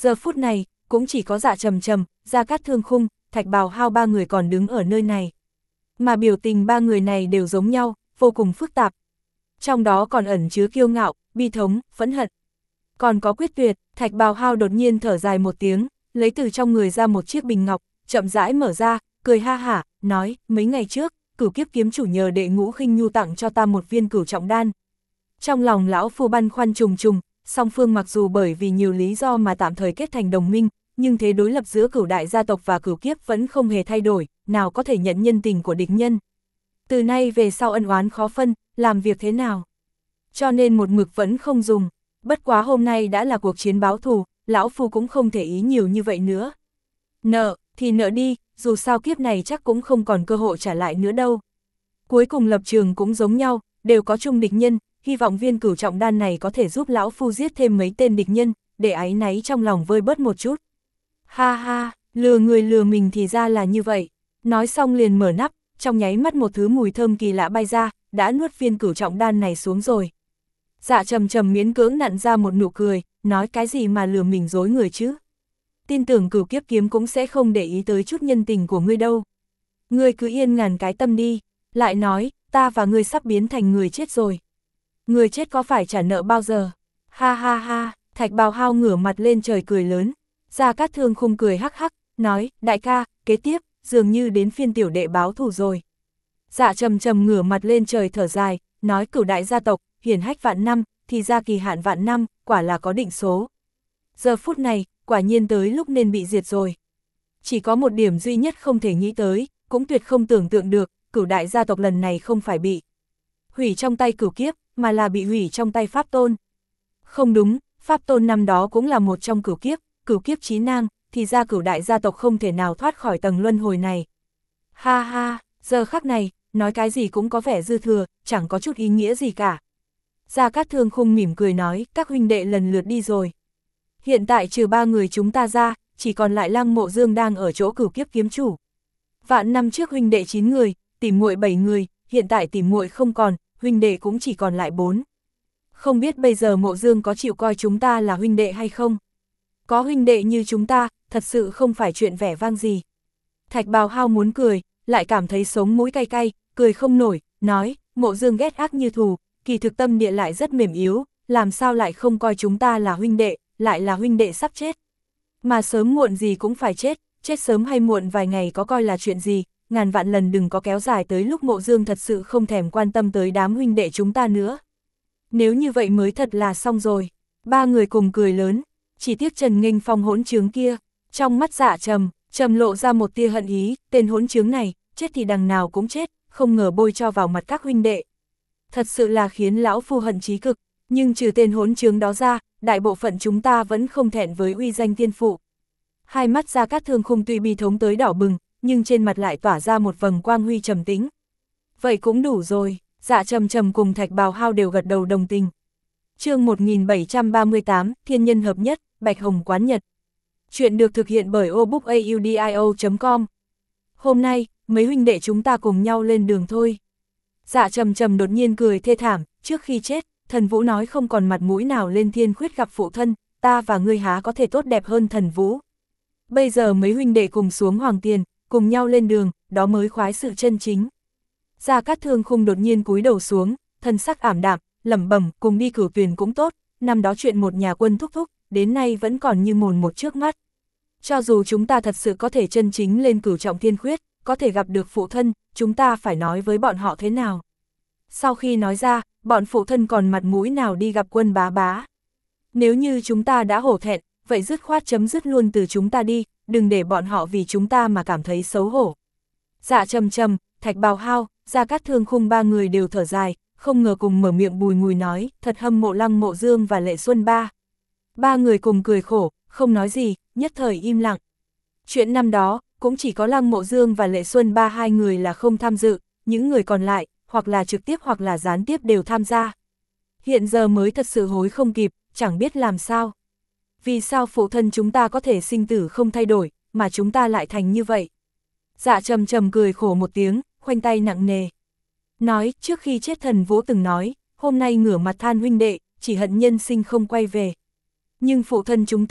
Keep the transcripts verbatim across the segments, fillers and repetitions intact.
Giờ phút này, cũng chỉ có Dạ Trầm Trầm, Gia Cát Thương Khung, Thạch Bào Hao ba người còn đứng ở nơi này. Mà biểu tình ba người này đều giống nhau, vô cùng phức tạp. Trong đó còn ẩn chứa kiêu ngạo, bi thống, phẫn hận. Còn có quyết tuyệt. Thạch Bào Hao đột nhiên thở dài một tiếng, lấy từ trong người ra một chiếc bình ngọc, chậm rãi mở ra, cười ha hả, nói, mấy ngày trước, Cửu Kiếp kiếm chủ nhờ đệ Ngũ Khinh Nhu tặng cho ta một viên cửu trọng đan. Trong lòng lão phu băn khoăn trùng trùng, song phương mặc dù bởi vì nhiều lý do mà tạm thời kết thành đồng minh, nhưng thế đối lập giữa Cửu đại gia tộc và Cửu Kiếp vẫn không hề thay đổi, nào có thể nhận nhân tình của địch nhân. Từ nay về sau ân oán khó phân, làm việc thế nào? Cho nên một mực vẫn không dùng. Bất quá hôm nay đã là cuộc chiến báo thù, lão phu cũng không thể ý nhiều như vậy nữa. Nợ, thì nợ đi, dù sao kiếp này chắc cũng không còn cơ hội trả lại nữa đâu. Cuối cùng lập trường cũng giống nhau, đều có chung địch nhân, hy vọng viên cửu trọng đan này có thể giúp lão phu giết thêm mấy tên địch nhân, để áy náy trong lòng vơi bớt một chút. Ha ha, lừa người lừa mình thì ra là như vậy. Nói xong liền mở nắp, trong nháy mắt một thứ mùi thơm kỳ lạ bay ra, đã nuốt viên cửu trọng đan này xuống rồi. Dạ Trầm Trầm miễn cưỡng nặn ra một nụ cười, nói cái gì mà lừa mình dối người chứ. Tin tưởng Cửu Kiếp kiếm cũng sẽ không để ý tới chút nhân tình của ngươi đâu. Ngươi cứ yên ngàn cái tâm đi, lại nói, ta và ngươi sắp biến thành người chết rồi. Người chết có phải trả nợ bao giờ? Ha ha ha, Thạch Bào Hao ngửa mặt lên trời cười lớn. Gia Cát Thương Khung cười hắc hắc, nói, đại ca, kế tiếp, dường như đến phiên tiểu đệ báo thù rồi. Dạ Trầm Trầm ngửa mặt lên trời thở dài, nói Cửu đại gia tộc, hiển hách vạn năm, thì ra kỳ hạn vạn năm, quả là có định số. Giờ phút này, quả nhiên tới lúc nên bị diệt rồi. Chỉ có một điểm duy nhất không thể nghĩ tới, cũng tuyệt không tưởng tượng được, Cửu đại gia tộc lần này không phải bị hủy trong tay Cửu Kiếp, mà là bị hủy trong tay Pháp Tôn. Không đúng, Pháp Tôn năm đó cũng là một trong Cửu Kiếp, Cửu Kiếp chí năng, thì ra Cửu đại gia tộc không thể nào thoát khỏi tầng luân hồi này. Ha ha, giờ khắc này, nói cái gì cũng có vẻ dư thừa, chẳng có chút ý nghĩa gì cả. Gia Cát Thương Khung mỉm cười nói, các huynh đệ lần lượt đi rồi. Hiện tại trừ ba người chúng ta ra, chỉ còn lại Lăng Mộ Dương đang ở chỗ Cửu Kiếp kiếm chủ. Vạn năm trước huynh đệ chín người, tỷ muội bảy người, hiện tại tỷ muội không còn, huynh đệ cũng chỉ còn lại bốn. Không biết bây giờ Mộ Dương có chịu coi chúng ta là huynh đệ hay không? Có huynh đệ như chúng ta, thật sự không phải chuyện vẻ vang gì. Thạch Bào Hao muốn cười, lại cảm thấy sống mũi cay cay, cười không nổi, nói, Mộ Dương ghét ác như thù, kỳ thực tâm địa lại rất mềm yếu, làm sao lại không coi chúng ta là huynh đệ, lại là huynh đệ sắp chết. Mà sớm muộn gì cũng phải chết, chết sớm hay muộn vài ngày có coi là chuyện gì, ngàn vạn lần đừng có kéo dài tới lúc Mộ Dương thật sự không thèm quan tâm tới đám huynh đệ chúng ta nữa. Nếu như vậy mới thật là xong rồi. Ba người cùng cười lớn, chỉ tiếc Trần Nghênh Phong hỗn trướng kia, trong mắt Dạ Trầm, Trầm lộ ra một tia hận ý, tên hỗn trướng này, chết thì đằng nào cũng chết, không ngờ bôi cho vào mặt các huynh đệ. Thật sự là khiến lão phu hận chí cực, nhưng trừ tên hỗn trướng đó ra, đại bộ phận chúng ta vẫn không thẹn với uy danh tiên phụ. Hai mắt Gia Cát Thương Khung tuy bi thống tới đỏ bừng, nhưng trên mặt lại tỏa ra một vầng quang huy trầm tĩnh. Vậy cũng đủ rồi. Dạ Trầm Trầm cùng Thạch Bào Hao đều gật đầu đồng tình. Chương một nghìn bảy trăm ba mươi tám, Thiên nhân hợp nhất, Bạch Hồng quán nhật. Chuyện được thực hiện bởi obookaudio chấm com. Hôm nay, mấy huynh đệ chúng ta cùng nhau lên đường thôi. Dạ Trầm Trầm đột nhiên cười thê thảm, trước khi chết, Thần Vũ nói không còn mặt mũi nào lên thiên khuyết gặp phụ thân, ta và ngươi há có thể tốt đẹp hơn Thần Vũ. Bây giờ mấy huynh đệ cùng xuống Hoàng Tiền, cùng nhau lên đường, đó mới khoái sự chân chính. Gia Cát Thương Khung đột nhiên cúi đầu xuống, thân sắc ảm đạm, lẩm bẩm, cùng đi Cửu Tuyền cũng tốt, năm đó chuyện một nhà quân thúc thúc, đến nay vẫn còn như mồn một trước mắt. Cho dù chúng ta thật sự có thể chân chính lên cửu trọng thiên khuyết, có thể gặp được phụ thân, chúng ta phải nói với bọn họ thế nào? Sau khi nói ra, bọn phụ thân còn mặt mũi nào đi gặp Quân bá bá? Nếu như chúng ta đã hổ thẹn, vậy dứt khoát chấm dứt luôn từ chúng ta đi, đừng để bọn họ vì chúng ta mà cảm thấy xấu hổ. Dạ Trầm Trầm, Thạch Bào Hao, Gia Cát Thương Khung ba người đều thở dài, không ngờ cùng mở miệng bùi ngùi nói, thật hâm mộ Lăng Mộ Dương và Lệ Xuân ba. Ba người cùng cười khổ, không nói gì, nhất thời im lặng. Chuyện năm đó, cũng chỉ có Lăng Mộ Dương và Lệ Xuân ba hai người là không tham dự, những người còn lại, hoặc là trực tiếp hoặc là gián tiếp đều tham gia. Hiện giờ mới thật sự hối không kịp, chẳng biết làm sao. Vì sao phụ thân chúng ta có thể sinh tử không thay đổi, mà chúng ta lại thành như vậy? Dạ Trầm Trầm cười khổ một tiếng, khoanh tay nặng nề. Nói, trước khi chết Thần Vũ từng nói, hôm nay ngửa mặt than huynh đệ, chỉ hận nhân sinh không quay về. Nhưng phụ thân chúng ta,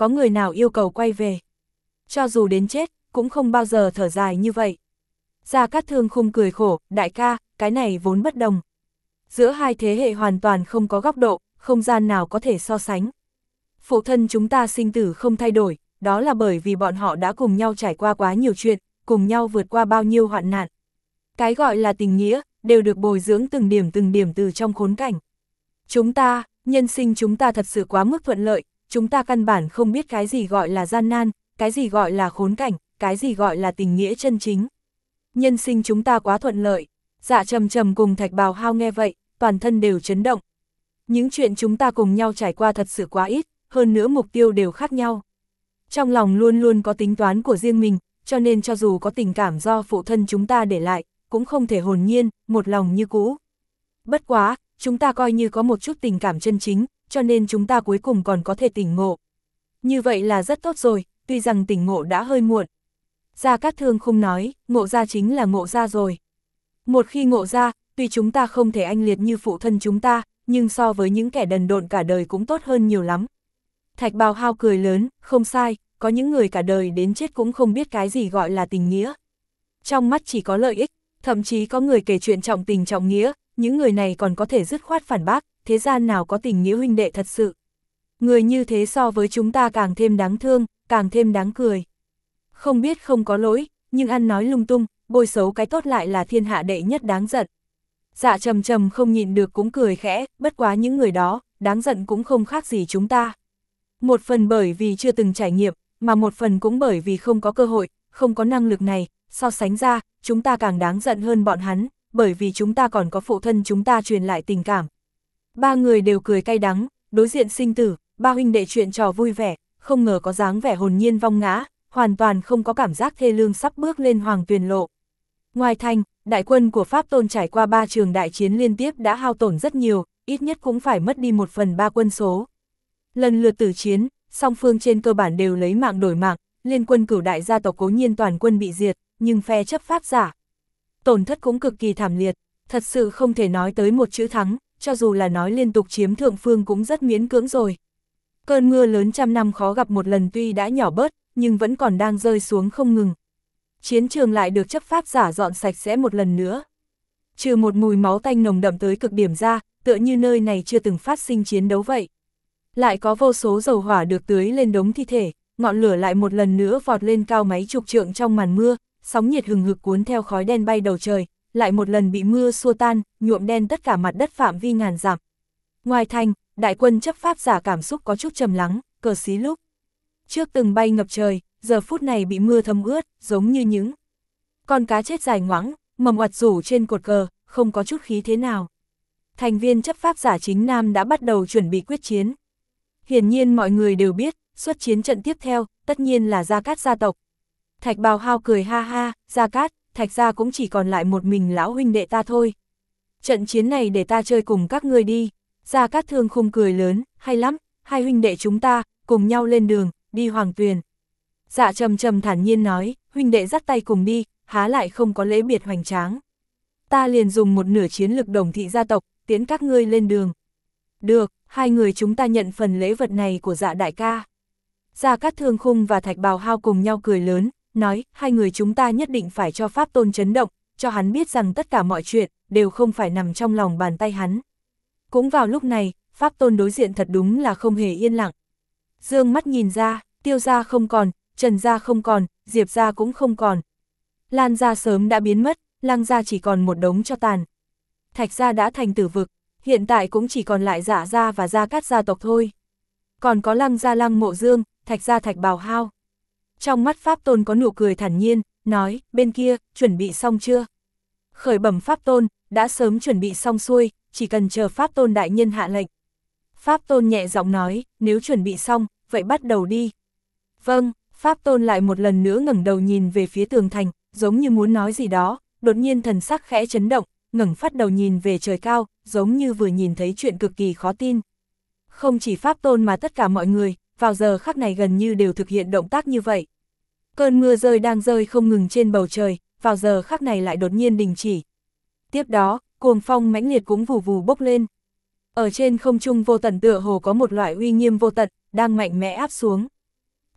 có người nào yêu cầu quay về. Cho dù đến chết, cũng không bao giờ thở dài như vậy. Gia Cát Thương Khung cười khổ, đại ca, cái này vốn bất đồng. Giữa hai thế hệ hoàn toàn không có góc độ, không gian nào có thể so sánh. Phụ thân chúng ta sinh tử không thay đổi, đó là bởi vì bọn họ đã cùng nhau trải qua quá nhiều chuyện, cùng nhau vượt qua bao nhiêu hoạn nạn. Cái gọi là tình nghĩa, đều được bồi dưỡng từng điểm từng điểm từ trong khốn cảnh. Chúng ta, nhân sinh chúng ta thật sự quá mức thuận lợi, chúng ta căn bản không biết cái gì gọi là gian nan, cái gì gọi là khốn cảnh, cái gì gọi là tình nghĩa chân chính. Nhân sinh chúng ta quá thuận lợi. Dạ Trầm Trầm cùng Thạch Bào Hao nghe vậy, toàn thân đều chấn động. Những chuyện chúng ta cùng nhau trải qua thật sự quá ít, hơn nữa mục tiêu đều khác nhau. Trong lòng luôn luôn có tính toán của riêng mình, cho nên cho dù có tình cảm do phụ thân chúng ta để lại, cũng không thể hồn nhiên, một lòng như cũ. Bất quá, chúng ta coi như có một chút tình cảm chân chính, cho nên chúng ta cuối cùng còn có thể tỉnh ngộ. Như vậy là rất tốt rồi, tuy rằng tỉnh ngộ đã hơi muộn. Gia Cát Thương Khung nói, ngộ ra chính là ngộ ra rồi. Một khi ngộ ra, tuy chúng ta không thể anh liệt như phụ thân chúng ta, nhưng so với những kẻ đần độn cả đời cũng tốt hơn nhiều lắm. Thạch Bào Hao cười lớn, không sai, có những người cả đời đến chết cũng không biết cái gì gọi là tình nghĩa. Trong mắt chỉ có lợi ích, thậm chí có người kể chuyện trọng tình trọng nghĩa, những người này còn có thể dứt khoát phản bác, thế gian nào có tình nghĩa huynh đệ thật sự. Người như thế so với chúng ta càng thêm đáng thương, càng thêm đáng cười. Không biết không có lỗi, nhưng ăn nói lung tung, bôi xấu cái tốt lại là thiên hạ đệ nhất đáng giận. Dạ Trầm Trầm không nhịn được cũng cười khẽ, bất quá những người đó, đáng giận cũng không khác gì chúng ta. Một phần bởi vì chưa từng trải nghiệm, mà một phần cũng bởi vì không có cơ hội, không có năng lực này, so sánh ra, chúng ta càng đáng giận hơn bọn hắn, bởi vì chúng ta còn có phụ thân chúng ta truyền lại tình cảm. Ba người đều cười cay đắng, đối diện sinh tử, ba huynh đệ chuyện trò vui vẻ, không ngờ có dáng vẻ hồn nhiên vong ngã, hoàn toàn không có cảm giác thê lương sắp bước lên hoàng tuyền lộ. Ngoài thành, đại quân của Pháp Tôn trải qua ba trường đại chiến liên tiếp đã hao tổn rất nhiều, ít nhất cũng phải mất đi một phần ba quân số. Lần lượt tử chiến, song phương trên cơ bản đều lấy mạng đổi mạng, liên quân cửu đại gia tộc cố nhiên toàn quân bị diệt, nhưng phe chấp pháp giả tổn thất cũng cực kỳ thảm liệt, thật sự không thể nói tới một chữ thắng, cho dù là nói liên tục chiếm thượng phương cũng rất miễn cưỡng rồi. Cơn mưa lớn trăm năm khó gặp một lần tuy đã nhỏ bớt, nhưng vẫn còn đang rơi xuống không ngừng. Chiến trường lại được chấp pháp giả dọn sạch sẽ một lần nữa. Trừ một mùi máu tanh nồng đậm tới cực điểm ra, tựa như nơi này chưa từng phát sinh chiến đấu vậy. Lại có vô số dầu hỏa được tưới lên đống thi thể, ngọn lửa lại một lần nữa vọt lên cao mấy chục trượng trong màn mưa, sóng nhiệt hừng hực cuốn theo khói đen bay đầu trời, lại một lần bị mưa xua tan, nhuộm đen tất cả mặt đất phạm vi ngàn dặm. Ngoài thành, đại quân chấp pháp giả cảm xúc có chút trầm lắng, cờ xí lúc trước từng bay ngập trời, giờ phút này bị mưa thấm ướt, giống như những con cá chết dài ngoẵng, mầm oặt rủ trên cột cờ, không có chút khí thế nào. Thành viên chấp pháp giả chính nam đã bắt đầu chuẩn bị quyết chiến. Hiển nhiên mọi người đều biết, xuất chiến trận tiếp theo, tất nhiên là Gia Cát gia tộc. Thạch Bào Hao cười ha ha, Gia Cát, Thạch gia cũng chỉ còn lại một mình lão huynh đệ ta thôi. Trận chiến này để ta chơi cùng các ngươi đi. Gia Cát Thương Khung cười lớn, hay lắm, hai huynh đệ chúng ta, cùng nhau lên đường, đi Hoàng Tuyền. Dạ Trầm Trầm thản nhiên nói, huynh đệ dắt tay cùng đi, há lại không có lễ biệt hoành tráng. Ta liền dùng một nửa chiến lực Đồng thị gia tộc, tiến các ngươi lên đường. Được, hai người chúng ta nhận phần lễ vật này của Dạ đại ca. Gia Cát Thương Khung và Thạch Bào Hao cùng nhau cười lớn, nói, hai người chúng ta nhất định phải cho Pháp Tôn chấn động, cho hắn biết rằng tất cả mọi chuyện, đều không phải nằm trong lòng bàn tay hắn. Cũng vào lúc này, Pháp Tôn đối diện thật đúng là không hề yên lặng. Dương mắt nhìn ra, Tiêu gia không còn, Trần gia không còn, Diệp gia cũng không còn. Lan gia sớm đã biến mất, Lăng gia chỉ còn một đống tro tàn. Thạch gia đã thành tử vực, hiện tại cũng chỉ còn lại Dạ gia và Gia Cát gia tộc thôi. Còn có Lăng gia Lăng Mộ Dương, Thạch gia Thạch Bào Hao. Trong mắt Pháp Tôn có nụ cười thản nhiên, nói, bên kia, chuẩn bị xong chưa? Khởi bẩm Pháp Tôn, đã sớm chuẩn bị xong xuôi, chỉ cần chờ Pháp Tôn đại nhân hạ lệnh. Pháp Tôn nhẹ giọng nói, nếu chuẩn bị xong, vậy bắt đầu đi. Vâng, Pháp Tôn lại một lần nữa ngẩng đầu nhìn về phía tường thành, giống như muốn nói gì đó, đột nhiên thần sắc khẽ chấn động, ngẩng phát đầu nhìn về trời cao, giống như vừa nhìn thấy chuyện cực kỳ khó tin. Không chỉ Pháp Tôn mà tất cả mọi người, vào giờ khắc này gần như đều thực hiện động tác như vậy. Cơn mưa rơi đang rơi không ngừng trên bầu trời, vào giờ khắc này lại đột nhiên đình chỉ. Tiếp đó, cuồng phong mãnh liệt cũng vù vù bốc lên. Ở trên không trung vô tận tựa hồ có một loại uy nghiêm vô tận, đang mạnh mẽ áp xuống.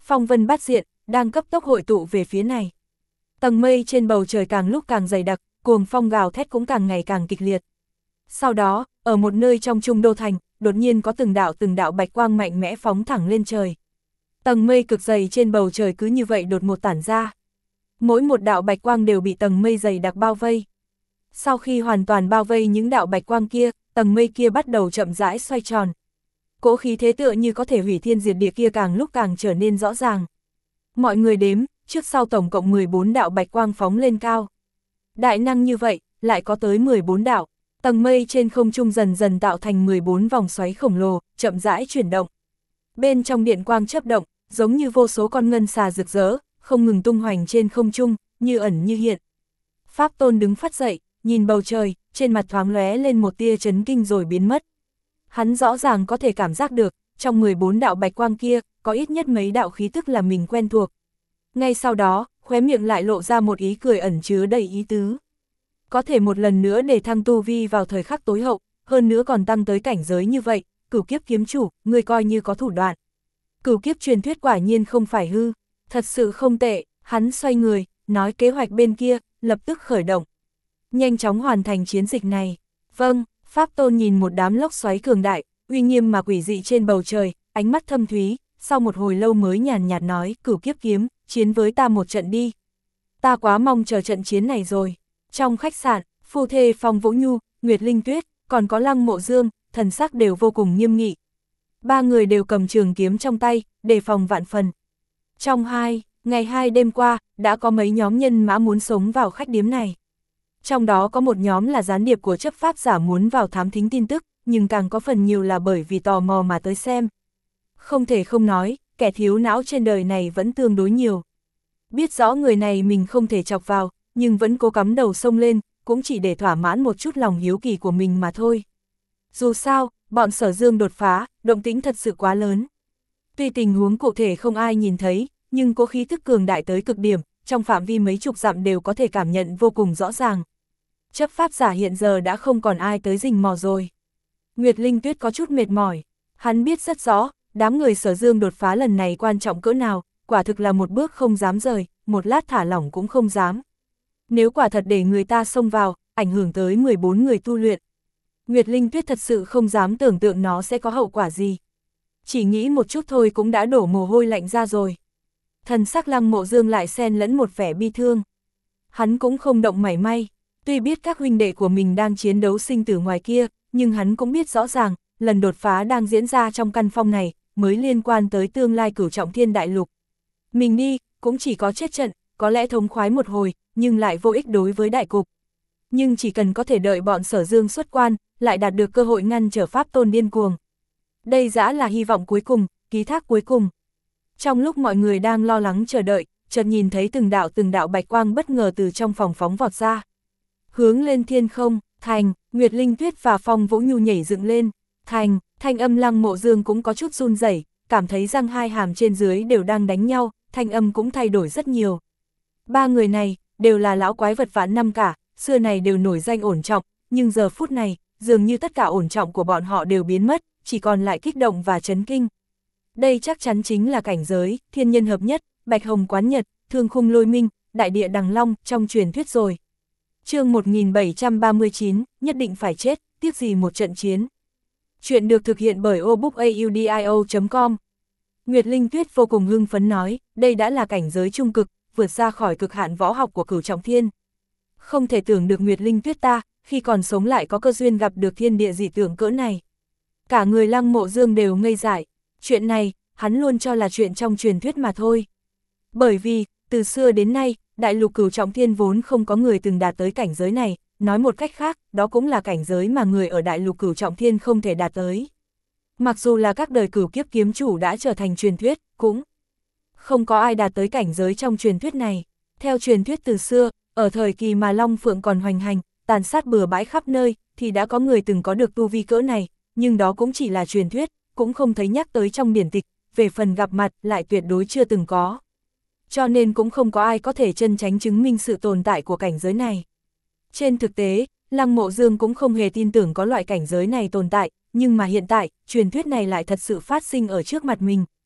phong vân bát diện, đang cấp tốc hội tụ về phía này. Tầng mây trên bầu trời càng lúc càng dày đặc, cuồng phong gào thét cũng càng ngày càng kịch liệt. Sau đó, ở một nơi trong trung đô thành, đột nhiên có từng đạo từng đạo bạch quang mạnh mẽ phóng thẳng lên trời. Tầng mây cực dày trên bầu trời cứ như vậy đột một tản ra. Mỗi một đạo bạch quang đều bị tầng mây dày đặc bao vây. Sau khi hoàn toàn bao vây những đạo bạch quang kia, tầng mây kia bắt đầu chậm rãi xoay tròn. Cỗ khí thế tựa như có thể hủy thiên diệt địa kia càng lúc càng trở nên rõ ràng. Mọi người đếm, trước sau tổng cộng mười bốn đạo bạch quang phóng lên cao. Đại năng như vậy, lại có tới mười bốn đạo. Tầng mây trên không trung dần dần tạo thành mười bốn vòng xoáy khổng lồ, chậm rãi chuyển động. Bên trong điện quang chớp động, giống như vô số con ngân xà rực rỡ, không ngừng tung hoành trên không trung, như ẩn như hiện. Pháp Tôn đứng phát dậy, nhìn bầu trời, trên mặt thoáng lóe lên một tia chấn kinh rồi biến mất. Hắn rõ ràng có thể cảm giác được, trong mười bốn đạo bạch quang kia, có ít nhất mấy đạo khí tức là mình quen thuộc. Ngay sau đó, khóe miệng lại lộ ra một ý cười ẩn chứa đầy ý tứ. Có thể một lần nữa để thăng tu vi vào thời khắc tối hậu, hơn nữa còn tăng tới cảnh giới như vậy, Cửu Kiếp kiếm chủ, người coi như có thủ đoạn. Cửu Kiếp truyền thuyết quả nhiên không phải hư, thật sự không tệ, hắn xoay người, nói kế hoạch bên kia, lập tức khởi động. Nhanh chóng hoàn thành chiến dịch này. Vâng, Pháp Tôn nhìn một đám lốc xoáy cường đại, uy nghiêm mà quỷ dị trên bầu trời, ánh mắt thâm thúy, sau một hồi lâu mới nhàn nhạt nói, Cửu Kiếp kiếm, chiến với ta một trận đi. Ta quá mong chờ trận chiến này rồi. Trong khách sạn, phu thê Phong Vũ Nhu, Nguyệt Linh Tuyết, còn có Lăng Mộ Dương, thần sắc đều vô cùng nghiêm nghị. Ba người đều cầm trường kiếm trong tay, đề phòng vạn phần. Trong hai, ngày hai đêm qua, đã có mấy nhóm nhân mã muốn sống vào khách điếm này. Trong đó có một nhóm là gián điệp của chấp pháp giả muốn vào thám thính tin tức, nhưng càng có phần nhiều là bởi vì tò mò mà tới xem. Không thể không nói, kẻ thiếu não trên đời này vẫn tương đối nhiều. Biết rõ người này mình không thể chọc vào, nhưng vẫn cố cắm đầu sông lên, cũng chỉ để thỏa mãn một chút lòng hiếu kỳ của mình mà thôi. Dù sao, bọn Sở Dương đột phá, động tĩnh thật sự quá lớn. Tuy tình huống cụ thể không ai nhìn thấy, nhưng có khí thức cường đại tới cực điểm, trong phạm vi mấy chục dặm đều có thể cảm nhận vô cùng rõ ràng. Chấp pháp giả hiện giờ đã không còn ai tới rình mò rồi. Nguyệt Linh Tuyết có chút mệt mỏi, hắn biết rất rõ, đám người Sở Dương đột phá lần này quan trọng cỡ nào, quả thực là một bước không dám rời, một lát thả lỏng cũng không dám. Nếu quả thật để người ta xông vào, ảnh hưởng tới mười bốn người tu luyện. Nguyệt Linh Tuyết thật sự không dám tưởng tượng nó sẽ có hậu quả gì. Chỉ nghĩ một chút thôi cũng đã đổ mồ hôi lạnh ra rồi. Thần sắc Lăng Mộ Dương lại xen lẫn một vẻ bi thương. Hắn cũng không động mảy may, tuy biết các huynh đệ của mình đang chiến đấu sinh tử ngoài kia, nhưng hắn cũng biết rõ ràng, lần đột phá đang diễn ra trong căn phòng này, mới liên quan tới tương lai Cửu Trọng Thiên Đại Lục. Mình đi, cũng chỉ có chết trận, có lẽ thống khoái một hồi, nhưng lại vô ích đối với đại cục. Nhưng chỉ cần có thể đợi bọn Sở Dương xuất quan, lại đạt được cơ hội ngăn trở Pháp Tôn điên cuồng. Đây dã là hy vọng cuối cùng, ký thác cuối cùng. Trong lúc mọi người đang lo lắng chờ đợi, chợt nhìn thấy từng đạo từng đạo bạch quang bất ngờ từ trong phòng phóng vọt ra. Hướng lên thiên không, thành, Nguyệt Linh Tuyết và Phong Vũ Nhu nhảy dựng lên, thành, thanh âm Lăng Mộ Dương cũng có chút run rẩy, cảm thấy răng hai hàm trên dưới đều đang đánh nhau, thanh âm cũng thay đổi rất nhiều. Ba người này, đều là lão quái vật vạn năm cả, xưa này đều nổi danh ổn trọng, nhưng giờ phút này, dường như tất cả ổn trọng của bọn họ đều biến mất, chỉ còn lại kích động và chấn kinh. Đây chắc chắn chính là cảnh giới, thiên nhân hợp nhất, bạch hồng quán nhật, thương khung lôi minh, đại địa đằng long, trong truyền thuyết rồi. Chương một nghìn bảy trăm ba mươi chín, nhất định phải chết, tiếc gì một trận chiến. Chuyện được thực hiện bởi obookaudio chấm com. Nguyệt Linh Tuyết vô cùng hưng phấn nói, đây đã là cảnh giới trung cực, vượt ra khỏi cực hạn võ học của Cửu Trọng Thiên. Không thể tưởng được Nguyệt Linh Tuyết ta, khi còn sống lại có cơ duyên gặp được thiên địa dị tưởng cỡ này. Cả người Lăng Mộ Dương đều ngây dại, chuyện này, hắn luôn cho là chuyện trong truyền thuyết mà thôi. Bởi vì, từ xưa đến nay, đại lục Cửu Trọng Thiên vốn không có người từng đạt tới cảnh giới này, nói một cách khác, đó cũng là cảnh giới mà người ở đại lục Cửu Trọng Thiên không thể đạt tới. Mặc dù là các đời cửu kiếp kiếm chủ đã trở thành truyền thuyết, cũng không có ai đạt tới cảnh giới trong truyền thuyết này. Theo truyền thuyết từ xưa, ở thời kỳ mà Long Phượng còn hoành hành, tàn sát bừa bãi khắp nơi, thì đã có người từng có được tu vi cỡ này, nhưng đó cũng chỉ là truyền thuyết, cũng không thấy nhắc tới trong điển tịch, về phần gặp mặt lại tuyệt đối chưa từng có. Cho nên cũng không có ai có thể chân chánh chứng minh sự tồn tại của cảnh giới này. Trên thực tế, Lăng Mộ Dương cũng không hề tin tưởng có loại cảnh giới này tồn tại, nhưng mà hiện tại, truyền thuyết này lại thật sự phát sinh ở trước mặt mình.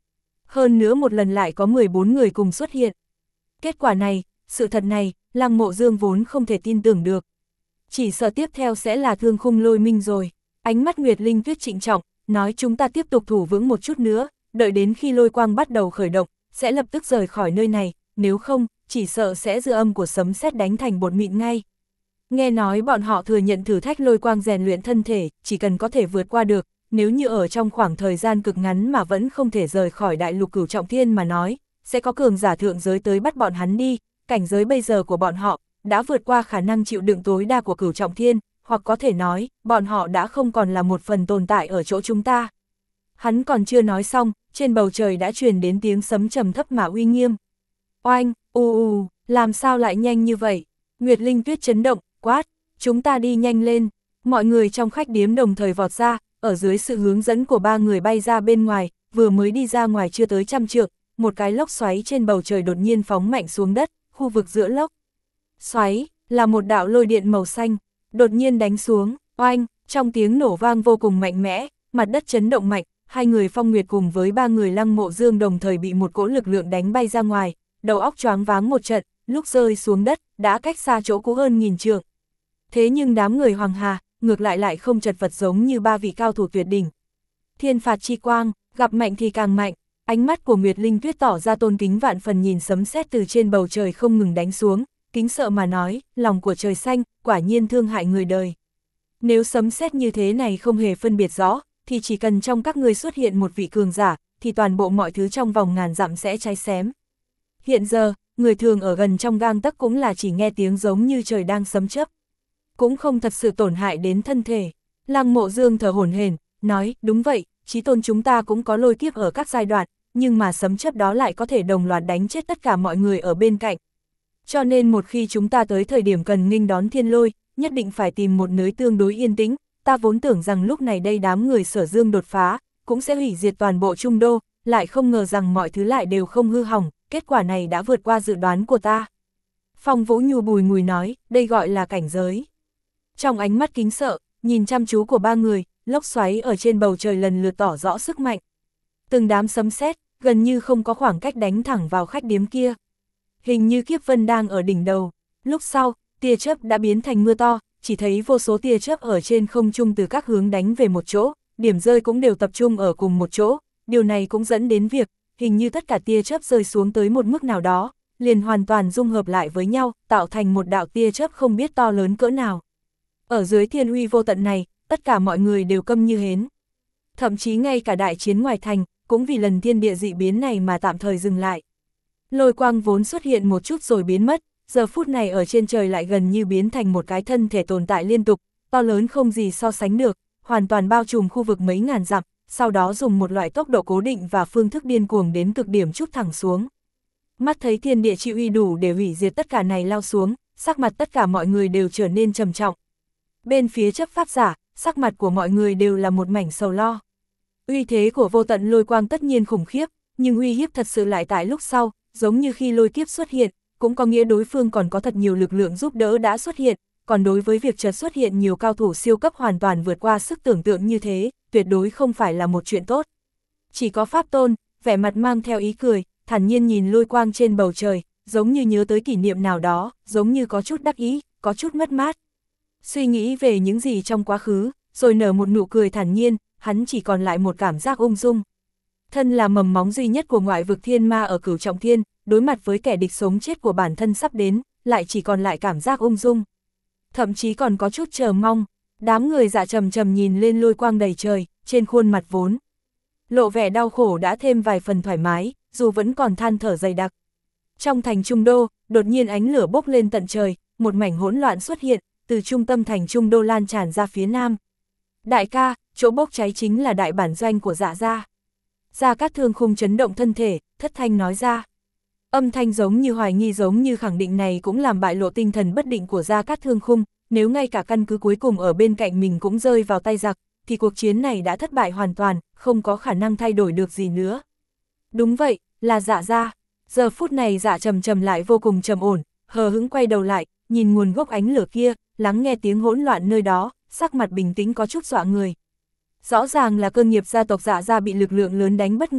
Hơn nữa một lần lại có mười bốn người cùng xuất hiện. Kết quả này, sự thật này, Lăng Mộ Dương vốn không thể tin tưởng được. Chỉ sợ tiếp theo sẽ là Thương Khung Lôi Minh rồi. Ánh mắt Nguyệt Linh Tuyết trịnh trọng, nói chúng ta tiếp tục thủ vững một chút nữa, đợi đến khi lôi quang bắt đầu khởi động, sẽ lập tức rời khỏi nơi này, nếu không, chỉ sợ sẽ dư âm của sấm sét đánh thành bột mịn ngay. Nghe nói bọn họ thừa nhận thử thách lôi quang rèn luyện thân thể, chỉ cần có thể vượt qua được, nếu như ở trong khoảng thời gian cực ngắn mà vẫn không thể rời khỏi đại lục Cửu Trọng Thiên mà nói, sẽ có cường giả thượng giới tới bắt bọn hắn đi, cảnh giới bây giờ của bọn họ đã vượt qua khả năng chịu đựng tối đa của Cửu Trọng Thiên, hoặc có thể nói, bọn họ đã không còn là một phần tồn tại ở chỗ chúng ta. Hắn còn chưa nói xong, trên bầu trời đã truyền đến tiếng sấm trầm thấp mà uy nghiêm. Oanh, u u, làm sao lại nhanh như vậy? Nguyệt Linh Tuyết chấn động, quát, chúng ta đi nhanh lên. Mọi người trong khách điếm đồng thời vọt ra, ở dưới sự hướng dẫn của ba người bay ra bên ngoài, vừa mới đi ra ngoài chưa tới trăm trượng, một cái lốc xoáy trên bầu trời đột nhiên phóng mạnh xuống đất, khu vực giữa lốc xoáy là một đạo lôi điện màu xanh, đột nhiên đánh xuống, oanh, trong tiếng nổ vang vô cùng mạnh mẽ, mặt đất chấn động mạnh, hai người Phong Nguyệt cùng với ba người Lăng Mộ Dương đồng thời bị một cỗ lực lượng đánh bay ra ngoài, đầu óc choáng váng một trận, lúc rơi xuống đất, đã cách xa chỗ cũ hơn nghìn trượng. Thế nhưng đám người Hoàng Hà, ngược lại lại không chật vật giống như ba vị cao thủ tuyệt đỉnh. Thiên phạt chi quang, gặp mạnh thì càng mạnh, ánh mắt của Nguyệt Linh Tuyết tỏ ra tôn kính vạn phần nhìn sấm sét từ trên bầu trời không ngừng đánh xuống, kính sợ mà nói, lòng của trời xanh, quả nhiên thương hại người đời. Nếu sấm sét như thế này không hề phân biệt rõ, thì chỉ cần trong các ngươi xuất hiện một vị cường giả, thì toàn bộ mọi thứ trong vòng ngàn dặm sẽ cháy xém. Hiện giờ, người thường ở gần trong gang tấc cũng là chỉ nghe tiếng giống như trời đang sấm chớp, cũng không thật sự tổn hại đến thân thể. Lăng Mộ Dương thở hổn hển, nói, đúng vậy, chí tôn chúng ta cũng có lôi kiếp ở các giai đoạn, nhưng mà sấm chớp đó lại có thể đồng loạt đánh chết tất cả mọi người ở bên cạnh. Cho nên một khi chúng ta tới thời điểm cần nghênh đón thiên lôi, nhất định phải tìm một nơi tương đối yên tĩnh, ta vốn tưởng rằng lúc này đây đám người Sở Dương đột phá, cũng sẽ hủy diệt toàn bộ Trung Đô, lại không ngờ rằng mọi thứ lại đều không hư hỏng, kết quả này đã vượt qua dự đoán của ta. Phong Vũ Nhu bùi ngùi nói, đây gọi là cảnh giới. Trong ánh mắt kính sợ, nhìn chăm chú của ba người, lốc xoáy ở trên bầu trời lần lượt tỏ rõ sức mạnh. Từng đám sấm sét, gần như không có khoảng cách đánh thẳng vào khách điếm kia. Hình như kiếp vân đang ở đỉnh đầu. Lúc sau, tia chớp đã biến thành mưa to, chỉ thấy vô số tia chớp ở trên không trung từ các hướng đánh về một chỗ, điểm rơi cũng đều tập trung ở cùng một chỗ. Điều này cũng dẫn đến việc, hình như tất cả tia chớp rơi xuống tới một mức nào đó, liền hoàn toàn dung hợp lại với nhau, tạo thành một đạo tia chớp không biết to lớn cỡ nào. Ở dưới thiên uy vô tận này, tất cả mọi người đều câm như hến. Thậm chí ngay cả đại chiến ngoài thành, cũng vì lần thiên địa dị biến này mà tạm thời dừng lại. Lôi quang vốn xuất hiện một chút rồi biến mất, giờ phút này ở trên trời lại gần như biến thành một cái thân thể tồn tại liên tục, to lớn không gì so sánh được, hoàn toàn bao trùm khu vực mấy ngàn dặm, sau đó dùng một loại tốc độ cố định và phương thức điên cuồng đến cực điểm chút thẳng xuống. Mắt thấy thiên địa chịu uy đủ để hủy diệt tất cả này lao xuống, sắc mặt tất cả mọi người đều trở nên trầm trọng. Bên phía chấp pháp giả, sắc mặt của mọi người đều là một mảnh sầu lo. Uy thế của vô tận lôi quang tất nhiên khủng khiếp, nhưng uy hiếp thật sự lại tại lúc sau, giống như khi lôi kiếp xuất hiện, cũng có nghĩa đối phương còn có thật nhiều lực lượng giúp đỡ đã xuất hiện, còn đối với việc chợt xuất hiện nhiều cao thủ siêu cấp hoàn toàn vượt qua sức tưởng tượng như thế, tuyệt đối không phải là một chuyện tốt. Chỉ có Pháp Tôn, vẻ mặt mang theo ý cười, thản nhiên nhìn lôi quang trên bầu trời, giống như nhớ tới kỷ niệm nào đó, giống như có chút đắc ý, có chút mất mát. Suy nghĩ về những gì trong quá khứ, rồi nở một nụ cười thản nhiên, hắn chỉ còn lại một cảm giác ung dung. Thân là mầm móng duy nhất của ngoại vực thiên ma ở Cửu Trọng Thiên, đối mặt với kẻ địch sống chết của bản thân sắp đến, lại chỉ còn lại cảm giác ung dung. Thậm chí còn có chút chờ mong, đám người dạ trầm trầm nhìn lên lôi quang đầy trời, trên khuôn mặt vốn lộ vẻ đau khổ đã thêm vài phần thoải mái, dù vẫn còn than thở dày đặc. Trong thành Trung Đô, đột nhiên ánh lửa bốc lên tận trời, một mảnh hỗn loạn xuất hiện, từ trung tâm thành Trung Đô lan tràn ra phía nam. Đại ca, chỗ bốc cháy chính là đại bản doanh của Dạ gia. Gia Cát Thương Khung chấn động thân thể, thất thanh nói ra. Âm thanh giống như hoài nghi giống như khẳng định này cũng làm bại lộ tinh thần bất định của Gia Cát Thương Khung, nếu ngay cả căn cứ cuối cùng ở bên cạnh mình cũng rơi vào tay giặc, thì cuộc chiến này đã thất bại hoàn toàn, không có khả năng thay đổi được gì nữa. Đúng vậy, là Dạ gia. Giờ phút này Dạ trầm trầm lại vô cùng trầm ổn, hờ hững quay đầu lại, nhìn nguồn gốc ánh lửa kia, lắng nghe tiếng hỗn loạn nơi đó, sắc mặt bình tĩnh có chút dọa người. Rõ ràng là cơ nghiệp gia tộc Dạ gia bị lực lượng lớn đánh bất ngờ,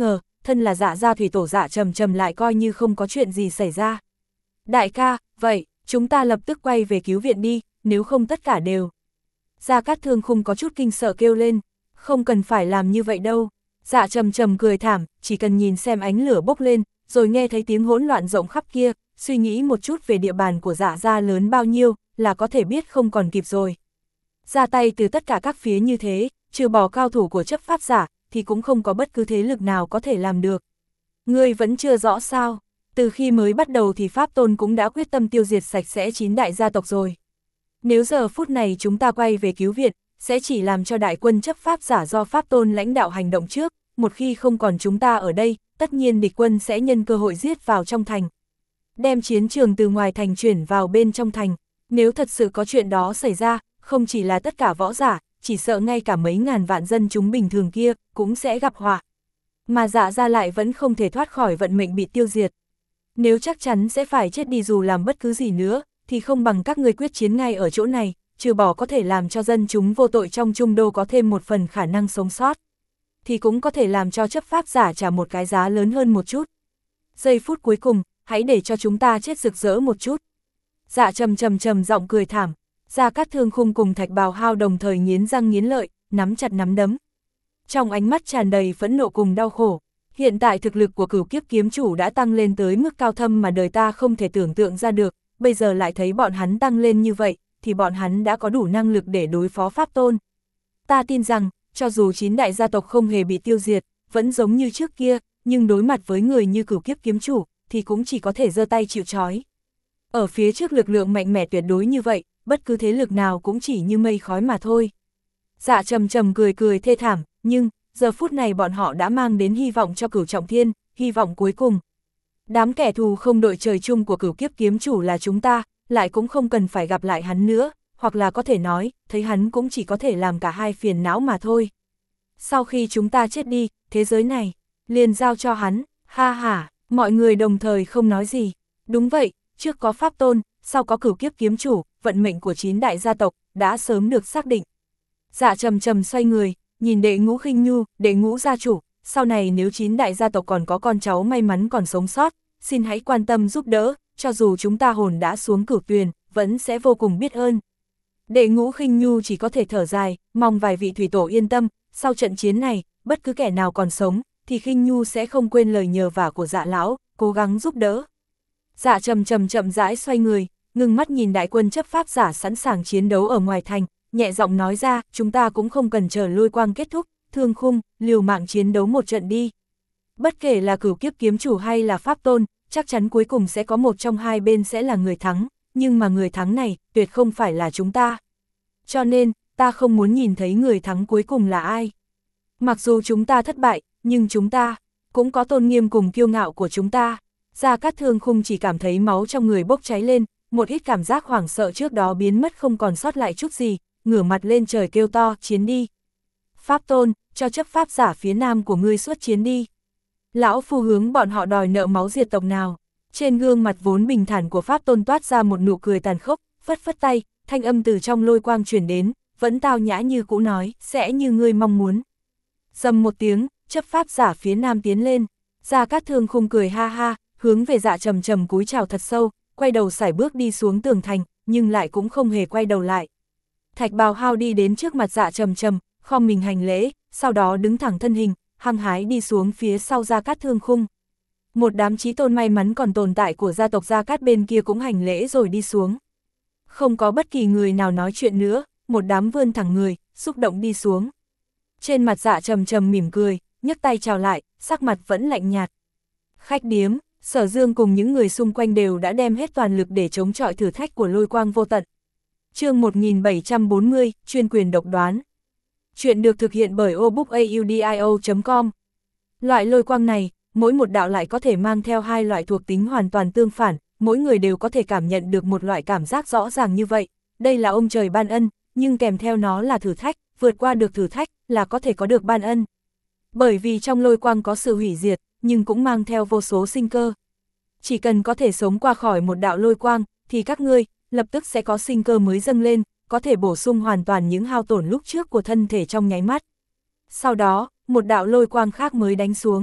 thân là Dạ gia thủy tổ Dạ Trầm Trầm lại coi như không có chuyện gì xảy ra. Đại ca, vậy, chúng ta lập tức quay về cứu viện đi, nếu không tất cả đều. Gia Cát Thương Khung có chút kinh sợ kêu lên, không cần phải làm như vậy đâu. Dạ Trầm Trầm cười thảm, chỉ cần nhìn xem ánh lửa bốc lên, rồi nghe thấy tiếng hỗn loạn rộng khắp kia, suy nghĩ một chút về địa bàn của Dạ gia lớn bao nhiêu, là có thể biết không còn kịp rồi. Ra tay từ tất cả các phía như thế, trừ bỏ cao thủ của chấp pháp giả, thì cũng không có bất cứ thế lực nào có thể làm được. Ngươi vẫn chưa rõ sao, từ khi mới bắt đầu thì Pháp Tôn cũng đã quyết tâm tiêu diệt sạch sẽ chín đại gia tộc rồi. Nếu giờ phút này chúng ta quay về cứu viện, sẽ chỉ làm cho đại quân chấp pháp giả do Pháp Tôn lãnh đạo hành động trước, một khi không còn chúng ta ở đây, tất nhiên địch quân sẽ nhân cơ hội giết vào trong thành. Đem chiến trường từ ngoài thành chuyển vào bên trong thành, nếu thật sự có chuyện đó xảy ra, không chỉ là tất cả võ giả, chỉ sợ ngay cả mấy ngàn vạn dân chúng bình thường kia, cũng sẽ gặp họa. Mà Dạ gia lại vẫn không thể thoát khỏi vận mệnh bị tiêu diệt. Nếu chắc chắn sẽ phải chết đi dù làm bất cứ gì nữa, thì không bằng các người quyết chiến ngay ở chỗ này, trừ bỏ có thể làm cho dân chúng vô tội trong Trung Đô có thêm một phần khả năng sống sót, thì cũng có thể làm cho chấp pháp giả trả một cái giá lớn hơn một chút. Giây phút cuối cùng, hãy để cho chúng ta chết rực rỡ một chút. Dạ Trầm Trầm trầm giọng cười thảm. Gia Cát Thương Khung cùng Thạch Bào Hao đồng thời nghiến răng nghiến lợi, nắm chặt nắm đấm. Trong ánh mắt tràn đầy phẫn nộ cùng đau khổ, hiện tại thực lực của Cửu Kiếp kiếm chủ đã tăng lên tới mức cao thâm mà đời ta không thể tưởng tượng ra được, bây giờ lại thấy bọn hắn tăng lên như vậy, thì bọn hắn đã có đủ năng lực để đối phó Pháp Tôn. Ta tin rằng, cho dù chín đại gia tộc không hề bị tiêu diệt, vẫn giống như trước kia, nhưng đối mặt với người như Cửu Kiếp kiếm chủ, thì cũng chỉ có thể giơ tay chịu trói. Ở phía trước lực lượng mạnh mẽ tuyệt đối như vậy, bất cứ thế lực nào cũng chỉ như mây khói mà thôi. Dạ Trầm Trầm cười cười thê thảm, nhưng, giờ phút này bọn họ đã mang đến hy vọng cho Cửu Trọng Thiên, hy vọng cuối cùng. Đám kẻ thù không đội trời chung của Cửu Kiếp kiếm chủ là chúng ta, lại cũng không cần phải gặp lại hắn nữa, hoặc là có thể nói, thấy hắn cũng chỉ có thể làm cả hai phiền não mà thôi. Sau khi chúng ta chết đi, thế giới này, liền giao cho hắn, ha ha, mọi người đồng thời không nói gì. Đúng vậy, trước có Pháp Tôn, sau có Cửu Kiếp kiếm chủ, vận mệnh của chín đại gia tộc đã sớm được xác định. Dạ Trầm Trầm xoay người, nhìn Đệ Ngũ Khinh Nhu, Đệ Ngũ gia chủ, sau này nếu chín đại gia tộc còn có con cháu may mắn còn sống sót, xin hãy quan tâm giúp đỡ, cho dù chúng ta hồn đã xuống cửu tuyền, vẫn sẽ vô cùng biết ơn. Đệ Ngũ Khinh Nhu chỉ có thể thở dài, mong vài vị thủy tổ yên tâm, sau trận chiến này, bất cứ kẻ nào còn sống, thì Khinh Nhu sẽ không quên lời nhờ vả của Dạ lão, cố gắng giúp đỡ. Dạ Trầm Trầm chậm rãi xoay người, ngưng mắt nhìn đại quân chấp pháp giả sẵn sàng chiến đấu ở ngoài thành, nhẹ giọng nói ra, chúng ta cũng không cần chờ lôi quang kết thúc, Thương Khung, liều mạng chiến đấu một trận đi. Bất kể là Cửu Kiếp kiếm chủ hay là Pháp Tôn, chắc chắn cuối cùng sẽ có một trong hai bên sẽ là người thắng, nhưng mà người thắng này, tuyệt không phải là chúng ta. Cho nên, ta không muốn nhìn thấy người thắng cuối cùng là ai. Mặc dù chúng ta thất bại, nhưng chúng ta cũng có tôn nghiêm cùng kiêu ngạo của chúng ta. Gia Cát Thương Khung chỉ cảm thấy máu trong người bốc cháy lên, một ít cảm giác hoảng sợ trước đó biến mất không còn sót lại chút gì, ngửa mặt lên trời kêu to, chiến đi. Pháp Tôn, cho chấp pháp giả phía nam của ngươi xuất chiến đi. Lão phu hướng bọn họ đòi nợ máu diệt tộc nào. Trên gương mặt vốn bình thản của Pháp Tôn toát ra một nụ cười tàn khốc, phất phất tay, thanh âm từ trong lôi quang truyền đến, vẫn tao nhã như cũ nói, sẽ như ngươi mong muốn. Dầm một tiếng, chấp pháp giả phía nam tiến lên, Gia Cát Thương Khung cười ha ha, hướng về Dạ Trầm Trầm cúi chào thật sâu, quay đầu sải bước đi xuống tường thành, nhưng lại cũng không hề quay đầu lại. Thạch Bào Hao đi đến trước mặt Dạ Trầm Trầm, khom mình hành lễ, sau đó đứng thẳng thân hình, hăng hái đi xuống phía sau Gia Cát Thương Khung. Một đám chí tôn may mắn còn tồn tại của gia tộc Gia Cát bên kia cũng hành lễ rồi đi xuống. Không có bất kỳ người nào nói chuyện nữa, một đám vươn thẳng người, xúc động đi xuống. Trên mặt Dạ Trầm Trầm mỉm cười, nhấc tay chào lại, sắc mặt vẫn lạnh nhạt. Khách điếm, Sở Dương cùng những người xung quanh đều đã đem hết toàn lực để chống chọi thử thách của lôi quang vô tận. Chương một nghìn bảy trăm bốn mươi, chuyên quyền độc đoán. Chuyện được thực hiện bởi obookaudio chấm com. Loại lôi quang này, mỗi một đạo lại có thể mang theo hai loại thuộc tính hoàn toàn tương phản, mỗi người đều có thể cảm nhận được một loại cảm giác rõ ràng như vậy. Đây là ông trời ban ân, nhưng kèm theo nó là thử thách, vượt qua được thử thách là có thể có được ban ân. Bởi vì trong lôi quang có sự hủy diệt, nhưng cũng mang theo vô số sinh cơ. Chỉ cần có thể sống qua khỏi một đạo lôi quang, thì các ngươi, lập tức sẽ có sinh cơ mới dâng lên, có thể bổ sung hoàn toàn những hao tổn lúc trước của thân thể trong nháy mắt. Sau đó, một đạo lôi quang khác mới đánh xuống.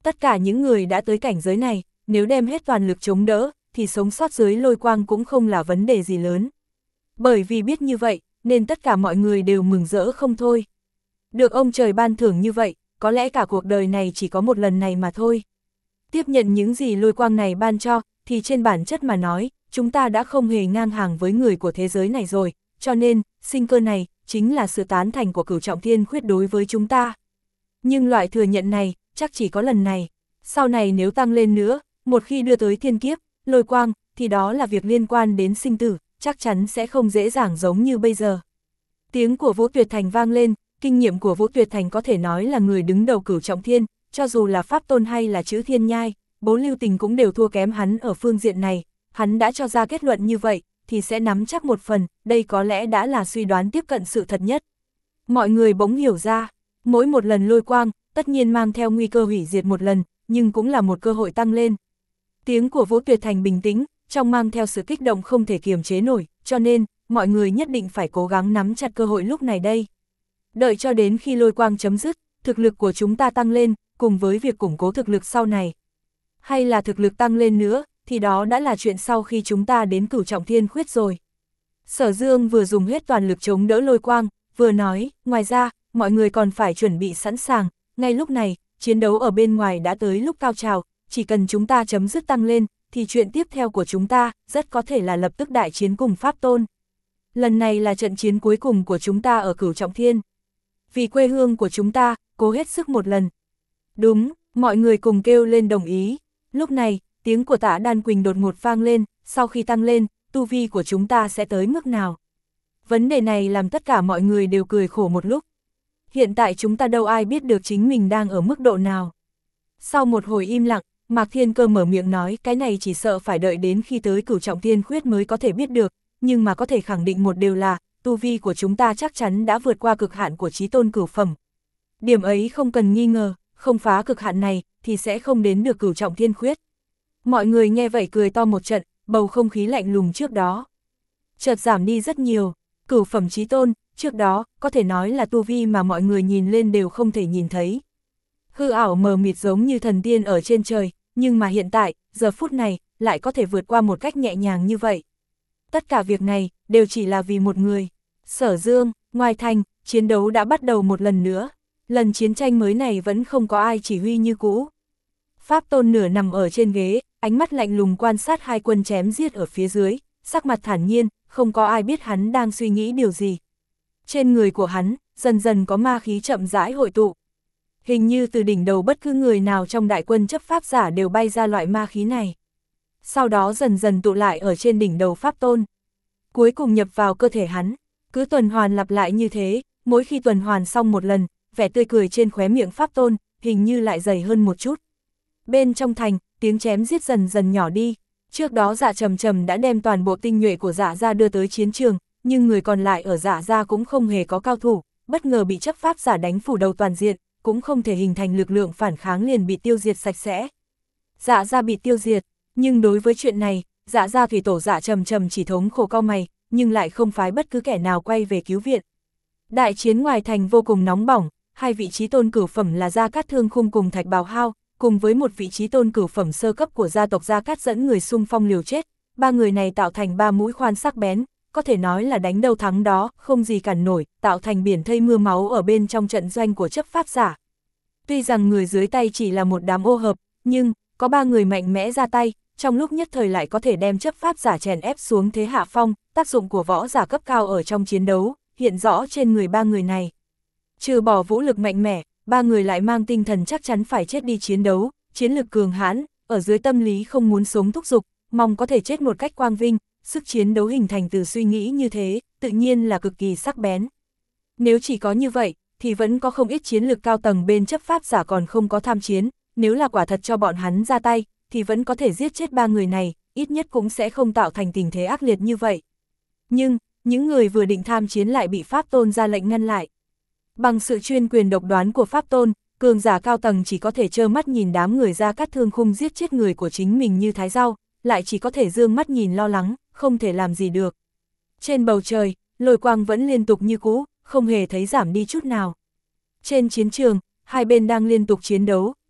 Tất cả những người đã tới cảnh giới này, nếu đem hết toàn lực chống đỡ, thì sống sót dưới lôi quang cũng không là vấn đề gì lớn. Bởi vì biết như vậy, nên tất cả mọi người đều mừng rỡ không thôi. Được ông trời ban thưởng như vậy, có lẽ cả cuộc đời này chỉ có một lần này mà thôi. Tiếp nhận những gì lôi quang này ban cho, thì trên bản chất mà nói, chúng ta đã không hề ngang hàng với người của thế giới này rồi, cho nên, sinh cơ này, chính là sự tán thành của Cửu Trọng Thiên Khuyết đối với chúng ta. Nhưng loại thừa nhận này, chắc chỉ có lần này. Sau này nếu tăng lên nữa, một khi đưa tới thiên kiếp, lôi quang, thì đó là việc liên quan đến sinh tử, chắc chắn sẽ không dễ dàng giống như bây giờ. Tiếng của Vũ Tuyệt Thành vang lên, kinh nghiệm của Vũ Tuyệt Thành có thể nói là người đứng đầu Cửu Trọng Thiên, cho dù là Pháp Tôn hay là chữ Thiên Nhai, Bố Lưu Tình cũng đều thua kém hắn ở phương diện này, hắn đã cho ra kết luận như vậy, thì sẽ nắm chắc một phần, đây có lẽ đã là suy đoán tiếp cận sự thật nhất. Mọi người bỗng hiểu ra, mỗi một lần lôi quang, tất nhiên mang theo nguy cơ hủy diệt một lần, nhưng cũng là một cơ hội tăng lên. Tiếng của Vũ Tuyệt Thành bình tĩnh, trong mang theo sự kích động không thể kiềm chế nổi, cho nên, mọi người nhất định phải cố gắng nắm chặt cơ hội lúc này đây. Đợi cho đến khi lôi quang chấm dứt, thực lực của chúng ta tăng lên, cùng với việc củng cố thực lực sau này. Hay là thực lực tăng lên nữa, thì đó đã là chuyện sau khi chúng ta đến Cửu Trọng Thiên Khuyết rồi. Sở Dương vừa dùng hết toàn lực chống đỡ lôi quang, vừa nói, ngoài ra, mọi người còn phải chuẩn bị sẵn sàng, ngay lúc này, chiến đấu ở bên ngoài đã tới lúc cao trào, chỉ cần chúng ta chấm dứt tăng lên, thì chuyện tiếp theo của chúng ta, rất có thể là lập tức đại chiến cùng Pháp Tôn. Lần này là trận chiến cuối cùng của chúng ta ở Cửu Trọng Thiên. Vì quê hương của chúng ta, cố hết sức một lần. Đúng, mọi người cùng kêu lên đồng ý. Lúc này, tiếng của Tả Đan Quỳnh đột ngột vang lên, sau khi tăng lên, tu vi của chúng ta sẽ tới mức nào? Vấn đề này làm tất cả mọi người đều cười khổ một lúc. Hiện tại chúng ta đâu ai biết được chính mình đang ở mức độ nào. Sau một hồi im lặng, Mạc Thiên Cơ mở miệng nói cái này chỉ sợ phải đợi đến khi tới Cửu Trọng Thiên Khuyết mới có thể biết được, nhưng mà có thể khẳng định một điều là, tu vi của chúng ta chắc chắn đã vượt qua cực hạn của chí tôn cửu phẩm. Điểm ấy không cần nghi ngờ, không phá cực hạn này, thì sẽ không đến được Cửu Trọng Thiên Khuyết. Mọi người nghe vậy cười to một trận, bầu không khí lạnh lùng trước đó chợt giảm đi rất nhiều. Cửu phẩm chí tôn, trước đó, có thể nói là tu vi mà mọi người nhìn lên đều không thể nhìn thấy. Hư ảo mờ mịt giống như thần tiên ở trên trời, nhưng mà hiện tại, giờ phút này, lại có thể vượt qua một cách nhẹ nhàng như vậy. Tất cả việc này, đều chỉ là vì một người. Sở Dương, ngoài thành, chiến đấu đã bắt đầu một lần nữa. Lần chiến tranh mới này vẫn không có ai chỉ huy như cũ. Pháp Tôn nửa nằm ở trên ghế, ánh mắt lạnh lùng quan sát hai quân chém giết ở phía dưới, sắc mặt thản nhiên, không có ai biết hắn đang suy nghĩ điều gì. Trên người của hắn, dần dần có ma khí chậm rãi hội tụ. Hình như từ đỉnh đầu bất cứ người nào trong đại quân chấp pháp giả đều bay ra loại ma khí này. Sau đó dần dần tụ lại ở trên đỉnh đầu Pháp Tôn. Cuối cùng nhập vào cơ thể hắn, cứ tuần hoàn lặp lại như thế, mỗi khi tuần hoàn xong một lần, vẻ tươi cười trên khóe miệng Pháp Tôn, hình như lại dày hơn một chút. Bên trong thành, tiếng chém giết dần dần nhỏ đi. Trước đó Dạ Trầm Trầm đã đem toàn bộ tinh nhuệ của Dạ gia đưa tới chiến trường, nhưng người còn lại ở Dạ gia cũng không hề có cao thủ, bất ngờ bị chấp pháp giả đánh phủ đầu toàn diện, cũng không thể hình thành lực lượng phản kháng liền bị tiêu diệt sạch sẽ. Dạ gia bị tiêu diệt, nhưng đối với chuyện này, Dạ gia thủy tổ Dạ Trầm Trầm chỉ thống khổ cau mày, nhưng lại không phái bất cứ kẻ nào quay về cứu viện. Đại chiến ngoài thành vô cùng nóng bỏng, hai vị trí tôn cửu phẩm là Gia Cát Thương Khung cùng Thạch Bào Hao, cùng với một vị trí tôn cửu phẩm sơ cấp của gia tộc Gia Cát dẫn người xung phong liều chết, ba người này tạo thành ba mũi khoan sắc bén, có thể nói là đánh đâu thắng đó, không gì cản nổi, tạo thành biển thây mưa máu ở bên trong trận doanh của chấp pháp giả. Tuy rằng người dưới tay chỉ là một đám ô hợp, nhưng, có ba người mạnh mẽ ra tay, trong lúc nhất thời lại có thể đem chấp pháp giả chèn ép xuống thế hạ phong, tác dụng của võ giả cấp cao ở trong chiến đấu, hiện rõ trên người ba người này. Trừ bỏ vũ lực mạnh mẽ, ba người lại mang tinh thần chắc chắn phải chết đi chiến đấu, chiến lực cường hãn, ở dưới tâm lý không muốn sống thúc giục, mong có thể chết một cách quang vinh, sức chiến đấu hình thành từ suy nghĩ như thế, tự nhiên là cực kỳ sắc bén. Nếu chỉ có như vậy, thì vẫn có không ít chiến lược cao tầng bên chấp pháp giả còn không có tham chiến, nếu là quả thật cho bọn hắn ra tay, thì vẫn có thể giết chết ba người này, ít nhất cũng sẽ không tạo thành tình thế ác liệt như vậy. Nhưng, những người vừa định tham chiến lại bị Pháp Tôn ra lệnh ngăn lại. Bằng sự chuyên quyền độc đoán của Pháp Tôn, cường giả cao tầng chỉ có thể trơ mắt nhìn đám người Gia Cát Thương Khung giết chết người của chính mình như thái rau, lại chỉ có thể dương mắt nhìn lo lắng, không thể làm gì được. Trên bầu trời, lôi quang vẫn liên tục như cũ, không hề thấy giảm đi chút nào. Trên chiến trường, hai bên đang liên tục chiến đấu,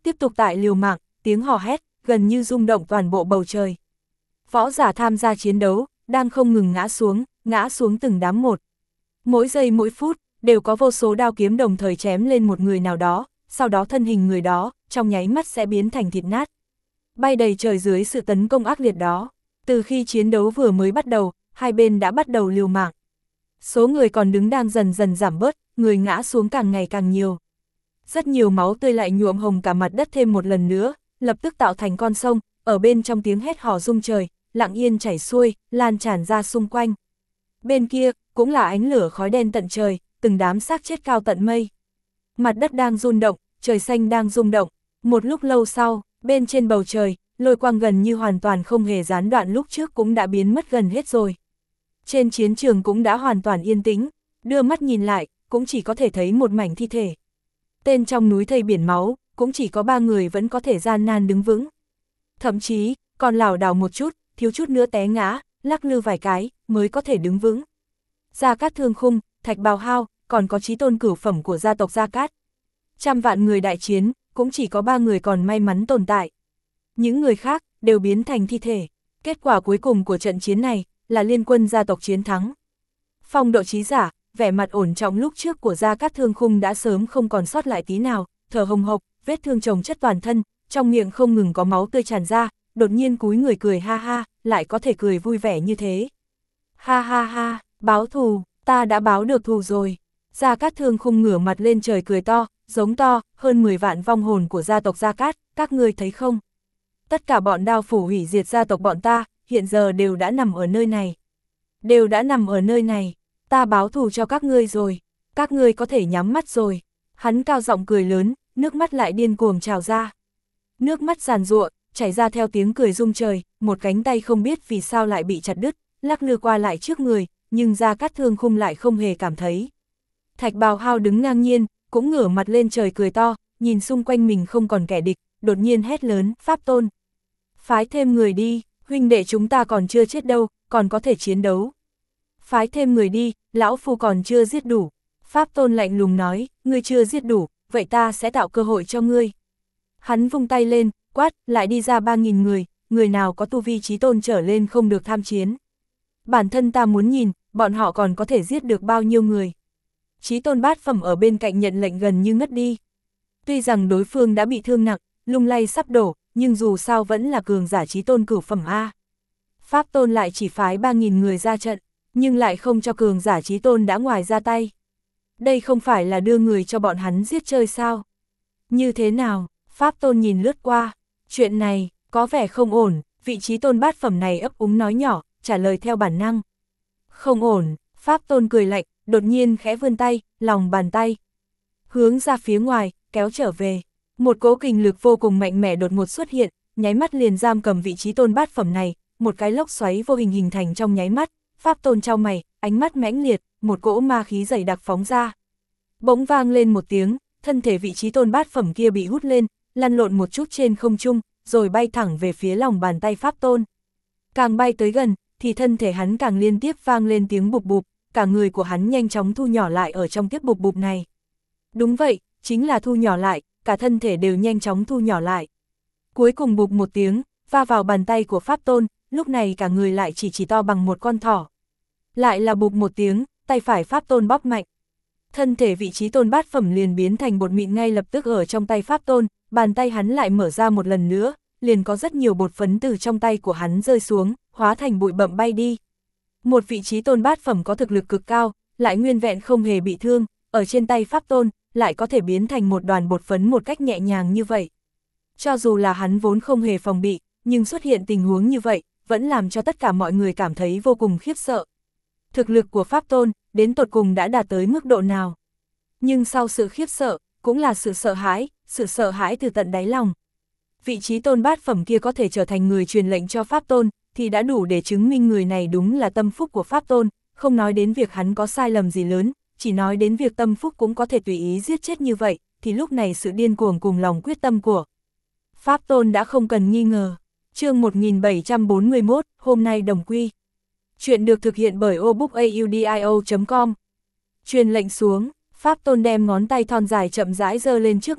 tiếp tục tại liều mạng, tiếng hò hét, gần như rung động toàn bộ bầu trời. Võ giả tham gia chiến đấu, đang không ngừng ngã xuống, ngã xuống từng đám một. Mỗi giây mỗi phút, đều có vô số đao kiếm đồng thời chém lên một người nào đó, sau đó thân hình người đó, trong nháy mắt sẽ biến thành thịt nát. Bay đầy trời dưới sự tấn công ác liệt đó. Từ khi chiến đấu vừa mới bắt đầu, hai bên đã bắt đầu liều mạng. Số người còn đứng đang dần dần giảm bớt, người ngã xuống càng ngày càng nhiều. Rất nhiều máu tươi lại nhuộm hồng cả mặt đất thêm một lần nữa, lập tức tạo thành con sông, ở bên trong tiếng hét hò rung trời, lặng yên chảy xuôi, lan tràn ra xung quanh. Bên kia, cũng là ánh lửa khói đen tận trời, từng đám xác chết cao tận mây. Mặt đất đang rung động, trời xanh đang rung động. Một lúc lâu sau, bên trên bầu trời, lôi quang gần như hoàn toàn không hề gián đoạn lúc trước cũng đã biến mất gần hết rồi. Trên chiến trường cũng đã hoàn toàn yên tĩnh, đưa mắt nhìn lại, cũng chỉ có thể thấy một mảnh thi thể. Tên trong núi thây biển máu, cũng chỉ có ba người vẫn có thể gian nan đứng vững. Thậm chí, còn lảo đảo một chút, thiếu chút nữa té ngã, lắc lư vài cái, mới có thể đứng vững. Gia Cát Thương Khung, Thạch Bào Hao, còn có chí tôn cửu phẩm của gia tộc Gia Cát. Trăm vạn người đại chiến, cũng chỉ có ba người còn may mắn tồn tại. Những người khác, đều biến thành thi thể. Kết quả cuối cùng của trận chiến này, là liên quân gia tộc chiến thắng. Phong Độ Chí giả, vẻ mặt ổn trọng lúc trước của Gia Cát Thương Khung đã sớm không còn sót lại tí nào, thở hồng hộc, vết thương chồng chất toàn thân, trong miệng không ngừng có máu tươi tràn ra, đột nhiên cúi người cười ha ha, lại có thể cười vui vẻ như thế. Ha ha ha, báo thù, ta đã báo được thù rồi. Gia Cát Thương Khung ngửa mặt lên trời cười to, giống to, hơn mười vạn vong hồn của gia tộc Gia Cát, các ngươi thấy không? Tất cả bọn đao phủ hủy diệt gia tộc bọn ta, hiện giờ đều đã nằm ở nơi này. Đều đã nằm ở nơi này, ta báo thù cho các ngươi rồi, các ngươi có thể nhắm mắt rồi. Hắn cao giọng cười lớn, nước mắt lại điên cuồng trào ra. Nước mắt giàn giụa, chảy ra theo tiếng cười rung trời, một cánh tay không biết vì sao lại bị chặt đứt, lắc lư qua lại trước người, nhưng Gia Cát Thương Khung lại không hề cảm thấy. Thạch Bào Hao đứng ngang nhiên, cũng ngửa mặt lên trời cười to, nhìn xung quanh mình không còn kẻ địch, đột nhiên hét lớn, Pháp Tôn. Phái thêm người đi, huynh đệ chúng ta còn chưa chết đâu, còn có thể chiến đấu. Phái thêm người đi, lão phu còn chưa giết đủ. Pháp Tôn lạnh lùng nói, ngươi chưa giết đủ, vậy ta sẽ tạo cơ hội cho ngươi. Hắn vung tay lên, quát, lại đi ra ba nghìn người, người nào có tu vi chí tôn trở lên không được tham chiến. Bản thân ta muốn nhìn, bọn họ còn có thể giết được bao nhiêu người. Chí tôn bát phẩm ở bên cạnh nhận lệnh gần như ngất đi. Tuy rằng đối phương đã bị thương nặng, lung lay sắp đổ, nhưng dù sao vẫn là cường giả chí tôn cửu phẩm A. Pháp Tôn lại chỉ phái ba nghìn người ra trận, nhưng lại không cho cường giả chí tôn đã ngoài ra tay. Đây không phải là đưa người cho bọn hắn giết chơi sao? Như thế nào? Pháp Tôn nhìn lướt qua, chuyện này, có vẻ không ổn, vị chí tôn bát phẩm này ấp úng nói nhỏ, trả lời theo bản năng. Không ổn, Pháp Tôn cười lạnh, đột nhiên khẽ vươn tay, lòng bàn tay. Hướng ra phía ngoài, kéo trở về. Một cỗ kình lực vô cùng mạnh mẽ đột ngột xuất hiện, nháy mắt liền giam cầm vị chí tôn bát phẩm này, một cái lốc xoáy vô hình hình thành trong nháy mắt, Pháp Tôn chau mày, ánh mắt mãnh liệt, một cỗ ma khí dày đặc phóng ra. Bỗng vang lên một tiếng, thân thể vị chí tôn bát phẩm kia bị hút lên, lăn lộn một chút trên không trung, rồi bay thẳng về phía lòng bàn tay Pháp Tôn. Càng bay tới gần, thì thân thể hắn càng liên tiếp vang lên tiếng bụp bụp, cả người của hắn nhanh chóng thu nhỏ lại ở trong tiếp bụp bụp này. Đúng vậy, chính là thu nhỏ lại, cả thân thể đều nhanh chóng thu nhỏ lại. Cuối cùng bụp một tiếng, va vào bàn tay của Pháp Tôn, lúc này cả người lại chỉ chỉ to bằng một con thỏ. Lại là bụp một tiếng, tay phải Pháp Tôn bóp mạnh. Thân thể vị chí tôn bát phẩm liền biến thành bột mịn ngay lập tức ở trong tay Pháp Tôn, bàn tay hắn lại mở ra một lần nữa, liền có rất nhiều bột phấn từ trong tay của hắn rơi xuống, hóa thành bụi bậm bay đi. Một vị chí tôn bát phẩm có thực lực cực cao, lại nguyên vẹn không hề bị thương, ở trên tay Pháp Tôn, lại có thể biến thành một đoàn bột phấn một cách nhẹ nhàng như vậy. Cho dù là hắn vốn không hề phòng bị, nhưng xuất hiện tình huống như vậy, vẫn làm cho tất cả mọi người cảm thấy vô cùng khiếp sợ. Thực lực của Pháp Tôn, đến tột cùng đã đạt tới mức độ nào? Nhưng sau sự khiếp sợ, cũng là sự sợ hãi, sự sợ hãi từ tận đáy lòng. Vị chí tôn bát phẩm kia có thể trở thành người truyền lệnh cho Pháp Tôn, thì đã đủ để chứng minh người này đúng là tâm phúc của Pháp Tôn, không nói đến việc hắn có sai lầm gì lớn, chỉ nói đến việc tâm phúc cũng có thể tùy ý giết chết như vậy, thì lúc này sự điên cuồng cùng lòng quyết tâm của Pháp Tôn đã không cần nghi ngờ. Chương một nghìn bảy trăm bốn mươi mốt, hôm nay đồng quy. Chuyện được thực hiện bởi obookaudio chấm com. Truyền lệnh xuống, Pháp Tôn đem ngón tay thon dài chậm rãi giơ lên trước mặt,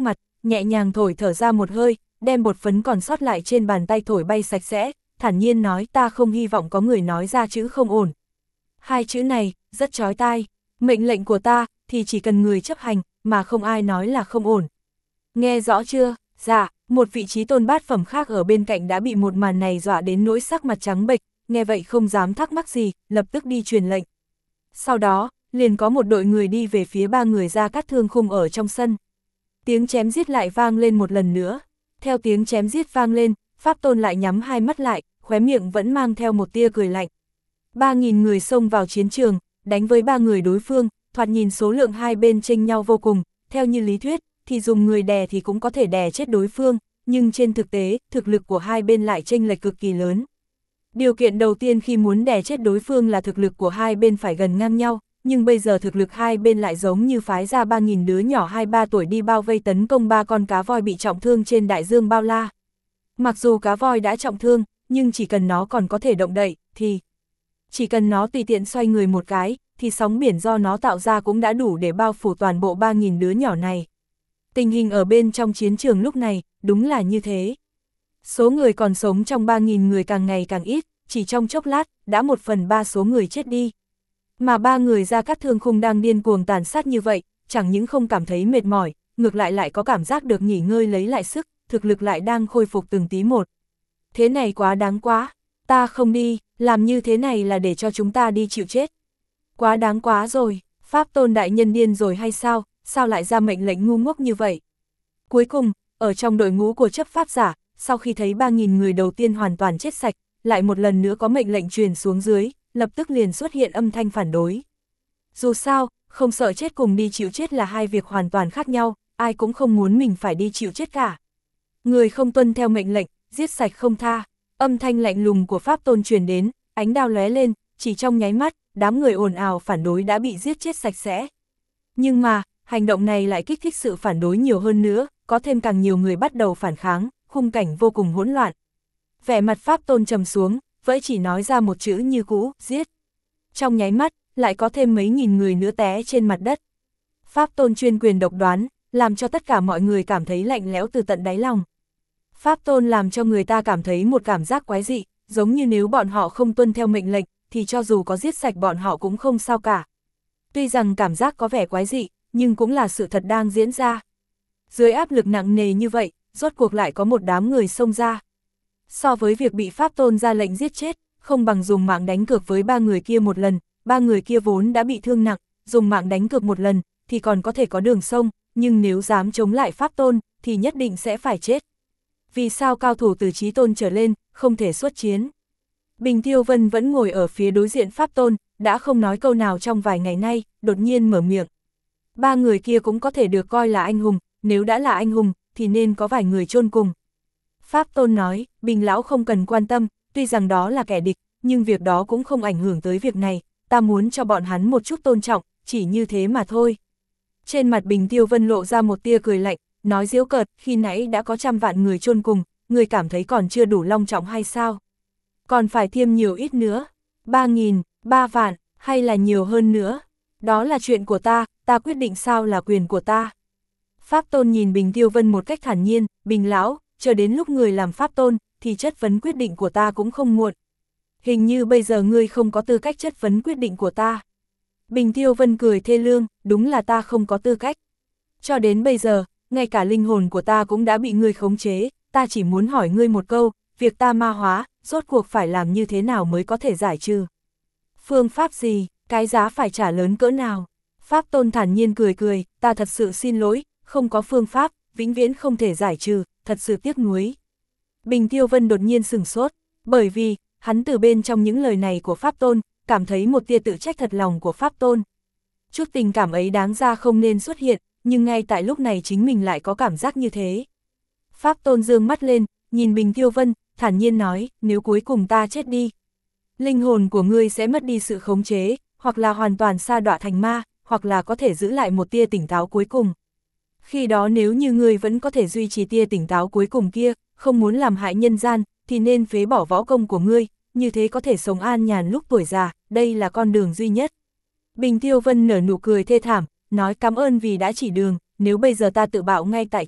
nhẹ nhàng thổi thở ra một hơi, đem bột phấn còn sót lại trên bàn tay thổi bay sạch sẽ, thản nhiên nói ta không hy vọng có người nói ra chữ không ổn. Hai chữ này, rất chói tai, mệnh lệnh của ta, thì chỉ cần người chấp hành, mà không ai nói là không ổn. Nghe rõ chưa? Dạ, một vị trí tôn bát phẩm khác ở bên cạnh đã bị một màn này dọa đến nỗi sắc mặt trắng bệch, nghe vậy không dám thắc mắc gì, lập tức đi truyền lệnh. Sau đó, liền có một đội người đi về phía ba người Gia Cát Thương Khung ở trong sân. Tiếng chém giết lại vang lên một lần nữa. Theo tiếng chém giết vang lên, Pháp Tôn lại nhắm hai mắt lại, khóe miệng vẫn mang theo một tia cười lạnh. Ba nghìn người xông vào chiến trường, đánh với ba người đối phương, thoạt nhìn số lượng hai bên chênh nhau vô cùng, theo như lý thuyết, thì dùng người đè thì cũng có thể đè chết đối phương, nhưng trên thực tế, thực lực của hai bên lại chênh lệch cực kỳ lớn. Điều kiện đầu tiên khi muốn đè chết đối phương là thực lực của hai bên phải gần ngang nhau, nhưng bây giờ thực lực hai bên lại giống như phái ra ba nghìn đứa nhỏ hai ba tuổi đi bao vây tấn công ba con cá voi bị trọng thương trên đại dương bao la. Mặc dù cá voi đã trọng thương, nhưng chỉ cần nó còn có thể động đậy, thì chỉ cần nó tùy tiện xoay người một cái, thì sóng biển do nó tạo ra cũng đã đủ để bao phủ toàn bộ ba nghìn đứa nhỏ này. Tình hình ở bên trong chiến trường lúc này, đúng là như thế. Số người còn sống trong ba nghìn người càng ngày càng ít, chỉ trong chốc lát, đã một phần ba số người chết đi. Mà ba người Gia Cát Thương Khung đang điên cuồng tàn sát như vậy, chẳng những không cảm thấy mệt mỏi, ngược lại lại có cảm giác được nghỉ ngơi lấy lại sức, thực lực lại đang khôi phục từng tí một. Thế này quá đáng quá, ta không đi, làm như thế này là để cho chúng ta đi chịu chết. Quá đáng quá rồi, Pháp Tôn đại nhân điên rồi hay sao, sao lại ra mệnh lệnh ngu ngốc như vậy? Cuối cùng, ở trong đội ngũ của chấp pháp giả, sau khi thấy ba nghìn người đầu tiên hoàn toàn chết sạch, lại một lần nữa có mệnh lệnh truyền xuống dưới, lập tức liền xuất hiện âm thanh phản đối. Dù sao, không sợ chết cùng đi chịu chết là hai việc hoàn toàn khác nhau, ai cũng không muốn mình phải đi chịu chết cả. Người không tuân theo mệnh lệnh, giết sạch không tha. Âm thanh lạnh lùng của Pháp Tôn truyền đến, ánh đao lóe lên, chỉ trong nháy mắt, đám người ồn ào phản đối đã bị giết chết sạch sẽ. Nhưng mà, hành động này lại kích thích sự phản đối nhiều hơn nữa, có thêm càng nhiều người bắt đầu phản kháng, khung cảnh vô cùng hỗn loạn. Vẻ mặt Pháp Tôn trầm xuống, vẫn chỉ nói ra một chữ như cũ, giết. Trong nháy mắt, lại có thêm mấy nghìn người nữa té trên mặt đất. Pháp Tôn chuyên quyền độc đoán, làm cho tất cả mọi người cảm thấy lạnh lẽo từ tận đáy lòng. Pháp Tôn làm cho người ta cảm thấy một cảm giác quái dị, giống như nếu bọn họ không tuân theo mệnh lệnh, thì cho dù có giết sạch bọn họ cũng không sao cả. Tuy rằng cảm giác có vẻ quái dị, nhưng cũng là sự thật đang diễn ra. Dưới áp lực nặng nề như vậy, rốt cuộc lại có một đám người xông ra. So với việc bị Pháp Tôn ra lệnh giết chết, không bằng dùng mạng đánh cược với ba người kia một lần, ba người kia vốn đã bị thương nặng, dùng mạng đánh cược một lần, thì còn có thể có đường xông, nhưng nếu dám chống lại Pháp Tôn, thì nhất định sẽ phải chết. Vì sao cao thủ từ Chí Tôn trở lên, không thể xuất chiến? Bình Tiêu Vân vẫn ngồi ở phía đối diện Pháp Tôn, đã không nói câu nào trong vài ngày nay, đột nhiên mở miệng. Ba người kia cũng có thể được coi là anh hùng, nếu đã là anh hùng, thì nên có vài người chôn cùng. Pháp Tôn nói, Bình lão không cần quan tâm, tuy rằng đó là kẻ địch, nhưng việc đó cũng không ảnh hưởng tới việc này, ta muốn cho bọn hắn một chút tôn trọng, chỉ như thế mà thôi. Trên mặt Bình Tiêu Vân lộ ra một tia cười lạnh, nói giễu cợt, khi nãy đã có trăm vạn người chôn cùng, người cảm thấy còn chưa đủ long trọng hay sao? Còn phải thêm nhiều ít nữa, ba nghìn, ba vạn, hay là nhiều hơn nữa? Đó là chuyện của ta, ta quyết định sao là quyền của ta. Pháp Tôn nhìn Bình Tiêu Vân một cách thản nhiên, Bình lão, chờ đến lúc người làm Pháp Tôn, thì chất vấn quyết định của ta cũng không muộn. Hình như bây giờ ngươi không có tư cách chất vấn quyết định của ta. Bình Tiêu Vân cười thê lương, đúng là ta không có tư cách. Cho đến bây giờ, ngay cả linh hồn của ta cũng đã bị ngươi khống chế, ta chỉ muốn hỏi ngươi một câu, việc ta ma hóa, rốt cuộc phải làm như thế nào mới có thể giải trừ? Phương pháp gì, cái giá phải trả lớn cỡ nào? Pháp Tôn thản nhiên cười cười, ta thật sự xin lỗi, không có phương pháp, vĩnh viễn không thể giải trừ, thật sự tiếc nuối. Bình Tiêu Vân đột nhiên sửng sốt, bởi vì, hắn từ bên trong những lời này của Pháp Tôn, cảm thấy một tia tự trách thật lòng của Pháp Tôn. Chút tình cảm ấy đáng ra không nên xuất hiện, nhưng ngay tại lúc này chính mình lại có cảm giác như thế. Pháp Tôn dương mắt lên, nhìn Bình Tiêu Vân, thản nhiên nói, nếu cuối cùng ta chết đi, linh hồn của ngươi sẽ mất đi sự khống chế, hoặc là hoàn toàn sa đọa thành ma, hoặc là có thể giữ lại một tia tỉnh táo cuối cùng. Khi đó nếu như ngươi vẫn có thể duy trì tia tỉnh táo cuối cùng kia, không muốn làm hại nhân gian, thì nên phế bỏ võ công của ngươi, như thế có thể sống an nhàn lúc tuổi già, đây là con đường duy nhất. Bình Tiêu Vân nở nụ cười thê thảm, nói cảm ơn vì đã chỉ đường, nếu bây giờ ta tự bạo ngay tại chỗ,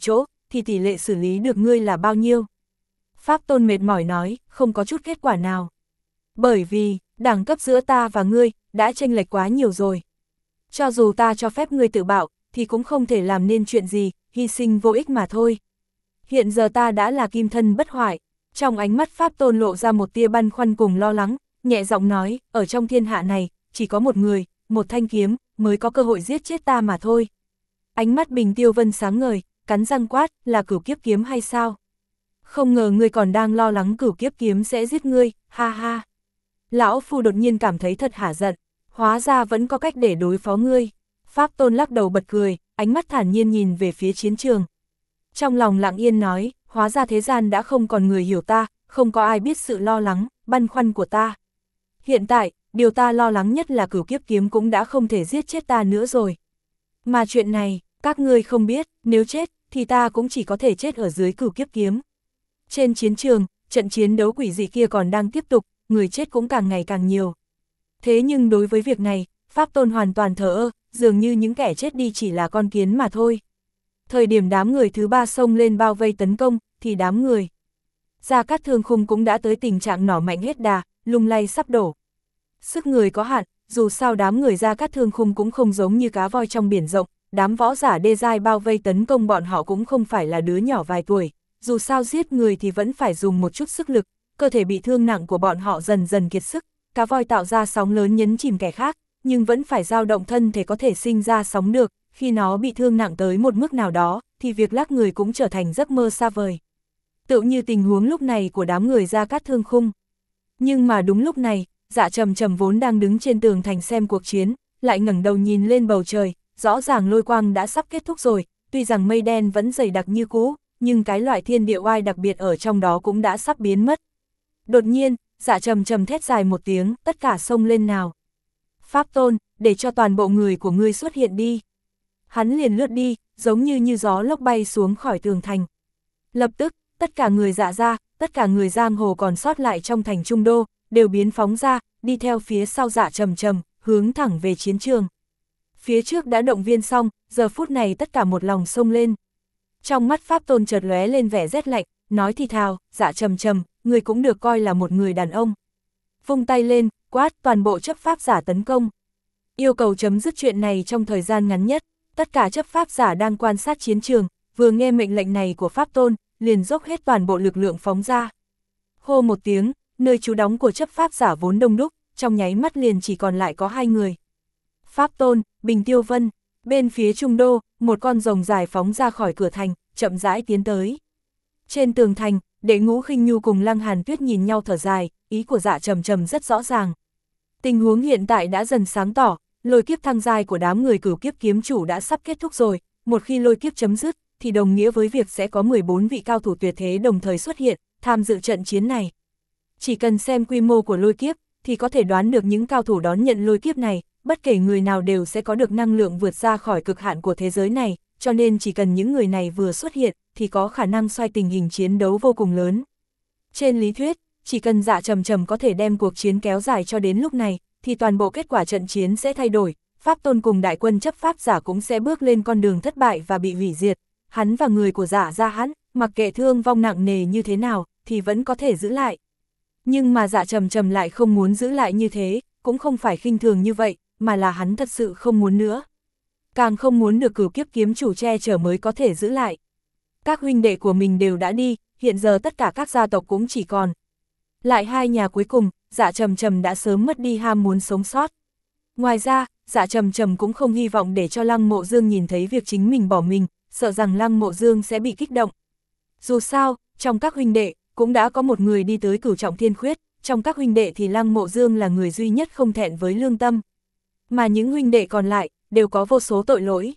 thì tỷ lệ xử lý được ngươi là bao nhiêu? Pháp Tôn mệt mỏi nói, không có chút kết quả nào. Bởi vì, đẳng cấp giữa ta và ngươi, đã chênh lệch quá nhiều rồi. Cho dù ta cho phép ngươi tự bạo, thì cũng không thể làm nên chuyện gì, hy sinh vô ích mà thôi. Hiện giờ ta đã là kim thân bất hoại. Trong ánh mắt Pháp Tôn lộ ra một tia băn khoăn cùng lo lắng, nhẹ giọng nói, ở trong thiên hạ này, chỉ có một người, một thanh kiếm, mới có cơ hội giết chết ta mà thôi. Ánh mắt Bình Tiêu Vân sáng ngời, cắn răng quát, là cửu kiếp kiếm hay sao? Không ngờ ngươi còn đang lo lắng cửu kiếp kiếm sẽ giết ngươi, ha ha. Lão Phu đột nhiên cảm thấy thật hả giận, hóa ra vẫn có cách để đối phó ngươi. Pháp Tôn lắc đầu bật cười, ánh mắt thản nhiên nhìn về phía chiến trường. Trong lòng lặng yên nói, hóa ra thế gian đã không còn người hiểu ta, không có ai biết sự lo lắng, băn khoăn của ta. Hiện tại, điều ta lo lắng nhất là cửu kiếp kiếm cũng đã không thể giết chết ta nữa rồi. Mà chuyện này, các ngươi không biết, nếu chết, thì ta cũng chỉ có thể chết ở dưới cửu kiếp kiếm. Trên chiến trường, trận chiến đấu quỷ dị kia còn đang tiếp tục, người chết cũng càng ngày càng nhiều. Thế nhưng đối với việc này, Pháp Tôn hoàn toàn thờ ơ, dường như những kẻ chết đi chỉ là con kiến mà thôi. Thời điểm đám người thứ ba xông lên bao vây tấn công, thì đám người Gia Cát Thương Khung cũng đã tới tình trạng nỏ mạnh hết đà, lung lay sắp đổ. Sức người có hạn, dù sao đám người Gia Cát Thương Khung cũng không giống như cá voi trong biển rộng, đám võ giả đê giai bao vây tấn công bọn họ cũng không phải là đứa nhỏ vài tuổi, dù sao giết người thì vẫn phải dùng một chút sức lực, cơ thể bị thương nặng của bọn họ dần dần kiệt sức, cá voi tạo ra sóng lớn nhấn chìm kẻ khác, nhưng vẫn phải dao động thân thể có thể sinh ra sóng được, khi nó bị thương nặng tới một mức nào đó, thì việc lắc người cũng trở thành giấc mơ xa vời. Tựu như tình huống lúc này của đám người Gia Cát Thương Khung. Nhưng mà đúng lúc này, Dạ Trầm Trầm vốn đang đứng trên tường thành xem cuộc chiến, lại ngẩng đầu nhìn lên bầu trời, rõ ràng lôi quang đã sắp kết thúc rồi, tuy rằng mây đen vẫn dày đặc như cũ, nhưng cái loại thiên địa oai đặc biệt ở trong đó cũng đã sắp biến mất. Đột nhiên, Dạ Trầm Trầm thét dài một tiếng, tất cả xông lên nào. Pháp Tôn, để cho toàn bộ người của ngươi xuất hiện đi. Hắn liền lướt đi, giống như như gió lốc bay xuống khỏi tường thành. Lập tức, tất cả người Dạ gia, tất cả người giang hồ còn sót lại trong thành Trung Đô, đều biến phóng ra, đi theo phía sau Dạ Trầm Trầm, hướng thẳng về chiến trường. Phía trước đã động viên xong, giờ phút này tất cả một lòng xông lên. Trong mắt Pháp Tôn chợt lóe lên vẻ rét lạnh, nói thì thào, Dạ Trầm Trầm, người cũng được coi là một người đàn ông. Vung tay lên, quát toàn bộ chấp pháp giả tấn công. Yêu cầu chấm dứt chuyện này trong thời gian ngắn nhất, tất cả chấp pháp giả đang quan sát chiến trường, vừa nghe mệnh lệnh này của Pháp Tôn, liền dốc hết toàn bộ lực lượng phóng ra. Hô một tiếng, nơi trú đóng của chấp pháp giả vốn đông đúc, trong nháy mắt liền chỉ còn lại có hai người. Pháp Tôn, Bình Tiêu Vân, bên phía Trung Đô, một con rồng dài phóng ra khỏi cửa thành, chậm rãi tiến tới. Trên tường thành, Đệ Ngũ Khinh Nhu cùng Lăng Hàn Tuyết nhìn nhau thở dài, ý của Dạ Trầm Trầm rất rõ ràng. Tình huống hiện tại đã dần sáng tỏ, lôi kiếp thăng giai của đám người cửu kiếp kiếm chủ đã sắp kết thúc rồi, một khi lôi kiếp chấm dứt, thì đồng nghĩa với việc sẽ có mười bốn vị cao thủ tuyệt thế đồng thời xuất hiện, tham dự trận chiến này. Chỉ cần xem quy mô của lôi kiếp, thì có thể đoán được những cao thủ đón nhận lôi kiếp này, bất kể người nào đều sẽ có được năng lượng vượt ra khỏi cực hạn của thế giới này, cho nên chỉ cần những người này vừa xuất hiện, thì có khả năng xoay tình hình chiến đấu vô cùng lớn. Trên lý thuyết, chỉ cần Dạ Trầm Trầm có thể đem cuộc chiến kéo dài cho đến lúc này, thì toàn bộ kết quả trận chiến sẽ thay đổi, Pháp Tôn cùng đại quân chấp pháp giả cũng sẽ bước lên con đường thất bại và bị hủy diệt. Hắn và người của Dạ gia hắn, mặc kệ thương vong nặng nề như thế nào, thì vẫn có thể giữ lại. Nhưng mà Dạ Trầm Trầm lại không muốn giữ lại như thế, cũng không phải khinh thường như vậy, mà là hắn thật sự không muốn nữa. Càng không muốn được cửu kiếp kiếm chủ che chở mới có thể giữ lại. Các huynh đệ của mình đều đã đi, hiện giờ tất cả các gia tộc cũng chỉ còn lại hai nhà cuối cùng, Dạ Trầm Trầm đã sớm mất đi ham muốn sống sót. Ngoài ra, Dạ Trầm Trầm cũng không hy vọng để cho Lăng Mộ Dương nhìn thấy việc chính mình bỏ mình, sợ rằng Lăng Mộ Dương sẽ bị kích động. Dù sao, trong các huynh đệ, cũng đã có một người đi tới cửu trọng thiên khuyết, trong các huynh đệ thì Lăng Mộ Dương là người duy nhất không thẹn với lương tâm. Mà những huynh đệ còn lại, đều có vô số tội lỗi.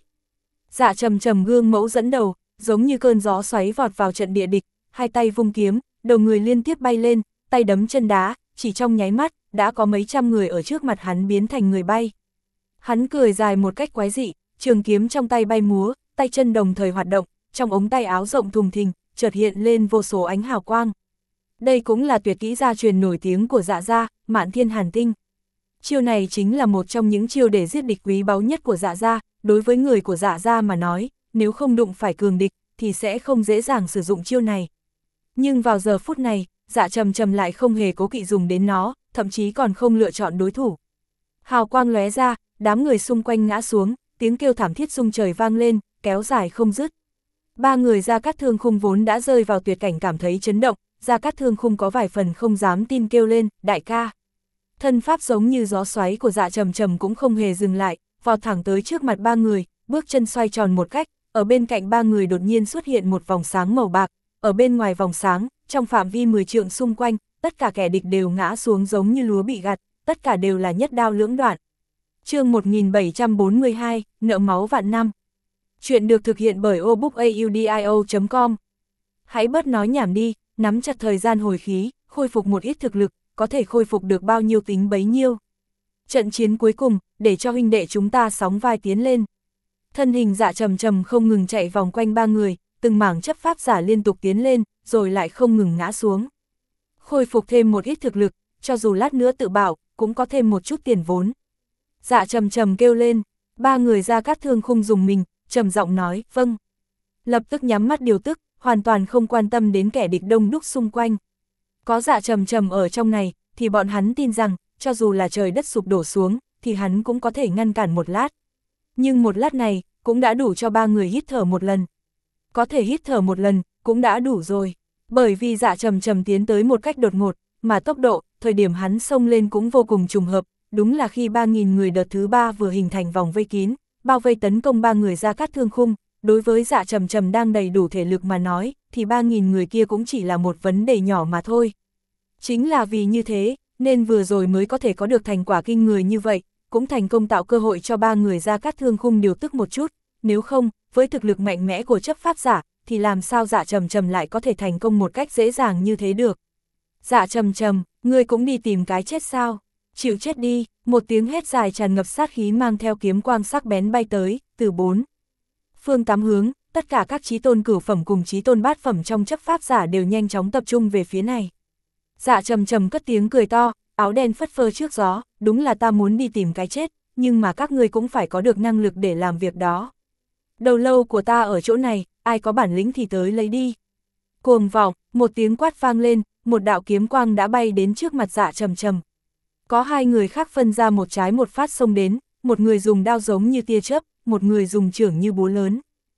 Dạ Trầm Trầm gương mẫu dẫn đầu, giống như cơn gió xoáy vọt vào trận địa địch, hai tay vung kiếm, đầu người liên tiếp bay lên, tay đấm chân đá, chỉ trong nháy mắt, đã có mấy trăm người ở trước mặt hắn biến thành người bay. Hắn cười dài một cách quái dị, trường kiếm trong tay bay múa, tay chân đồng thời hoạt động, trong ống tay áo rộng thùng thình, chợt hiện lên vô số ánh hào quang. Đây cũng là tuyệt kỹ gia truyền nổi tiếng của Dạ gia, Mạn Thiên Hàn Tinh. Chiêu này chính là một trong những chiêu để giết địch quý báu nhất của Dạ gia, đối với người của Dạ gia mà nói, nếu không đụng phải cường địch, thì sẽ không dễ dàng sử dụng chiêu này. Nhưng vào giờ phút này, Dạ Trầm Trầm lại không hề cố kỵ dùng đến nó, thậm chí còn không lựa chọn đối thủ. Hào quang lóe ra, đám người xung quanh ngã xuống, tiếng kêu thảm thiết rung trời vang lên, kéo dài không dứt. Ba người Gia Cát Thương Khung vốn đã rơi vào tuyệt cảnh cảm thấy chấn động, Gia Cát Thương Khung có vài phần không dám tin kêu lên, đại ca. Thân pháp giống như gió xoáy của Dạ Trầm Trầm cũng không hề dừng lại, vọt thẳng tới trước mặt ba người, bước chân xoay tròn một cách, ở bên cạnh ba người đột nhiên xuất hiện một vòng sáng màu bạc, ở bên ngoài vòng sáng, trong phạm vi mười trượng xung quanh, tất cả kẻ địch đều ngã xuống giống như lúa bị gặt, tất cả đều là nhất đao lưỡng đoạn. Chương một nghìn bảy trăm bốn mươi hai, nợ máu vạn năm. Chuyện được thực hiện bởi obookaudio chấm com. Hãy bớt nói nhảm đi, nắm chặt thời gian hồi khí, khôi phục một ít thực lực, có thể khôi phục được bao nhiêu tính bấy nhiêu. Trận chiến cuối cùng, để cho huynh đệ chúng ta sóng vai tiến lên. Thân hình Dạ Trầm Trầm không ngừng chạy vòng quanh ba người, từng mảng chấp pháp giả liên tục tiến lên, rồi lại không ngừng ngã xuống. Khôi phục thêm một ít thực lực, cho dù lát nữa tự bảo, cũng có thêm một chút tiền vốn. Dạ Trầm Trầm kêu lên, ba người Gia Cát Thương Khung dùng mình, trầm giọng nói, vâng. Lập tức nhắm mắt điều tức, hoàn toàn không quan tâm đến kẻ địch đông đúc xung quanh. Có Dạ Trầm Trầm ở trong này, thì bọn hắn tin rằng, cho dù là trời đất sụp đổ xuống, thì hắn cũng có thể ngăn cản một lát. Nhưng một lát này, cũng đã đủ cho ba người hít thở một lần. Có thể hít thở một lần, cũng đã đủ rồi. Bởi vì Dạ Trầm Trầm tiến tới một cách đột ngột, mà tốc độ, thời điểm hắn xông lên cũng vô cùng trùng hợp, đúng là khi ba nghìn người đợt thứ ba vừa hình thành vòng vây kín, bao vây tấn công ba người Gia Cát Thương Khung, đối với Dạ Trầm Trầm đang đầy đủ thể lực mà nói, thì ba nghìn người kia cũng chỉ là một vấn đề nhỏ mà thôi. Chính là vì như thế, nên vừa rồi mới có thể có được thành quả kinh người như vậy, cũng thành công tạo cơ hội cho ba người Gia Cát Thương Khung điều tức một chút, nếu không, với thực lực mạnh mẽ của chấp pháp giả, thì làm sao Dạ Trầm Trầm lại có thể thành công một cách dễ dàng như thế được. Dạ Trầm Trầm, ngươi cũng đi tìm cái chết sao? Chịu chết đi, một tiếng hét dài tràn ngập sát khí mang theo kiếm quang sắc bén bay tới, từ bốn phương tám hướng, tất cả các chí tôn cửu phẩm cùng chí tôn bát phẩm trong chấp pháp giả đều nhanh chóng tập trung về phía này. Dạ Trầm Trầm cất tiếng cười to, áo đen phất phơ trước gió, đúng là ta muốn đi tìm cái chết, nhưng mà các ngươi cũng phải có được năng lực để làm việc đó. Đầu lâu của ta ở chỗ này, ai có bản lĩnh thì tới lấy đi. Cuồng vọng, một tiếng quát vang lên, một đạo kiếm quang đã bay đến trước mặt Dạ Trầm Trầm. Có hai người khác phân ra một trái một phát xông đến, một người dùng đao giống như tia chớp, một người dùng chưởng như búa lớn.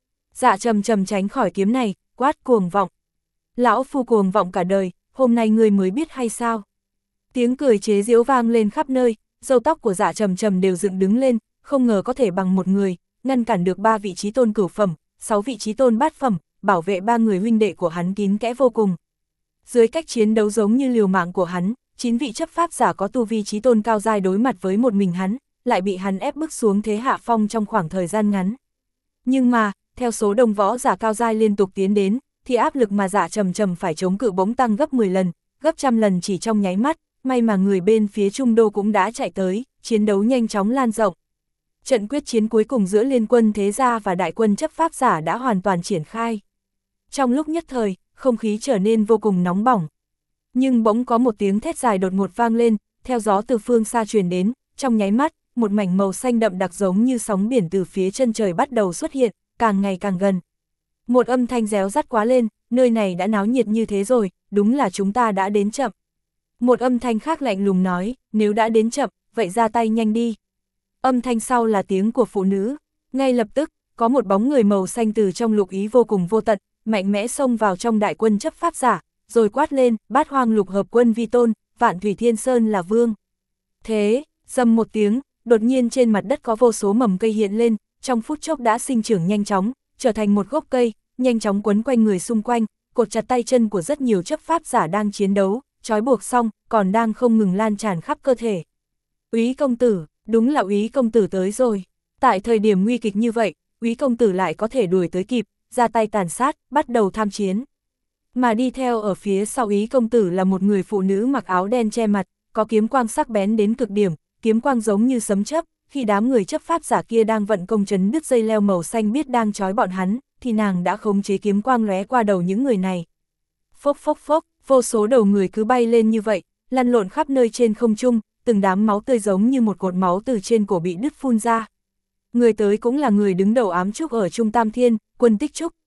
Dạ Trầm Trầm tránh khỏi kiếm này, quát cuồng vọng. Lão phu cuồng vọng cả đời, hôm nay ngươi mới biết hay sao? Tiếng cười chế giễu vang lên khắp nơi, râu tóc của Dạ Trầm Trầm đều dựng đứng lên, không ngờ có thể bằng một người, ngăn cản được ba vị chí tôn cửu phẩm, sáu vị chí tôn bát phẩm, bảo vệ ba người huynh đệ của hắn kín kẽ vô cùng. Dưới cách chiến đấu giống như liều mạng của hắn, chín vị chấp pháp giả có tu vi chí tôn cao giai đối mặt với một mình hắn, lại bị hắn ép bức xuống thế hạ phong trong khoảng thời gian ngắn. Nhưng mà, theo số đông võ giả cao giai liên tục tiến đến, thì áp lực mà Dạ Trầm Trầm phải chống cự bỗng tăng gấp mười lần, gấp trăm lần chỉ trong nháy mắt, may mà người bên phía Trung Đô cũng đã chạy tới, chiến đấu nhanh chóng lan rộng. Trận quyết chiến cuối cùng giữa liên quân thế gia và đại quân chấp pháp giả đã hoàn toàn triển khai. Trong lúc nhất thời, không khí trở nên vô cùng nóng bỏng. Nhưng bỗng có một tiếng thét dài đột ngột vang lên, theo gió từ phương xa truyền đến, trong nháy mắt, một mảnh màu xanh đậm đặc giống như sóng biển từ phía chân trời bắt đầu xuất hiện, càng ngày càng gần. Một âm thanh réo rắt quá lên, nơi này đã náo nhiệt như thế rồi, đúng là chúng ta đã đến chậm. Một âm thanh khác lạnh lùng nói, nếu đã đến chậm, vậy ra tay nhanh đi. Âm thanh sau là tiếng của phụ nữ, ngay lập tức, có một bóng người màu xanh từ trong lục ý vô cùng vô tận, mạnh mẽ xông vào trong đại quân chấp pháp giả, rồi quát lên, bát hoang lục hợp quân vi tôn, vạn thủy thiên sơn là vương. Thế, dầm một tiếng, đột nhiên trên mặt đất có vô số mầm cây hiện lên, trong phút chốc đã sinh trưởng nhanh chóng, trở thành một gốc cây, nhanh chóng quấn quanh người xung quanh, cột chặt tay chân của rất nhiều chấp pháp giả đang chiến đấu, trói buộc xong, còn đang không ngừng lan tràn khắp cơ thể. Úy công tử, đúng là Úy công tử tới rồi. Tại thời điểm nguy kịch như vậy, Úy công tử lại có thể đuổi tới kịp, ra tay tàn sát, bắt đầu tham chiến. Mà đi theo ở phía sau Úy công tử là một người phụ nữ mặc áo đen che mặt, có kiếm quang sắc bén đến cực điểm, kiếm quang giống như sấm chớp, khi đám người chấp pháp giả kia đang vận công chấn đứt dây leo màu xanh biết đang trói bọn hắn, thì nàng đã khống chế kiếm quang lóe qua đầu những người này. Phốc phốc phốc, vô số đầu người cứ bay lên như vậy, lăn lộn khắp nơi trên không trung, từng đám máu tươi giống như một cột máu từ trên cổ bị đứt phun ra. Người tới cũng là người đứng đầu ám trúc ở Trung Tam Thiên, Quân Tích Trúc.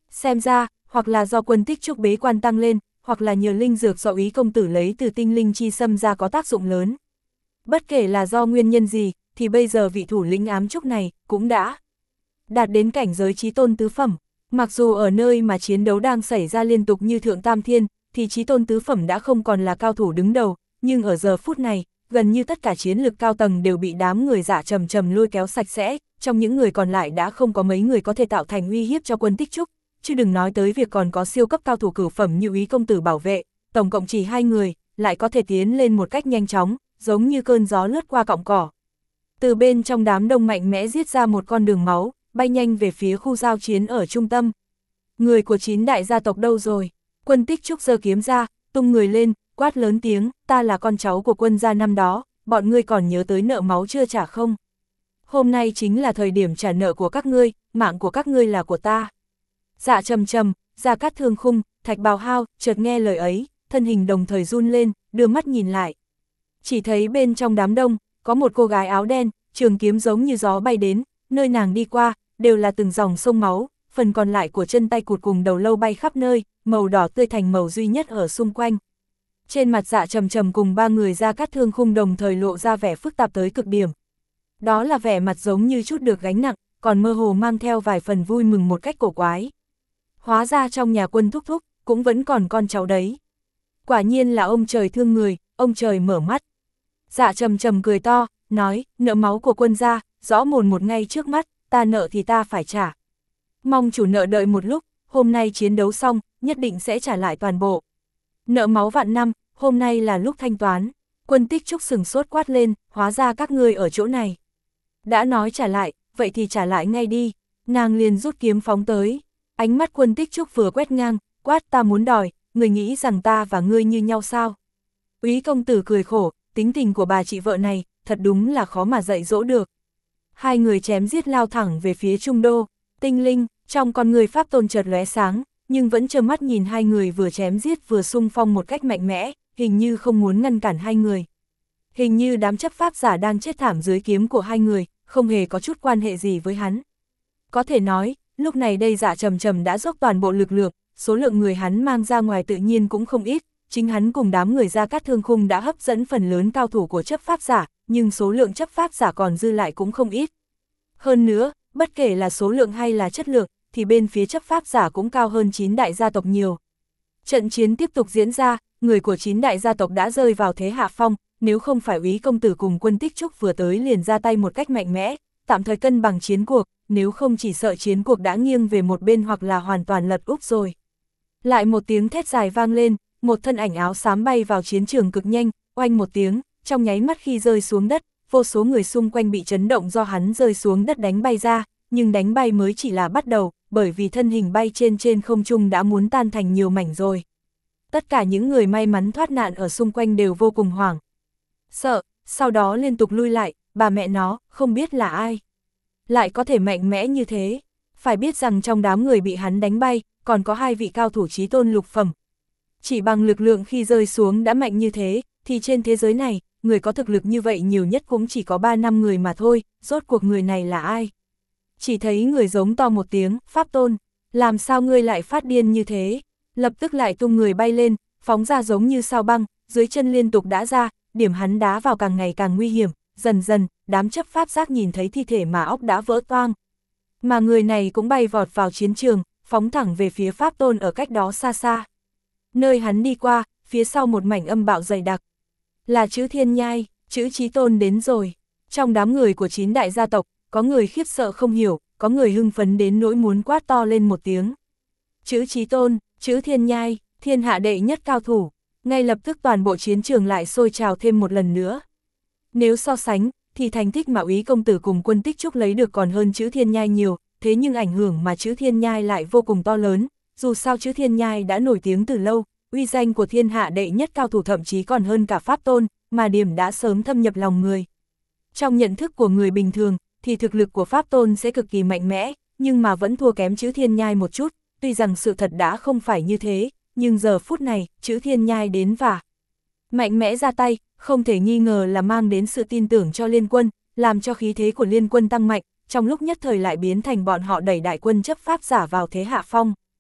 Xem ra, hoặc là do Quân Tích Trúc bế quan tăng lên, hoặc là nhờ linh dược do Úy công tử lấy từ tinh linh chi sâm ra có tác dụng lớn. Bất kể là do nguyên nhân gì, thì bây giờ vị thủ lĩnh ám trúc này cũng đã đạt đến cảnh giới chí tôn tứ phẩm. Mặc dù ở nơi mà chiến đấu đang xảy ra liên tục như Thượng Tam Thiên, thì chí tôn tứ phẩm đã không còn là cao thủ đứng đầu, nhưng ở giờ phút này, gần như tất cả chiến lực cao tầng đều bị đám người Dạ Trầm Trầm lôi kéo sạch sẽ, trong những người còn lại đã không có mấy người có thể tạo thành uy hiếp cho Quân Tích Trúc, chứ đừng nói tới việc còn có siêu cấp cao thủ cửu phẩm như Úy công tử bảo vệ, tổng cộng chỉ hai người, lại có thể tiến lên một cách nhanh chóng, giống như cơn gió lướt qua cọng cỏ. Từ bên trong đám đông mạnh mẽ giết ra một con đường máu, bay nhanh về phía khu giao chiến ở trung tâm. Người của chín đại gia tộc đâu rồi? Quân Tích Trúc giơ kiếm ra, tung người lên, quát lớn tiếng, ta là con cháu của quân gia năm đó, bọn ngươi còn nhớ tới nợ máu chưa trả không? Hôm nay chính là thời điểm trả nợ của các ngươi, mạng của các ngươi là của ta. Dạ Trầm Trầm, Gia Cát Thương Khung, Thạch Bào Hao, chợt nghe lời ấy, thân hình đồng thời run lên, đưa mắt nhìn lại. Chỉ thấy bên trong đám đông, có một cô gái áo đen, trường kiếm giống như gió bay đến, nơi nàng đi qua, đều là từng dòng sông máu, phần còn lại của chân tay cụt cùng đầu lâu bay khắp nơi, màu đỏ tươi thành màu duy nhất ở xung quanh. Trên mặt Dạ Trầm Trầm cùng ba người Gia Cát Thương Khung đồng thời lộ ra vẻ phức tạp tới cực điểm. Đó là vẻ mặt giống như chút được gánh nặng, còn mơ hồ mang theo vài phần vui mừng một cách cổ quái. Hóa ra trong nhà Quân thúc thúc, cũng vẫn còn con cháu đấy. Quả nhiên là ông trời thương người, ông trời mở mắt. Dạ Trầm Trầm cười to, nói, nợ máu của Quân gia, rõ mồn một ngay trước mắt, ta nợ thì ta phải trả. Mong chủ nợ đợi một lúc, hôm nay chiến đấu xong, nhất định sẽ trả lại toàn bộ. Nợ máu vạn năm, hôm nay là lúc thanh toán. Quân Tích Trúc sừng sốt quát lên, hóa ra các ngươi ở chỗ này. Đã nói trả lại, vậy thì trả lại ngay đi. Nàng liền rút kiếm phóng tới. Ánh mắt Quân Tích Trúc vừa quét ngang, quát ta muốn đòi, người nghĩ rằng ta và ngươi như nhau sao? Úy công tử cười khổ, tính tình của bà chị vợ này, thật đúng là khó mà dạy dỗ được. Hai người chém giết lao thẳng về phía trung đô. Tinh linh, trong con người Pháp Tôn chợt lóe sáng, nhưng vẫn trơ mắt nhìn hai người vừa chém giết vừa xung phong một cách mạnh mẽ, hình như không muốn ngăn cản hai người. Hình như đám chấp pháp giả đang chết thảm dưới kiếm của hai người, không hề có chút quan hệ gì với hắn. Có thể nói, lúc này đây Dạ Trầm Trầm đã dốc toàn bộ lực lượng, số lượng người hắn mang ra ngoài tự nhiên cũng không ít, chính hắn cùng đám người Gia Cát Thương Khung đã hấp dẫn phần lớn cao thủ của chấp pháp giả, nhưng số lượng chấp pháp giả còn dư lại cũng không ít. Hơn nữa, bất kể là số lượng hay là chất lượng, thì bên phía chấp pháp giả cũng cao hơn chín đại gia tộc nhiều. Trận chiến tiếp tục diễn ra, người của chín đại gia tộc đã rơi vào thế hạ phong, nếu không phải Úy công tử cùng Quân Tích Trúc vừa tới liền ra tay một cách mạnh mẽ, tạm thời cân bằng chiến cuộc, nếu không chỉ sợ chiến cuộc đã nghiêng về một bên hoặc là hoàn toàn lật úp rồi. Lại một tiếng thét dài vang lên, một thân ảnh áo xám bay vào chiến trường cực nhanh, oanh một tiếng, trong nháy mắt khi rơi xuống đất, vô số người xung quanh bị chấn động do hắn rơi xuống đất đánh bay ra, nhưng đánh bay mới chỉ là bắt đầu, bởi vì thân hình bay trên trên không trung đã muốn tan thành nhiều mảnh rồi. Tất cả những người may mắn thoát nạn ở xung quanh đều vô cùng hoảng sợ, sau đó liên tục lui lại, bà mẹ nó, không biết là ai. Lại có thể mạnh mẽ như thế, phải biết rằng trong đám người bị hắn đánh bay, còn có hai vị cao thủ chí tôn lục phẩm. Chỉ bằng lực lượng khi rơi xuống đã mạnh như thế, thì trên thế giới này, người có thực lực như vậy nhiều nhất cũng chỉ có ba năm người mà thôi, rốt cuộc người này là ai? Chỉ thấy người giống to một tiếng, Pháp Tôn, làm sao ngươi lại phát điên như thế? Lập tức lại tung người bay lên, phóng ra giống như sao băng, dưới chân liên tục đá ra, điểm hắn đá vào càng ngày càng nguy hiểm, dần dần, đám chấp pháp giác nhìn thấy thi thể mà óc đã vỡ toang. Mà người này cũng bay vọt vào chiến trường, phóng thẳng về phía Pháp Tôn ở cách đó xa xa. Nơi hắn đi qua, phía sau một mảnh âm bạo dày đặc. Là chữ Thiên Nhai, chữ Chí Tôn đến rồi. Trong đám người của chín đại gia tộc, có người khiếp sợ không hiểu, có người hưng phấn đến nỗi muốn quát to lên một tiếng. Chữ Chí Tôn, chữ Thiên Nhai, thiên hạ đệ nhất cao thủ. Ngay lập tức toàn bộ chiến trường lại sôi trào thêm một lần nữa. Nếu so sánh, thì thành tích mà Úy công tử cùng Quân Tích Trúc lấy được còn hơn chữ Thiên Nhai nhiều, thế nhưng ảnh hưởng mà chữ Thiên Nhai lại vô cùng to lớn. Dù sao chữ Thiên Nhai đã nổi tiếng từ lâu, uy danh của thiên hạ đệ nhất cao thủ thậm chí còn hơn cả Pháp Tôn, mà điểm đã sớm thâm nhập lòng người. Trong nhận thức của người bình thường, thì thực lực của Pháp Tôn sẽ cực kỳ mạnh mẽ, nhưng mà vẫn thua kém chữ Thiên Nhai một chút, tuy rằng sự thật đã không phải như thế, nhưng giờ phút này, chữ Thiên Nhai đến và mạnh mẽ ra tay, không thể nghi ngờ là mang đến sự tin tưởng cho liên quân, làm cho khí thế của liên quân tăng mạnh, trong lúc nhất thời lại biến thành bọn họ đẩy đại quân chấp pháp giả vào thế hạ phong.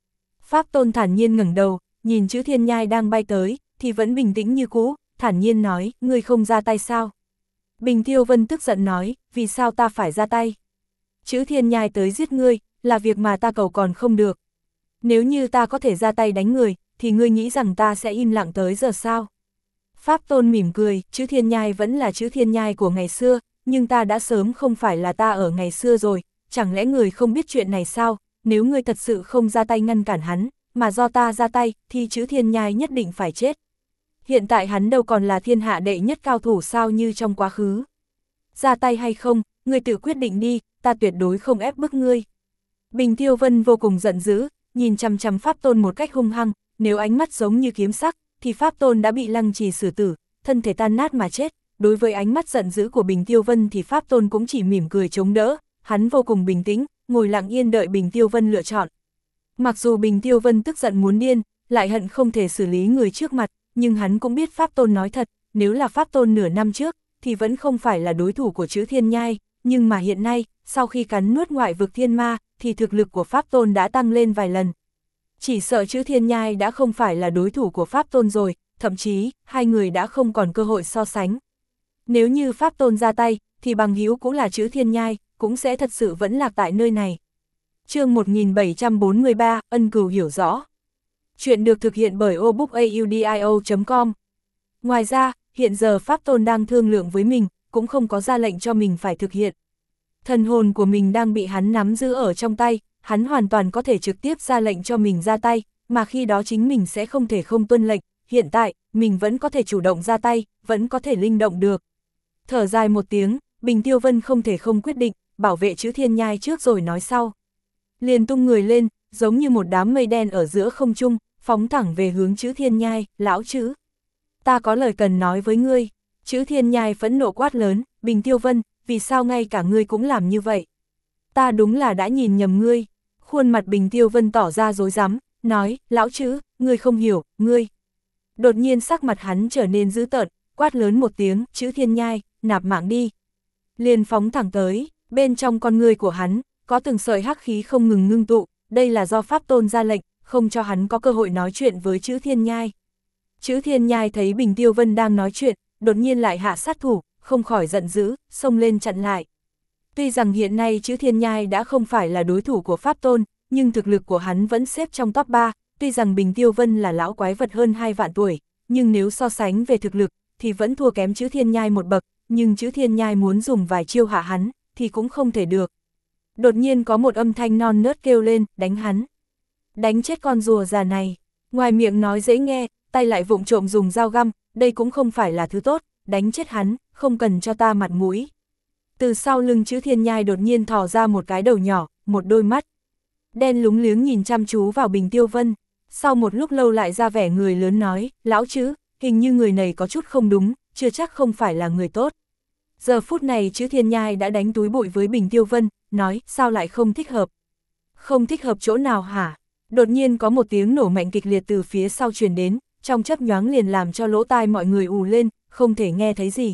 Pháp Tôn thản nhiên ngẩng đầu, nhìn chữ Thiên Nhai đang bay tới, thì vẫn bình tĩnh như cũ, thản nhiên nói, ngươi không ra tay sao? Bình Tiêu Vân tức giận nói, vì sao ta phải ra tay? Chữ Thiên Nhai tới giết ngươi, là việc mà ta cầu còn không được. Nếu như ta có thể ra tay đánh người, thì ngươi nghĩ rằng ta sẽ im lặng tới giờ sao? Pháp Tôn mỉm cười, chữ Thiên Nhai vẫn là chữ Thiên Nhai của ngày xưa, nhưng ta đã sớm không phải là ta ở ngày xưa rồi, chẳng lẽ người không biết chuyện này sao? Nếu ngươi thật sự không ra tay ngăn cản hắn, mà do ta ra tay, thì chữ Thiên Nhai nhất định phải chết. Hiện tại hắn đâu còn là thiên hạ đệ nhất cao thủ sao như trong quá khứ. Ra tay hay không, ngươi tự quyết định đi, ta tuyệt đối không ép bức ngươi. Bình Tiêu Vân vô cùng giận dữ, nhìn chằm chằm Pháp Tôn một cách hung hăng, nếu ánh mắt giống như kiếm sắc, thì Pháp Tôn đã bị lăng trì xử tử, thân thể tan nát mà chết. Đối với ánh mắt giận dữ của Bình Tiêu Vân thì Pháp Tôn cũng chỉ mỉm cười chống đỡ, hắn vô cùng bình tĩnh, ngồi lặng yên đợi Bình Tiêu Vân lựa chọn. Mặc dù Bình Tiêu Vân tức giận muốn điên, lại hận không thể xử lý người trước mặt, nhưng hắn cũng biết Pháp Tôn nói thật, nếu là Pháp Tôn nửa năm trước, thì vẫn không phải là đối thủ của chữ Thiên Nhai, nhưng mà hiện nay, sau khi cắn nuốt ngoại vực thiên ma, thì thực lực của Pháp Tôn đã tăng lên vài lần. Chỉ sợ chữ Thiên Nhai đã không phải là đối thủ của Pháp Tôn rồi, thậm chí, hai người đã không còn cơ hội so sánh. Nếu như Pháp Tôn ra tay, thì bằng hữu cũng là chữ Thiên Nhai, cũng sẽ thật sự vẫn lạc tại nơi này. Chương một nghìn bảy trăm bốn mươi ba, ân cừu hiểu rõ. Chuyện được thực hiện bởi obookaudio chấm com. Ngoài ra, hiện giờ Pháp Tôn đang thương lượng với mình, cũng không có ra lệnh cho mình phải thực hiện. Thần hồn của mình đang bị hắn nắm giữ ở trong tay, hắn hoàn toàn có thể trực tiếp ra lệnh cho mình ra tay, mà khi đó chính mình sẽ không thể không tuân lệnh. Hiện tại, mình vẫn có thể chủ động ra tay, vẫn có thể linh động được. Thở dài một tiếng, Bình Tiêu Vân không thể không quyết định, bảo vệ chữ Thiên Nhai trước rồi nói sau. Liền tung người lên, giống như một đám mây đen ở giữa không trung, phóng thẳng về hướng chữ Thiên Nhai, lão chữ. Ta có lời cần nói với ngươi. Chữ Thiên Nhai phẫn nộ quát lớn, Bình Tiêu Vân, vì sao ngay cả ngươi cũng làm như vậy? Ta đúng là đã nhìn nhầm ngươi. Khuôn mặt Bình Tiêu Vân tỏ ra rối rắm, nói, lão chữ, ngươi không hiểu, ngươi. Đột nhiên sắc mặt hắn trở nên dữ tợn, quát lớn một tiếng, chữ Thiên Nhai, nạp mạng đi. Liền phóng thẳng tới, bên trong con ngươi của hắn, có từng sợi hắc khí không ngừng ngưng tụ, đây là do Pháp Tôn ra lệnh, không cho hắn có cơ hội nói chuyện với chữ Thiên Nhai. Chữ Thiên Nhai thấy Bình Tiêu Vân đang nói chuyện, đột nhiên lại hạ sát thủ, không khỏi giận dữ, xông lên chặn lại. Tuy rằng hiện nay chữ Thiên Nhai đã không phải là đối thủ của Pháp Tôn, nhưng thực lực của hắn vẫn xếp trong top ba, tuy rằng Bình Tiêu Vân là lão quái vật hơn hai vạn tuổi, nhưng nếu so sánh về thực lực, thì vẫn thua kém chữ Thiên Nhai một bậc, nhưng chữ Thiên Nhai muốn dùng vài chiêu hạ hắn, thì cũng không thể được. Đột nhiên có một âm thanh non nớt kêu lên, đánh hắn. Đánh chết con rùa già này. Ngoài miệng nói dễ nghe, tay lại vụng trộm dùng dao găm, đây cũng không phải là thứ tốt, đánh chết hắn, không cần cho ta mặt mũi. Từ sau lưng chữ Thiên Nhai đột nhiên thò ra một cái đầu nhỏ, một đôi mắt đen lúng liếng nhìn chăm chú vào Bình Tiêu Vân. Sau một lúc lâu lại ra vẻ người lớn nói, lão chữ, hình như người này có chút không đúng, chưa chắc không phải là người tốt. Giờ phút này chữ Thiên Nhai đã đánh túi bụi với Bình Tiêu Vân, nói, sao lại không thích hợp? Không thích hợp chỗ nào hả? Đột nhiên có một tiếng nổ mạnh kịch liệt từ phía sau truyền đến, trong chớp nhoáng liền làm cho lỗ tai mọi người ù lên, không thể nghe thấy gì.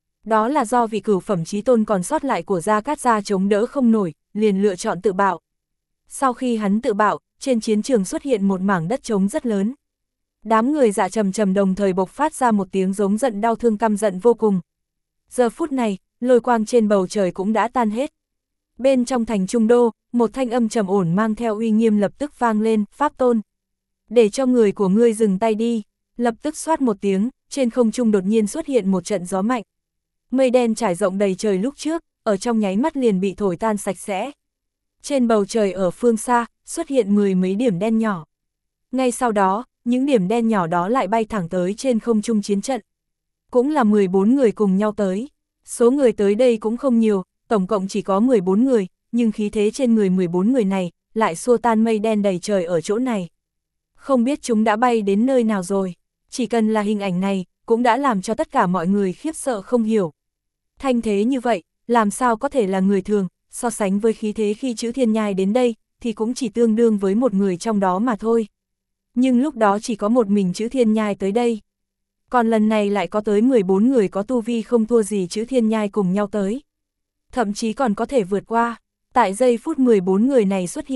Đó là do vị cửu phẩm chí tôn còn sót lại của Gia Cát Gia chống đỡ không nổi, liền lựa chọn tự bạo. Sau khi hắn tự bạo, trên chiến trường xuất hiện một mảng đất trống rất lớn. Đám người dạ trầm trầm đồng thời bộc phát ra một tiếng giống giận đau thương căm giận vô cùng. Giờ phút này, lôi quang trên bầu trời cũng đã tan hết. Bên trong thành Trung Đô, một thanh âm trầm ổn mang theo uy nghiêm lập tức vang lên, Pháp Tôn. Để cho người của ngươi dừng tay đi. Lập tức xoát một tiếng, trên không trung đột nhiên xuất hiện một trận gió mạnh. Mây đen trải rộng đầy trời lúc trước, ở trong nháy mắt liền bị thổi tan sạch sẽ. Trên bầu trời ở phương xa, xuất hiện mười mấy điểm đen nhỏ. Ngay sau đó, những điểm đen nhỏ đó lại bay thẳng tới trên không trung chiến trận. Cũng là mười bốn người cùng nhau tới. Số người tới đây cũng không nhiều, tổng cộng chỉ có mười bốn người, nhưng khí thế trên người mười bốn người này, lại xua tan mây đen đầy trời ở chỗ này. Không biết chúng đã bay đến nơi nào rồi, chỉ cần là hình ảnh này, cũng đã làm cho tất cả mọi người khiếp sợ không hiểu. Thanh thế như vậy, làm sao có thể là người thường, so sánh với khí thế khi chữ Thiên Nhai đến đây, thì cũng chỉ tương đương với một người trong đó mà thôi. Nhưng lúc đó chỉ có một mình chữ Thiên Nhai tới đây. Còn lần này lại có tới mười bốn người có tu vi không thua gì chữ Thiên Nhai cùng nhau tới. Thậm chí còn có thể vượt qua. Tại giây phút mười bốn người này xuất hiện,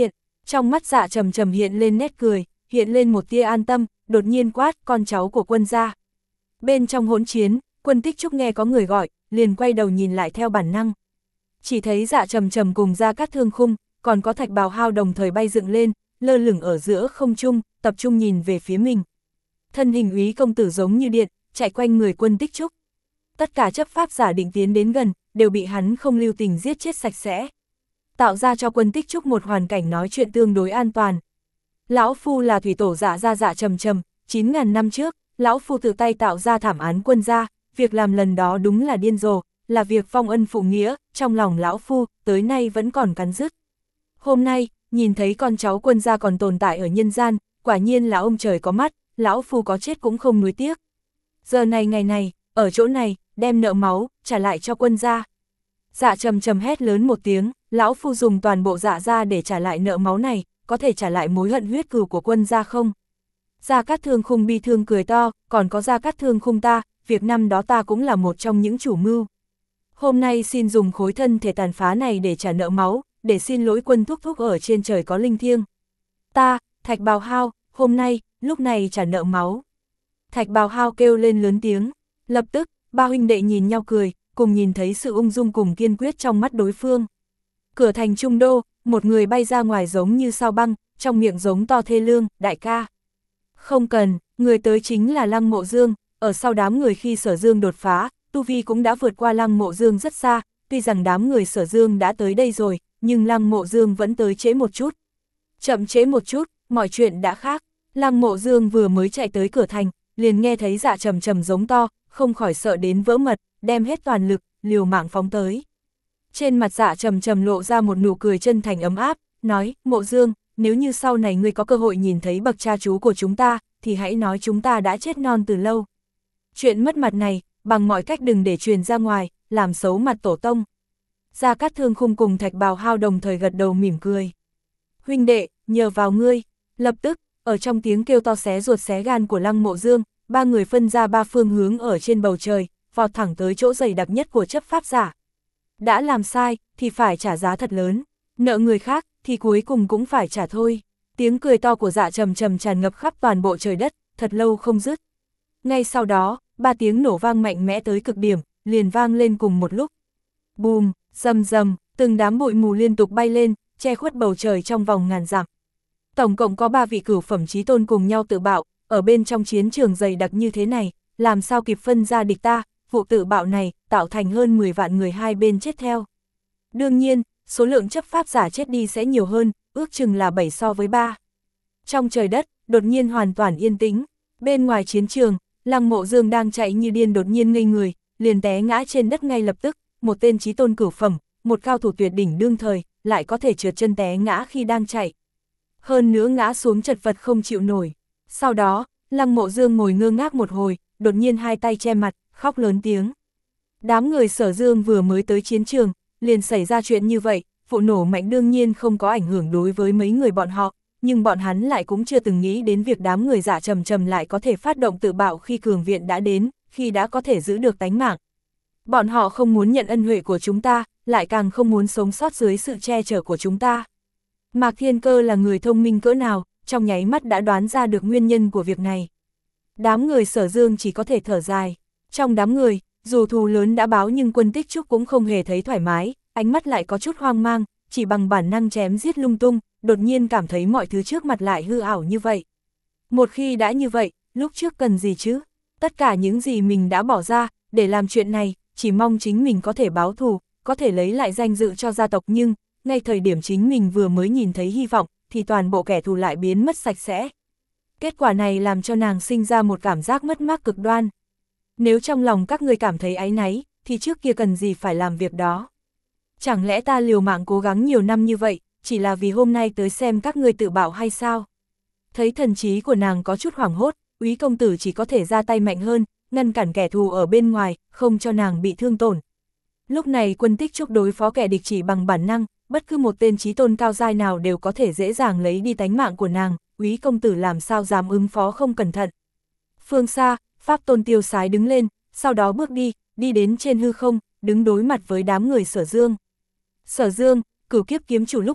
Trong mắt Dạ Trầm Trầm hiện lên nét cười, hiện lên một tia an tâm, đột nhiên quát, con cháu của Quân gia. Bên trong hỗn chiến, Quân Tích Trúc nghe có người gọi, liền quay đầu nhìn lại theo bản năng. Chỉ thấy Dạ Trầm Trầm cùng Gia Cát Thương Khung, còn có Thạch Bào Hao đồng thời bay dựng lên, lơ lửng ở giữa không trung, tập trung nhìn về phía mình. Thân hình úy công tử giống như điện, chạy quanh người Quân Tích Trúc. Tất cả chấp pháp giả định tiến đến gần, đều bị hắn không lưu tình giết chết sạch sẽ. Tạo ra cho Quân Tích Trúc một hoàn cảnh nói chuyện tương đối an toàn. Lão Phu là thủy tổ Dạ gia Dạ Trầm Trầm, chín ngàn năm trước, Lão Phu tự tay tạo ra thảm án Quân gia, việc làm lần đó đúng là điên rồ, là việc phong ân phụ nghĩa, trong lòng Lão Phu, tới nay vẫn còn cắn rứt. Hôm nay, nhìn thấy con cháu Quân gia còn tồn tại ở nhân gian, quả nhiên là ông trời có mắt, Lão Phu có chết cũng không nuối tiếc. Giờ này ngày này, ở chỗ này, đem nợ máu, trả lại cho Quân gia. Dạ Trầm Trầm hét lớn một tiếng, Lão Phu dùng toàn bộ Dạ gia để trả lại nợ máu này, có thể trả lại mối hận huyết cừu của Quân gia không? Gia Cát Thương Khung bi thương cười to, còn có Gia Cát Thương Khung ta, việc năm đó ta cũng là một trong những chủ mưu. Hôm nay xin dùng khối thân thể tàn phá này để trả nợ máu, để xin lỗi Quân thúc thúc ở trên trời có linh thiêng. Ta, Thạch Bào Hao, hôm nay, lúc này trả nợ máu. Thạch Bào Hao kêu lên lớn tiếng, lập tức, ba huynh đệ nhìn nhau cười, cùng nhìn thấy sự ung dung cùng kiên quyết trong mắt đối phương. Cửa thành Trung Đô, một người bay ra ngoài giống như sao băng, trong miệng giống to thê lương, đại ca. Không cần, người tới chính là Lăng Mộ Dương, ở sau đám người khi Sở Dương đột phá, tu vi cũng đã vượt qua Lăng Mộ Dương rất xa, tuy rằng đám người Sở Dương đã tới đây rồi, nhưng Lăng Mộ Dương vẫn tới trễ một chút. Chậm trễ một chút, mọi chuyện đã khác. Lăng Mộ Dương vừa mới chạy tới cửa thành, liền nghe thấy Dạ Trầm Trầm giống to, không khỏi sợ đến vỡ mật, đem hết toàn lực, liều mạng phóng tới. Trên mặt Dạ Trầm Trầm lộ ra một nụ cười chân thành ấm áp, nói, Mộ Dương, nếu như sau này ngươi có cơ hội nhìn thấy bậc cha chú của chúng ta, thì hãy nói chúng ta đã chết non từ lâu. Chuyện mất mặt này, bằng mọi cách đừng để truyền ra ngoài, làm xấu mặt tổ tông. Gia Cát Thương Khung cùng Thạch Bào Hao đồng thời gật đầu mỉm cười. Huynh đệ, nhờ vào ngươi. Lập tức, ở trong tiếng kêu to xé ruột xé gan của Lăng Mộ Dương, ba người phân ra ba phương hướng ở trên bầu trời, vọt thẳng tới chỗ dày đặc nhất của chấp pháp giả. Đã làm sai, thì phải trả giá thật lớn. Nợ người khác, thì cuối cùng cũng phải trả thôi. Tiếng cười to của Dạ Trầm Trầm tràn ngập khắp toàn bộ trời đất, thật lâu không dứt. Ngay sau đó, ba tiếng nổ vang mạnh mẽ tới cực điểm, liền vang lên cùng một lúc. Bùm, rầm rầm, từng đám bụi mù liên tục bay lên, che khuất bầu trời trong vòng ngàn dặm. Tổng cộng có ba vị cửu phẩm chí tôn cùng nhau tự bạo, ở bên trong chiến trường dày đặc như thế này, làm sao kịp phân ra địch ta, vụ tự bạo này tạo thành hơn mười vạn người hai bên chết theo. Đương nhiên, số lượng chấp pháp giả chết đi sẽ nhiều hơn, ước chừng là bảy so với ba. Trong trời đất, đột nhiên hoàn toàn yên tĩnh, bên ngoài chiến trường, Lăng Mộ Dương đang chạy như điên đột nhiên ngây người, liền té ngã trên đất ngay lập tức, một tên chí tôn cửu phẩm, một cao thủ tuyệt đỉnh đương thời, lại có thể trượt chân té ngã khi đang chạy. Hơn nữa ngã xuống chật vật không chịu nổi. Sau đó, Lăng Mộ Dương ngồi ngơ ngác một hồi, đột nhiên hai tay che mặt, khóc lớn tiếng. Đám người Sở Dương vừa mới tới chiến trường, liền xảy ra chuyện như vậy, vụ nổ mạnh đương nhiên không có ảnh hưởng đối với mấy người bọn họ, nhưng bọn hắn lại cũng chưa từng nghĩ đến việc đám người Dạ Trầm Trầm lại có thể phát động tự bạo khi cường viện đã đến, khi đã có thể giữ được tánh mạng. Bọn họ không muốn nhận ân huệ của chúng ta, lại càng không muốn sống sót dưới sự che chở của chúng ta. Mạc Thiên Cơ là người thông minh cỡ nào, trong nháy mắt đã đoán ra được nguyên nhân của việc này. Đám người Sở Dương chỉ có thể thở dài. Trong đám người, dù thù lớn đã báo nhưng Quân Tích Trúc cũng không hề thấy thoải mái, ánh mắt lại có chút hoang mang, chỉ bằng bản năng chém giết lung tung, đột nhiên cảm thấy mọi thứ trước mặt lại hư ảo như vậy. Một khi đã như vậy, lúc trước cần gì chứ? Tất cả những gì mình đã bỏ ra, để làm chuyện này, chỉ mong chính mình có thể báo thù, có thể lấy lại danh dự cho gia tộc, nhưng, ngay thời điểm chính mình vừa mới nhìn thấy hy vọng, thì toàn bộ kẻ thù lại biến mất sạch sẽ. Kết quả này làm cho nàng sinh ra một cảm giác mất mát cực đoan. Nếu trong lòng các ngươi cảm thấy áy náy, thì trước kia cần gì phải làm việc đó? Chẳng lẽ ta liều mạng cố gắng nhiều năm như vậy, chỉ là vì hôm nay tới xem các ngươi tự bạo hay sao? Thấy thần trí của nàng có chút hoảng hốt, úy công tử chỉ có thể ra tay mạnh hơn, ngăn cản kẻ thù ở bên ngoài, không cho nàng bị thương tổn. Lúc này Quân Tích Trúc đối phó kẻ địch chỉ bằng bản năng, bất cứ một tên chí tôn cao giai nào đều có thể dễ dàng lấy đi tánh mạng của nàng, úy công tử làm sao dám ứng phó không cẩn thận. Phương xa, Pháp Tôn tiêu sái đứng lên, sau đó bước đi, đi đến trên hư không, đứng đối mặt với đám người Sở Dương. Sở Dương, Cửu Kiếp kiếm chủ lúc này,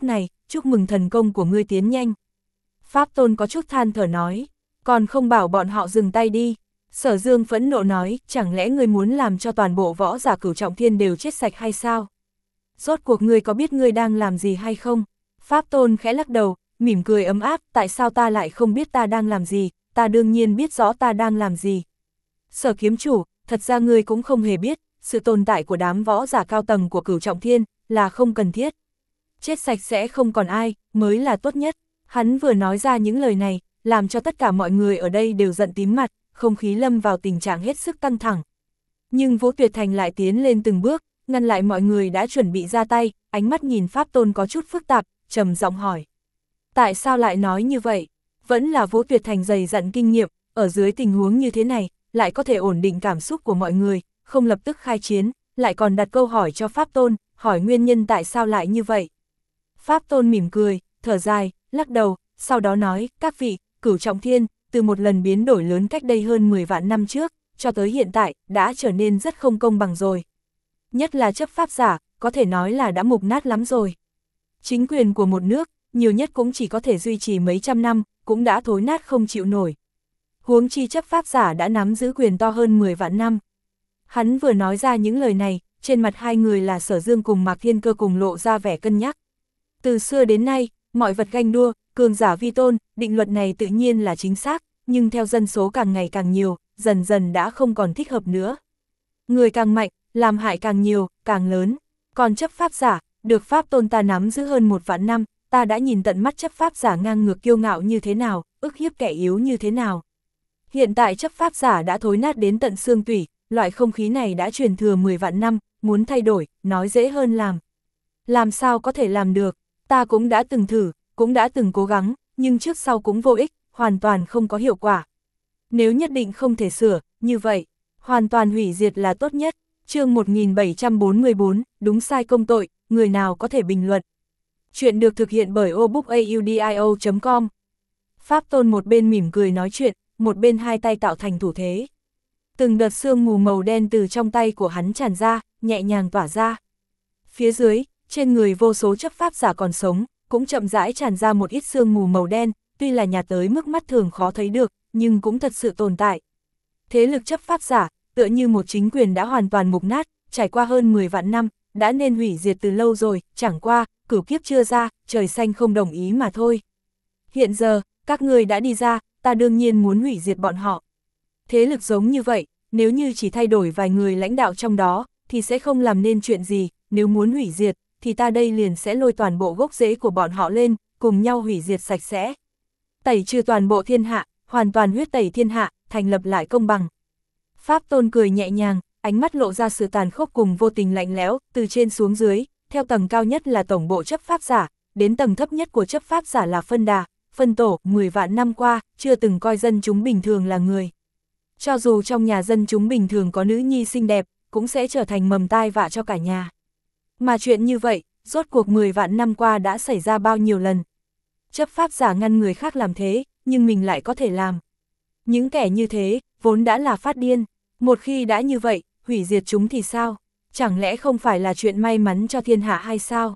chúc mừng thần công của ngươi tiến nhanh. Pháp Tôn có chút than thở nói, còn không bảo bọn họ dừng tay đi. Sở Dương phẫn nộ nói, chẳng lẽ ngươi muốn làm cho toàn bộ võ giả cửu trọng thiên đều chết sạch hay sao? Rốt cuộc ngươi có biết ngươi đang làm gì hay không? Pháp Tôn khẽ lắc đầu, mỉm cười ấm áp, tại sao ta lại không biết ta đang làm gì, ta đương nhiên biết rõ ta đang làm gì. Sở kiếm chủ, thật ra ngươi cũng không hề biết, sự tồn tại của đám võ giả cao tầng của cửu trọng thiên là không cần thiết. Chết sạch sẽ không còn ai, mới là tốt nhất. Hắn vừa nói ra những lời này, làm cho tất cả mọi người ở đây đều giận tím mặt, không khí lâm vào tình trạng hết sức căng thẳng. Nhưng Vũ Tuyệt Thành lại tiến lên từng bước, ngăn lại mọi người đã chuẩn bị ra tay, ánh mắt nhìn Pháp Tôn có chút phức tạp, trầm giọng hỏi. Tại sao lại nói như vậy? Vẫn là Vũ Tuyệt Thành dày dặn kinh nghiệm, ở dưới tình huống như thế này, lại có thể ổn định cảm xúc của mọi người, không lập tức khai chiến, lại còn đặt câu hỏi cho Pháp Tôn, hỏi nguyên nhân tại sao lại như vậy. Pháp Tôn mỉm cười, thở dài, lắc đầu, sau đó nói, các vị, cửu trọng thiên, từ một lần biến đổi lớn cách đây hơn mười vạn năm trước, cho tới hiện tại, đã trở nên rất không công bằng rồi. Nhất là chấp pháp giả, có thể nói là đã mục nát lắm rồi. Chính quyền của một nước, nhiều nhất cũng chỉ có thể duy trì mấy trăm năm, cũng đã thối nát không chịu nổi. Huống chi chấp pháp giả đã nắm giữ quyền to hơn mười vạn năm. Hắn vừa nói ra những lời này, trên mặt hai người là Sở Dương cùng Mạc Thiên Cơ cùng lộ ra vẻ cân nhắc. Từ xưa đến nay, mọi vật ganh đua, cường giả vi tôn, định luật này tự nhiên là chính xác, nhưng theo dân số càng ngày càng nhiều, dần dần đã không còn thích hợp nữa. Người càng mạnh, làm hại càng nhiều, càng lớn. Còn chấp pháp giả, được Pháp Tôn ta nắm giữ hơn một vạn năm, ta đã nhìn tận mắt chấp pháp giả ngang ngược kiêu ngạo như thế nào, ức hiếp kẻ yếu như thế nào. Hiện tại chấp pháp giả đã thối nát đến tận xương tủy, loại không khí này đã truyền thừa mười vạn năm, muốn thay đổi, nói dễ hơn làm. Làm sao có thể làm được, ta cũng đã từng thử, cũng đã từng cố gắng, nhưng trước sau cũng vô ích, hoàn toàn không có hiệu quả. Nếu nhất định không thể sửa, như vậy, hoàn toàn hủy diệt là tốt nhất. Chương một nghìn bảy trăm bốn mươi bốn, đúng sai công tội, người nào có thể bình luận. Chuyện được thực hiện bởi obookaudio chấm com. Pháp Tôn một bên mỉm cười nói chuyện, một bên hai tay tạo thành thủ thế. Từng đợt sương mù màu đen từ trong tay của hắn tràn ra, nhẹ nhàng tỏa ra. Phía dưới, trên người vô số chấp pháp giả còn sống, cũng chậm rãi tràn ra một ít sương mù màu đen, tuy là nhạt tới mức mắt thường khó thấy được, nhưng cũng thật sự tồn tại. Thế lực chấp pháp giả, tựa như một chính quyền đã hoàn toàn mục nát, trải qua hơn mười vạn năm, đã nên hủy diệt từ lâu rồi, chẳng qua, cửu kiếp chưa ra, trời xanh không đồng ý mà thôi. Hiện giờ, các ngươi đã đi ra, ta đương nhiên muốn hủy diệt bọn họ. Thế lực giống như vậy, nếu như chỉ thay đổi vài người lãnh đạo trong đó, thì sẽ không làm nên chuyện gì, nếu muốn hủy diệt, thì ta đây liền sẽ lôi toàn bộ gốc rễ của bọn họ lên, cùng nhau hủy diệt sạch sẽ. Tẩy trừ toàn bộ thiên hạ, hoàn toàn huyết tẩy thiên hạ, thành lập lại công bằng. Pháp Tôn cười nhẹ nhàng, ánh mắt lộ ra sự tàn khốc cùng vô tình lạnh lẽo, từ trên xuống dưới, theo tầng cao nhất là tổng bộ chấp pháp giả, đến tầng thấp nhất của chấp pháp giả là phân đà, phân tổ, mười vạn năm qua, chưa từng coi dân chúng bình thường là người. Cho dù trong nhà dân chúng bình thường có nữ nhi xinh đẹp, cũng sẽ trở thành mầm tai vạ cho cả nhà. Mà chuyện như vậy, rốt cuộc mười vạn năm qua đã xảy ra bao nhiêu lần. Chấp pháp giả ngăn người khác làm thế, nhưng mình lại có thể làm. Những kẻ như thế, vốn đã là phát điên. Một khi đã như vậy, hủy diệt chúng thì sao? Chẳng lẽ không phải là chuyện may mắn cho thiên hạ hay sao?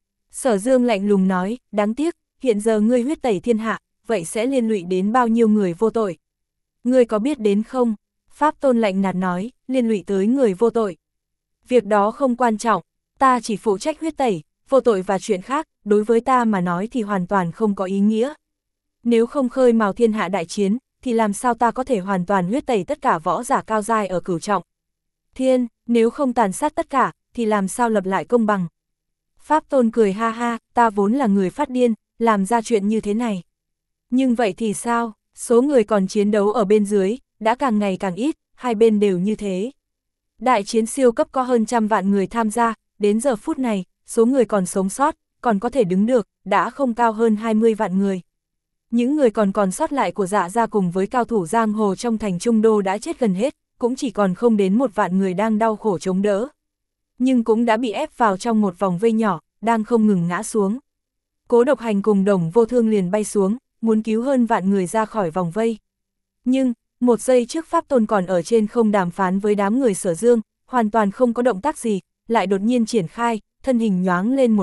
Sở Dương lạnh lùng nói, đáng tiếc, hiện giờ ngươi huyết tẩy thiên hạ, vậy sẽ liên lụy đến bao nhiêu người vô tội? Ngươi có biết đến không? Pháp Tôn lạnh nhạt nói, liên lụy tới người vô tội. Việc đó không quan trọng, ta chỉ phụ trách huyết tẩy, vô tội và chuyện khác, đối với ta mà nói thì hoàn toàn không có ý nghĩa. Nếu không khơi mào thiên hạ đại chiến, thì làm sao ta có thể hoàn toàn huyết tẩy tất cả võ giả cao giai ở cửu trọng thiên, nếu không tàn sát tất cả, thì làm sao lập lại công bằng. Pháp Tôn cười ha ha, ta vốn là người phát điên, làm ra chuyện như thế này. Nhưng vậy thì sao, số người còn chiến đấu ở bên dưới, đã càng ngày càng ít, hai bên đều như thế. Đại chiến siêu cấp có hơn trăm vạn người tham gia, đến giờ phút này, số người còn sống sót, còn có thể đứng được, đã không cao hơn hai mươi vạn người. Những người còn còn sót lại của Dạ gia cùng với cao thủ giang hồ trong thành Trung Đô đã chết gần hết, cũng chỉ còn không đến một vạn người đang đau khổ chống đỡ. Nhưng cũng đã bị ép vào trong một vòng vây nhỏ, đang không ngừng ngã xuống. Cố Độc Hành cùng Đồng Vô Thương liền bay xuống, muốn cứu hơn vạn người ra khỏi vòng vây. Nhưng, một giây trước Pháp Tôn còn ở trên không đàm phán với đám người Sở Dương, hoàn toàn không có động tác gì, lại đột nhiên triển khai, thân hình nhoáng lên một cái,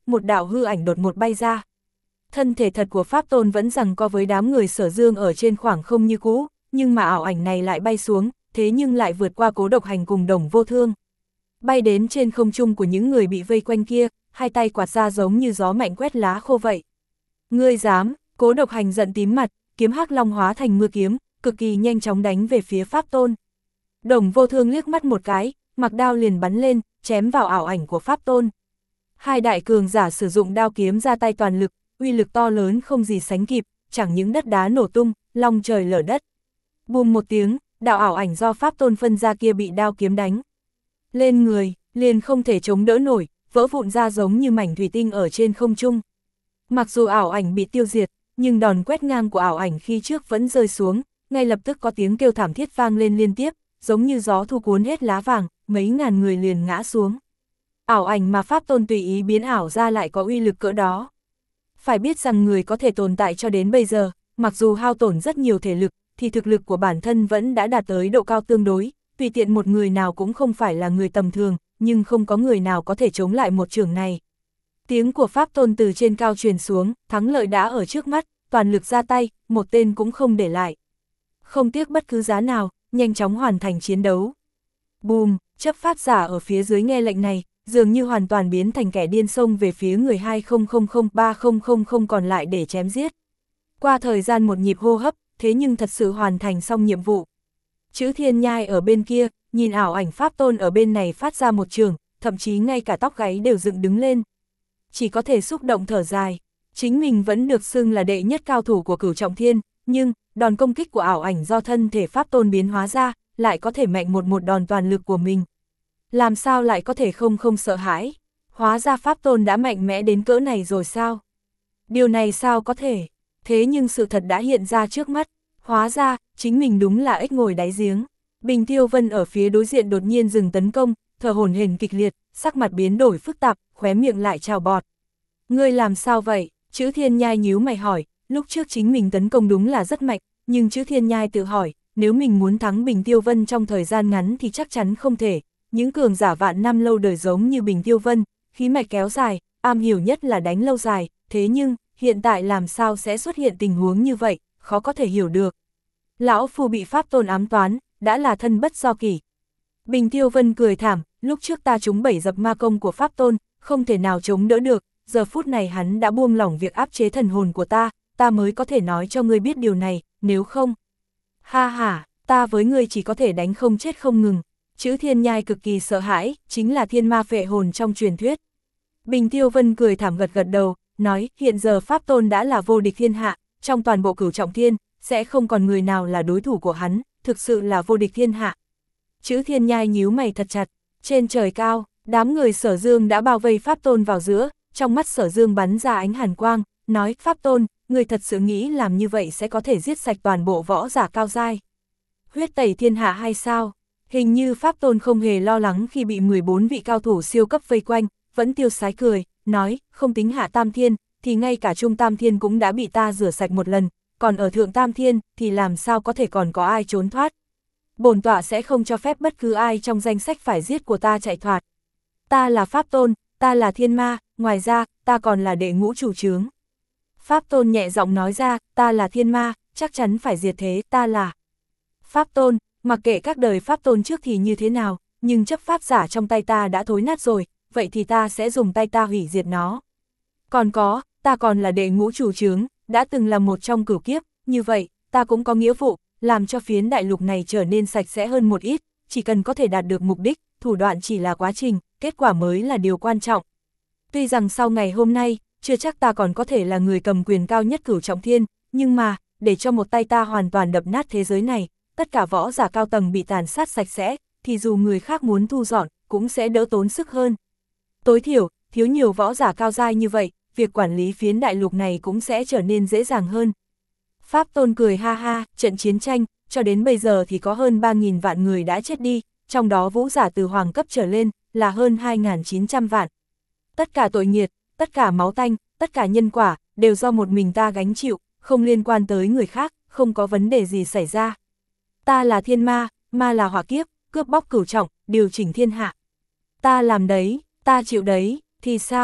một đạo hư ảnh đột ngột bay ra. Thân thể thật của Pháp Tôn vẫn giằng co với đám người Sở Dương ở trên khoảng không như cũ, nhưng mà ảo ảnh này lại bay xuống, thế nhưng lại vượt qua Cố Độc Hành cùng Đồng Vô Thương. Bay đến trên không trung của những người bị vây quanh kia, hai tay quạt ra giống như gió mạnh quét lá khô vậy. Ngươi dám? Cố Độc Hành giận tím mặt, kiếm hắc long hóa thành mưa kiếm, cực kỳ nhanh chóng đánh về phía Pháp Tôn. Đồng Vô Thương liếc mắt một cái, mặc đao liền bắn lên, chém vào ảo ảnh của Pháp Tôn. Hai đại cường giả sử dụng đao kiếm ra tay toàn lực, uy lực to lớn không gì sánh kịp, chẳng những đất đá nổ tung, long trời lở đất. Bùm một tiếng, đạo ảo ảnh do Pháp Tôn phân ra kia bị đao kiếm đánh lên người, liền không thể chống đỡ nổi, vỡ vụn ra giống như mảnh thủy tinh ở trên không trung. Mặc dù ảo ảnh bị tiêu diệt, nhưng đòn quét ngang của ảo ảnh khi trước vẫn rơi xuống, ngay lập tức có tiếng kêu thảm thiết vang lên liên tiếp, giống như gió thu cuốn hết lá vàng, mấy ngàn người liền ngã xuống. Ảo ảnh mà Pháp Tôn tùy ý biến ảo ra lại có uy lực cỡ đó. Phải biết rằng người có thể tồn tại cho đến bây giờ, mặc dù hao tổn rất nhiều thể lực, thì thực lực của bản thân vẫn đã đạt tới độ cao tương đối, tùy tiện một người nào cũng không phải là người tầm thường, nhưng không có người nào có thể chống lại một chưởng này. Tiếng của Pháp Tôn từ trên cao truyền xuống, thắng lợi đã ở trước mắt, toàn lực ra tay, một tên cũng không để lại. Không tiếc bất cứ giá nào, nhanh chóng hoàn thành chiến đấu. Bùm, chấp pháp giả ở phía dưới nghe lệnh này, dường như hoàn toàn biến thành kẻ điên xông về phía người hai không không không ba không không không còn lại để chém giết. Qua thời gian một nhịp hô hấp, thế nhưng thật sự hoàn thành xong nhiệm vụ. Chữ Thiên Nhai ở bên kia, nhìn ảo ảnh Pháp Tôn ở bên này phát ra một trường, thậm chí ngay cả tóc gáy đều dựng đứng lên. Chỉ có thể xúc động thở dài, chính mình vẫn được xưng là đệ nhất cao thủ của Cửu Trọng Thiên, nhưng đòn công kích của ảo ảnh do thân thể Pháp Tôn biến hóa ra, lại có thể mạnh một một đòn toàn lực của mình. Làm sao lại có thể không không sợ hãi? Hóa ra Pháp Tôn đã mạnh mẽ đến cỡ này rồi sao? Điều này sao có thể? Thế nhưng sự thật đã hiện ra trước mắt, hóa ra, chính mình đúng là ếch ngồi đáy giếng. Bình Tiêu Vân ở phía đối diện đột nhiên dừng tấn công, thở hổn hển kịch liệt, sắc mặt biến đổi phức tạp, khóe miệng lại trào bọt. Ngươi làm sao vậy? Chữ Thiên Nhai nhíu mày hỏi, lúc trước chính mình tấn công đúng là rất mạnh, nhưng Chữ Thiên Nhai tự hỏi, nếu mình muốn thắng Bình Tiêu Vân trong thời gian ngắn thì chắc chắn không thể. Những cường giả vạn năm lâu đời giống như Bình Tiêu Vân, khí mạch kéo dài, am hiểu nhất là đánh lâu dài, thế nhưng, hiện tại làm sao sẽ xuất hiện tình huống như vậy, khó có thể hiểu được. Lão Phu bị Pháp Tôn ám toán, đã là thân bất do kỷ. Bình Tiêu Vân cười thảm, lúc trước ta trúng bảy dập ma công của Pháp Tôn, không thể nào chống đỡ được, giờ phút này hắn đã buông lỏng việc áp chế thần hồn của ta, ta mới có thể nói cho ngươi biết điều này, nếu không. Ha ha, ta với ngươi chỉ có thể đánh không chết không ngừng. Chữ Thiên Nhai cực kỳ sợ hãi, chính là thiên ma phệ hồn trong truyền thuyết. Bình Tiêu Vân cười thảm gật gật đầu, nói hiện giờ Pháp Tôn đã là vô địch thiên hạ, trong toàn bộ Cửu Trọng Thiên, sẽ không còn người nào là đối thủ của hắn, thực sự là vô địch thiên hạ. Chữ Thiên Nhai nhíu mày thật chặt, trên trời cao, đám người Sở Dương đã bao vây Pháp Tôn vào giữa, trong mắt Sở Dương bắn ra ánh hàn quang, nói Pháp Tôn, người thật sự nghĩ làm như vậy sẽ có thể giết sạch toàn bộ võ giả cao giai. Huyết tẩy thiên hạ hay sao? Hình như Pháp Tôn không hề lo lắng khi bị mười bốn vị cao thủ siêu cấp vây quanh, vẫn tiêu sái cười, nói, không tính hạ tam thiên, thì ngay cả trung tam thiên cũng đã bị ta rửa sạch một lần, còn ở thượng tam thiên, thì làm sao có thể còn có ai trốn thoát. Bổn tọa sẽ không cho phép bất cứ ai trong danh sách phải giết của ta chạy thoát. Ta là Pháp Tôn, ta là thiên ma, ngoài ra, ta còn là đệ ngũ chủ chướng. Pháp Tôn nhẹ giọng nói ra, ta là thiên ma, chắc chắn phải diệt thế, ta là Pháp Tôn. Mặc kệ các đời Pháp Tôn trước thì như thế nào, nhưng chấp pháp giả trong tay ta đã thối nát rồi, vậy thì ta sẽ dùng tay ta hủy diệt nó. Còn có, ta còn là đệ ngũ chủ chướng, đã từng là một trong cửu kiếp, như vậy, ta cũng có nghĩa vụ, làm cho phiến đại lục này trở nên sạch sẽ hơn một ít, chỉ cần có thể đạt được mục đích, thủ đoạn chỉ là quá trình, kết quả mới là điều quan trọng. Tuy rằng sau ngày hôm nay, chưa chắc ta còn có thể là người cầm quyền cao nhất Cửu Trọng Thiên, nhưng mà, để cho một tay ta hoàn toàn đập nát thế giới này, tất cả võ giả cao tầng bị tàn sát sạch sẽ, thì dù người khác muốn thu dọn, cũng sẽ đỡ tốn sức hơn. Tối thiểu, thiếu nhiều võ giả cao giai như vậy, việc quản lý phiến đại lục này cũng sẽ trở nên dễ dàng hơn. Pháp Tôn cười ha ha, trận chiến tranh, cho đến bây giờ thì có hơn ba nghìn vạn người đã chết đi, trong đó vũ giả từ hoàng cấp trở lên, là hơn hai nghìn chín trăm vạn. Tất cả tội nghiệt, tất cả máu tanh, tất cả nhân quả, đều do một mình ta gánh chịu, không liên quan tới người khác, không có vấn đề gì xảy ra. Ta là thiên ma, ma là hỏa kiếp, cướp bóc cửu trọng, điều chỉnh thiên hạ. Ta làm đấy, ta chịu đấy, thì sao?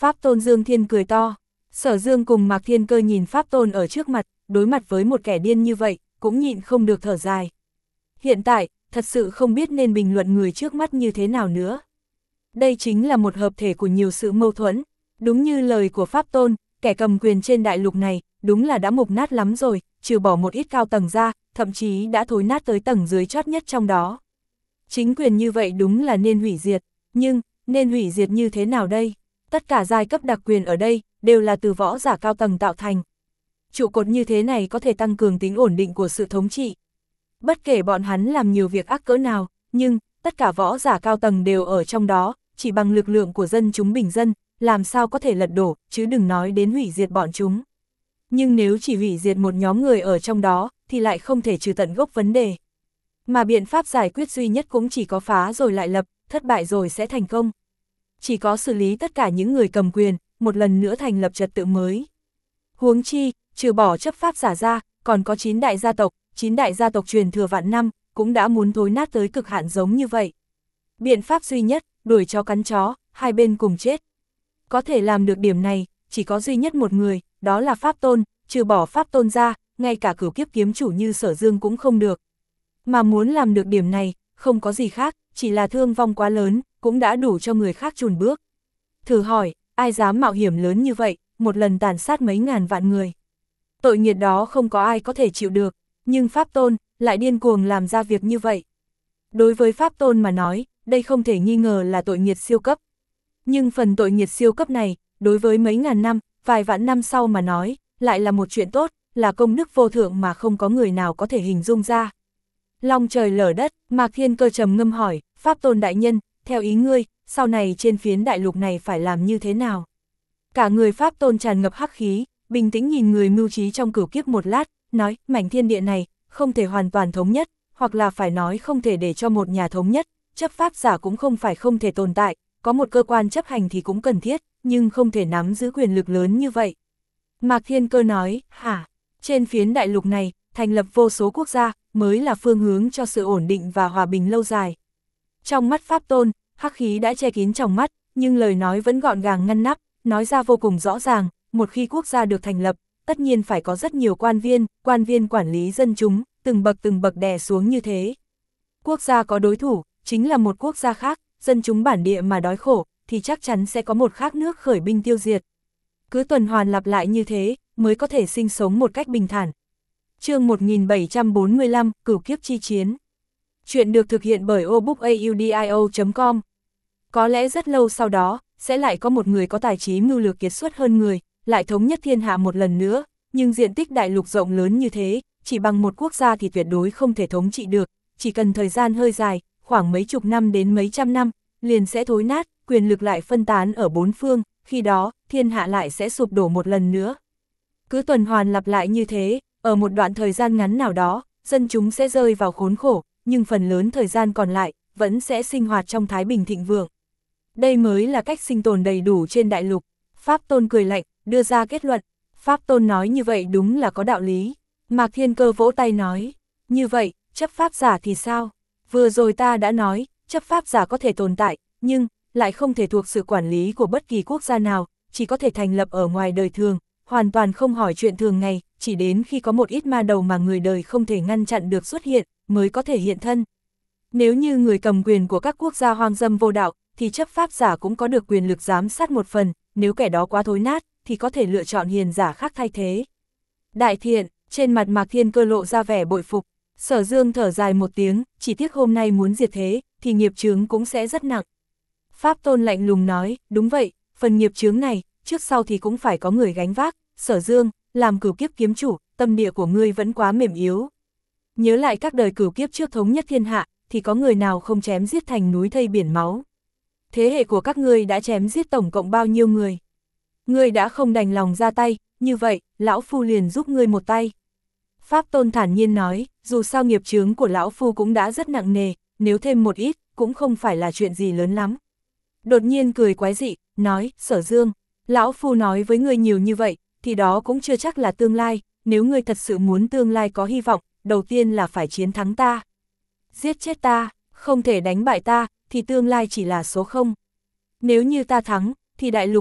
Pháp Tôn Dương Thiên cười to. Sở Dương cùng Mạc Thiên Cơ nhìn Pháp Tôn ở trước mặt, đối mặt với một kẻ điên như vậy, cũng nhịn không được thở dài. Hiện tại, thật sự không biết nên bình luận người trước mắt như thế nào nữa. Đây chính là một hợp thể của nhiều sự mâu thuẫn. Đúng như lời của Pháp Tôn, kẻ cầm quyền trên đại lục này, đúng là đã mục nát lắm rồi, trừ bỏ một ít cao tầng ra, thậm chí đã thối nát tới tầng dưới chót nhất trong đó. Chính quyền như vậy đúng là nên hủy diệt, nhưng, nên hủy diệt như thế nào đây? Tất cả giai cấp đặc quyền ở đây, đều là từ võ giả cao tầng tạo thành. Trụ cột như thế này có thể tăng cường tính ổn định của sự thống trị. Bất kể bọn hắn làm nhiều việc ác cỡ nào, nhưng, tất cả võ giả cao tầng đều ở trong đó, chỉ bằng lực lượng của dân chúng bình dân, làm sao có thể lật đổ, chứ đừng nói đến hủy diệt bọn chúng. Nhưng nếu chỉ hủy diệt một nhóm người ở trong đó, thì lại không thể trừ tận gốc vấn đề. Mà biện pháp giải quyết duy nhất cũng chỉ có phá rồi lại lập, thất bại rồi sẽ thành công. Chỉ có xử lý tất cả những người cầm quyền, một lần nữa thành lập trật tự mới. Huống chi, trừ bỏ chấp pháp giả ra, còn có chín đại gia tộc, chín đại gia tộc truyền thừa vạn năm, cũng đã muốn thối nát tới cực hạn giống như vậy. Biện pháp duy nhất, đuổi chó cắn chó, hai bên cùng chết. Có thể làm được điểm này, chỉ có duy nhất một người, đó là Pháp Tôn, trừ bỏ Pháp Tôn ra, ngay cả cửu kiếp kiếm chủ như Sở Dương cũng không được. Mà muốn làm được điểm này, không có gì khác, chỉ là thương vong quá lớn, cũng đã đủ cho người khác chùn bước. Thử hỏi, ai dám mạo hiểm lớn như vậy, một lần tàn sát mấy ngàn vạn người. Tội nghiệt đó không có ai có thể chịu được, nhưng Pháp Tôn lại điên cuồng làm ra việc như vậy. Đối với Pháp Tôn mà nói, đây không thể nghi ngờ là tội nghiệt siêu cấp. Nhưng phần tội nghiệt siêu cấp này, đối với mấy ngàn năm, vài vạn năm sau mà nói, lại là một chuyện tốt, là công đức vô thượng mà không có người nào có thể hình dung ra. Long trời lở đất, Mạc Thiên Cơ trầm ngâm hỏi, Pháp Tôn đại nhân, theo ý ngươi, sau này trên phiến đại lục này phải làm như thế nào? Cả người Pháp Tôn tràn ngập hắc khí, bình tĩnh nhìn người mưu trí trong cửu kiếp một lát, nói, mảnh thiên địa này, không thể hoàn toàn thống nhất, hoặc là phải nói không thể để cho một nhà thống nhất, chấp pháp giả cũng không phải không thể tồn tại, có một cơ quan chấp hành thì cũng cần thiết, nhưng không thể nắm giữ quyền lực lớn như vậy. Mạc Thiên Cơ nói, hả, trên phiến đại lục này, thành lập vô số quốc gia, mới là phương hướng cho sự ổn định và hòa bình lâu dài. Trong mắt Pháp Tôn, hắc khí đã che kín trong mắt, nhưng lời nói vẫn gọn gàng ngăn nắp, nói ra vô cùng rõ ràng, một khi quốc gia được thành lập, tất nhiên phải có rất nhiều quan viên, quan viên quản lý dân chúng, từng bậc từng bậc đè xuống như thế. Quốc gia có đối thủ, chính là một quốc gia khác, dân chúng bản địa mà đói khổ, thì chắc chắn sẽ có một khác nước khởi binh tiêu diệt. Cứ tuần hoàn lặp lại như thế, mới có thể sinh sống một cách bình thản. Chương một nghìn bảy trăm bốn mươi lăm, Cửu Kiếp Chi Chiến. Chuyện được thực hiện bởi obookaudio chấm com. Có lẽ rất lâu sau đó, sẽ lại có một người có tài trí mưu lược kiệt xuất hơn người, lại thống nhất thiên hạ một lần nữa, nhưng diện tích đại lục rộng lớn như thế, chỉ bằng một quốc gia thì tuyệt đối không thể thống trị được, chỉ cần thời gian hơi dài, khoảng mấy chục năm đến mấy trăm năm, liền sẽ thối nát, quyền lực lại phân tán ở bốn phương, khi đó, thiên hạ lại sẽ sụp đổ một lần nữa. Cứ tuần hoàn lặp lại như thế, ở một đoạn thời gian ngắn nào đó, dân chúng sẽ rơi vào khốn khổ, nhưng phần lớn thời gian còn lại, vẫn sẽ sinh hoạt trong thái bình thịnh vượng. Đây mới là cách sinh tồn đầy đủ trên đại lục. Pháp Tôn cười lạnh, đưa ra kết luận. Pháp Tôn nói như vậy đúng là có đạo lý. Mạc Thiên Cơ vỗ tay nói, như vậy, chấp pháp giả thì sao? Vừa rồi ta đã nói, chấp pháp giả có thể tồn tại, nhưng, lại không thể thuộc sự quản lý của bất kỳ quốc gia nào, chỉ có thể thành lập ở ngoài đời thường, hoàn toàn không hỏi chuyện thường ngày, chỉ đến khi có một ít ma đầu mà người đời không thể ngăn chặn được xuất hiện, mới có thể hiện thân. Nếu như người cầm quyền của các quốc gia hoang dâm vô đạo, thì chấp pháp giả cũng có được quyền lực giám sát một phần, nếu kẻ đó quá thối nát, thì có thể lựa chọn hiền giả khác thay thế. Đại thiện, trên mặt Mạc Thiên Cơ lộ ra vẻ bội phục, Sở Dương thở dài một tiếng, chỉ tiếc hôm nay muốn diệt thế, thì nghiệp chướng cũng sẽ rất nặng. Pháp Tôn lạnh lùng nói, đúng vậy, phần nghiệp chướng này, trước sau thì cũng phải có người gánh vác. Sở Dương, làm cửu kiếp kiếm chủ, tâm địa của ngươi vẫn quá mềm yếu. Nhớ lại các đời cửu kiếp trước thống nhất thiên hạ, thì có người nào không chém giết thành núi thây biển máu. Thế hệ của các ngươi đã chém giết tổng cộng bao nhiêu người? Ngươi đã không đành lòng ra tay, như vậy, lão phu liền giúp ngươi một tay. Pháp Tôn thản nhiên nói, dù sao nghiệp chướng của lão phu cũng đã rất nặng nề, nếu thêm một ít, cũng không phải là chuyện gì lớn lắm. Đột nhiên cười quái dị, nói, Sở Dương, lão phu nói với ngươi nhiều như vậy, thì đó cũng chưa chắc là tương lai, nếu ngươi thật sự muốn tương lai có hy vọng, đầu tiên là phải chiến thắng ta. Giết chết ta, không thể đánh bại ta, thì tương lai chỉ là số không. Nếu như ta thắng, thì đại lục này,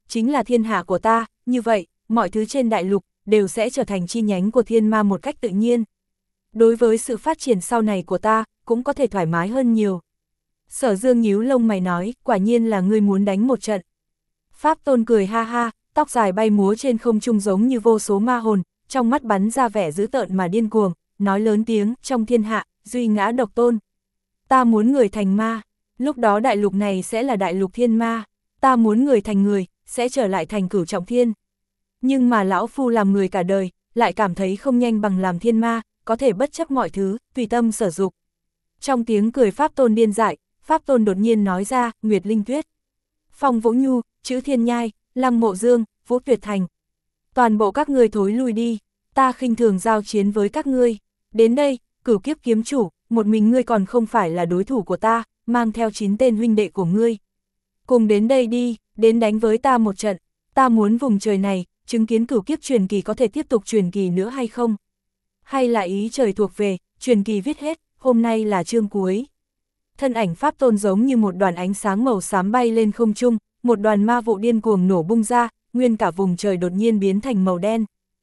chính là thiên hạ của ta, như vậy, mọi thứ trên đại lục, đều sẽ trở thành chi nhánh của thiên ma một cách tự nhiên. Đối với sự phát triển sau này của ta, cũng có thể thoải mái hơn nhiều. Sở Dương nhíu lông mày nói, quả nhiên là ngươi muốn đánh một trận. Pháp Tôn cười ha ha, tóc dài bay múa trên không trung giống như vô số ma hồn, trong mắt bắn ra vẻ dữ tợn mà điên cuồng, nói lớn tiếng, trong thiên hạ, duy ngã độc tôn. Ta muốn người thành ma, lúc đó đại lục này sẽ là đại lục thiên ma, ta muốn người thành người, sẽ trở lại thành cửu trọng thiên. Nhưng mà lão phu làm người cả đời, lại cảm thấy không nhanh bằng làm thiên ma, có thể bất chấp mọi thứ, tùy tâm sở dục. Trong tiếng cười Pháp Tôn điên dại, Pháp Tôn đột nhiên nói ra, Nguyệt Linh Tuyết, Phong Vũ Nhu, Chữ Thiên Nhai, Lăng Mộ Dương, Vũ Tuyệt Thành. Toàn bộ các ngươi thối lui đi, ta khinh thường giao chiến với các ngươi. Đến đây, Cửu Kiếp kiếm chủ, một mình ngươi còn không phải là đối thủ của ta, mang theo chín tên huynh đệ của ngươi. Cùng đến đây đi, đến đánh với ta một trận, ta muốn vùng trời này, chứng kiến cửu kiếp truyền kỳ có thể tiếp tục truyền kỳ nữa hay không? Hay là ý trời thuộc về, truyền kỳ viết hết, hôm nay là chương cuối. Thân ảnh Pháp Tôn giống như một đoàn ánh sáng màu xám bay lên không trung, một đoàn ma vụ điên cuồng nổ bung ra, nguyên cả vùng trời đột nhiên biến thành màu đen.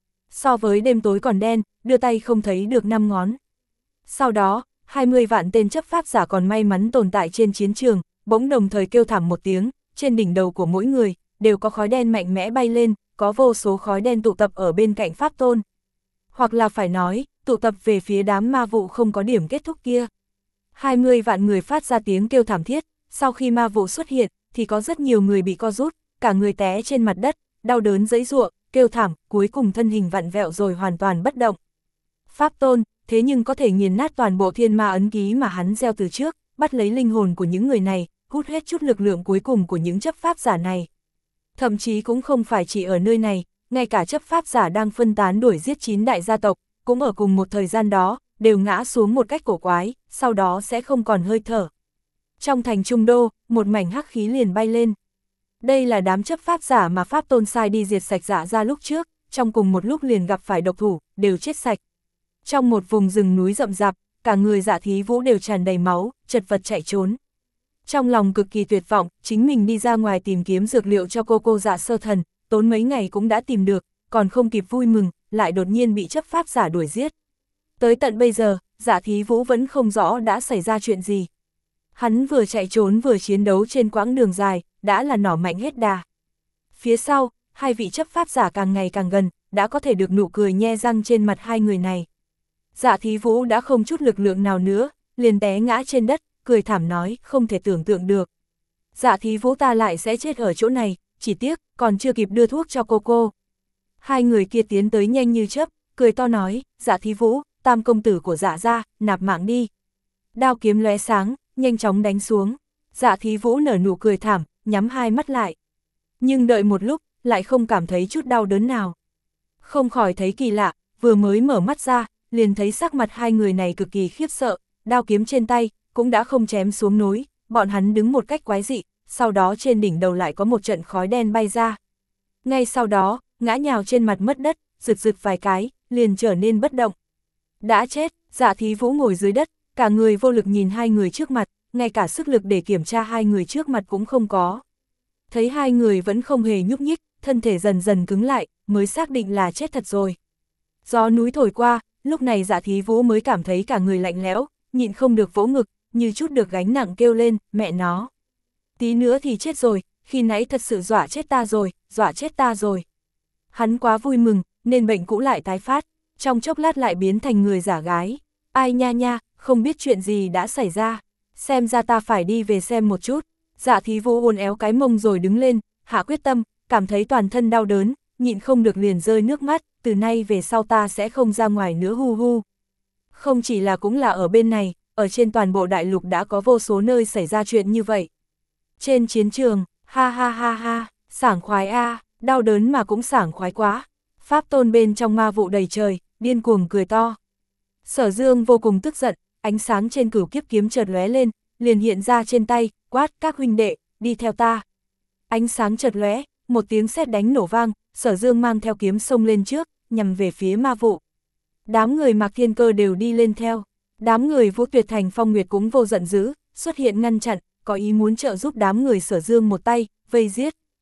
So với đêm tối còn đen, đưa tay không thấy được năm ngón. Sau đó, hai mươi vạn tên chấp pháp giả còn may mắn tồn tại trên chiến trường, bỗng đồng thời kêu thảm một tiếng, trên đỉnh đầu của mỗi người, đều có khói đen mạnh mẽ bay lên, có vô số khói đen tụ tập ở bên cạnh Pháp Tôn. Hoặc là phải nói, tụ tập về phía đám ma vụ không có điểm kết thúc kia. hai mươi vạn người phát ra tiếng kêu thảm thiết, sau khi ma vụ xuất hiện, thì có rất nhiều người bị co rút, cả người té trên mặt đất, đau đớn giãy giụa, kêu thảm, cuối cùng thân hình vặn vẹo rồi hoàn toàn bất động. Pháp Tôn, thế nhưng có thể nghiền nát toàn bộ thiên ma ấn ký mà hắn gieo từ trước, bắt lấy linh hồn của những người này, hút hết chút lực lượng cuối cùng của những chấp pháp giả này. Thậm chí cũng không phải chỉ ở nơi này, ngay cả chấp pháp giả đang phân tán đuổi giết chín đại gia tộc, cũng ở cùng một thời gian đó, đều ngã xuống một cách cổ quái, sau đó sẽ không còn hơi thở. Trong thành Trung Đô, một mảnh hắc khí liền bay lên. Đây là đám chấp pháp giả mà Pháp Tôn sai đi diệt sạch Dạ Gia lúc trước, trong cùng một lúc liền gặp phải độc thủ, đều chết sạch. Trong một vùng rừng núi rậm rạp, cả người Dạ Thí Vũ đều tràn đầy máu, chật vật chạy trốn. Trong lòng cực kỳ tuyệt vọng, chính mình đi ra ngoài tìm kiếm dược liệu cho cô cô Dạ Sơ Thần, tốn mấy ngày cũng đã tìm được, còn không kịp vui mừng, lại đột nhiên bị chấp pháp giả đuổi giết. Tới tận bây giờ, Dạ Thí Vũ vẫn không rõ đã xảy ra chuyện gì. Hắn vừa chạy trốn vừa chiến đấu trên quãng đường dài, đã là nỏ mạnh hết đà. Phía sau, hai vị chấp pháp giả càng ngày càng gần, đã có thể được nụ cười nhe răng trên mặt hai người này. Dạ Thí Vũ đã không chút lực lượng nào nữa, liền té ngã trên đất, cười thảm nói, không thể tưởng tượng được. Dạ Thí Vũ ta lại sẽ chết ở chỗ này, chỉ tiếc, còn chưa kịp đưa thuốc cho cô cô. Hai người kia tiến tới nhanh như chớp, cười to nói, Dạ Thí Vũ, tam công tử của Dạ gia, nạp mạng đi. Đao kiếm lóe sáng, nhanh chóng đánh xuống. Dạ Thí Vũ nở nụ cười thảm, nhắm hai mắt lại. Nhưng đợi một lúc, lại không cảm thấy chút đau đớn nào. Không khỏi thấy kỳ lạ, vừa mới mở mắt ra, liền thấy sắc mặt hai người này cực kỳ khiếp sợ, đao kiếm trên tay, cũng đã không chém xuống núi, bọn hắn đứng một cách quái dị, sau đó trên đỉnh đầu lại có một trận khói đen bay ra. Ngay sau đó, ngã nhào trên mặt mất đất, rực rực vài cái, liền trở nên bất động. Đã chết, Dạ Thí Vũ ngồi dưới đất, cả người vô lực nhìn hai người trước mặt, ngay cả sức lực để kiểm tra hai người trước mặt cũng không có. Thấy hai người vẫn không hề nhúc nhích, thân thể dần dần cứng lại, mới xác định là chết thật rồi. Gió núi thổi qua, lúc này Dạ Thí Vũ mới cảm thấy cả người lạnh lẽo, nhịn không được vỗ ngực, như chút được gánh nặng kêu lên, mẹ nó. Tí nữa thì chết rồi, khi nãy thật sự dọa chết ta rồi, dọa chết ta rồi. Hắn quá vui mừng, nên bệnh cũ lại tái phát, trong chốc lát lại biến thành người giả gái. Ai nha nha, không biết chuyện gì đã xảy ra, xem ra ta phải đi về xem một chút. Dạ Thí Vũ uốn éo cái mông rồi đứng lên, hạ quyết tâm, cảm thấy toàn thân đau đớn, nhịn không được liền rơi nước mắt, từ nay về sau ta sẽ không ra ngoài nữa hu hu. Không chỉ là cũng là ở bên này, ở trên toàn bộ đại lục đã có vô số nơi xảy ra chuyện như vậy. Trên chiến trường, ha ha ha ha, sảng khoái a, đau đớn mà cũng sảng khoái quá. Pháp Tôn bên trong ma vụ đầy trời, điên cuồng cười to. Sở Dương vô cùng tức giận, ánh sáng trên cửu kiếp kiếm chợt lóe lên, liền hiện ra trên tay, quát các huynh đệ, đi theo ta. Ánh sáng chợt lóe, một tiếng sét đánh nổ vang, Sở Dương mang theo kiếm xông lên trước, nhằm về phía ma vụ. Đám người Mạc Thiên Cơ đều đi lên theo, đám người Vũ Tuyệt Thành Phong Nguyệt cũng vô giận dữ, xuất hiện ngăn chặn, có ý muốn trợ giúp đám người Sở Dương một tay, vây giết.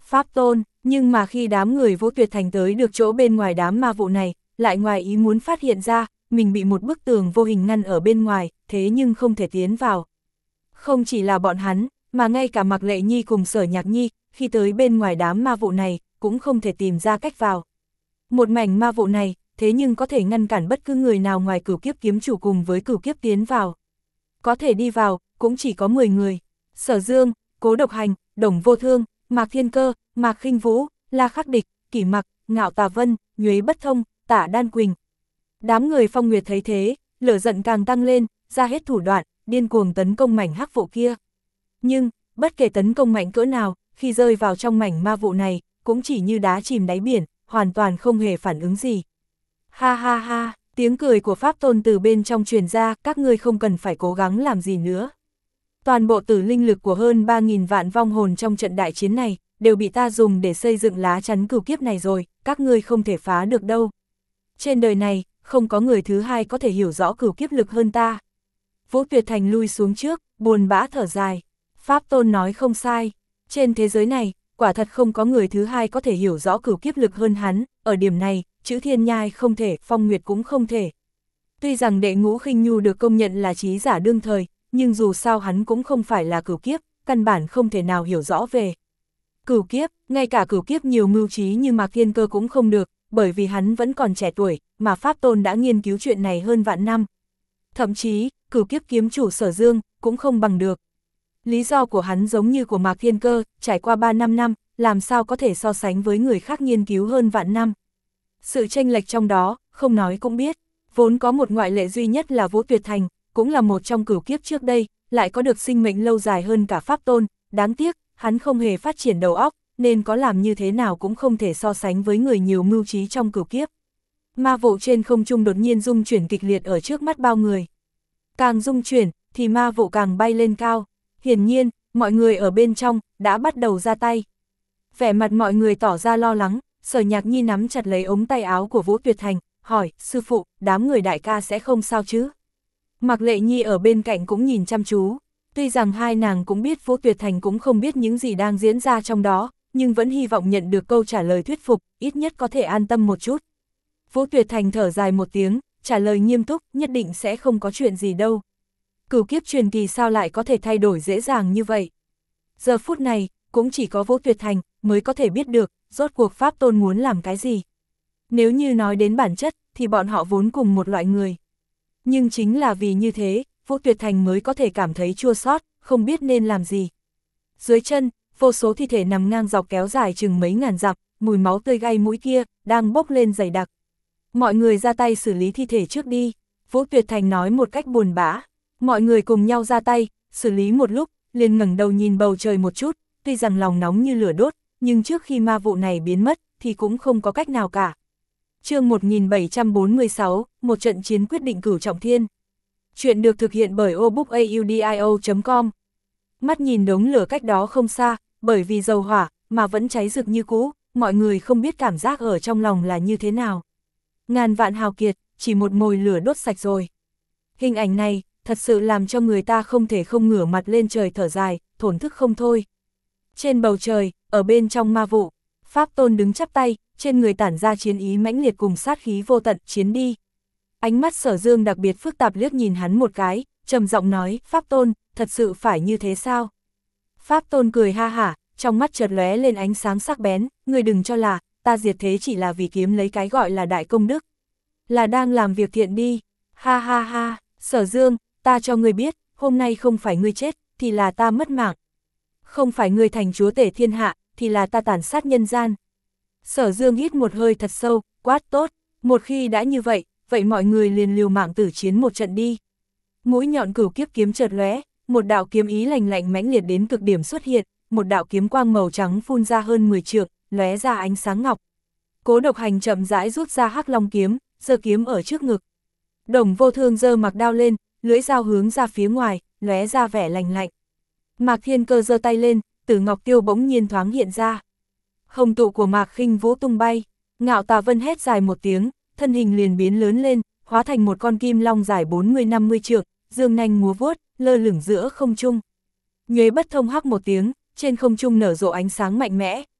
Pháp Tôn, nhưng mà khi đám người Vũ Tuyệt Thành tới được chỗ bên ngoài đám ma vụ này, lại ngoài ý muốn phát hiện ra, mình bị một bức tường vô hình ngăn ở bên ngoài, thế nhưng không thể tiến vào. Không chỉ là bọn hắn, mà ngay cả Mạc Lệ Nhi cùng Sở Nhạc Nhi, khi tới bên ngoài đám ma vụ này, cũng không thể tìm ra cách vào. Một mảnh ma vụ này, thế nhưng có thể ngăn cản bất cứ người nào ngoài Cửu Kiếp kiếm chủ cùng với Cửu Kiếp tiến vào. Có thể đi vào, cũng chỉ có mười người. Sở Dương, Cố Độc Hành, Đồng Vô Thương, Mạc Thiên Cơ, Mạc Khinh Vũ, La Khắc Địch, Kỷ Mặc, Ngạo Tà Vân, Nhuế Bất Thông, Tả Đan Quỳnh. Đám người Phong Nguyệt thấy thế, lửa giận càng tăng lên, ra hết thủ đoạn, điên cuồng tấn công mảnh hắc vụ kia. Nhưng, bất kể tấn công mạnh cỡ nào, khi rơi vào trong mảnh ma vụ này, cũng chỉ như đá chìm đáy biển, hoàn toàn không hề phản ứng gì. Ha ha ha, tiếng cười của Pháp Tôn từ bên trong truyền ra, các ngươi không cần phải cố gắng làm gì nữa. Toàn bộ tử linh lực của hơn ba nghìn vạn vong hồn trong trận đại chiến này, đều bị ta dùng để xây dựng lá chắn cửu kiếp này rồi, các ngươi không thể phá được đâu. Trên đời này, không có người thứ hai có thể hiểu rõ cửu kiếp lực hơn ta. Vũ Tuyệt Thành lui xuống trước, buồn bã thở dài. Pháp Tôn nói không sai, trên thế giới này, quả thật không có người thứ hai có thể hiểu rõ cửu kiếp lực hơn hắn, ở điểm này, chữ Thiên Nhai không thể, Phong Nguyệt cũng không thể. Tuy rằng Đệ Ngũ Khinh Nhu được công nhận là trí giả đương thời, nhưng dù sao hắn cũng không phải là cửu kiếp, căn bản không thể nào hiểu rõ về cửu kiếp, ngay cả cửu kiếp nhiều mưu trí như Mạc Thiên Cơ cũng không được, bởi vì hắn vẫn còn trẻ tuổi, mà Pháp Tôn đã nghiên cứu chuyện này hơn vạn năm. Thậm chí, cửu kiếp kiếm chủ Sở Dương cũng không bằng được. Lý do của hắn giống như của Mạc Thiên Cơ, trải qua ba năm năm, làm sao có thể so sánh với người khác nghiên cứu hơn vạn năm. Sự chênh lệch trong đó, không nói cũng biết, vốn có một ngoại lệ duy nhất là Vũ Tuyệt Thành, cũng là một trong cửu kiếp trước đây, lại có được sinh mệnh lâu dài hơn cả Pháp Tôn, đáng tiếc, hắn không hề phát triển đầu óc, nên có làm như thế nào cũng không thể so sánh với người nhiều mưu trí trong cửu kiếp. Ma vụ trên không trung đột nhiên rung chuyển kịch liệt ở trước mắt bao người. Càng rung chuyển, thì ma vụ càng bay lên cao. Hiển nhiên, mọi người ở bên trong, đã bắt đầu ra tay. Vẻ mặt mọi người tỏ ra lo lắng, Sở Nhạc Nhi nắm chặt lấy ống tay áo của Vũ Tuyệt Thành, hỏi, sư phụ, đám người đại ca sẽ không sao chứ? Mạc Lệ Nhi ở bên cạnh cũng nhìn chăm chú. Tuy rằng hai nàng cũng biết Vũ Tuyệt Thành cũng không biết những gì đang diễn ra trong đó, nhưng vẫn hy vọng nhận được câu trả lời thuyết phục, ít nhất có thể an tâm một chút. Vũ Tuyệt Thành thở dài một tiếng, trả lời nghiêm túc, nhất định sẽ không có chuyện gì đâu. Cửu kiếp truyền kỳ sao lại có thể thay đổi dễ dàng như vậy? Giờ phút này, cũng chỉ có Vũ Tuyệt Thành mới có thể biết được, rốt cuộc Pháp Tôn muốn làm cái gì. Nếu như nói đến bản chất, thì bọn họ vốn cùng một loại người. Nhưng chính là vì như thế, Vũ Tuyệt Thành mới có thể cảm thấy chua xót, không biết nên làm gì. Dưới chân, vô số thi thể nằm ngang dọc kéo dài chừng mấy ngàn dặm, mùi máu tươi gai mũi kia, đang bốc lên dày đặc. Mọi người ra tay xử lý thi thể trước đi, Vũ Tuyệt Thành nói một cách buồn bã. Mọi người cùng nhau ra tay, xử lý một lúc, liền ngẩng đầu nhìn bầu trời một chút, tuy rằng lòng nóng như lửa đốt, nhưng trước khi ma vụ này biến mất, thì cũng không có cách nào cả. Chương một nghìn bảy trăm bốn mươi sáu, một trận chiến quyết định cửu trọng thiên. Chuyện được thực hiện bởi obookaudio chấm com. Mắt nhìn đống lửa cách đó không xa, bởi vì dầu hỏa, mà vẫn cháy rực như cũ, mọi người không biết cảm giác ở trong lòng là như thế nào. Ngàn vạn hào kiệt, chỉ một mồi lửa đốt sạch rồi. Hình ảnh này, thật sự làm cho người ta không thể không ngửa mặt lên trời thở dài, thổn thức không thôi. Trên bầu trời, ở bên trong ma vụ, Pháp Tôn đứng chắp tay, trên người tản ra chiến ý mãnh liệt cùng sát khí vô tận, chiến đi. Ánh mắt Sở Dương đặc biệt phức tạp liếc nhìn hắn một cái, trầm giọng nói, Pháp Tôn, thật sự phải như thế sao? Pháp Tôn cười ha hả, trong mắt chợt lóe lên ánh sáng sắc bén, người đừng cho là, ta diệt thế chỉ là vì kiếm lấy cái gọi là đại công đức. Là đang làm việc thiện đi, ha ha ha, Sở Dương, ta cho ngươi biết, hôm nay không phải ngươi chết, thì là ta mất mạng. Không phải ngươi thành chúa tể thiên hạ, thì là ta tàn sát nhân gian. Sở Dương hít một hơi thật sâu, quát tốt, một khi đã như vậy, vậy mọi người liền liều mạng tử chiến một trận đi. Mũi nhọn cửu kiếp kiếm chợt lóe, một đạo kiếm ý lạnh lạnh mãnh liệt đến cực điểm xuất hiện, một đạo kiếm quang màu trắng phun ra hơn mười trượng, lóe ra ánh sáng ngọc. Cố Độc Hành chậm rãi rút ra Hắc Long kiếm, giơ kiếm ở trước ngực. Đồng Vô Thương giơ mặc đao lên, lưỡi dao hướng ra phía ngoài, lóe ra vẻ lạnh lạnh. Mạc Thiên Cơ giơ tay lên, Tử Ngọc Tiêu bỗng nhiên thoáng hiện ra. Hồng tụ của Mạc Khinh Vũ tung bay, Ngạo Tà Vân hét dài một tiếng, thân hình liền biến lớn lên, hóa thành một con kim long dài bốn mươi năm mươi trượng, dương nanh múa vuốt, lơ lửng giữa không trung. Nhuế Bất Thông hắc một tiếng, trên không trung nở rộ ánh sáng mạnh mẽ,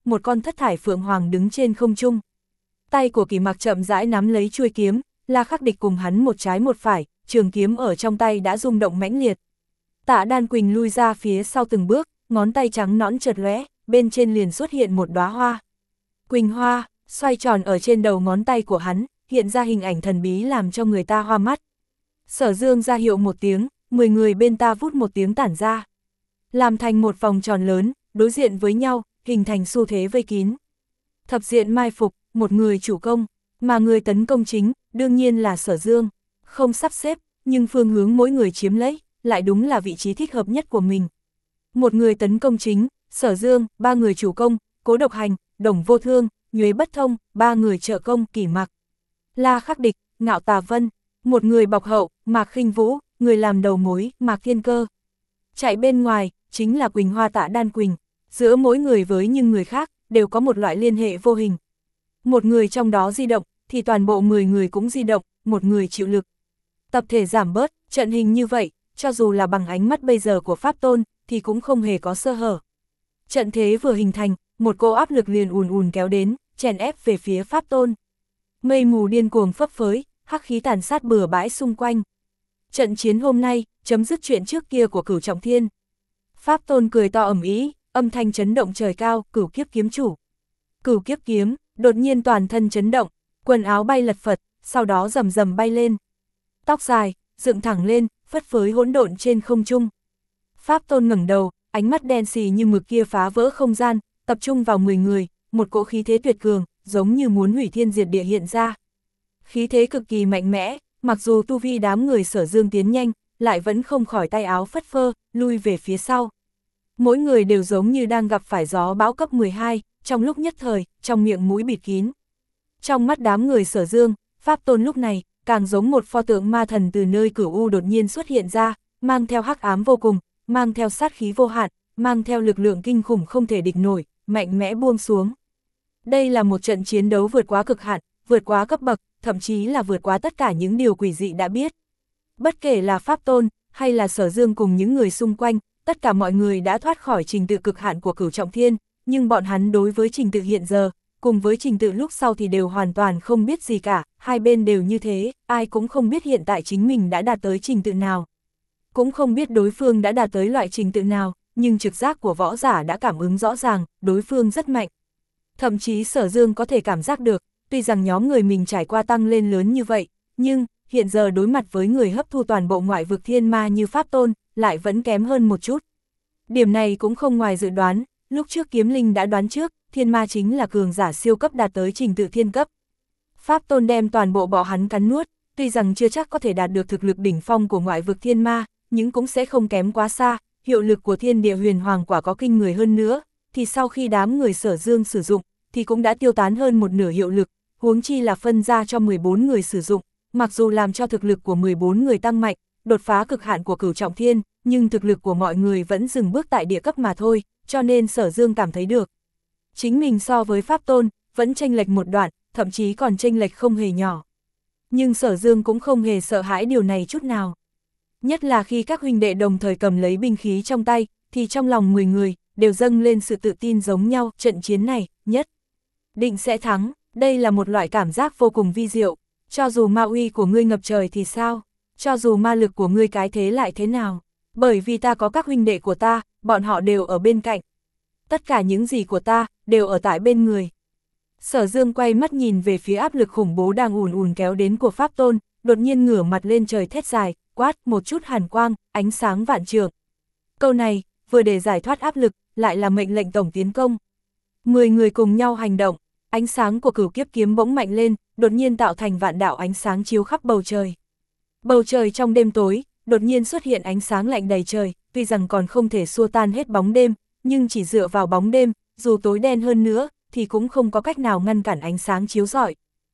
một con thất thải phượng hoàng đứng trên không trung. Tay của Kỷ Mặc chậm rãi nắm lấy chuôi kiếm, La Khắc Địch cùng hắn một trái một phải, trường kiếm ở trong tay đã rung động mãnh liệt. Tạ Đan Quỳnh lui ra phía sau từng bước, ngón tay trắng nõn chợt lóe, bên trên liền xuất hiện một đóa hoa. Quỳnh hoa, xoay tròn ở trên đầu ngón tay của hắn, hiện ra hình ảnh thần bí làm cho người ta hoa mắt. Sở Dương ra hiệu một tiếng, mười người bên ta vút một tiếng tản ra. Làm thành một vòng tròn lớn, đối diện với nhau, hình thành xu thế vây kín. Thập diện mai phục, một người chủ công, mà người tấn công chính, đương nhiên là Sở Dương. Không sắp xếp, nhưng phương hướng mỗi người chiếm lấy, lại đúng là vị trí thích hợp nhất của mình. Một người tấn công chính, Sở Dương, ba người chủ công, Cố Độc Hành, Đồng Vô Thương, Nhuế Bất Thông, ba người trợ công, Kỷ Mặc. La Khắc Địch, Ngạo Tà Vân, một người bọc hậu, Mạc Khinh Vũ, người làm đầu mối, Mạc Thiên Cơ. Chạy bên ngoài, chính là Quỳnh Hoa Tạ Đan Quỳnh, giữa mỗi người với những người khác, đều có một loại liên hệ vô hình. Một người trong đó di động, thì toàn bộ mười người cũng di động, một người chịu lực. Tập thể giảm bớt, trận hình như vậy, cho dù là bằng ánh mắt bây giờ của Pháp Tôn, thì cũng không hề có sơ hở. Trận thế vừa hình thành, một cỗ áp lực liền ùn ùn kéo đến, chèn ép về phía Pháp Tôn. Mây mù điên cuồng phấp phới, hắc khí tàn sát bừa bãi xung quanh. Trận chiến hôm nay, chấm dứt chuyện trước kia của Cửu Trọng Thiên. Pháp Tôn cười to ầm ĩ, âm thanh chấn động trời cao, Cửu Kiếp Kiếm chủ. Cửu Kiếp Kiếm, đột nhiên toàn thân chấn động, quần áo bay lật phật, sau đó rầm rầm bay lên. Tóc dài, dựng thẳng lên, phất phới hỗn độn trên không trung. Pháp Tôn ngẩng đầu, ánh mắt đen xì như mực kia phá vỡ không gian, tập trung vào mười người, một cỗ khí thế tuyệt cường, giống như muốn hủy thiên diệt địa hiện ra. Khí thế cực kỳ mạnh mẽ, mặc dù tu vi đám người Sở Dương tiến nhanh, lại vẫn không khỏi tay áo phất phơ, lui về phía sau. Mỗi người đều giống như đang gặp phải gió bão cấp mười hai, trong lúc nhất thời, trong miệng mũi bịt kín. Trong mắt đám người Sở Dương, Pháp Tôn lúc này, càng giống một pho tượng ma thần từ nơi cửu u đột nhiên xuất hiện ra, mang theo hắc ám vô cùng, mang theo sát khí vô hạn, mang theo lực lượng kinh khủng không thể địch nổi, mạnh mẽ buông xuống. Đây là một trận chiến đấu vượt quá cực hạn, vượt quá cấp bậc, thậm chí là vượt quá tất cả những điều quỷ dị đã biết. Bất kể là Pháp Tôn, hay là Sở Dương cùng những người xung quanh, tất cả mọi người đã thoát khỏi trình tự cực hạn của Cửu Trọng Thiên, nhưng bọn hắn đối với trình tự hiện giờ, cùng với trình tự lúc sau thì đều hoàn toàn không biết gì cả, hai bên đều như thế, ai cũng không biết hiện tại chính mình đã đạt tới trình tự nào. Cũng không biết đối phương đã đạt tới loại trình tự nào, nhưng trực giác của võ giả đã cảm ứng rõ ràng, đối phương rất mạnh. Thậm chí Sở Dương có thể cảm giác được, tuy rằng nhóm người mình trải qua tăng lên lớn như vậy, nhưng hiện giờ đối mặt với người hấp thu toàn bộ ngoại vực thiên ma như Pháp Tôn, lại vẫn kém hơn một chút. Điểm này cũng không ngoài dự đoán, lúc trước Kiếm Linh đã đoán trước, thiên ma chính là cường giả siêu cấp đạt tới trình tự thiên cấp. Pháp Tôn đem toàn bộ bỏ hắn cắn nuốt, tuy rằng chưa chắc có thể đạt được thực lực đỉnh phong của ngoại vực thiên ma, nhưng cũng sẽ không kém quá xa, hiệu lực của thiên địa huyền hoàng quả có kinh người hơn nữa, thì sau khi đám người Sở Dương sử dụng, thì cũng đã tiêu tán hơn một nửa hiệu lực, huống chi là phân ra cho mười bốn người sử dụng, mặc dù làm cho thực lực của mười bốn người tăng mạnh, đột phá cực hạn của Cửu Trọng Thiên, nhưng thực lực của mọi người vẫn dừng bước tại địa cấp mà thôi, cho nên Sở Dương cảm thấy được. Chính mình so với Pháp Tôn, vẫn chênh lệch một đoạn, thậm chí còn chênh lệch không hề nhỏ. Nhưng Sở Dương cũng không hề sợ hãi điều này chút nào. Nhất là khi các huynh đệ đồng thời cầm lấy binh khí trong tay, thì trong lòng mười người, đều dâng lên sự tự tin giống nhau, trận chiến này, nhất định sẽ thắng, đây là một loại cảm giác vô cùng vi diệu, cho dù ma uy của ngươi ngập trời thì sao, cho dù ma lực của ngươi cái thế lại thế nào, bởi vì ta có các huynh đệ của ta, bọn họ đều ở bên cạnh. Tất cả những gì của ta, đều ở tại bên người. Sở Dương quay mắt nhìn về phía áp lực khủng bố đang ùn ùn kéo đến của Pháp Tôn, đột nhiên ngửa mặt lên trời thét dài, quát một chút hàn quang, ánh sáng vạn trượng. Câu này, vừa để giải thoát áp lực, lại là mệnh lệnh tổng tiến công. Mười người cùng nhau hành động, ánh sáng của Cửu Kiếp Kiếm bỗng mạnh lên, đột nhiên tạo thành vạn đạo ánh sáng chiếu khắp bầu trời. Bầu trời trong đêm tối, đột nhiên xuất hiện ánh sáng lạnh đầy trời, tuy rằng còn không thể xua tan hết bóng đêm, nhưng chỉ dựa vào bóng đêm, dù tối đen hơn nữa, thì cũng không có cách nào ngăn cản ánh sáng chiếu rọi.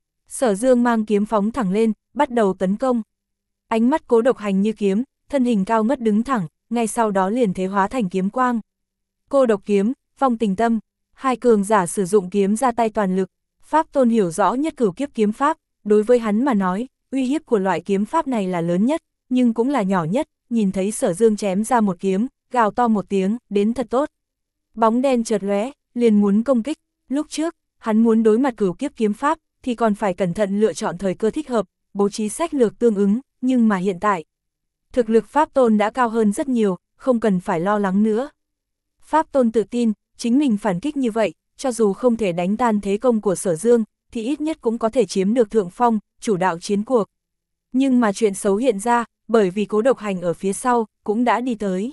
Sở Dương mang kiếm phóng thẳng lên, bắt đầu tấn công. Ánh mắt Cố Độc Hành như kiếm, thân hình cao ngất đứng thẳng, ngay sau đó liền thế hóa thành kiếm quang. Cô Độc Kiếm, Phong Tình Tâm, hai cường giả sử dụng kiếm ra tay toàn lực. Pháp Tôn hiểu rõ nhất Cửu Kiếp kiếm pháp, đối với hắn mà nói, uy hiếp của loại kiếm pháp này là lớn nhất, nhưng cũng là nhỏ nhất, nhìn thấy Sở Dương chém ra một kiếm, gào to một tiếng, đến thật tốt. Bóng đen chợt lóe, liền muốn công kích, Lúc trước, hắn muốn đối mặt cửu kiếp kiếm pháp, thì còn phải cẩn thận lựa chọn thời cơ thích hợp, bố trí sách lược tương ứng, nhưng mà hiện tại, thực lực Pháp Tôn đã cao hơn rất nhiều, không cần phải lo lắng nữa. Pháp Tôn tự tin, chính mình phản kích như vậy, cho dù không thể đánh tan thế công của Sở Dương, thì ít nhất cũng có thể chiếm được thượng phong, chủ đạo chiến cuộc. Nhưng mà chuyện xấu hiện ra, bởi vì Cố Độc Hành ở phía sau, cũng đã đi tới.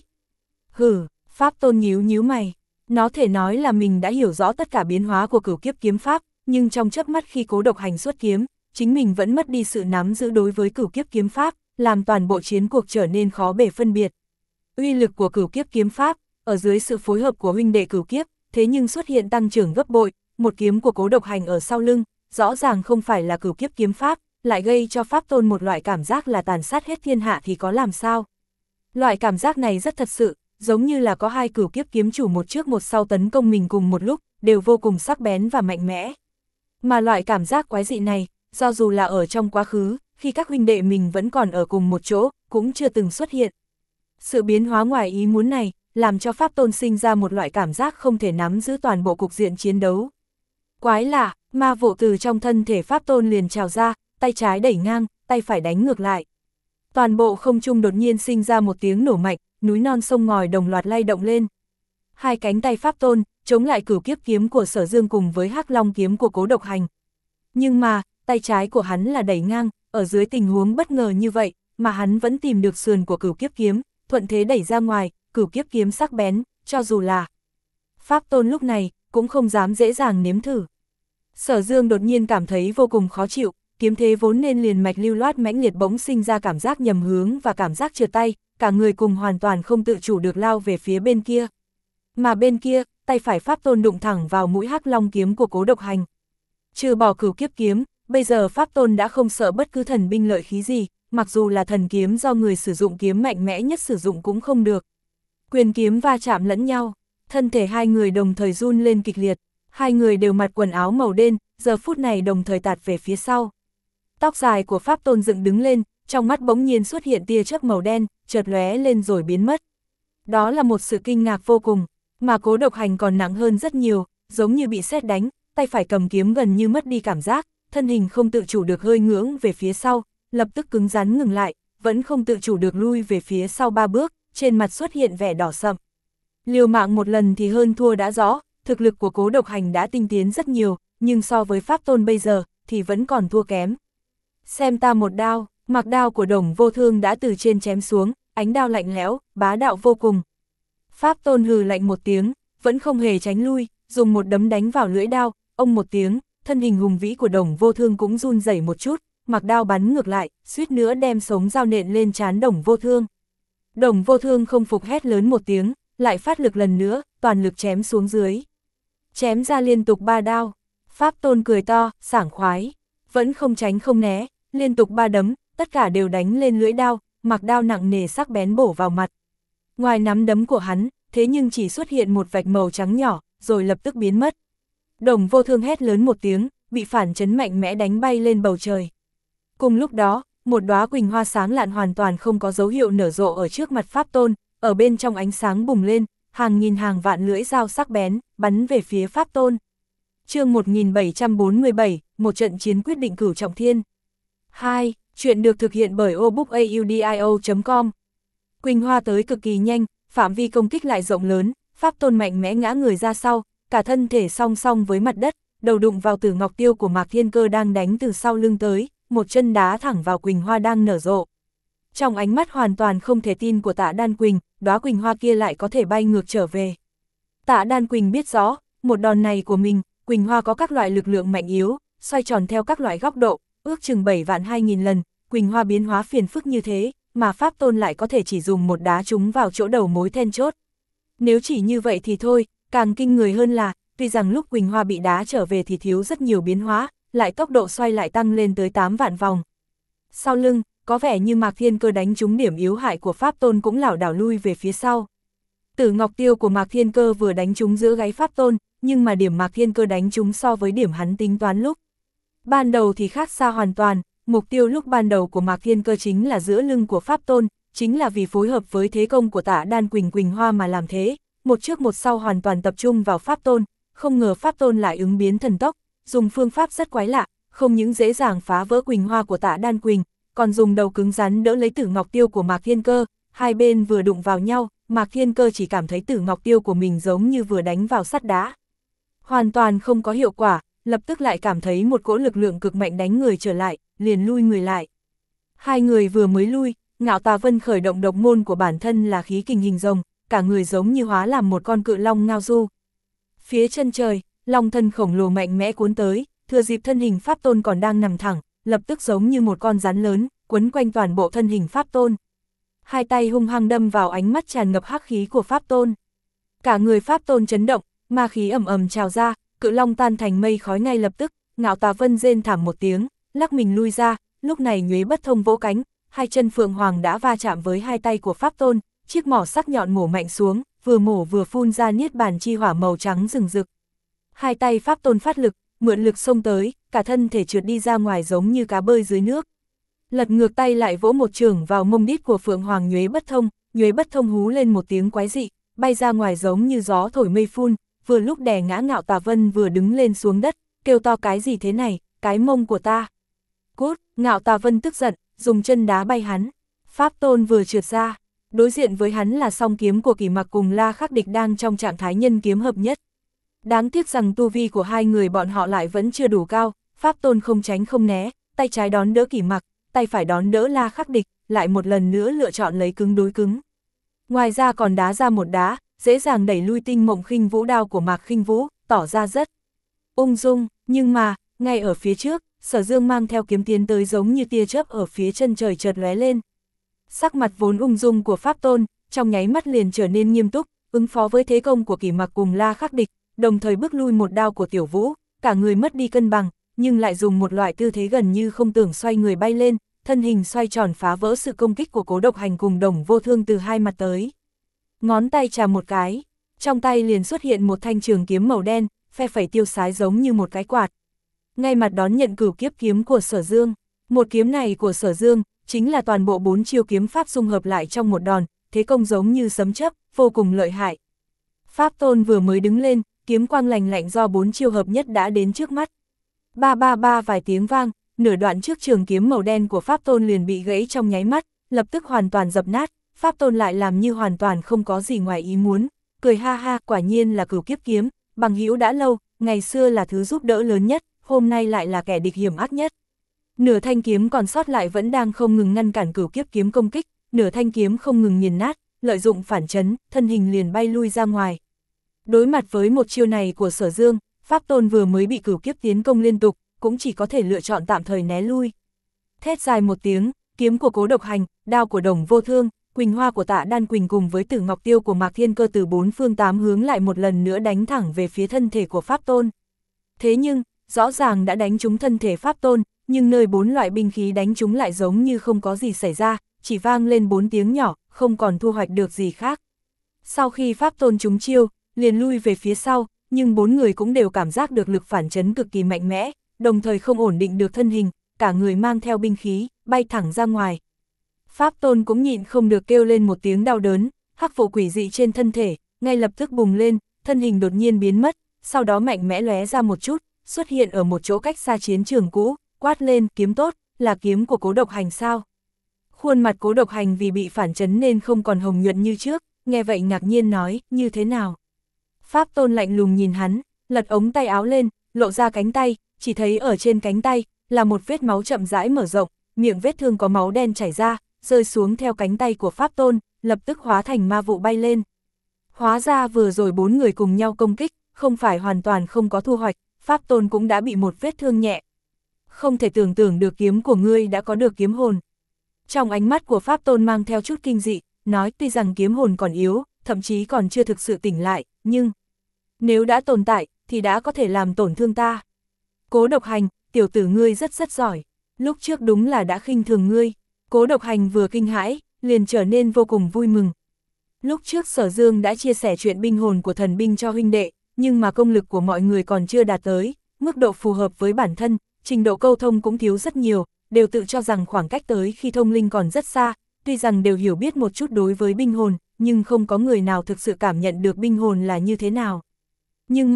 Hừ, Pháp Tôn nhíu nhíu mày, nó thể nói là mình đã hiểu rõ tất cả biến hóa của cửu kiếp kiếm pháp, nhưng trong chớp mắt khi Cố Độc Hành xuất kiếm, chính mình vẫn mất đi sự nắm giữ đối với cửu kiếp kiếm pháp, làm toàn bộ chiến cuộc trở nên khó bề phân biệt. Uy lực của cửu kiếp kiếm pháp, ở dưới sự phối hợp của huynh đệ cửu kiếp, thế nhưng xuất hiện tăng trưởng gấp bội, một kiếm của Cố Độc Hành ở sau lưng, rõ ràng không phải là cửu kiếp kiếm pháp, lại gây cho Pháp Tôn một loại cảm giác là tàn sát hết thiên hạ thì có làm sao. Loại cảm giác này rất thật sự, giống như là có hai cửu kiếp kiếm chủ một trước một sau tấn công mình cùng một lúc, đều vô cùng sắc bén và mạnh mẽ. Mà loại cảm giác quái dị này, do dù là ở trong quá khứ, khi các huynh đệ mình vẫn còn ở cùng một chỗ, cũng chưa từng xuất hiện. Sự biến hóa ngoài ý muốn này, làm cho Pháp Tôn sinh ra một loại cảm giác không thể nắm giữ toàn bộ cục diện chiến đấu. Quái lạ, ma vụ từ trong thân thể Pháp Tôn liền trào ra, tay trái đẩy ngang, tay phải đánh ngược lại. Toàn bộ không trung đột nhiên sinh ra một tiếng nổ mạnh, núi non sông ngòi đồng loạt lay động lên. Hai cánh tay Pháp Tôn, chống lại cửu kiếp kiếm của Sở Dương cùng với Hắc Long kiếm của Cố Độc Hành. Nhưng mà, tay trái của hắn là đẩy ngang, ở dưới tình huống bất ngờ như vậy, mà hắn vẫn tìm được sườn của cửu kiếp kiếm, thuận thế đẩy ra ngoài, cửu kiếp kiếm sắc bén, cho dù là Pháp Tôn lúc này, cũng không dám dễ dàng nếm thử. Sở Dương đột nhiên cảm thấy vô cùng khó chịu, kiếm thế vốn nên liền mạch lưu loát mãnh liệt bỗng sinh ra cảm giác nhầm hướng và cảm giác trượt tay, cả người cùng hoàn toàn không tự chủ được lao về phía bên kia. Mà bên kia, tay phải Pháp Tôn đụng thẳng vào mũi Hắc Long kiếm của Cố Độc Hành. Trừ bỏ cửu kiếp kiếm, bây giờ Pháp Tôn đã không sợ bất cứ thần binh lợi khí gì, mặc dù là thần kiếm do người sử dụng kiếm mạnh mẽ nhất sử dụng cũng không được. Quyền kiếm va chạm lẫn nhau, thân thể hai người đồng thời run lên kịch liệt, hai người đều mặc quần áo màu đen, giờ phút này đồng thời tạt về phía sau. Tóc dài của Pháp Tôn dựng đứng lên, trong mắt bỗng nhiên xuất hiện tia chớp màu đen, chợt lóe lên rồi biến mất. Đó là một sự kinh ngạc vô cùng, mà Cố Độc Hành còn nặng hơn rất nhiều, giống như bị sét đánh, tay phải cầm kiếm gần như mất đi cảm giác, thân hình không tự chủ được hơi ngưỡng về phía sau, lập tức cứng rắn ngừng lại, vẫn không tự chủ được lui về phía sau ba bước, trên mặt xuất hiện vẻ đỏ sậm. Liều mạng một lần thì hơn thua đã rõ, thực lực của Cố Độc Hành đã tinh tiến rất nhiều, nhưng so với Pháp Tôn bây giờ, thì vẫn còn thua kém. Xem ta một đao, mặc đao của Đồng Vô Thương đã từ trên chém xuống, ánh đao lạnh lẽo, bá đạo vô cùng. Pháp Tôn hừ lạnh một tiếng, vẫn không hề tránh lui, dùng một đấm đánh vào lưỡi đao, ông một tiếng, thân hình hùng vĩ của Đồng Vô Thương cũng run rẩy một chút, mặc đao bắn ngược lại, suýt nữa đem sống dao nện lên trán Đồng Vô Thương. Đồng Vô Thương không phục hét lớn một tiếng, lại phát lực lần nữa, toàn lực chém xuống dưới. Chém ra liên tục ba đao, Pháp Tôn cười to, sảng khoái, vẫn không tránh không né, liên tục ba đấm, tất cả đều đánh lên lưỡi đao, mặc đao nặng nề sắc bén bổ vào mặt. Ngoài nắm đấm của hắn, thế nhưng chỉ xuất hiện một vạch màu trắng nhỏ, rồi lập tức biến mất. Đồng Vô Thương hét lớn một tiếng, bị phản chấn mạnh mẽ đánh bay lên bầu trời. Cùng lúc đó, một đóa quỳnh hoa sáng lạn hoàn toàn không có dấu hiệu nở rộ ở trước mặt Pháp Tôn, ở bên trong ánh sáng bùng lên, hàng nghìn hàng vạn lưỡi dao sắc bén, bắn về phía Pháp Tôn. Chương một nghìn bảy trăm bốn mươi bảy, một trận chiến quyết định cửu trọng thiên. hai. Chuyện được thực hiện bởi obookaudio chấm com. Quỳnh hoa tới cực kỳ nhanh, phạm vi công kích lại rộng lớn, Pháp Tôn mạnh mẽ ngã người ra sau, cả thân thể song song với mặt đất, đầu đụng vào Tử Ngọc Tiêu của Mạc Thiên Cơ đang đánh từ sau lưng tới, một chân đá thẳng vào quỳnh hoa đang nở rộ. Trong ánh mắt hoàn toàn không thể tin của Tạ Đan Quỳnh, đóa quỳnh hoa kia lại có thể bay ngược trở về. Tạ Đan Quỳnh biết rõ, một đòn này của mình, quỳnh hoa có các loại lực lượng mạnh yếu, xoay tròn theo các loại góc độ, ước chừng bảy vạn hai nghìn lần, quỳnh hoa biến hóa phiền phức như thế, mà Pháp Tôn lại có thể chỉ dùng một đá trúng vào chỗ đầu mối then chốt. Nếu chỉ như vậy thì thôi, càng kinh người hơn là, tuy rằng lúc quỳnh hoa bị đá trở về thì thiếu rất nhiều biến hóa, lại tốc độ xoay lại tăng lên tới tám vạn vòng. Sau lưng, có vẻ như Mạc Thiên Cơ đánh trúng điểm yếu hại của Pháp Tôn cũng lảo đảo lui về phía sau. Tử Ngọc Tiêu của Mạc Thiên Cơ vừa đánh trúng giữa gáy Pháp Tôn, nhưng mà điểm Mạc Thiên Cơ đánh trúng so với điểm hắn tính toán lúc ban đầu thì khác xa hoàn toàn, mục tiêu lúc ban đầu của Mạc Thiên Cơ chính là giữa lưng của Pháp Tôn, chính là vì phối hợp với thế công của Tạ Đan Quỳnh Quỳnh Hoa mà làm thế, một trước một sau hoàn toàn tập trung vào Pháp Tôn, không ngờ pháp tôn lại ứng biến thần tốc, dùng phương pháp rất quái lạ, không những dễ dàng phá vỡ quỳnh hoa của Tạ Đan Quỳnh, còn dùng đầu cứng rắn đỡ lấy Tử Ngọc Tiêu của Mạc Thiên Cơ, hai bên vừa đụng vào nhau, Mạc Thiên Cơ chỉ cảm thấy Tử Ngọc Tiêu của mình giống như vừa đánh vào sắt đá. Hoàn toàn không có hiệu quả, lập tức lại cảm thấy một cỗ lực lượng cực mạnh đánh người trở lại, liền lui người lại. Hai người vừa mới lui, Ngạo Tà Vân khởi động độc môn của bản thân là khí kình hình rồng, cả người giống như hóa làm một con cự long ngao du. Phía chân trời, long thân khổng lồ mạnh mẽ cuốn tới, thừa dịp thân hình pháp tôn còn đang nằm thẳng, lập tức giống như một con rắn lớn, quấn quanh toàn bộ thân hình pháp tôn. Hai tay hung hăng đâm vào ánh mắt tràn ngập hắc khí của pháp tôn. Cả người pháp tôn chấn động, ma khí ầm ầm trào ra, cự long tan thành mây khói ngay lập tức, Ngạo Tà Vân rên thảm một tiếng, lắc mình lui ra, lúc này Nhuế Bất Thông vỗ cánh, hai chân phượng hoàng đã va chạm với hai tay của pháp tôn, chiếc mỏ sắc nhọn mổ mạnh xuống, vừa mổ vừa phun ra niết bàn chi hỏa màu trắng rừng rực. Hai tay pháp tôn phát lực, mượn lực xông tới, cả thân thể trượt đi ra ngoài giống như cá bơi dưới nước. Lật ngược tay lại vỗ một chưởng vào mông đít của phượng hoàng Nhuế Bất Thông, Nhuế Bất Thông hú lên một tiếng quái dị, bay ra ngoài giống như gió thổi mây phun, vừa lúc đè ngã Ngạo Tà Vân vừa đứng lên xuống đất, kêu to cái gì thế này, cái mông của ta. Cút, Ngạo Tà Vân tức giận, dùng chân đá bay hắn. Pháp tôn vừa trượt ra, đối diện với hắn là song kiếm của Kỷ Mặc cùng La Khắc Địch đang trong trạng thái nhân kiếm hợp nhất. Đáng tiếc rằng tu vi của hai người bọn họ lại vẫn chưa đủ cao, pháp tôn không tránh không né, tay trái đón đỡ Kỷ Mặc, tay phải đón đỡ La Khắc Địch, lại một lần nữa lựa chọn lấy cứng đối cứng. Ngoài ra còn đá ra một đá, dễ dàng đẩy lui tinh mộng khinh vũ đao của Mạc Khinh Vũ, tỏ ra rất ung dung, nhưng mà, ngay ở phía trước, Sở Dương mang theo kiếm tiến tới giống như tia chớp ở phía chân trời chợt lóe lên. Sắc mặt vốn ung dung của pháp tôn, trong nháy mắt liền trở nên nghiêm túc, ứng phó với thế công của Kỷ Mặc cùng La Khắc Địch, đồng thời bước lui một đao của Tiểu Vũ, cả người mất đi cân bằng, nhưng lại dùng một loại tư thế gần như không tưởng xoay người bay lên, thân hình xoay tròn phá vỡ sự công kích của Cố Độc Hành cùng Đồng Vô Thương từ hai mặt tới. Ngón tay chà một cái, trong tay liền xuất hiện một thanh trường kiếm màu đen, phe phẩy tiêu sái giống như một cái quạt. Ngay mặt đón nhận Cửu Kiếp kiếm của Sở Dương, một kiếm này của Sở Dương, chính là toàn bộ bốn chiêu kiếm pháp dung hợp lại trong một đòn, thế công giống như sấm chớp, vô cùng lợi hại. Pháp tôn vừa mới đứng lên, kiếm quang lành lạnh do bốn chiêu hợp nhất đã đến trước mắt. Ba ba ba vài tiếng vang, nửa đoạn trước trường kiếm màu đen của pháp tôn liền bị gãy trong nháy mắt, lập tức hoàn toàn dập nát, pháp tôn lại làm như hoàn toàn không có gì ngoài ý muốn, cười ha ha, quả nhiên là Cửu Kiếp kiếm, bằng hữu đã lâu, ngày xưa là thứ giúp đỡ lớn nhất, hôm nay lại là kẻ địch hiểm ác nhất. Nửa thanh kiếm còn sót lại vẫn đang không ngừng ngăn cản Cửu Kiếp kiếm công kích, nửa thanh kiếm không ngừng nghiền nát, lợi dụng phản chấn, thân hình liền bay lui ra ngoài. Đối mặt với một chiêu này của Sở Dương, pháp tôn vừa mới bị Cửu Kiếp tiến công liên tục, cũng chỉ có thể lựa chọn tạm thời né lui. Thét dài một tiếng, kiếm của Cố Độc Hành, đao của Đồng Vô Thương, quỳnh hoa của Tạ Đan Quỳnh cùng với Tử Ngọc Tiêu của Mạc Thiên Cơ từ bốn phương tám hướng lại một lần nữa đánh thẳng về phía thân thể của pháp tôn. Thế nhưng, rõ ràng đã đánh trúng thân thể pháp tôn, nhưng nơi bốn loại binh khí đánh trúng lại giống như không có gì xảy ra, chỉ vang lên bốn tiếng nhỏ, không còn thu hoạch được gì khác. Sau khi pháp tôn trúng chiêu, liền lui về phía sau, nhưng bốn người cũng đều cảm giác được lực phản chấn cực kỳ mạnh mẽ, đồng thời không ổn định được thân hình, cả người mang theo binh khí, bay thẳng ra ngoài. Pháp tôn cũng nhịn không được kêu lên một tiếng đau đớn, hắc vụ quỷ dị trên thân thể, ngay lập tức bùng lên, thân hình đột nhiên biến mất, sau đó mạnh mẽ lóe ra một chút, xuất hiện ở một chỗ cách xa chiến trường cũ, quát lên, kiếm tốt, là kiếm của Cố Độc Hành sao? Khuôn mặt Cố Độc Hành vì bị phản chấn nên không còn hồng nhuận như trước, nghe vậy ngạc nhiên nói, như thế nào? Pháp tôn lạnh lùng nhìn hắn, lật ống tay áo lên, lộ ra cánh tay, chỉ thấy ở trên cánh tay, là một vết máu chậm rãi mở rộng, miệng vết thương có máu đen chảy ra, rơi xuống theo cánh tay của pháp tôn, lập tức hóa thành ma vụ bay lên. Hóa ra vừa rồi bốn người cùng nhau công kích, không phải hoàn toàn không có thu hoạch, pháp tôn cũng đã bị một vết thương nhẹ. Không thể tưởng tượng được kiếm của ngươi đã có được kiếm hồn. Trong ánh mắt của pháp tôn mang theo chút kinh dị, nói tuy rằng kiếm hồn còn yếu, thậm chí còn chưa thực sự tỉnh lại, nhưng nếu đã tồn tại, thì đã có thể làm tổn thương ta. Cố Độc Hành, tiểu tử ngươi rất rất giỏi, lúc trước đúng là đã khinh thường ngươi. Cố Độc Hành vừa kinh hãi, liền trở nên vô cùng vui mừng. Lúc trước Sở Dương đã chia sẻ chuyện binh hồn của thần binh cho huynh đệ, nhưng mà công lực của mọi người còn chưa đạt tới, mức độ phù hợp với bản thân, trình độ câu thông cũng thiếu rất nhiều, đều tự cho rằng khoảng cách tới khi thông linh còn rất xa, tuy rằng đều hiểu biết một chút đối với binh hồn, nhưng không có người nào thực sự cảm nhận được binh hồn là như thế nào. Nhưng mà,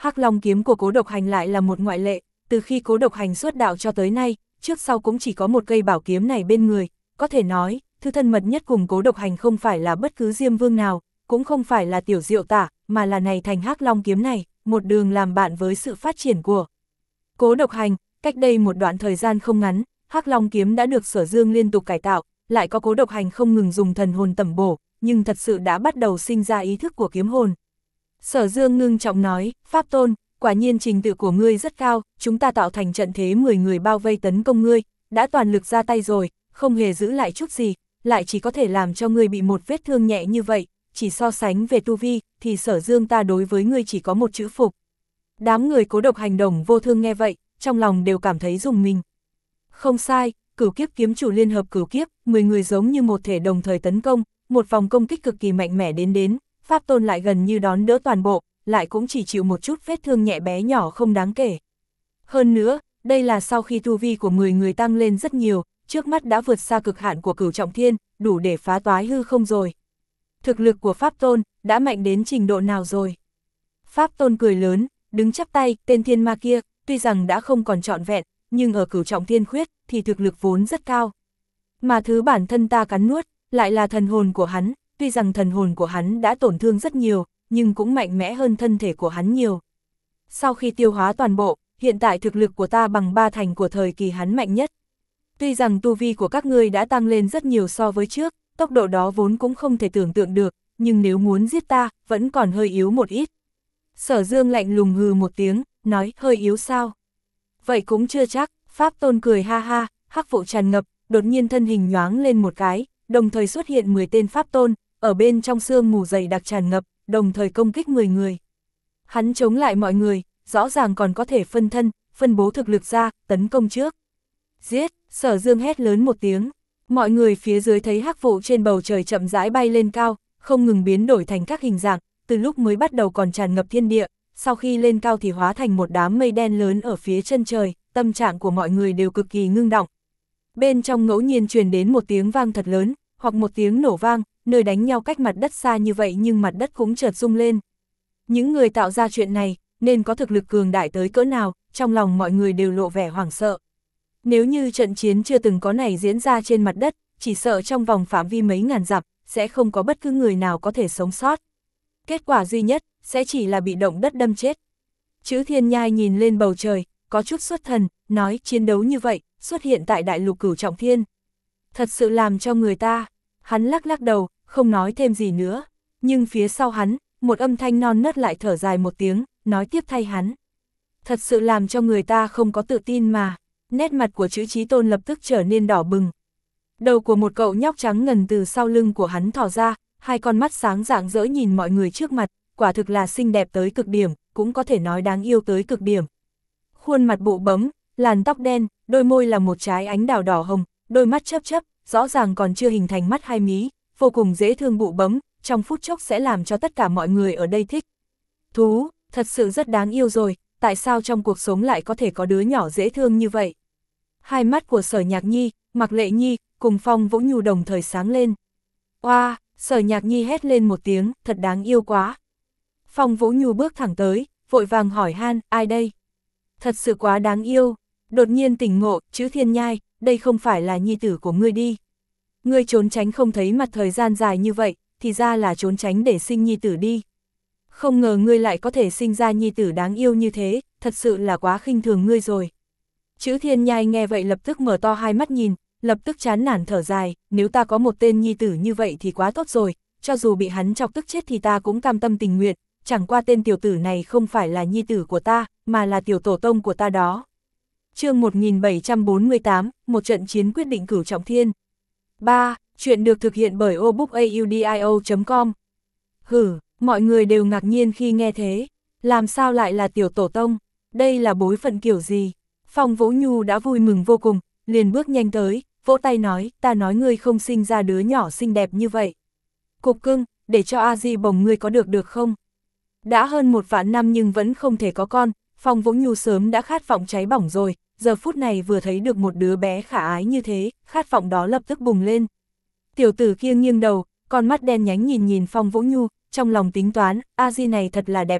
Hắc Long kiếm của Cố Độc Hành lại là một ngoại lệ, từ khi Cố Độc Hành xuất đạo cho tới nay, trước sau cũng chỉ có một cây bảo kiếm này bên người, có thể nói, thứ thân mật nhất cùng Cố Độc Hành không phải là bất cứ Diêm Vương nào, cũng không phải là Tiểu Diệu Tả, mà là này thành Hắc Long kiếm này, một đường làm bạn với sự phát triển của Cố Độc Hành. Cách đây một đoạn thời gian không ngắn, Hắc Long kiếm đã được Sở Dương liên tục cải tạo, lại có Cố Độc Hành không ngừng dùng thần hồn tẩm bổ, nhưng thật sự đã bắt đầu sinh ra ý thức của kiếm hồn. Sở Dương ngưng trọng nói, Pháp Tôn, quả nhiên trình tự của ngươi rất cao, chúng ta tạo thành trận thế mười người bao vây tấn công ngươi, đã toàn lực ra tay rồi, không hề giữ lại chút gì, lại chỉ có thể làm cho ngươi bị một vết thương nhẹ như vậy, chỉ so sánh về tu vi, thì Sở Dương ta đối với ngươi chỉ có một chữ phục. Đám người Cố Độc Hành Đồng Vô Thương nghe vậy, trong lòng đều cảm thấy rùng mình. Không sai, Cửu Kiếp kiếm chủ liên hợp Cửu Kiếp, mười người giống như một thể đồng thời tấn công, một vòng công kích cực kỳ mạnh mẽ đến đến, Pháp Tôn lại gần như đón đỡ toàn bộ, lại cũng chỉ chịu một chút vết thương nhẹ bé nhỏ không đáng kể. Hơn nữa, đây là sau khi tu vi của mười người tăng lên rất nhiều, trước mắt đã vượt xa cực hạn của Cửu Trọng Thiên, đủ để phá toái hư không rồi. Thực lực của Pháp Tôn đã mạnh đến trình độ nào rồi? Pháp Tôn cười lớn, đứng chắp tay, tên thiên ma kia, tuy rằng đã không còn trọn vẹn, nhưng ở Cửu Trọng Thiên khuyết thì thực lực vốn rất cao. Mà thứ bản thân ta cắn nuốt, lại là thần hồn của hắn, tuy rằng thần hồn của hắn đã tổn thương rất nhiều, nhưng cũng mạnh mẽ hơn thân thể của hắn nhiều. Sau khi tiêu hóa toàn bộ, hiện tại thực lực của ta bằng ba thành của thời kỳ hắn mạnh nhất. Tuy rằng tu vi của các ngươi đã tăng lên rất nhiều so với trước, tốc độ đó vốn cũng không thể tưởng tượng được, nhưng nếu muốn giết ta, vẫn còn hơi yếu một ít. Sở Dương lạnh lùng hừ một tiếng, nói, hơi yếu sao? Vậy cũng chưa chắc. Pháp Tôn cười ha ha, hắc vụ tràn ngập, đột nhiên thân hình nhoáng lên một cái, đồng thời xuất hiện mười tên Pháp Tôn, ở bên trong sương mù dày đặc tràn ngập, đồng thời công kích mười người. Hắn chống lại mọi người, rõ ràng còn có thể phân thân, phân bố thực lực ra, tấn công trước. Giết, Sở Dương hét lớn một tiếng, mọi người phía dưới thấy hắc vụ trên bầu trời chậm rãi bay lên cao, không ngừng biến đổi thành các hình dạng, từ lúc mới bắt đầu còn tràn ngập thiên địa, sau khi lên cao thì hóa thành một đám mây đen lớn ở phía chân trời, tâm trạng của mọi người đều cực kỳ ngưng động. Bên trong ngẫu nhiên truyền đến một tiếng vang thật lớn, hoặc một tiếng nổ vang, nơi đánh nhau cách mặt đất xa như vậy nhưng mặt đất cũng chợt rung lên. Những người tạo ra chuyện này, nên có thực lực cường đại tới cỡ nào, trong lòng mọi người đều lộ vẻ hoảng sợ. Nếu như trận chiến chưa từng có này diễn ra trên mặt đất, chỉ sợ trong vòng phạm vi mấy ngàn dặm, sẽ không có bất cứ người nào có thể sống sót. Kết quả duy nhất, sẽ chỉ là bị động đất đâm chết. Chữ Thiên Nhai nhìn lên bầu trời, có chút xuất thần, nói chiến đấu như vậy, xuất hiện tại đại lục Cửu Trọng Thiên. Thật sự làm cho người ta, hắn lắc lắc đầu, không nói thêm gì nữa. Nhưng phía sau hắn, một âm thanh non nớt lại thở dài một tiếng, nói tiếp thay hắn. Thật sự làm cho người ta không có tự tin mà. Nét mặt của chữ Chí Tôn lập tức trở nên đỏ bừng. Đầu của một cậu nhóc trắng ngần từ sau lưng của hắn thò ra, hai con mắt sáng rạng rỡ nhìn mọi người trước mặt, quả thực là xinh đẹp tới cực điểm, cũng có thể nói đáng yêu tới cực điểm. Khuôn mặt bụ bấm, làn tóc đen, đôi môi là một trái ánh đào đỏ hồng, đôi mắt chớp chớp, rõ ràng còn chưa hình thành mắt hai mí, vô cùng dễ thương bụ bấm, trong phút chốc sẽ làm cho tất cả mọi người ở đây thích. Thú, thật sự rất đáng yêu rồi, tại sao trong cuộc sống lại có thể có đứa nhỏ dễ thương như vậy? Hai mắt của Sở Nhạc Nhi, Mạc Lệ Nhi, cùng Phong Vũ Nhu đồng thời sáng lên. Oa, Sở Nhạc Nhi hét lên một tiếng, thật đáng yêu quá. Phong Vũ Nhu bước thẳng tới, vội vàng hỏi han, ai đây? Thật sự quá đáng yêu. Đột nhiên tỉnh ngộ, chữ Thiên Nhai, đây không phải là nhi tử của ngươi đi. Ngươi trốn tránh không thấy mặt thời gian dài như vậy, thì ra là trốn tránh để sinh nhi tử đi. Không ngờ ngươi lại có thể sinh ra nhi tử đáng yêu như thế, thật sự là quá khinh thường ngươi rồi. Chữ Thiên Nhai nghe vậy lập tức mở to hai mắt nhìn, lập tức chán nản thở dài, nếu ta có một tên nhi tử như vậy thì quá tốt rồi, cho dù bị hắn chọc tức chết thì ta cũng cam tâm tình nguyện, chẳng qua tên tiểu tử này không phải là nhi tử của ta, mà là tiểu tổ tông của ta đó. Chương một nghìn bảy trăm bốn mươi tám, một trận chiến quyết định Cửu Trọng Thiên. ba. Chuyện được thực hiện bởi obookaudio chấm com. Hử, mọi người đều ngạc nhiên khi nghe thế, làm sao lại là tiểu tổ tông, đây là bối phận kiểu gì? Phong Vũ Nhu đã vui mừng vô cùng, liền bước nhanh tới, vỗ tay nói, ta nói ngươi không sinh ra đứa nhỏ xinh đẹp như vậy. Cục cưng, để cho A Di bồng ngươi có được được không? Đã hơn một vạn năm nhưng vẫn không thể có con, Phong Vũ Nhu sớm đã khát vọng cháy bỏng rồi, giờ phút này vừa thấy được một đứa bé khả ái như thế, khát vọng đó lập tức bùng lên. Tiểu tử kia nghiêng đầu, con mắt đen nhánh nhìn nhìn Phong Vũ Nhu, trong lòng tính toán, A Di này thật là đẹp mắt,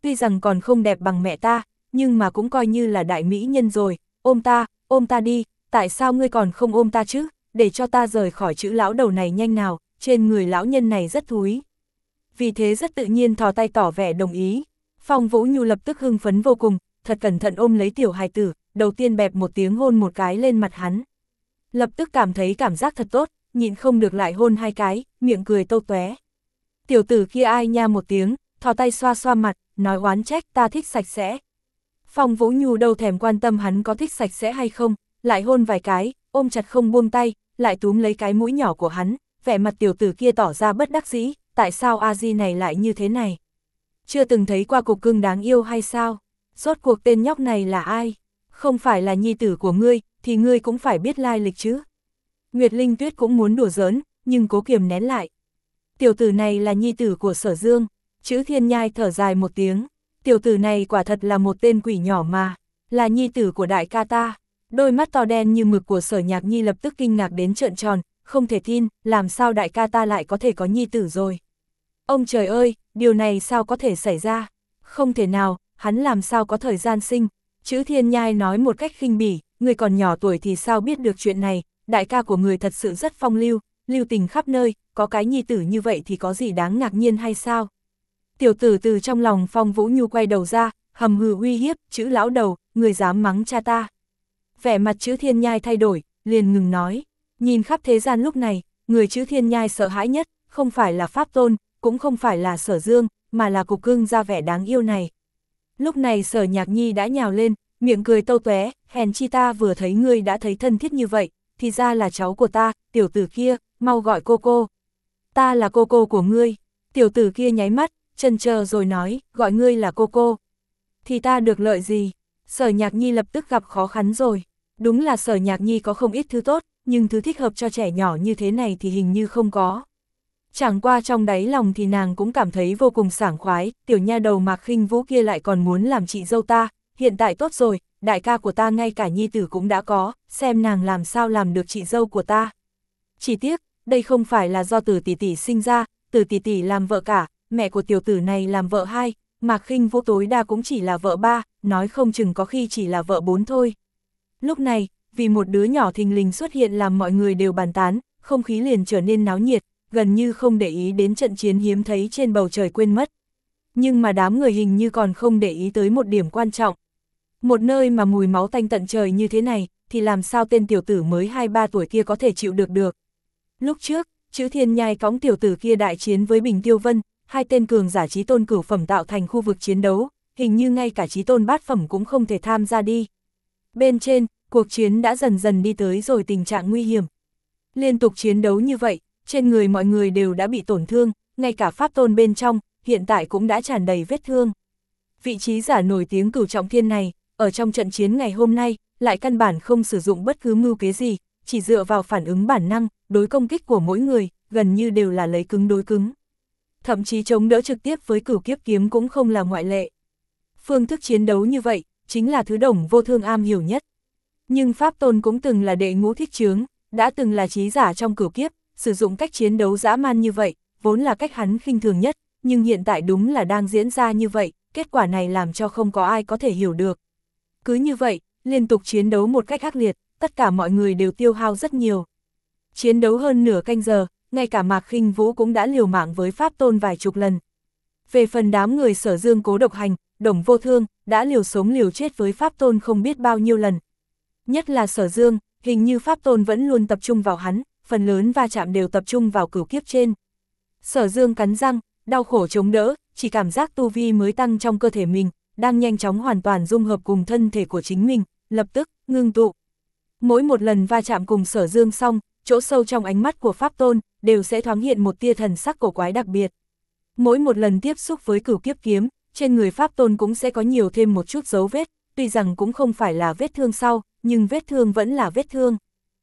tuy rằng còn không đẹp bằng mẹ ta, nhưng mà cũng coi như là đại mỹ nhân rồi, ôm ta, ôm ta đi, tại sao ngươi còn không ôm ta chứ, để cho ta rời khỏi chữ lão đầu này nhanh nào, trên người lão nhân này rất thúi. Vì thế rất tự nhiên thò tay tỏ vẻ đồng ý. Phong Vũ Nhu lập tức hưng phấn vô cùng, thật cẩn thận ôm lấy tiểu hài tử, đầu tiên bẹp một tiếng hôn một cái lên mặt hắn. Lập tức cảm thấy cảm giác thật tốt, nhịn không được lại hôn hai cái, miệng cười tâu tóe. Tiểu tử kia ai nha một tiếng, thò tay xoa xoa mặt, nói oán trách ta thích sạch sẽ. Phong Vũ Nhu đâu thèm quan tâm hắn có thích sạch sẽ hay không, lại hôn vài cái, ôm chặt không buông tay, lại túm lấy cái mũi nhỏ của hắn, vẻ mặt tiểu tử kia tỏ ra bất đắc dĩ, tại sao a di này lại như thế này? Chưa từng thấy qua cục cưng đáng yêu hay sao? Rốt cuộc tên nhóc này là ai? Không phải là nhi tử của ngươi, thì ngươi cũng phải biết lai lịch chứ. Nguyệt Linh Tuyết cũng muốn đùa giỡn, nhưng cố kiềm nén lại. Tiểu tử này là nhi tử của Sở Dương, Chữ Thiên Nhai thở dài một tiếng. Tiểu tử này quả thật là một tên quỷ nhỏ mà, là nhi tử của đại ca ta. Đôi mắt to đen như mực của Sở Nhạc Nhi lập tức kinh ngạc đến trợn tròn, không thể tin, làm sao đại ca ta lại có thể có nhi tử rồi. Ông trời ơi, điều này sao có thể xảy ra? Không thể nào, hắn làm sao có thời gian sinh? Chữ Thiên Nhai nói một cách khinh bỉ, người còn nhỏ tuổi thì sao biết được chuyện này, đại ca của người thật sự rất phong lưu, lưu tình khắp nơi, có cái nhi tử như vậy thì có gì đáng ngạc nhiên hay sao? Tiểu tử từ trong lòng Phong Vũ Nhu quay đầu ra, hầm hừ uy hiếp, chữ lão đầu, người dám mắng cha ta. Vẻ mặt Chữ Thiên Nhai thay đổi, liền ngừng nói, nhìn khắp thế gian lúc này, người Chữ Thiên Nhai sợ hãi nhất, không phải là Pháp Tôn, cũng không phải là Sở Dương, mà là cục cưng ra vẻ đáng yêu này. Lúc này Sở Nhạc Nhi đã nhào lên, miệng cười tâu tóe, hèn chi ta vừa thấy ngươi đã thấy thân thiết như vậy, thì ra là cháu của ta, tiểu tử kia, mau gọi cô cô. Ta là cô cô của ngươi. Tiểu tử kia nháy mắt, chần chờ rồi nói, gọi ngươi là cô cô. Thì ta được lợi gì? Sở Nhạc Nhi lập tức gặp khó khăn rồi. Đúng là Sở Nhạc Nhi có không ít thứ tốt, nhưng thứ thích hợp cho trẻ nhỏ như thế này thì hình như không có. Chẳng qua trong đáy lòng thì nàng cũng cảm thấy vô cùng sảng khoái, tiểu nha đầu Mạc Khinh Vũ kia lại còn muốn làm chị dâu ta, hiện tại tốt rồi, đại ca của ta ngay cả nhi tử cũng đã có, xem nàng làm sao làm được chị dâu của ta. Chỉ tiếc, đây không phải là do Từ tỷ tỷ sinh ra, Từ tỷ tỷ làm vợ cả, mẹ của tiểu tử này làm vợ hai, Mạc Khinh Vũ tối đa cũng chỉ là vợ ba, nói không chừng có khi chỉ là vợ bốn thôi. Lúc này, vì một đứa nhỏ thình lình xuất hiện làm mọi người đều bàn tán, không khí liền trở nên náo nhiệt, gần như không để ý đến trận chiến hiếm thấy trên bầu trời quên mất. Nhưng mà đám người hình như còn không để ý tới một điểm quan trọng. Một nơi mà mùi máu tanh tận trời như thế này, thì làm sao tên tiểu tử mới hai ba tuổi kia có thể chịu được được. Lúc trước, Chữ Thiên Nhai cõng tiểu tử kia đại chiến với Bình Tiêu Vân, hai tên cường giả chí tôn cửu phẩm tạo thành khu vực chiến đấu, hình như ngay cả chí tôn bát phẩm cũng không thể tham gia đi. Bên trên, cuộc chiến đã dần dần đi tới rồi tình trạng nguy hiểm. Liên tục chiến đấu như vậy, trên người mọi người đều đã bị tổn thương, ngay cả Pháp Tôn bên trong, hiện tại cũng đã tràn đầy vết thương. Vị trí giả nổi tiếng Cửu Trọng Thiên này, ở trong trận chiến ngày hôm nay, lại căn bản không sử dụng bất cứ mưu kế gì, chỉ dựa vào phản ứng bản năng, đối công kích của mỗi người, gần như đều là lấy cứng đối cứng. Thậm chí chống đỡ trực tiếp với Cửu Kiếp Kiếm cũng không là ngoại lệ. Phương thức chiến đấu như vậy, chính là thứ Đồng Vô Thương am hiểu nhất. Nhưng Pháp Tôn cũng từng là đệ ngũ thích chướng, đã từng là trí giả trong cửu kiếp, sử dụng cách chiến đấu dã man như vậy, vốn là cách hắn khinh thường nhất, nhưng hiện tại đúng là đang diễn ra như vậy, kết quả này làm cho không có ai có thể hiểu được. Cứ như vậy, liên tục chiến đấu một cách ác liệt, tất cả mọi người đều tiêu hao rất nhiều. Chiến đấu hơn nửa canh giờ, ngay cả Mạc Khinh Vũ cũng đã liều mạng với Pháp Tôn vài chục lần. Về phần đám người Sở Dương Cố Độc Hành, Đồng Vô Thương, đã liều sống liều chết với Pháp Tôn không biết bao nhiêu lần. Nhất là Sở Dương, hình như Pháp Tôn vẫn luôn tập trung vào hắn, phần lớn va chạm đều tập trung vào cửu kiếp trên. Sở Dương cắn răng, đau khổ chống đỡ, chỉ cảm giác tu vi mới tăng trong cơ thể mình, đang nhanh chóng hoàn toàn dung hợp cùng thân thể của chính mình, lập tức, ngưng tụ. Mỗi một lần va chạm cùng Sở Dương xong, chỗ sâu trong ánh mắt của Pháp Tôn, đều sẽ thoáng hiện một tia thần sắc cổ quái đặc biệt. Mỗi một lần tiếp xúc với cửu kiếp kiếm, trên người Pháp Tôn cũng sẽ có nhiều thêm một chút dấu vết, tuy rằng cũng không phải là vết thương sau, nhưng vết thương vẫn là vết thương.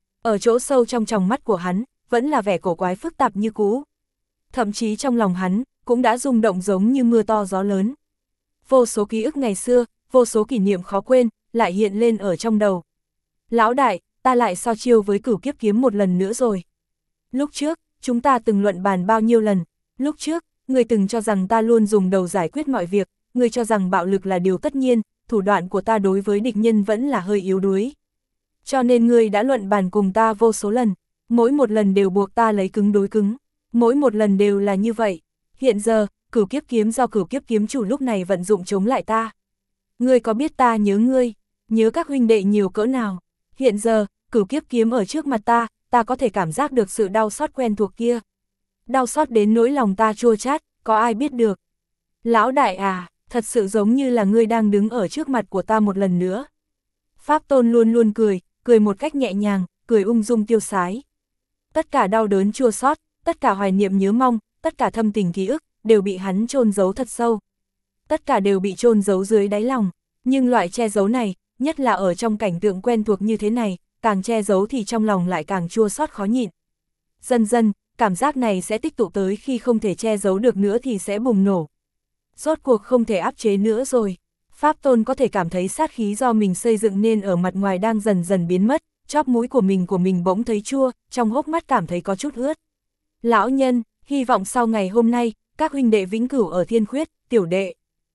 Ở chỗ sâu trong tròng mắt của hắn, vẫn là vẻ cổ quái phức tạp như cũ. Thậm chí trong lòng hắn, cũng đã rung động giống như mưa to gió lớn. Vô số ký ức ngày xưa, vô số kỷ niệm khó quên, lại hiện lên ở trong đầu. Lão đại, ta lại so chiêu với cửu kiếp kiếm một lần nữa rồi. Lúc trước, chúng ta từng luận bàn bao nhiêu lần, lúc trước, người từng cho rằng ta luôn dùng đầu giải quyết mọi việc, ngươi cho rằng bạo lực là điều tất nhiên, thủ đoạn của ta đối với địch nhân vẫn là hơi yếu đuối. Cho nên ngươi đã luận bàn cùng ta vô số lần, mỗi một lần đều buộc ta lấy cứng đối cứng, mỗi một lần đều là như vậy. Hiện giờ, Cửu Kiếp kiếm do Cửu Kiếp kiếm chủ lúc này vận dụng chống lại ta. Ngươi có biết ta nhớ ngươi, nhớ các huynh đệ nhiều cỡ nào? Hiện giờ, Cửu Kiếp kiếm ở trước mặt ta, ta có thể cảm giác được sự đau xót quen thuộc kia. Đau xót đến nỗi lòng ta chua chát, có ai biết được. Lão đại à, thật sự giống như là ngươi đang đứng ở trước mặt của ta một lần nữa. Pháp Tôn luôn luôn cười, cười một cách nhẹ nhàng, cười ung dung tiêu sái. Tất cả đau đớn chua xót, tất cả hoài niệm nhớ mong, tất cả thâm tình ký ức, đều bị hắn chôn giấu thật sâu. Tất cả đều bị chôn giấu dưới đáy lòng, nhưng loại che giấu này, nhất là ở trong cảnh tượng quen thuộc như thế này, càng che giấu thì trong lòng lại càng chua xót khó nhịn. Dần dần, cảm giác này sẽ tích tụ tới khi không thể che giấu được nữa thì sẽ bùng nổ. Rốt cuộc không thể áp chế nữa rồi. Pháp Tôn có thể cảm thấy sát khí do mình xây dựng nên ở mặt ngoài đang dần dần biến mất, chóp mũi của mình của mình bỗng thấy chua, trong hốc mắt cảm thấy có chút ướt. Lão nhân, hy vọng sau ngày hôm nay, các huynh đệ vĩnh cửu ở Thiên Khuyết, tiểu đệ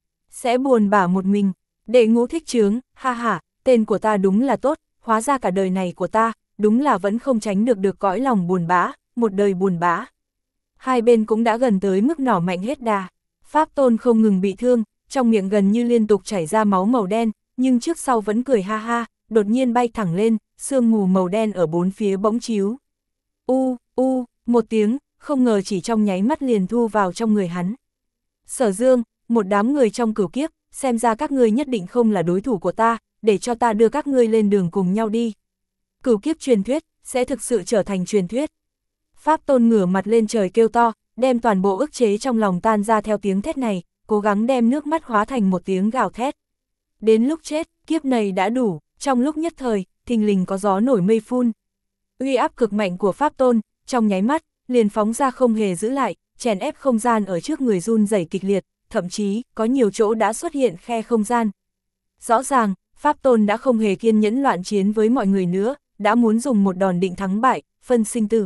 sẽ buồn bã một mình. Đệ Ngũ thích chướng, ha ha, tên của ta đúng là tốt, hóa ra cả đời này của ta, đúng là vẫn không tránh được được cõi lòng buồn bã, một đời buồn bã. Hai bên cũng đã gần tới mức nỏ mạnh hết đà. Pháp Tôn không ngừng bị thương, trong miệng gần như liên tục chảy ra máu màu đen, nhưng trước sau vẫn cười ha ha, đột nhiên bay thẳng lên, sương mù màu đen ở bốn phía bỗng chiếu. U, u, một tiếng, không ngờ chỉ trong nháy mắt liền thu vào trong người hắn. Sở Dương, một đám người trong Cửu Kiếp, xem ra các ngươi nhất định không là đối thủ của ta, để cho ta đưa các ngươi lên đường cùng nhau đi. Cửu Kiếp truyền thuyết, sẽ thực sự trở thành truyền thuyết. Pháp Tôn ngửa mặt lên trời kêu to, đem toàn bộ ức chế trong lòng tan ra theo tiếng thét này, cố gắng đem nước mắt hóa thành một tiếng gào thét. Đến lúc chết, kiếp này đã đủ, trong lúc nhất thời, thình lình có gió nổi mây phun. Uy áp cực mạnh của Pháp Tôn, trong nháy mắt, liền phóng ra không hề giữ lại, chèn ép không gian ở trước người run rẩy kịch liệt, thậm chí, có nhiều chỗ đã xuất hiện khe không gian. Rõ ràng, Pháp Tôn đã không hề kiên nhẫn loạn chiến với mọi người nữa, đã muốn dùng một đòn định thắng bại, phân sinh tử.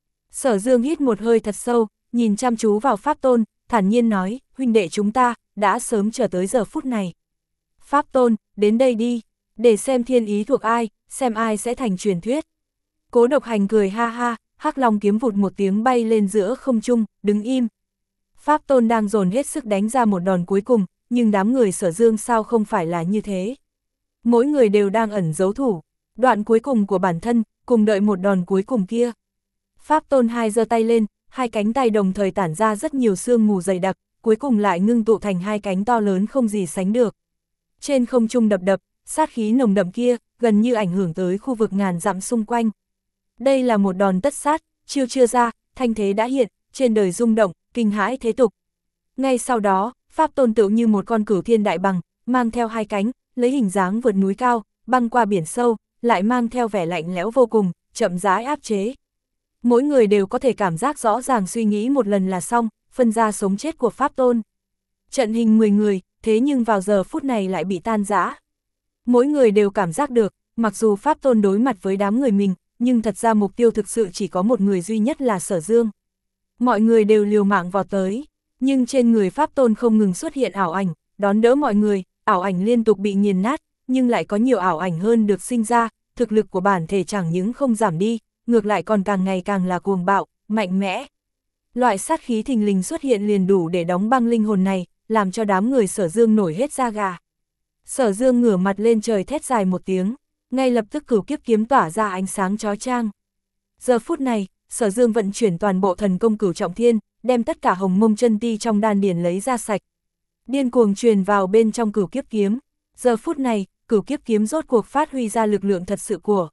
Sở Dương hít một hơi thật sâu, nhìn chăm chú vào Pháp Tôn, thản nhiên nói, huynh đệ chúng ta, đã sớm chờ tới giờ phút này. Pháp Tôn, đến đây đi, để xem thiên ý thuộc ai, xem ai sẽ thành truyền thuyết. Cố Độc Hành cười ha ha, Hắc Long kiếm vụt một tiếng bay lên giữa không trung, đứng im. Pháp Tôn đang dồn hết sức đánh ra một đòn cuối cùng, nhưng đám người Sở Dương sao không phải là như thế. Mỗi người đều đang ẩn giấu thủ, đoạn cuối cùng của bản thân, cùng đợi một đòn cuối cùng kia. Pháp Tôn hai giơ tay lên, hai cánh tay đồng thời tản ra rất nhiều sương mù dày đặc, cuối cùng lại ngưng tụ thành hai cánh to lớn không gì sánh được. Trên không trung đập đập, sát khí nồng đậm kia, gần như ảnh hưởng tới khu vực ngàn dặm xung quanh. Đây là một đòn tất sát, chiêu chưa ra, thanh thế đã hiện, trên đời rung động, kinh hãi thế tục. Ngay sau đó, Pháp Tôn tựu như một con cửu thiên đại bằng, mang theo hai cánh, lấy hình dáng vượt núi cao, băng qua biển sâu, lại mang theo vẻ lạnh lẽo vô cùng, chậm rãi áp chế. Mỗi người đều có thể cảm giác rõ ràng suy nghĩ một lần là xong, phân ra sống chết của Pháp Tôn. Trận hình mười người, thế nhưng vào giờ phút này lại bị tan rã. Mỗi người đều cảm giác được, mặc dù Pháp Tôn đối mặt với đám người mình, nhưng thật ra mục tiêu thực sự chỉ có một người duy nhất là Sở Dương. Mọi người đều liều mạng vào tới, nhưng trên người Pháp Tôn không ngừng xuất hiện ảo ảnh, đón đỡ mọi người, ảo ảnh liên tục bị nghiền nát, nhưng lại có nhiều ảo ảnh hơn được sinh ra, thực lực của bản thể chẳng những không giảm đi, ngược lại còn càng ngày càng là cuồng bạo, mạnh mẽ. Loại sát khí thình lình xuất hiện liền đủ để đóng băng linh hồn này, làm cho đám người Sở Dương nổi hết da gà. Sở Dương ngửa mặt lên trời thét dài một tiếng, ngay lập tức Cửu Kiếp kiếm tỏa ra ánh sáng chói chang. Giờ phút này, Sở Dương vận chuyển toàn bộ thần công Cửu Trọng Thiên, đem tất cả hồng mông chân ti trong đan điền lấy ra sạch. Điên cuồng truyền vào bên trong Cửu Kiếp kiếm. Giờ phút này, Cửu Kiếp kiếm rốt cuộc phát huy ra lực lượng thật sự của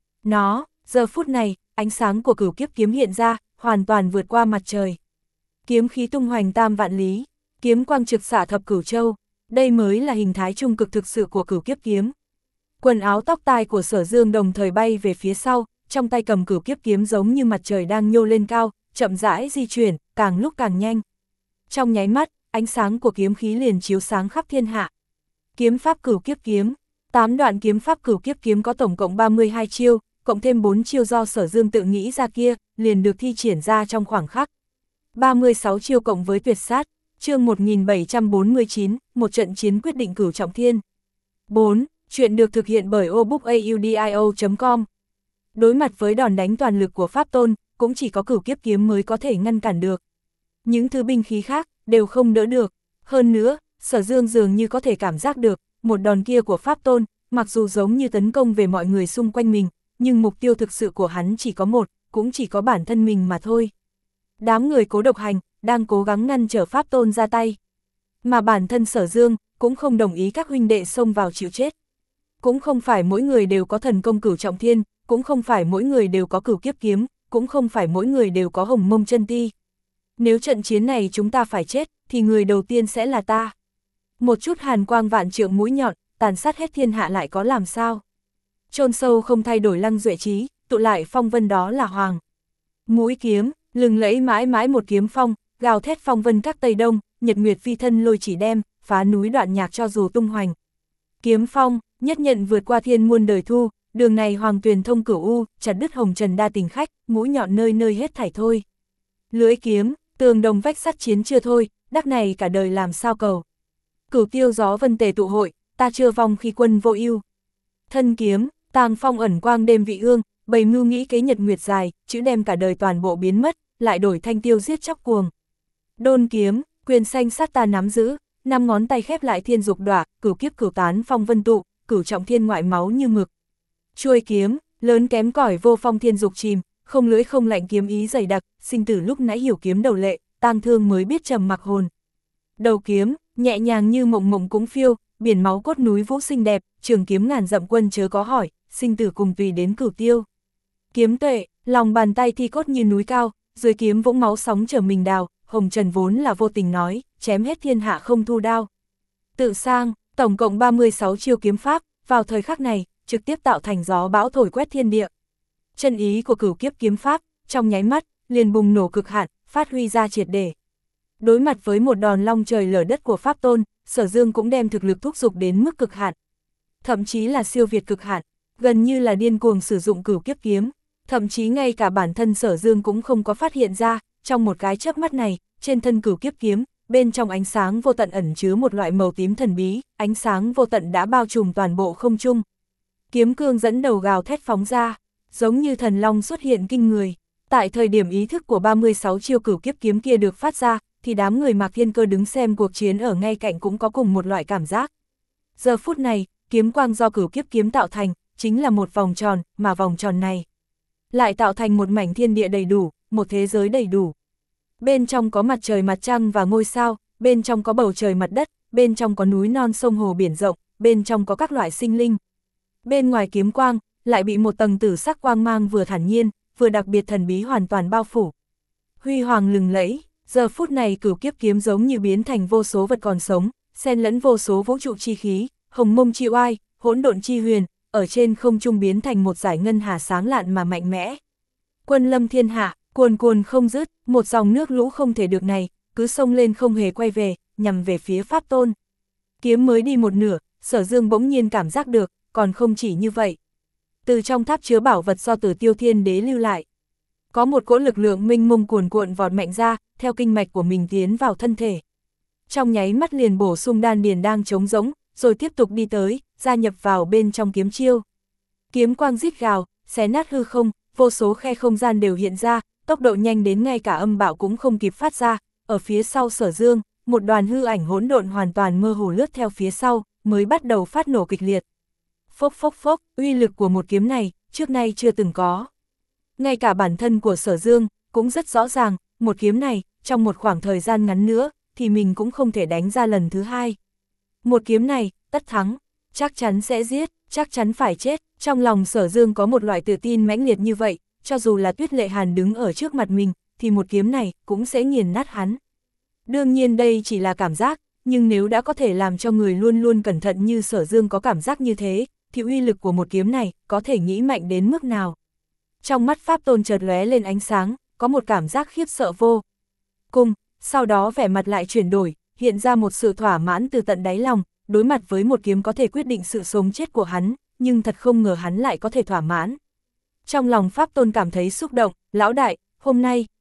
nó. Giờ phút này, ánh sáng của Cửu Kiếp kiếm hiện ra, hoàn toàn vượt qua mặt trời. Kiếm khí tung hoành tam vạn lý, kiếm quang trực xạ thập cửu châu, đây mới là hình thái trung cực thực sự của Cửu Kiếp kiếm. Quần áo tóc tai của Sở Dương đồng thời bay về phía sau, trong tay cầm Cửu Kiếp kiếm giống như mặt trời đang nhô lên cao, chậm rãi di chuyển, càng lúc càng nhanh. Trong nháy mắt, ánh sáng của kiếm khí liền chiếu sáng khắp thiên hạ. Kiếm pháp Cửu Kiếp kiếm, tám đoạn kiếm pháp Cửu Kiếp kiếm có tổng cộng ba mươi hai chiêu, cộng thêm bốn chiêu do Sở Dương tự nghĩ ra kia, liền được thi triển ra trong khoảng khắc. ba mươi sáu chiêu cộng với tuyệt sát, chương một nghìn bảy trăm bốn mươi chín, một trận chiến quyết định cửu trọng thiên. bốn. Chuyện được thực hiện bởi obookaudio chấm com. Đối mặt với đòn đánh toàn lực của Pháp Tôn, cũng chỉ có cửu kiếp kiếm mới có thể ngăn cản được. Những thứ binh khí khác, đều không đỡ được. Hơn nữa, Sở Dương dường như có thể cảm giác được, một đòn kia của Pháp Tôn, mặc dù giống như tấn công về mọi người xung quanh mình, nhưng mục tiêu thực sự của hắn chỉ có một, cũng chỉ có bản thân mình mà thôi. Đám người Cố Độc Hành, đang cố gắng ngăn trở Pháp Tôn ra tay. Mà bản thân Sở Dương, cũng không đồng ý các huynh đệ xông vào chịu chết. Cũng không phải mỗi người đều có thần công cửu trọng thiên, cũng không phải mỗi người đều có cửu kiếp kiếm, cũng không phải mỗi người đều có hồng mông chân ti. Nếu trận chiến này chúng ta phải chết, thì người đầu tiên sẽ là ta. Một chút hàn quang vạn trượng mũi nhọn, tàn sát hết thiên hạ lại có làm sao. Chôn sâu không thay đổi Lăng Duệ Trí, tụ lại phong vân đó là hoàng. Mũi kiếm, lừng lẫy mãi mãi một kiếm phong, gào thét phong vân các Tây Đông, nhật nguyệt phi thân lôi chỉ đem, phá núi đoạn nhạc cho dù tung hoành. Kiếm phong, nhất nhận vượt qua thiên muôn đời thu, đường này hoàng tuyền thông cửu u, chặt đứt hồng trần đa tình khách, mũi nhọn nơi nơi hết thảy thôi. Lưỡi kiếm, tường đồng vách sắt chiến chưa thôi, đắc này cả đời làm sao cầu. Cửu tiêu gió vân tề tụ hội, ta chưa vong khi quân vô ưu. Thân kiếm, tàng phong ẩn quang đêm vị ương, bày mưu nghĩ kế nhật nguyệt dài, chữ đem cả đời toàn bộ biến mất, lại đổi thanh tiêu giết chóc cuồng. Đôn kiếm, quyền xanh sát ta nắm giữ, năm ngón tay khép lại thiên dục đọa, cửu kiếp cửu tán phong vân tụ, cửu trọng thiên ngoại máu như mực. Chuôi kiếm, lớn kém cỏi vô phong thiên dục chìm, không lưỡi không lạnh kiếm ý dày đặc, sinh tử lúc nãy hiểu kiếm đầu lệ, tang thương mới biết trầm mặc hồn. Đầu kiếm, nhẹ nhàng như mộng mộng cũng phiêu, biển máu cốt núi vũ xinh đẹp, trường kiếm ngàn dặm quân chớ có hỏi, sinh tử cùng tùy đến cửu tiêu. Kiếm tuệ, lòng bàn tay thi cốt như núi cao, dưới kiếm vũng máu sóng trở mình đào, hồng trần vốn là vô tình nói, chém hết thiên hạ không thu đao. Tự sang, tổng cộng ba mươi sáu chiêu kiếm pháp, vào thời khắc này, trực tiếp tạo thành gió bão thổi quét thiên địa. Chân ý của cửu kiếp kiếm pháp, trong nháy mắt, liền bùng nổ cực hạn, phát huy ra triệt để. Đối mặt với một đòn long trời lở đất của Pháp Tôn, Sở Dương cũng đem thực lực thúc giục đến mức cực hạn. Thậm chí là siêu việt cực hạn, gần như là điên cuồng sử dụng cửu kiếp kiếm. Thậm chí ngay cả bản thân Sở Dương cũng không có phát hiện ra, trong một cái chớp mắt này, trên thân cửu kiếp kiếm, bên trong ánh sáng vô tận ẩn chứa một loại màu tím thần bí, ánh sáng vô tận đã bao trùm toàn bộ không trung. Kiếm cương dẫn đầu gào thét phóng ra, giống như thần long xuất hiện kinh người. Tại thời điểm ý thức của ba mươi sáu chiêu cửu kiếp kiếm kia được phát ra, thì đám người Mạc Thiên Cơ đứng xem cuộc chiến ở ngay cạnh cũng có cùng một loại cảm giác. Giờ phút này, kiếm quang do cửu kiếp kiếm tạo thành, chính là một vòng tròn, mà vòng tròn này lại tạo thành một mảnh thiên địa đầy đủ, một thế giới đầy đủ. Bên trong có mặt trời mặt trăng và ngôi sao, bên trong có bầu trời mặt đất, bên trong có núi non sông hồ biển rộng, bên trong có các loại sinh linh. Bên ngoài kiếm quang, lại bị một tầng tử sắc quang mang vừa thản nhiên, vừa đặc biệt thần bí hoàn toàn bao phủ. Huy hoàng lừng lẫy, giờ phút này cửu kiếp kiếm giống như biến thành vô số vật còn sống, xen lẫn vô số vũ trụ chi khí, hồng mông chi oai, hỗn độn chi huyền, ở trên không trung biến thành một dải ngân hà sáng lạn mà mạnh mẽ. Quân lâm thiên hạ, cuồn cuồn không dứt, một dòng nước lũ không thể được này, cứ xông lên không hề quay về, nhằm về phía Pháp Tôn. Kiếm mới đi một nửa, Sở Dương bỗng nhiên cảm giác được, còn không chỉ như vậy. Từ trong tháp chứa bảo vật do Tử Tiêu Thiên Đế lưu lại, có một cỗ lực lượng minh mông cuồn cuộn vọt mạnh ra, theo kinh mạch của mình tiến vào thân thể. Trong nháy mắt liền bổ sung đan điền đang trống rỗng, rồi tiếp tục đi tới, gia nhập vào bên trong kiếm chiêu. Kiếm quang rít gào, xé nát hư không, vô số khe không gian đều hiện ra, tốc độ nhanh đến ngay cả âm bạo cũng không kịp phát ra. Ở phía sau Sở Dương, một đoàn hư ảnh hỗn độn hoàn toàn mơ hồ lướt theo phía sau, mới bắt đầu phát nổ kịch liệt. Phốc phốc phốc, uy lực của một kiếm này, trước nay chưa từng có. Ngay cả bản thân của Sở Dương, cũng rất rõ ràng, một kiếm này, trong một khoảng thời gian ngắn nữa, thì mình cũng không thể đánh ra lần thứ hai. Một kiếm này, tất thắng, chắc chắn sẽ giết, chắc chắn phải chết. Trong lòng Sở Dương có một loại tự tin mãnh liệt như vậy, cho dù là Tuyết Lệ Hàn đứng ở trước mặt mình, thì một kiếm này cũng sẽ nghiền nát hắn. Đương nhiên đây chỉ là cảm giác, nhưng nếu đã có thể làm cho người luôn luôn cẩn thận như Sở Dương có cảm giác như thế, thì uy lực của một kiếm này có thể nghĩ mạnh đến mức nào. Trong mắt Pháp Tôn chợt lóe lên ánh sáng, có một cảm giác khiếp sợ vô cùng, sau đó vẻ mặt lại chuyển đổi, hiện ra một sự thỏa mãn từ tận đáy lòng, đối mặt với một kiếm có thể quyết định sự sống chết của hắn, nhưng thật không ngờ hắn lại có thể thỏa mãn. Trong lòng Pháp Tôn cảm thấy xúc động, lão đại, hôm nay,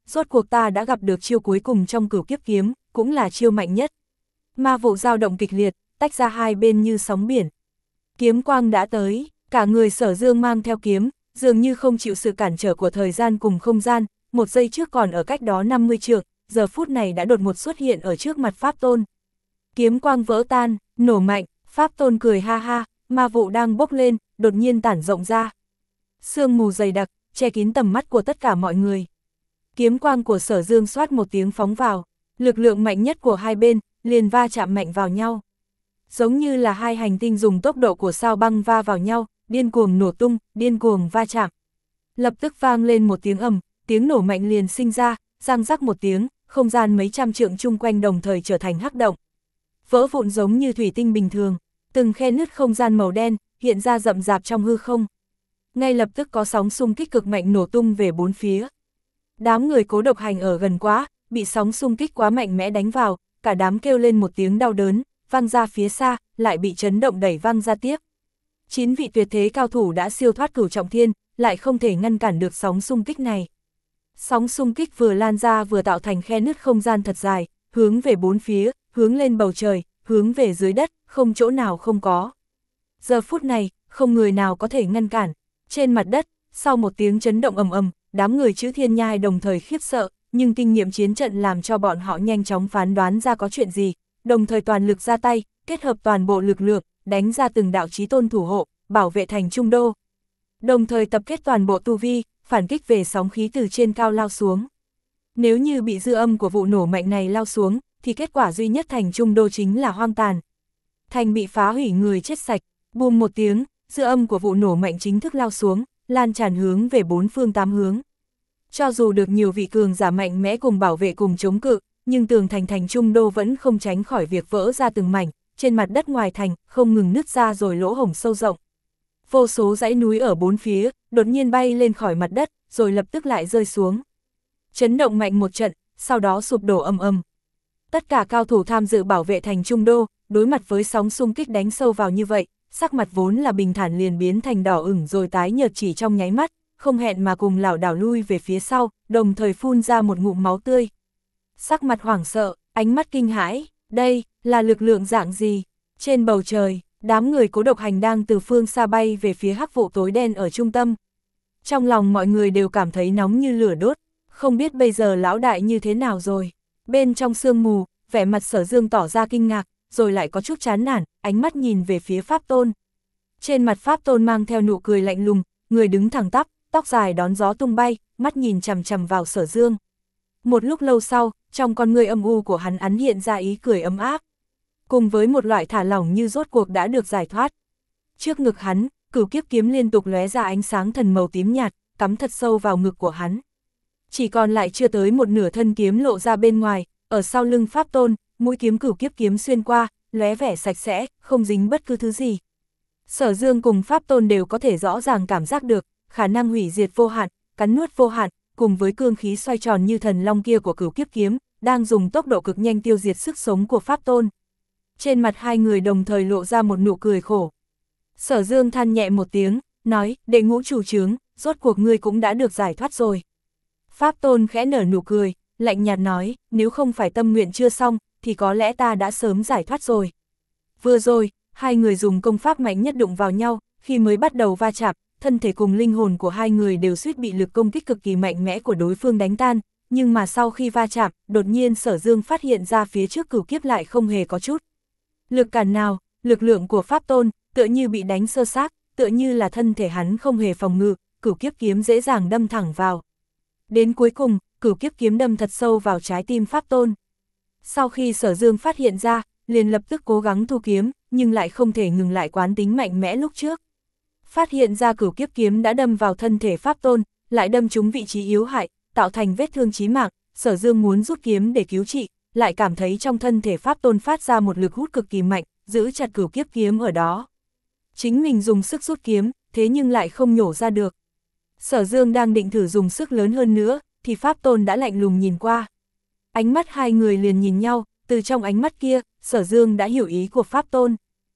rốt cuộc ta đã gặp được chiêu cuối cùng trong cửu kiếp kiếm, cũng là chiêu mạnh nhất. Ma vụ dao động kịch liệt, tách ra hai bên như sóng biển. Kiếm quang đã tới, cả người Sở Dương mang theo kiếm, dường như không chịu sự cản trở của thời gian cùng không gian, một giây trước còn ở cách đó năm mươi trượng, giờ phút này đã đột ngột xuất hiện ở trước mặt Pháp Tôn. Kiếm quang vỡ tan, nổ mạnh, Pháp Tôn cười ha ha, ma vụ đang bốc lên, đột nhiên tản rộng ra. Sương mù dày đặc, che kín tầm mắt của tất cả mọi người. Kiếm quang của Sở Dương xoát một tiếng phóng vào, lực lượng mạnh nhất của hai bên, liền va chạm mạnh vào nhau. Giống như là hai hành tinh dùng tốc độ của sao băng va vào nhau, điên cuồng nổ tung, điên cuồng va chạm. Lập tức vang lên một tiếng ầm, tiếng nổ mạnh liền sinh ra, răng rắc một tiếng, không gian mấy trăm trượng chung quanh đồng thời trở thành hắc động. Vỡ vụn giống như thủy tinh bình thường, từng khe nứt không gian màu đen, hiện ra rậm rạp trong hư không. Ngay lập tức có sóng xung kích cực mạnh nổ tung về bốn phía. Đám người Cố Độc Hành ở gần quá, bị sóng xung kích quá mạnh mẽ đánh vào, cả đám kêu lên một tiếng đau đớn, văng ra phía xa, lại bị chấn động đẩy văng ra tiếp. Chín vị tuyệt thế cao thủ đã siêu thoát cửu trọng thiên, lại không thể ngăn cản được sóng xung kích này. Sóng xung kích vừa lan ra vừa tạo thành khe nứt không gian thật dài, hướng về bốn phía, hướng lên bầu trời, hướng về dưới đất, không chỗ nào không có. Giờ phút này, không người nào có thể ngăn cản. Trên mặt đất, sau một tiếng chấn động ầm ầm, đám người Chữ Thiên Nhai đồng thời khiếp sợ, nhưng kinh nghiệm chiến trận làm cho bọn họ nhanh chóng phán đoán ra có chuyện gì, đồng thời toàn lực ra tay, kết hợp toàn bộ lực lượng, đánh ra từng đạo chí tôn thủ hộ, bảo vệ thành Trung Đô. Đồng thời tập kết toàn bộ tu vi, phản kích về sóng khí từ trên cao lao xuống. Nếu như bị dư âm của vụ nổ mạnh này lao xuống, thì kết quả duy nhất thành Trung Đô chính là hoang tàn. Thành bị phá hủy, người chết sạch, bùm một tiếng, dư âm của vụ nổ mạnh chính thức lao xuống, lan tràn hướng về bốn phương tám hướng. Cho dù được nhiều vị cường giả mạnh mẽ cùng bảo vệ cùng chống cự, nhưng tường thành thành Trung Đô vẫn không tránh khỏi việc vỡ ra từng mảnh, trên mặt đất ngoài thành không ngừng nứt ra rồi lỗ hổng sâu rộng. Vô số dãy núi ở bốn phía, đột nhiên bay lên khỏi mặt đất, rồi lập tức lại rơi xuống. Chấn động mạnh một trận, sau đó sụp đổ ầm ầm. Tất cả cao thủ tham dự bảo vệ thành Trung Đô, đối mặt với sóng xung kích đánh sâu vào như vậy, sắc mặt vốn là bình thản liền biến thành đỏ ửng rồi tái nhợt chỉ trong nháy mắt, không hẹn mà cùng lảo đảo lui về phía sau, đồng thời phun ra một ngụm máu tươi. Sắc mặt hoảng sợ, ánh mắt kinh hãi, đây là lực lượng dạng gì? Trên bầu trời, đám người Cố Độc Hành đang từ phương xa bay về phía hắc vụ tối đen ở trung tâm. Trong lòng mọi người đều cảm thấy nóng như lửa đốt, không biết bây giờ lão đại như thế nào rồi. Bên trong sương mù, vẻ mặt Sở Dương tỏ ra kinh ngạc, rồi lại có chút chán nản, ánh mắt nhìn về phía Pháp Tôn. Trên mặt Pháp Tôn mang theo nụ cười lạnh lùng, người đứng thẳng tắp, tóc dài đón gió tung bay, mắt nhìn chằm chằm vào Sở Dương. Một lúc lâu sau, trong con người âm u của hắn ắn hiện ra ý cười ấm áp, cùng với một loại thả lỏng như rốt cuộc đã được giải thoát. Trước ngực hắn, cửu kiếp kiếm liên tục lóe ra ánh sáng thần màu tím nhạt, cắm thật sâu vào ngực của hắn. Chỉ còn lại chưa tới một nửa thân kiếm lộ ra bên ngoài, ở sau lưng Pháp Tôn, mũi kiếm cửu kiếp kiếm xuyên qua, lóe vẻ sạch sẽ, không dính bất cứ thứ gì. Sở Dương cùng Pháp Tôn đều có thể rõ ràng cảm giác được, khả năng hủy diệt vô hạn, cắn nuốt vô hạn, cùng với cương khí xoay tròn như thần long kia của cửu kiếp kiếm, đang dùng tốc độ cực nhanh tiêu diệt sức sống của Pháp Tôn. Trên mặt hai người đồng thời lộ ra một nụ cười khổ. Sở Dương than nhẹ một tiếng, nói, đệ ngũ chủ chướng, rốt cuộc ngươi cũng đã được giải thoát rồi. Pháp Tôn khẽ nở nụ cười, lạnh nhạt nói, nếu không phải tâm nguyện chưa xong, thì có lẽ ta đã sớm giải thoát rồi. Vừa rồi, hai người dùng công pháp mạnh nhất đụng vào nhau, khi mới bắt đầu va chạm, thân thể cùng linh hồn của hai người đều suýt bị lực công kích cực kỳ mạnh mẽ của đối phương đánh tan, nhưng mà sau khi va chạm, đột nhiên Sở Dương phát hiện ra phía trước cửu kiếp lại không hề có chút lực cản nào, lực lượng của Pháp Tôn, tựa như bị đánh sơ xác, tựa như là thân thể hắn không hề phòng ngự, cửu kiếp kiếm dễ dàng đâm thẳng vào. Đến cuối cùng, cửu kiếp kiếm đâm thật sâu vào trái tim Pháp Tôn. Sau khi Sở Dương phát hiện ra, liền lập tức cố gắng thu kiếm, nhưng lại không thể ngừng lại quán tính mạnh mẽ lúc trước. Phát hiện ra cửu kiếp kiếm đã đâm vào thân thể Pháp Tôn, lại đâm trúng vị trí yếu hại, tạo thành vết thương chí mạng, Sở Dương muốn rút kiếm để cứu trị, lại cảm thấy trong thân thể Pháp Tôn phát ra một lực hút cực kỳ mạnh, giữ chặt cửu kiếp kiếm ở đó. Chính mình dùng sức rút kiếm, thế nhưng lại không nhổ ra được. Sở Dương đang định thử dùng sức lớn hơn nữa, thì Pháp Tôn đã lạnh lùng nhìn qua. Ánh mắt hai người liền nhìn nhau, từ trong ánh mắt kia, Sở Dương đã hiểu ý của Pháp Tôn.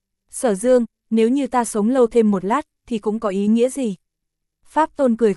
Sở Dương, nếu như ta sống lâu thêm một lát, thì cũng có ý nghĩa gì? Pháp Tôn cười khổ,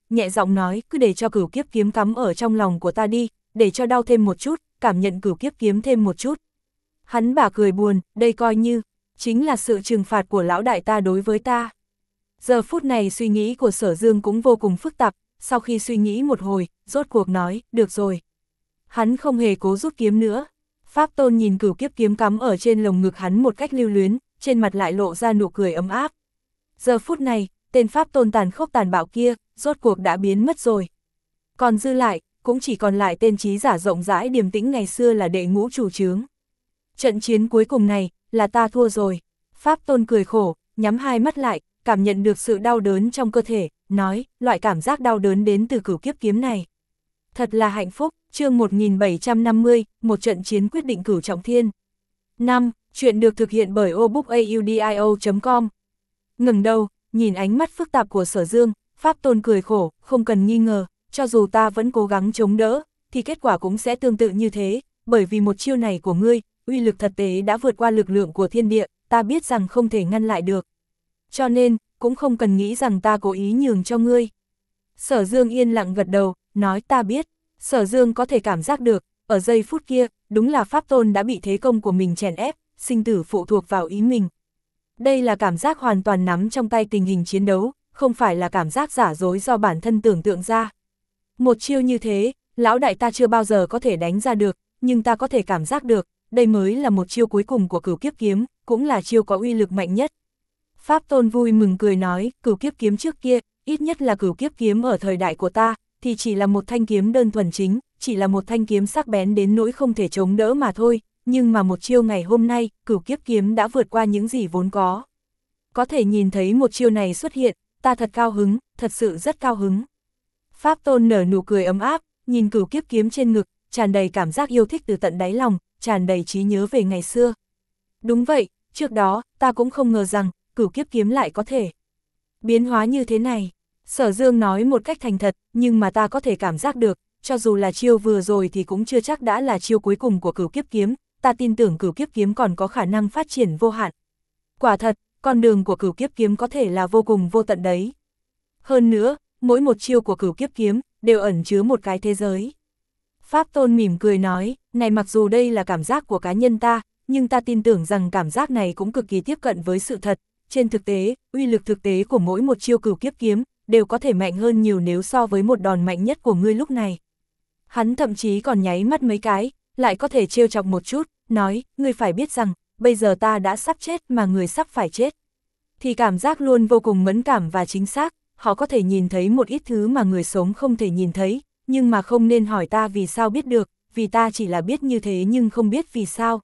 nhẹ giọng nói, cứ để cho cửu kiếp kiếm cắm ở trong lòng của ta đi, để cho đau thêm một chút, cảm nhận cửu kiếp kiếm thêm một chút. Hắn bà cười buồn, đây coi như, chính là sự trừng phạt của lão đại ta đối với ta. Giờ phút này suy nghĩ của Sở Dương cũng vô cùng phức tạp, sau khi suy nghĩ một hồi, rốt cuộc nói, được rồi. Hắn không hề cố rút kiếm nữa. Pháp Tôn nhìn cửu kiếp kiếm cắm ở trên lồng ngực hắn một cách lưu luyến, trên mặt lại lộ ra nụ cười ấm áp. Giờ phút này, tên Pháp Tôn tàn khốc tàn bạo kia, rốt cuộc đã biến mất rồi. Còn dư lại, cũng chỉ còn lại tên trí giả rộng rãi điềm tĩnh ngày xưa là đệ ngũ chủ chướng. Trận chiến cuối cùng này, là ta thua rồi. Pháp Tôn cười khổ, nhắm hai mắt lại, cảm nhận được sự đau đớn trong cơ thể, nói, loại cảm giác đau đớn đến từ cửu kiếp kiếm này. Thật là hạnh phúc, chương một nghìn bảy trăm năm mươi, một trận chiến quyết định cửu trọng thiên. năm. Chuyện được thực hiện bởi obookaudio chấm com. Ngừng đầu, nhìn ánh mắt phức tạp của Sở Dương, Pháp Tôn cười khổ, không cần nghi ngờ, cho dù ta vẫn cố gắng chống đỡ, thì kết quả cũng sẽ tương tự như thế, bởi vì một chiêu này của ngươi, uy lực thật tế đã vượt qua lực lượng của thiên địa, ta biết rằng không thể ngăn lại được. Cho nên, cũng không cần nghĩ rằng ta cố ý nhường cho ngươi. Sở Dương yên lặng gật đầu, nói ta biết. Sở Dương có thể cảm giác được, ở giây phút kia, đúng là Pháp Tôn đã bị thế công của mình chèn ép, sinh tử phụ thuộc vào ý mình. Đây là cảm giác hoàn toàn nắm trong tay tình hình chiến đấu, không phải là cảm giác giả dối do bản thân tưởng tượng ra. Một chiêu như thế, lão đại ta chưa bao giờ có thể đánh ra được, nhưng ta có thể cảm giác được, đây mới là một chiêu cuối cùng của cửu kiếp kiếm, cũng là chiêu có uy lực mạnh nhất. Pháp Tôn vui mừng cười nói, cửu kiếp kiếm trước kia, ít nhất là cửu kiếp kiếm ở thời đại của ta, thì chỉ là một thanh kiếm đơn thuần chính, chỉ là một thanh kiếm sắc bén đến nỗi không thể chống đỡ mà thôi, nhưng mà một chiêu ngày hôm nay, cửu kiếp kiếm đã vượt qua những gì vốn có. Có thể nhìn thấy một chiêu này xuất hiện, ta thật cao hứng, thật sự rất cao hứng. Pháp Tôn nở nụ cười ấm áp, nhìn cửu kiếp kiếm trên ngực, tràn đầy cảm giác yêu thích từ tận đáy lòng, tràn đầy trí nhớ về ngày xưa. Đúng vậy, trước đó, ta cũng không ngờ rằng, cửu kiếp kiếm lại có thể biến hóa như thế này. Sở Dương nói một cách thành thật, nhưng mà ta có thể cảm giác được, cho dù là chiêu vừa rồi thì cũng chưa chắc đã là chiêu cuối cùng của cửu kiếp kiếm, ta tin tưởng cửu kiếp kiếm còn có khả năng phát triển vô hạn. Quả thật, con đường của cửu kiếp kiếm có thể là vô cùng vô tận đấy. Hơn nữa, mỗi một chiêu của cửu kiếp kiếm, đều ẩn chứa một cái thế giới. Pháp Tôn mỉm cười nói, này mặc dù đây là cảm giác của cá nhân ta, nhưng ta tin tưởng rằng cảm giác này cũng cực kỳ tiếp cận với sự thật. Trên thực tế, uy lực thực tế của mỗi một chiêu cửu kiếp kiếm, đều có thể mạnh hơn nhiều nếu so với một đòn mạnh nhất của ngươi lúc này. Hắn thậm chí còn nháy mắt mấy cái, lại có thể trêu chọc một chút, nói, ngươi phải biết rằng, bây giờ ta đã sắp chết mà người sắp phải chết. Thì cảm giác luôn vô cùng mẫn cảm và chính xác, họ có thể nhìn thấy một ít thứ mà người sống không thể nhìn thấy, nhưng mà không nên hỏi ta vì sao biết được, vì ta chỉ là biết như thế nhưng không biết vì sao.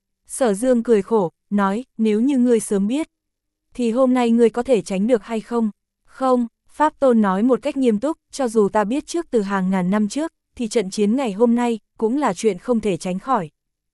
Sở Dương cười khổ, nói, nếu như ngươi sớm biết, thì hôm nay ngươi có thể tránh được hay không? Không, Pháp Tôn nói một cách nghiêm túc, cho dù ta biết trước từ hàng ngàn năm trước, thì trận chiến ngày hôm nay, cũng là chuyện không thể tránh khỏi.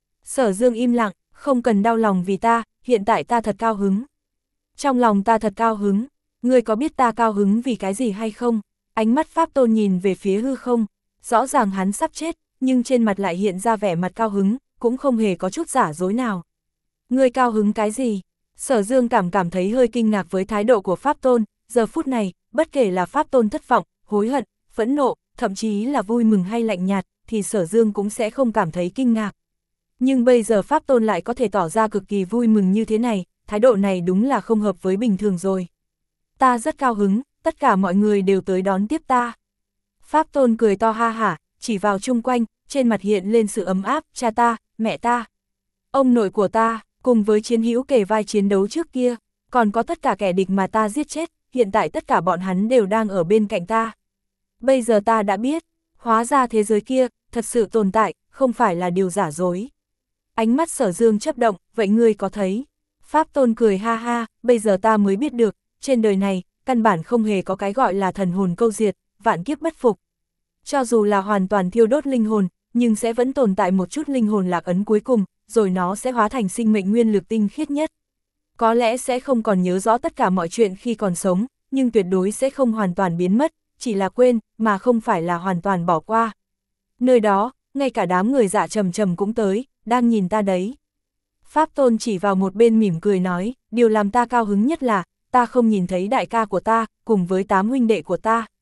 Sở Dương im lặng, không cần đau lòng vì ta, hiện tại ta thật cao hứng. Trong lòng ta thật cao hứng, ngươi có biết ta cao hứng vì cái gì hay không? Ánh mắt Pháp Tôn nhìn về phía hư không, rõ ràng hắn sắp chết, nhưng trên mặt lại hiện ra vẻ mặt cao hứng, cũng không hề có chút giả dối nào. Ngươi cao hứng cái gì? Sở Dương cảm cảm thấy hơi kinh ngạc với thái độ của Pháp Tôn, giờ phút này, bất kể là Pháp Tôn thất vọng, hối hận, phẫn nộ, thậm chí là vui mừng hay lạnh nhạt, thì Sở Dương cũng sẽ không cảm thấy kinh ngạc. Nhưng bây giờ Pháp Tôn lại có thể tỏ ra cực kỳ vui mừng như thế này, thái độ này đúng là không hợp với bình thường rồi. Ta rất cao hứng, tất cả mọi người đều tới đón tiếp ta. Pháp Tôn cười to ha hả, chỉ vào chung quanh, trên mặt hiện lên sự ấm áp, cha ta, mẹ ta, ông nội của ta, cùng với chiến hữu kề vai chiến đấu trước kia, còn có tất cả kẻ địch mà ta giết chết, hiện tại tất cả bọn hắn đều đang ở bên cạnh ta. Bây giờ ta đã biết, hóa ra thế giới kia, thật sự tồn tại, không phải là điều giả dối. Ánh mắt Sở Dương chớp động, vậy ngươi có thấy? Pháp Tôn cười ha ha, bây giờ ta mới biết được, trên đời này, căn bản không hề có cái gọi là thần hồn câu diệt, vạn kiếp bất phục. Cho dù là hoàn toàn thiêu đốt linh hồn, nhưng sẽ vẫn tồn tại một chút linh hồn lạc ấn cuối cùng, rồi nó sẽ hóa thành sinh mệnh nguyên lực tinh khiết nhất. Có lẽ sẽ không còn nhớ rõ tất cả mọi chuyện khi còn sống, nhưng tuyệt đối sẽ không hoàn toàn biến mất, chỉ là quên, mà không phải là hoàn toàn bỏ qua. Nơi đó, ngay cả đám người dạ trầm trầm cũng tới, đang nhìn ta đấy. Pháp Tôn chỉ vào một bên mỉm cười nói, điều làm ta cao hứng nhất là, ta không nhìn thấy đại ca của ta, cùng với tám huynh đệ của ta.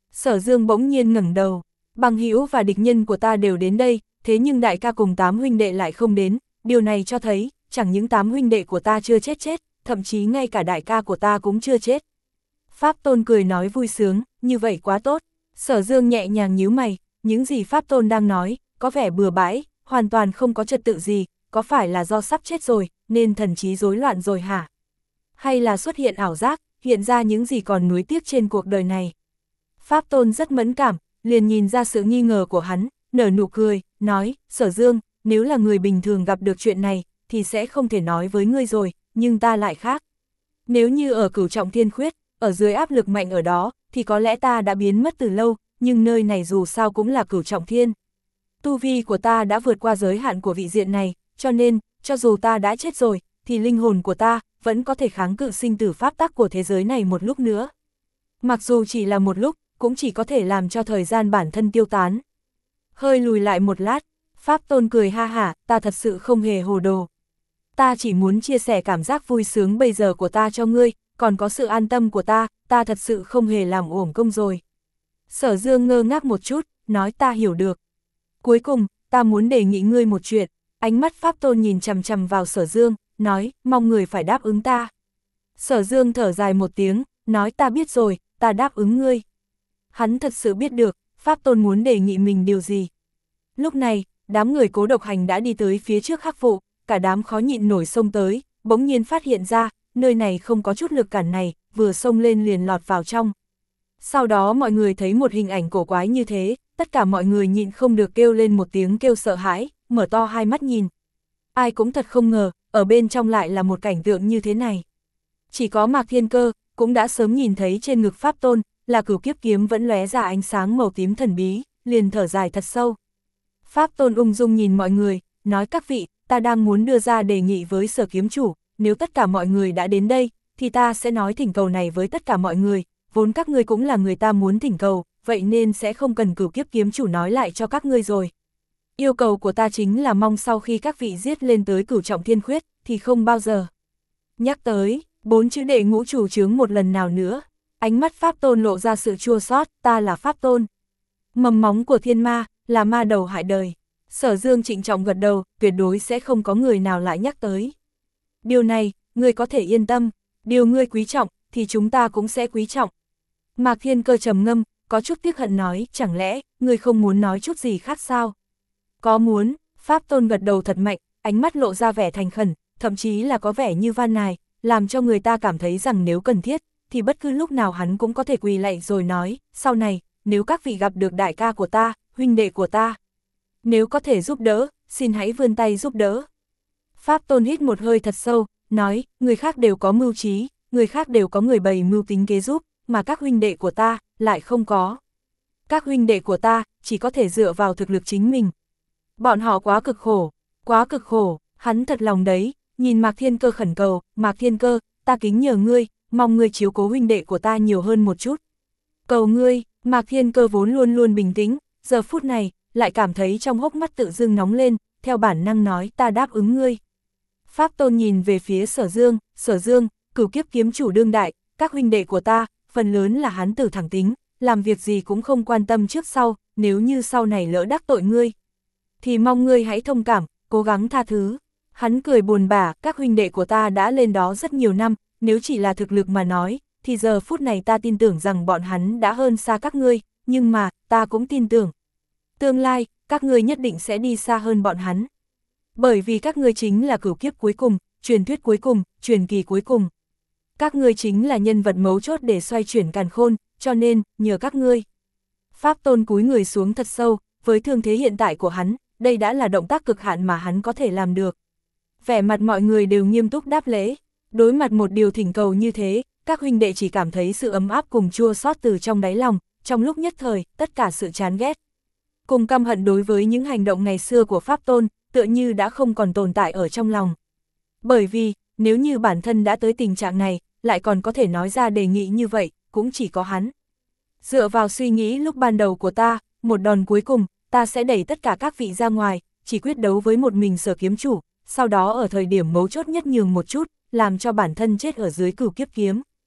Sở Dương bỗng nhiên ngẩng đầu, bằng hữu và địch nhân của ta đều đến đây, thế nhưng đại ca cùng tám huynh đệ lại không đến, điều này cho thấy, chẳng những tám huynh đệ của ta chưa chết chết, thậm chí ngay cả đại ca của ta cũng chưa chết. Pháp Tôn cười nói vui sướng, như vậy quá tốt. Sở Dương nhẹ nhàng nhíu mày, những gì Pháp Tôn đang nói, có vẻ bừa bãi, hoàn toàn không có trật tự gì, có phải là do sắp chết rồi, nên thần trí rối loạn rồi hả? Hay là xuất hiện ảo giác, hiện ra những gì còn nuối tiếc trên cuộc đời này? Pháp Tôn rất mẫn cảm, liền nhìn ra sự nghi ngờ của hắn, nở nụ cười, nói, Sở Dương, nếu là người bình thường gặp được chuyện này, thì sẽ không thể nói với ngươi rồi, nhưng ta lại khác. Nếu như ở Cửu Trọng Thiên Khuyết, ở dưới áp lực mạnh ở đó, thì có lẽ ta đã biến mất từ lâu, nhưng nơi này dù sao cũng là Cửu Trọng Thiên. Tu vi của ta đã vượt qua giới hạn của vị diện này, cho nên, cho dù ta đã chết rồi, thì linh hồn của ta vẫn có thể kháng cự sinh tử pháp tắc của thế giới này một lúc nữa. Mặc dù chỉ là một lúc, cũng chỉ có thể làm cho thời gian bản thân tiêu tán. Hơi lùi lại một lát, Pháp Tôn cười ha hả, ta thật sự không hề hồ đồ. Ta chỉ muốn chia sẻ cảm giác vui sướng bây giờ của ta cho ngươi, còn có sự an tâm của ta, ta thật sự không hề làm uổng công rồi. Sở Dương ngơ ngác một chút, nói ta hiểu được. Cuối cùng, ta muốn đề nghị ngươi một chuyện. Ánh mắt Pháp Tôn nhìn chằm chằm vào Sở Dương, nói, mong người phải đáp ứng ta. Sở Dương thở dài một tiếng, nói ta biết rồi, ta đáp ứng ngươi. Hắn thật sự biết được, Pháp Tôn muốn đề nghị mình điều gì. Lúc này, đám người Cố Độc Hành đã đi tới phía trước Hắc Vụ, cả đám khó nhịn nổi xông tới, bỗng nhiên phát hiện ra, nơi này không có chút lực cản này, vừa xông lên liền lọt vào trong. Sau đó mọi người thấy một hình ảnh cổ quái như thế, tất cả mọi người nhịn không được kêu lên một tiếng kêu sợ hãi, mở to hai mắt nhìn. Ai cũng thật không ngờ, ở bên trong lại là một cảnh tượng như thế này. Chỉ có Mạc Thiên Cơ, cũng đã sớm nhìn thấy trên ngực Pháp Tôn, là Cửu Kiếp Kiếm vẫn lóe ra ánh sáng màu tím thần bí, liền thở dài thật sâu. Pháp Tôn ung dung nhìn mọi người, nói các vị, ta đang muốn đưa ra đề nghị với Sở Kiếm Chủ, nếu tất cả mọi người đã đến đây, thì ta sẽ nói thỉnh cầu này với tất cả mọi người, vốn các ngươi cũng là người ta muốn thỉnh cầu, vậy nên sẽ không cần Cửu Kiếp Kiếm Chủ nói lại cho các ngươi rồi. Yêu cầu của ta chính là mong sau khi các vị giết lên tới Cửu Trọng Thiên Khuyết, thì không bao giờ nhắc tới bốn chữ đệ ngũ chủ chướng một lần nào nữa. Ánh mắt Pháp Tôn lộ ra sự chua xót, ta là Pháp Tôn. Mầm móng của thiên ma, là ma đầu hại đời. Sở Dương trịnh trọng gật đầu, tuyệt đối sẽ không có người nào lại nhắc tới. Điều này, ngươi có thể yên tâm, điều ngươi quý trọng, thì chúng ta cũng sẽ quý trọng. Mạc Thiên Cơ trầm ngâm, có chút tiếc hận nói, chẳng lẽ, ngươi không muốn nói chút gì khác sao? Có muốn, Pháp Tôn gật đầu thật mạnh, ánh mắt lộ ra vẻ thành khẩn, thậm chí là có vẻ như van nài, làm cho người ta cảm thấy rằng nếu cần thiết, thì bất cứ lúc nào hắn cũng có thể quỳ lạy rồi nói, sau này, nếu các vị gặp được đại ca của ta, huynh đệ của ta, nếu có thể giúp đỡ, xin hãy vươn tay giúp đỡ. Pháp Tôn hít một hơi thật sâu, nói, người khác đều có mưu trí, người khác đều có người bày mưu tính kế giúp, mà các huynh đệ của ta, lại không có. Các huynh đệ của ta, chỉ có thể dựa vào thực lực chính mình. Bọn họ quá cực khổ, quá cực khổ, hắn thật lòng đấy, nhìn Mạc Thiên Cơ khẩn cầu, Mạc Thiên Cơ, ta kính nhờ ngươi, mong ngươi chiếu cố huynh đệ của ta nhiều hơn một chút. Cầu ngươi, Mạc Thiên Cơ vốn luôn luôn bình tĩnh, giờ phút này, lại cảm thấy trong hốc mắt tự dưng nóng lên, theo bản năng nói ta đáp ứng ngươi. Pháp Tôn nhìn về phía Sở Dương, Sở Dương, Cửu Kiếp Kiếm Chủ đương đại, các huynh đệ của ta, phần lớn là hán tử thẳng tính, làm việc gì cũng không quan tâm trước sau, nếu như sau này lỡ đắc tội ngươi, thì mong ngươi hãy thông cảm, cố gắng tha thứ. Hắn cười buồn bã, các huynh đệ của ta đã lên đó rất nhiều năm, nếu chỉ là thực lực mà nói, thì giờ phút này ta tin tưởng rằng bọn hắn đã hơn xa các ngươi, nhưng mà, ta cũng tin tưởng. Tương lai, các ngươi nhất định sẽ đi xa hơn bọn hắn. Bởi vì các ngươi chính là cửu kiếp cuối cùng, truyền thuyết cuối cùng, truyền kỳ cuối cùng. Các ngươi chính là nhân vật mấu chốt để xoay chuyển càn khôn, cho nên, nhờ các ngươi. Pháp Tôn cúi người xuống thật sâu, với thương thế hiện tại của hắn, đây đã là động tác cực hạn mà hắn có thể làm được. Vẻ mặt mọi người đều nghiêm túc đáp lễ, đối mặt một điều thỉnh cầu như thế, các huynh đệ chỉ cảm thấy sự ấm áp cùng chua xót từ trong đáy lòng, trong lúc nhất thời, tất cả sự chán ghét. Cùng căm hận đối với những hành động ngày xưa của Pháp Tôn, tựa như đã không còn tồn tại ở trong lòng. Bởi vì, nếu như bản thân đã tới tình trạng này, lại còn có thể nói ra đề nghị như vậy, cũng chỉ có hắn. Dựa vào suy nghĩ lúc ban đầu của ta, một đòn cuối cùng, ta sẽ đẩy tất cả các vị ra ngoài, chỉ quyết đấu với một mình Sở Kiếm Chủ, sau đó ở thời điểm mấu chốt nhất nhường một chút, làm cho bản thân chết ở dưới cửu kiếp kiếm.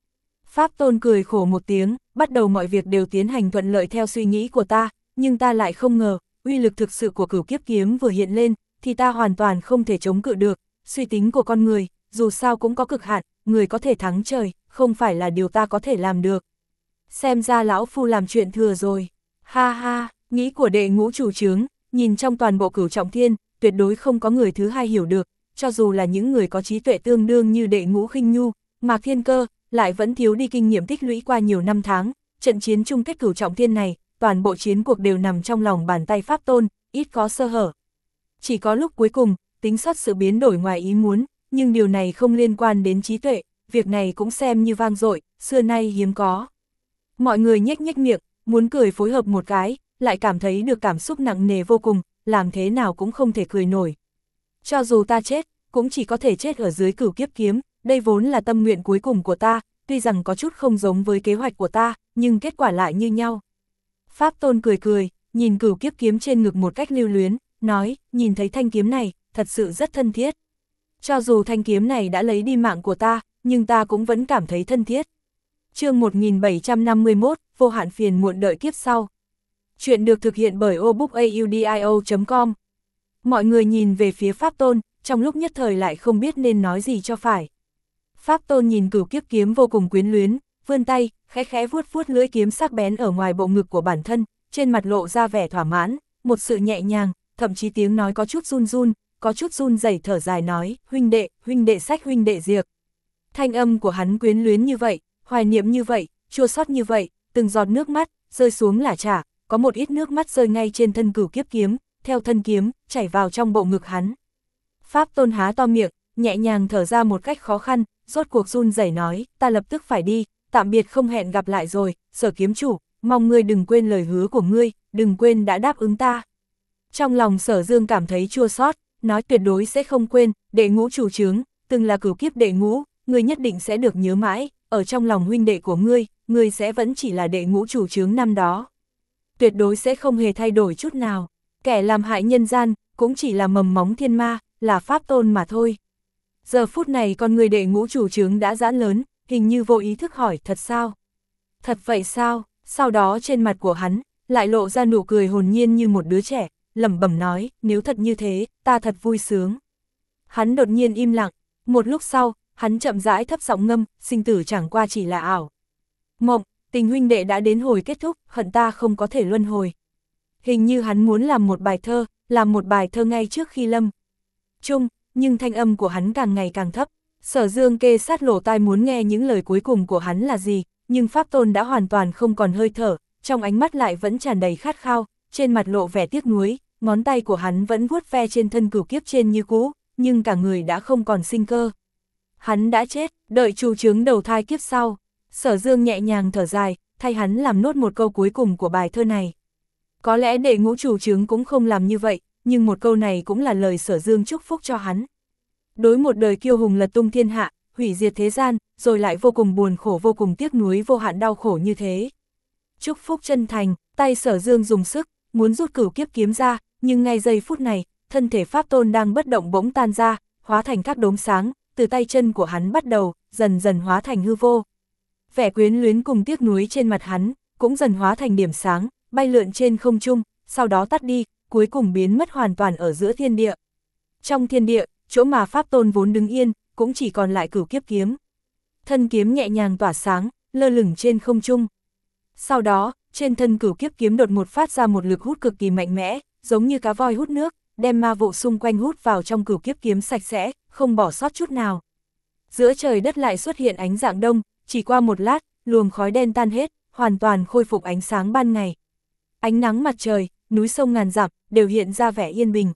Pháp Tôn cười khổ một tiếng, bắt đầu mọi việc đều tiến hành thuận lợi theo suy nghĩ của ta, nhưng ta lại không ngờ, uy lực thực sự của cửu kiếp kiếm vừa hiện lên, thì ta hoàn toàn không thể chống cự được, suy tính của con người, dù sao cũng có cực hạn, người có thể thắng trời, không phải là điều ta có thể làm được. Xem ra lão phu làm chuyện thừa rồi, ha ha, nghĩ của đệ ngũ chủ chướng, nhìn trong toàn bộ cửu trọng thiên, tuyệt đối không có người thứ hai hiểu được, cho dù là những người có trí tuệ tương đương như đệ ngũ Khinh Nhu, Mạc Thiên Cơ, lại vẫn thiếu đi kinh nghiệm tích lũy qua nhiều năm tháng, trận chiến chung kết cửu trọng thiên này, toàn bộ chiến cuộc đều nằm trong lòng bàn tay Pháp Tôn, ít có sơ hở. Chỉ có lúc cuối cùng, tính sót sự biến đổi ngoài ý muốn, nhưng điều này không liên quan đến trí tuệ, việc này cũng xem như vang dội, xưa nay hiếm có. Mọi người nhếch nhếch miệng, muốn cười phối hợp một cái, lại cảm thấy được cảm xúc nặng nề vô cùng, làm thế nào cũng không thể cười nổi. Cho dù ta chết, cũng chỉ có thể chết ở dưới cửu kiếp kiếm, đây vốn là tâm nguyện cuối cùng của ta, tuy rằng có chút không giống với kế hoạch của ta, nhưng kết quả lại như nhau. Pháp Tôn cười cười, nhìn cửu kiếp kiếm trên ngực một cách lưu luyến, nói, nhìn thấy thanh kiếm này, thật sự rất thân thiết. Cho dù thanh kiếm này đã lấy đi mạng của ta, nhưng ta cũng vẫn cảm thấy thân thiết. Chương một nghìn bảy trăm năm mươi mốt, vô hạn phiền muộn đợi kiếp sau. Chuyện được thực hiện bởi obookaudio chấm com. Mọi người nhìn về phía Pháp Tôn, trong lúc nhất thời lại không biết nên nói gì cho phải. Pháp Tôn nhìn cửu kiếp kiếm vô cùng quyến luyến, vươn tay, khẽ khẽ vuốt vuốt lưỡi kiếm sắc bén ở ngoài bộ ngực của bản thân, trên mặt lộ ra vẻ thỏa mãn, một sự nhẹ nhàng, thậm chí tiếng nói có chút run run, có chút run rẩy thở dài nói, huynh đệ, huynh đệ sách huynh đệ diệt. Thanh âm của hắn quyến luyến như vậy, hoài niệm như vậy, chua xót như vậy, từng giọt nước mắt rơi xuống lả chả, có một ít nước mắt rơi ngay trên thân cửu kiếp kiếm, theo thân kiếm, chảy vào trong bộ ngực hắn. Pháp Tôn há to miệng, nhẹ nhàng thở ra một cách khó khăn, rốt cuộc run rẩy nói, ta lập tức phải đi, tạm biệt không hẹn gặp lại rồi, Sở kiếm chủ, mong ngươi đừng quên lời hứa của ngươi, đừng quên đã đáp ứng ta. Trong lòng Sở Dương cảm thấy chua xót, nói tuyệt đối sẽ không quên, đệ ngũ chủ chướng, từng là cửu kiếp đệ ngũ, ngươi nhất định sẽ được nhớ mãi, ở trong lòng huynh đệ của ngươi, ngươi sẽ vẫn chỉ là đệ ngũ chủ chướng năm đó. Tuyệt đối sẽ không hề thay đổi chút nào, kẻ làm hại nhân gian, cũng chỉ là mầm móng thiên ma, là Pháp Tôn mà thôi. Giờ phút này con người đệ ngũ chủ chướng đã giãn lớn, hình như vô ý thức hỏi thật sao? Thật vậy sao? Sau đó trên mặt của hắn, lại lộ ra nụ cười hồn nhiên như một đứa trẻ, lẩm bẩm nói, nếu thật như thế, ta thật vui sướng. Hắn đột nhiên im lặng, một lúc sau, hắn chậm rãi thấp giọng ngâm, sinh tử chẳng qua chỉ là ảo. Mộng, tình huynh đệ đã đến hồi kết thúc, hận ta không có thể luân hồi. Hình như hắn muốn làm một bài thơ, làm một bài thơ ngay trước khi lâm chung, nhưng thanh âm của hắn càng ngày càng thấp. Sở Dương kê sát lỗ tai muốn nghe những lời cuối cùng của hắn là gì, nhưng Pháp Tôn đã hoàn toàn không còn hơi thở, trong ánh mắt lại vẫn tràn đầy khát khao, trên mặt lộ vẻ tiếc nuối, ngón tay của hắn vẫn vuốt ve trên thân cửu kiếp trên như cũ, nhưng cả người đã không còn sinh cơ. Hắn đã chết, đợi chủ chướng đầu thai kiếp sau. Sở Dương nhẹ nhàng thở dài, thay hắn làm nốt một câu cuối cùng của bài thơ này. Có lẽ đệ ngũ chủ chướng cũng không làm như vậy, nhưng một câu này cũng là lời Sở Dương chúc phúc cho hắn. Đối một đời kiêu hùng lật tung thiên hạ, hủy diệt thế gian, rồi lại vô cùng buồn khổ vô cùng tiếc nuối vô hạn đau khổ như thế. Chúc phúc chân thành, tay Sở Dương dùng sức, muốn rút cửu kiếp kiếm ra, nhưng ngay giây phút này, thân thể Pháp Tôn đang bất động bỗng tan ra, hóa thành các đốm sáng, từ tay chân của hắn bắt đầu, dần dần hóa thành hư vô. Vẻ quyến luyến cùng tiếc nuối trên mặt hắn, cũng dần hóa thành điểm sáng, bay lượn trên không trung, sau đó tắt đi, cuối cùng biến mất hoàn toàn ở giữa thiên địa. Trong thiên địa, chỗ mà Pháp Tôn vốn đứng yên, cũng chỉ còn lại cửu kiếp kiếm. Thân kiếm nhẹ nhàng tỏa sáng, lơ lửng trên không trung. Sau đó, trên thân cửu kiếp kiếm đột một phát ra một lực hút cực kỳ mạnh mẽ, giống như cá voi hút nước, đem ma vụ xung quanh hút vào trong cửu kiếp kiếm sạch sẽ, không bỏ sót chút nào. Giữa trời đất lại xuất hiện ánh dạng đông, chỉ qua một lát, luồng khói đen tan hết, hoàn toàn khôi phục ánh sáng ban ngày. Ánh nắng mặt trời, núi sông ngàn dặm đều hiện ra vẻ yên bình.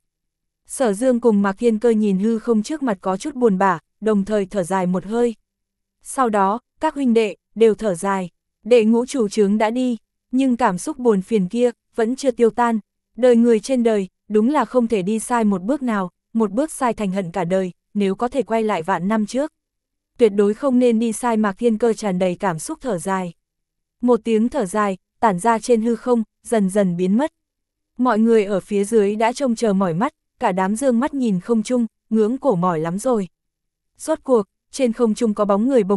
Sở Dương cùng Mạc Thiên Cơ nhìn hư không trước mặt có chút buồn bã, đồng thời thở dài một hơi. Sau đó, các huynh đệ đều thở dài, đệ ngũ chủ chướng đã đi, nhưng cảm xúc buồn phiền kia vẫn chưa tiêu tan. Đời người trên đời, đúng là không thể đi sai một bước nào, một bước sai thành hận cả đời, nếu có thể quay lại vạn năm trước. Tuyệt đối không nên đi sai. Mạc Thiên Cơ tràn đầy cảm xúc thở dài. Một tiếng thở dài, tản ra trên hư không, dần dần biến mất. Mọi người ở phía dưới đã trông chờ mỏi mắt, cả đám dương mắt nhìn không trung, ngưỡng cổ mỏi lắm rồi. Rốt cuộc, trên không trung có bóng người bồng bềnh,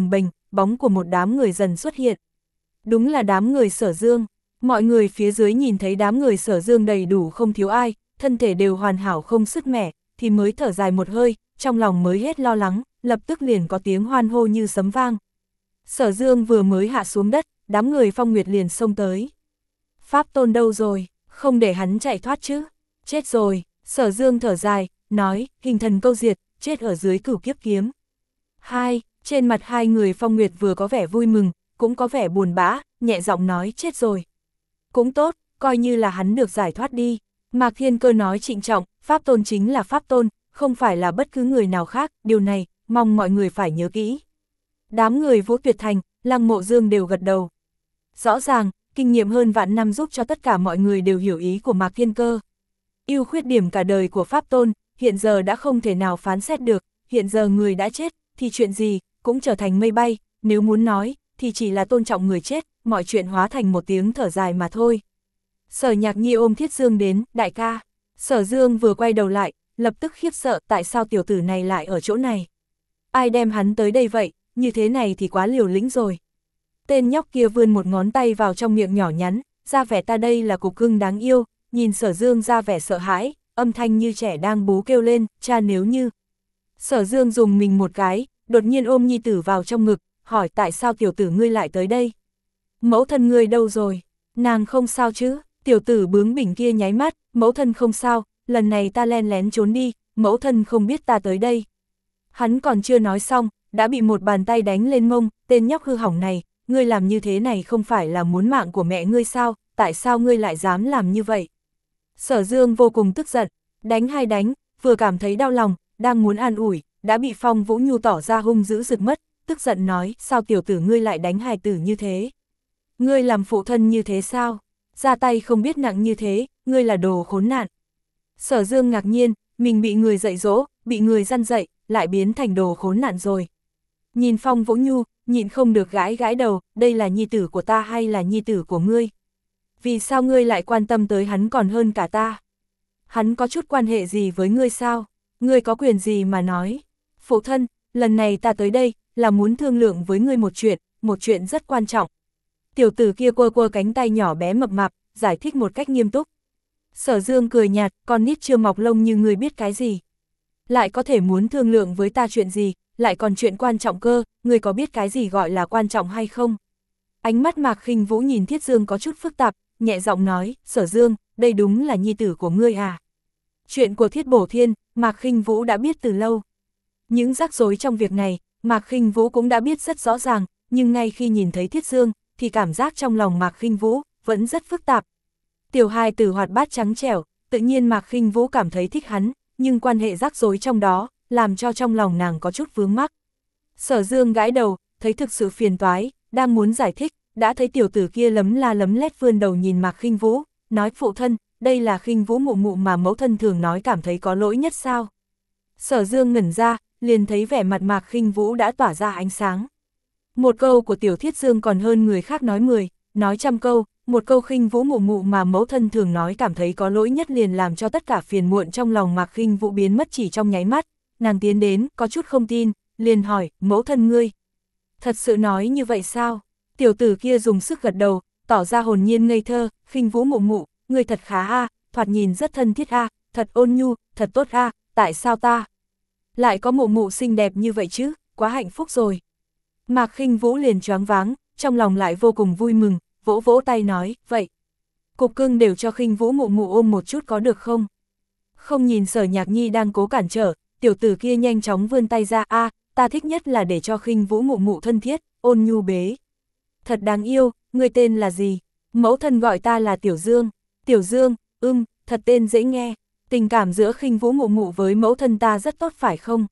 bóng của một đám người dần xuất hiện. Đúng là đám người Sở Dương. Mọi người phía dưới nhìn thấy đám người Sở Dương đầy đủ không thiếu ai, thân thể đều hoàn hảo không sứt mẻ, thì mới thở dài một hơi, trong lòng mới hết lo lắng, lập tức liền có tiếng hoan hô như sấm vang. Sở Dương vừa mới hạ xuống đất, đám người Phong Nguyệt liền xông tới. Pháp Tôn đâu rồi, không để hắn chạy thoát chứ, chết rồi, Sở Dương thở dài, nói, hình thần câu diệt, chết ở dưới cửu kiếp kiếm. Hai, trên mặt hai người Phong Nguyệt vừa có vẻ vui mừng, cũng có vẻ buồn bã, nhẹ giọng nói chết rồi. Cũng tốt, coi như là hắn được giải thoát đi. Mạc Thiên Cơ nói trịnh trọng, Pháp Tôn chính là Pháp Tôn, không phải là bất cứ người nào khác, điều này, mong mọi người phải nhớ kỹ. Đám người Vũ Tuyệt Thành, Lăng Mộ Dương đều gật đầu. Rõ ràng, kinh nghiệm hơn vạn năm giúp cho tất cả mọi người đều hiểu ý của Mạc Thiên Cơ. Ưu khuyết điểm cả đời của Pháp Tôn, hiện giờ đã không thể nào phán xét được, hiện giờ người đã chết, thì chuyện gì, cũng trở thành mây bay, nếu muốn nói, thì chỉ là tôn trọng người chết, mọi chuyện hóa thành một tiếng thở dài mà thôi. Sở Nhạc Nhi ôm Thiết Dương đến, đại ca. Sở Dương vừa quay đầu lại, lập tức khiếp sợ tại sao tiểu tử này lại ở chỗ này. Ai đem hắn tới đây vậy, như thế này thì quá liều lĩnh rồi. Tên nhóc kia vươn một ngón tay vào trong miệng nhỏ nhắn, ra vẻ ta đây là cục cưng đáng yêu, nhìn Sở Dương ra vẻ sợ hãi, âm thanh như trẻ đang bú kêu lên, cha nếu như. Sở Dương dùng mình một cái, đột nhiên ôm nhi tử vào trong ngực, hỏi tại sao tiểu tử ngươi lại tới đây. Mẫu thân ngươi đâu rồi, nàng không sao chứ, tiểu tử bướng bỉnh kia nháy mắt, mẫu thân không sao, lần này ta len lén trốn đi, mẫu thân không biết ta tới đây. Hắn còn chưa nói xong, đã bị một bàn tay đánh lên mông, tên nhóc hư hỏng này, ngươi làm như thế này không phải là muốn mạng của mẹ ngươi sao, tại sao ngươi lại dám làm như vậy. Sở Dương vô cùng tức giận, đánh hay đánh, vừa cảm thấy đau lòng, đang muốn an ủi, đã bị Phong Vũ Nhu tỏ ra hung dữ rực mất, tức giận nói, sao tiểu tử ngươi lại đánh hài tử như thế? Ngươi làm phụ thân như thế sao? Ra tay không biết nặng như thế, ngươi là đồ khốn nạn. Sở Dương ngạc nhiên, mình bị người dạy dỗ, bị người răn dạy, lại biến thành đồ khốn nạn rồi. Nhìn Phong Vũ Nhu, nhịn không được gãi gãi đầu, đây là nhi tử của ta hay là nhi tử của ngươi? Vì sao ngươi lại quan tâm tới hắn còn hơn cả ta? Hắn có chút quan hệ gì với ngươi sao? Ngươi có quyền gì mà nói? Phụ thân, lần này ta tới đây, là muốn thương lượng với ngươi một chuyện, một chuyện rất quan trọng. Tiểu tử kia quơ quơ cánh tay nhỏ bé mập mạp, giải thích một cách nghiêm túc. Sở Dương cười nhạt, con nít chưa mọc lông như ngươi biết cái gì. Lại có thể muốn thương lượng với ta chuyện gì, lại còn chuyện quan trọng cơ, ngươi có biết cái gì gọi là quan trọng hay không? Ánh mắt Mạc Khinh Vũ nhìn Thiết Dương có chút phức tạp, nhẹ giọng nói, Sở Dương, đây đúng là nhi tử của ngươi à? Chuyện của Thiết Bổ Thiên, Mạc Khinh Vũ đã biết từ lâu. Những rắc rối trong việc này, Mạc Khinh Vũ cũng đã biết rất rõ ràng, nhưng ngay khi nhìn thấy Thiết Dương, thì cảm giác trong lòng Mạc Khinh Vũ vẫn rất phức tạp. Tiểu hài tử hoạt bát trắng trẻo, tự nhiên Mạc Khinh Vũ cảm thấy thích hắn, nhưng quan hệ rắc rối trong đó, làm cho trong lòng nàng có chút vướng mắc. Sở Dương gãi đầu, thấy thực sự phiền toái, đang muốn giải thích, đã thấy tiểu tử kia lấm la lấm lét vươn đầu nhìn Mạc Khinh Vũ, nói phụ thân, đây là Khinh Vũ mụ mụ mà mẫu thân thường nói cảm thấy có lỗi nhất sao. Sở Dương ngẩn ra, liền thấy vẻ mặt Mạc Khinh Vũ đã tỏa ra ánh sáng. Một câu của Tiểu Thiết Dương còn hơn người khác nói mười, nói trăm câu, một câu Khinh Vũ mụ mụ mà mẫu thân thường nói cảm thấy có lỗi nhất liền làm cho tất cả phiền muộn trong lòng Mạc Khinh Vũ biến mất chỉ trong nháy mắt. Nàng tiến đến, có chút không tin, liền hỏi, mẫu thân ngươi. Thật sự nói như vậy sao? Tiểu tử kia dùng sức gật đầu, tỏ ra hồn nhiên ngây thơ, Khinh Vũ mụ mụ, ngươi thật khá a, thoạt nhìn rất thân thiết a, thật ôn nhu, thật tốt a, tại sao ta lại có mụ mụ xinh đẹp như vậy chứ, quá hạnh phúc rồi. Mạc Khinh Vũ liền choáng váng, trong lòng lại vô cùng vui mừng, vỗ vỗ tay nói, vậy, cục cưng đều cho Khinh Vũ mụ mụ ôm một chút có được không? Không nhìn Sở Nhạc Nhi đang cố cản trở, tiểu tử kia nhanh chóng vươn tay ra, a, ta thích nhất là để cho Khinh Vũ mụ mụ thân thiết, ôn nhu bế. Thật đáng yêu, ngươi tên là gì? Mẫu thân gọi ta là Tiểu Dương. Tiểu Dương, ưm, thật tên dễ nghe. Tình cảm giữa Khinh Vũ mụ mụ với mẫu thân ta rất tốt phải không?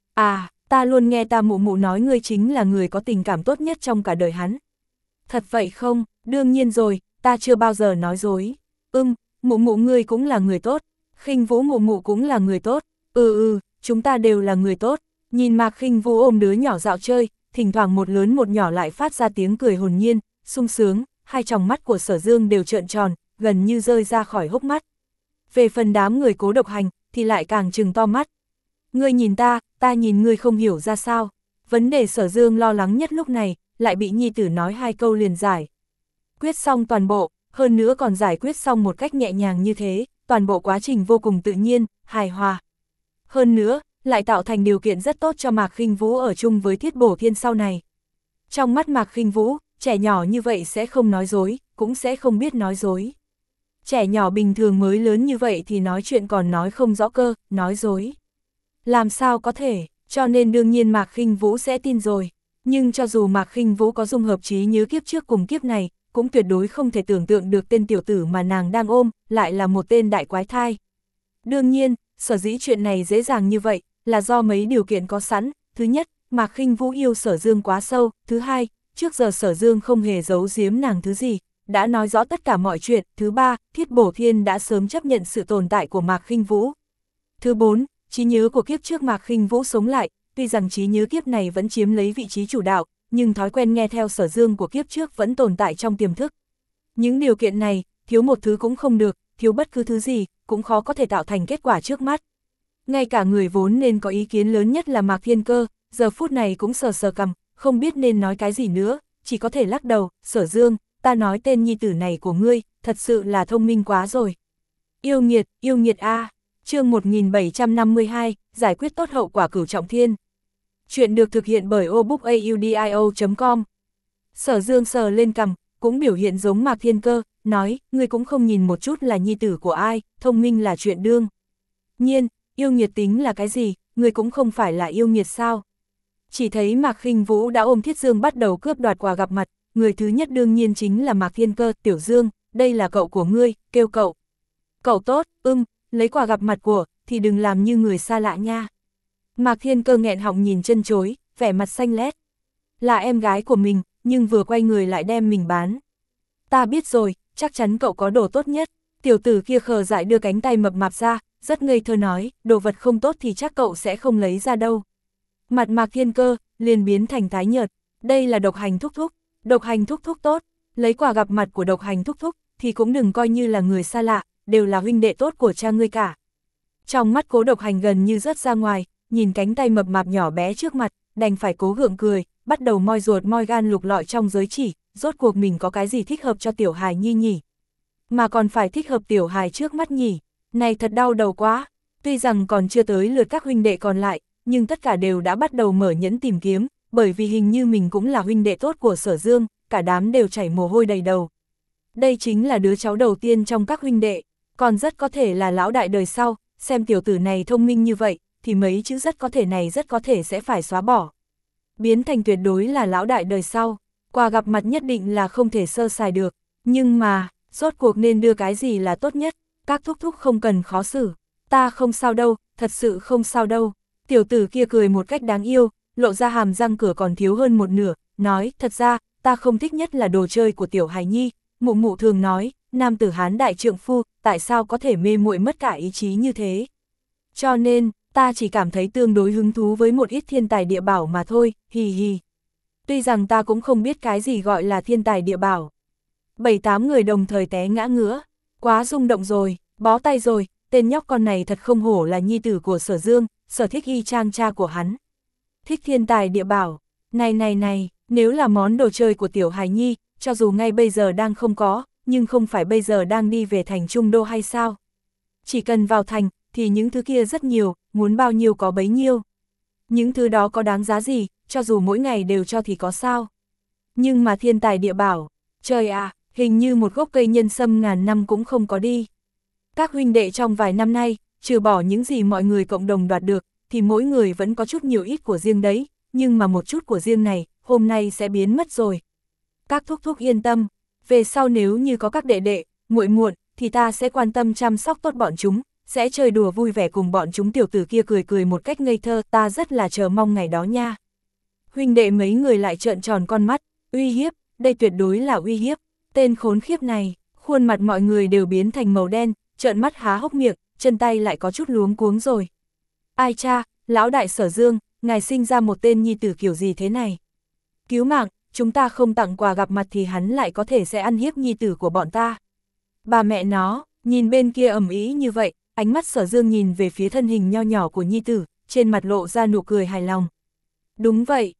À, ta luôn nghe ta mụ mụ nói ngươi chính là người có tình cảm tốt nhất trong cả đời hắn. Thật vậy không? Đương nhiên rồi, ta chưa bao giờ nói dối. Ưm, mụ mụ ngươi cũng là người tốt. Khinh Vũ mụ mụ cũng là người tốt. Ừ ừ, chúng ta đều là người tốt. Nhìn Mạc Khinh Vũ ôm đứa nhỏ dạo chơi, thỉnh thoảng một lớn một nhỏ lại phát ra tiếng cười hồn nhiên, sung sướng, hai tròng mắt của Sở Dương đều trợn tròn, gần như rơi ra khỏi hốc mắt. Về phần đám người Cố Độc Hành, thì lại càng trừng to mắt. Ngươi nhìn ta, ta nhìn ngươi không hiểu ra sao. vấn đề Sở Dương lo lắng nhất lúc này, lại bị nhi tử nói hai câu liền giải. Quyết xong toàn bộ, hơn nữa còn giải quyết xong một cách nhẹ nhàng như thế, toàn bộ quá trình vô cùng tự nhiên, hài hòa. Hơn nữa, lại tạo thành điều kiện rất tốt cho Mạc Khinh Vũ ở chung với Thiết Bổ Thiên sau này. Trong mắt Mạc Khinh Vũ, trẻ nhỏ như vậy sẽ không nói dối, cũng sẽ không biết nói dối. Trẻ nhỏ bình thường mới lớn như vậy thì nói chuyện còn nói không rõ cơ, nói dối. Làm sao có thể, cho nên đương nhiên Mạc Khinh Vũ sẽ tin rồi. Nhưng cho dù Mạc Khinh Vũ có dung hợp trí nhớ kiếp trước cùng kiếp này, cũng tuyệt đối không thể tưởng tượng được tên tiểu tử mà nàng đang ôm, lại là một tên đại quái thai. Đương nhiên, sở dĩ chuyện này dễ dàng như vậy, là do mấy điều kiện có sẵn. Thứ nhất, Mạc Khinh Vũ yêu Sở Dương quá sâu. Thứ hai, trước giờ Sở Dương không hề giấu giếm nàng thứ gì, đã nói rõ tất cả mọi chuyện. Thứ ba, Thiết Bổ Thiên đã sớm chấp nhận sự tồn tại của Mạc Khinh Vũ. Thứ bốn, trí nhớ của kiếp trước Mạc Khinh Vũ sống lại, tuy rằng trí nhớ kiếp này vẫn chiếm lấy vị trí chủ đạo, nhưng thói quen nghe theo Sở Dương của kiếp trước vẫn tồn tại trong tiềm thức. Những điều kiện này, thiếu một thứ cũng không được, thiếu bất cứ thứ gì, cũng khó có thể tạo thành kết quả trước mắt. Ngay cả người vốn nên có ý kiến lớn nhất là Mạc Thiên Cơ, giờ phút này cũng sờ sờ cằm, không biết nên nói cái gì nữa, chỉ có thể lắc đầu. Sở Dương, ta nói tên nhi tử này của ngươi, thật sự là thông minh quá rồi. Yêu nghiệt, yêu nghiệt a. Chương một nghìn bảy trăm năm mươi hai, giải quyết tốt hậu quả Cửu Trọng Thiên. Chuyện được thực hiện bởi obookaudio chấm com. Sở Dương sờ lên cằm, cũng biểu hiện giống Mạc Thiên Cơ, nói, ngươi cũng không nhìn một chút là nhi tử của ai, thông minh là chuyện đương nhiên, yêu nghiệt tính là cái gì, ngươi cũng không phải là yêu nghiệt sao. Chỉ thấy Mạc Khinh Vũ đã ôm Thiết Dương bắt đầu cướp đoạt quà gặp mặt, người thứ nhất đương nhiên chính là Mạc Thiên Cơ. Tiểu Dương, đây là cậu của ngươi, kêu cậu. Cậu tốt, ưng, lấy quà gặp mặt của, thì đừng làm như người xa lạ nha. Mạc Thiên Cơ nghẹn họng nhìn chân chối, vẻ mặt xanh lét. Là em gái của mình, nhưng vừa quay người lại đem mình bán. Ta biết rồi, chắc chắn cậu có đồ tốt nhất. Tiểu tử kia khờ dại đưa cánh tay mập mạp ra, rất ngây thơ nói, đồ vật không tốt thì chắc cậu sẽ không lấy ra đâu. Mặt Mạc Thiên Cơ liền biến thành tái nhợt. Đây là Độc Hành thúc thúc, Độc Hành thúc thúc tốt, lấy quà gặp mặt của Độc Hành thúc thúc thì cũng đừng coi như là người xa lạ, đều là huynh đệ tốt của cha ngươi cả. Trong mắt Cố Độc Hành gần như rớt ra ngoài, nhìn cánh tay mập mạp nhỏ bé trước mặt, đành phải cố gượng cười, bắt đầu moi ruột moi gan lục lọi trong giới chỉ, rốt cuộc mình có cái gì thích hợp cho tiểu hài nhi nhỉ? Mà còn phải thích hợp tiểu hài trước mắt nhỉ? Này thật đau đầu quá. Tuy rằng còn chưa tới lượt các huynh đệ còn lại, nhưng tất cả đều đã bắt đầu mở nhẫn tìm kiếm, bởi vì hình như mình cũng là huynh đệ tốt của Sở Dương, cả đám đều chảy mồ hôi đầy đầu. Đây chính là đứa cháu đầu tiên trong các huynh đệ, còn rất có thể là lão đại đời sau, xem tiểu tử này thông minh như vậy, thì mấy chữ rất có thể này rất có thể sẽ phải xóa bỏ. Biến thành tuyệt đối là lão đại đời sau, quà gặp mặt nhất định là không thể sơ sài được, nhưng mà, rốt cuộc nên đưa cái gì là tốt nhất, các thúc thúc không cần khó xử, ta không sao đâu, thật sự không sao đâu. Tiểu tử kia cười một cách đáng yêu, lộ ra hàm răng cửa còn thiếu hơn một nửa, nói, thật ra, ta không thích nhất là đồ chơi của tiểu hài nhi, mụ mụ thường nói, nam tử Hán đại trượng phu, tại sao có thể mê muội mất cả ý chí như thế. Cho nên, ta chỉ cảm thấy tương đối hứng thú với một ít thiên tài địa bảo mà thôi, hì hì. Tuy rằng ta cũng không biết cái gì gọi là thiên tài địa bảo. Bảy tám người đồng thời té ngã ngửa, quá rung động rồi, bó tay rồi, tên nhóc con này thật không hổ là nhi tử của Sở Dương, Sở Thích y chang cha của hắn. Thích thiên tài địa bảo, này này này, nếu là món đồ chơi của tiểu hài nhi, cho dù ngay bây giờ đang không có, nhưng không phải bây giờ đang đi về thành Trung Đô hay sao? Chỉ cần vào thành, thì những thứ kia rất nhiều, muốn bao nhiêu có bấy nhiêu. Những thứ đó có đáng giá gì, cho dù mỗi ngày đều cho thì có sao. Nhưng mà thiên tài địa bảo, trời ạ, à, hình như một gốc cây nhân sâm ngàn năm cũng không có đi. Các huynh đệ trong vài năm nay, trừ bỏ những gì mọi người cộng đồng đoạt được, thì mỗi người vẫn có chút nhiều ít của riêng đấy, nhưng mà một chút của riêng này, hôm nay sẽ biến mất rồi. Các thúc thúc yên tâm, về sau nếu như có các đệ đệ, muội muội, thì ta sẽ quan tâm chăm sóc tốt bọn chúng, sẽ chơi đùa vui vẻ cùng bọn chúng. Tiểu tử kia cười cười một cách ngây thơ, ta rất là chờ mong ngày đó nha. Huynh đệ mấy người lại trợn tròn con mắt, uy hiếp, đây tuyệt đối là uy hiếp, tên khốn khiếp này, khuôn mặt mọi người đều biến thành màu đen, trợn mắt há hốc miệng, chân tay lại có chút luống cuống rồi. Ai cha, lão đại Sở Dương, ngài sinh ra một tên nhi tử kiểu gì thế này? Cứu mạng, chúng ta không tặng quà gặp mặt thì hắn lại có thể sẽ ăn hiếp nhi tử của bọn ta. Bà mẹ nó, nhìn bên kia ầm ĩ như vậy, ánh mắt Sở Dương nhìn về phía thân hình nho nhỏ của nhi tử, trên mặt lộ ra nụ cười hài lòng. Đúng vậy,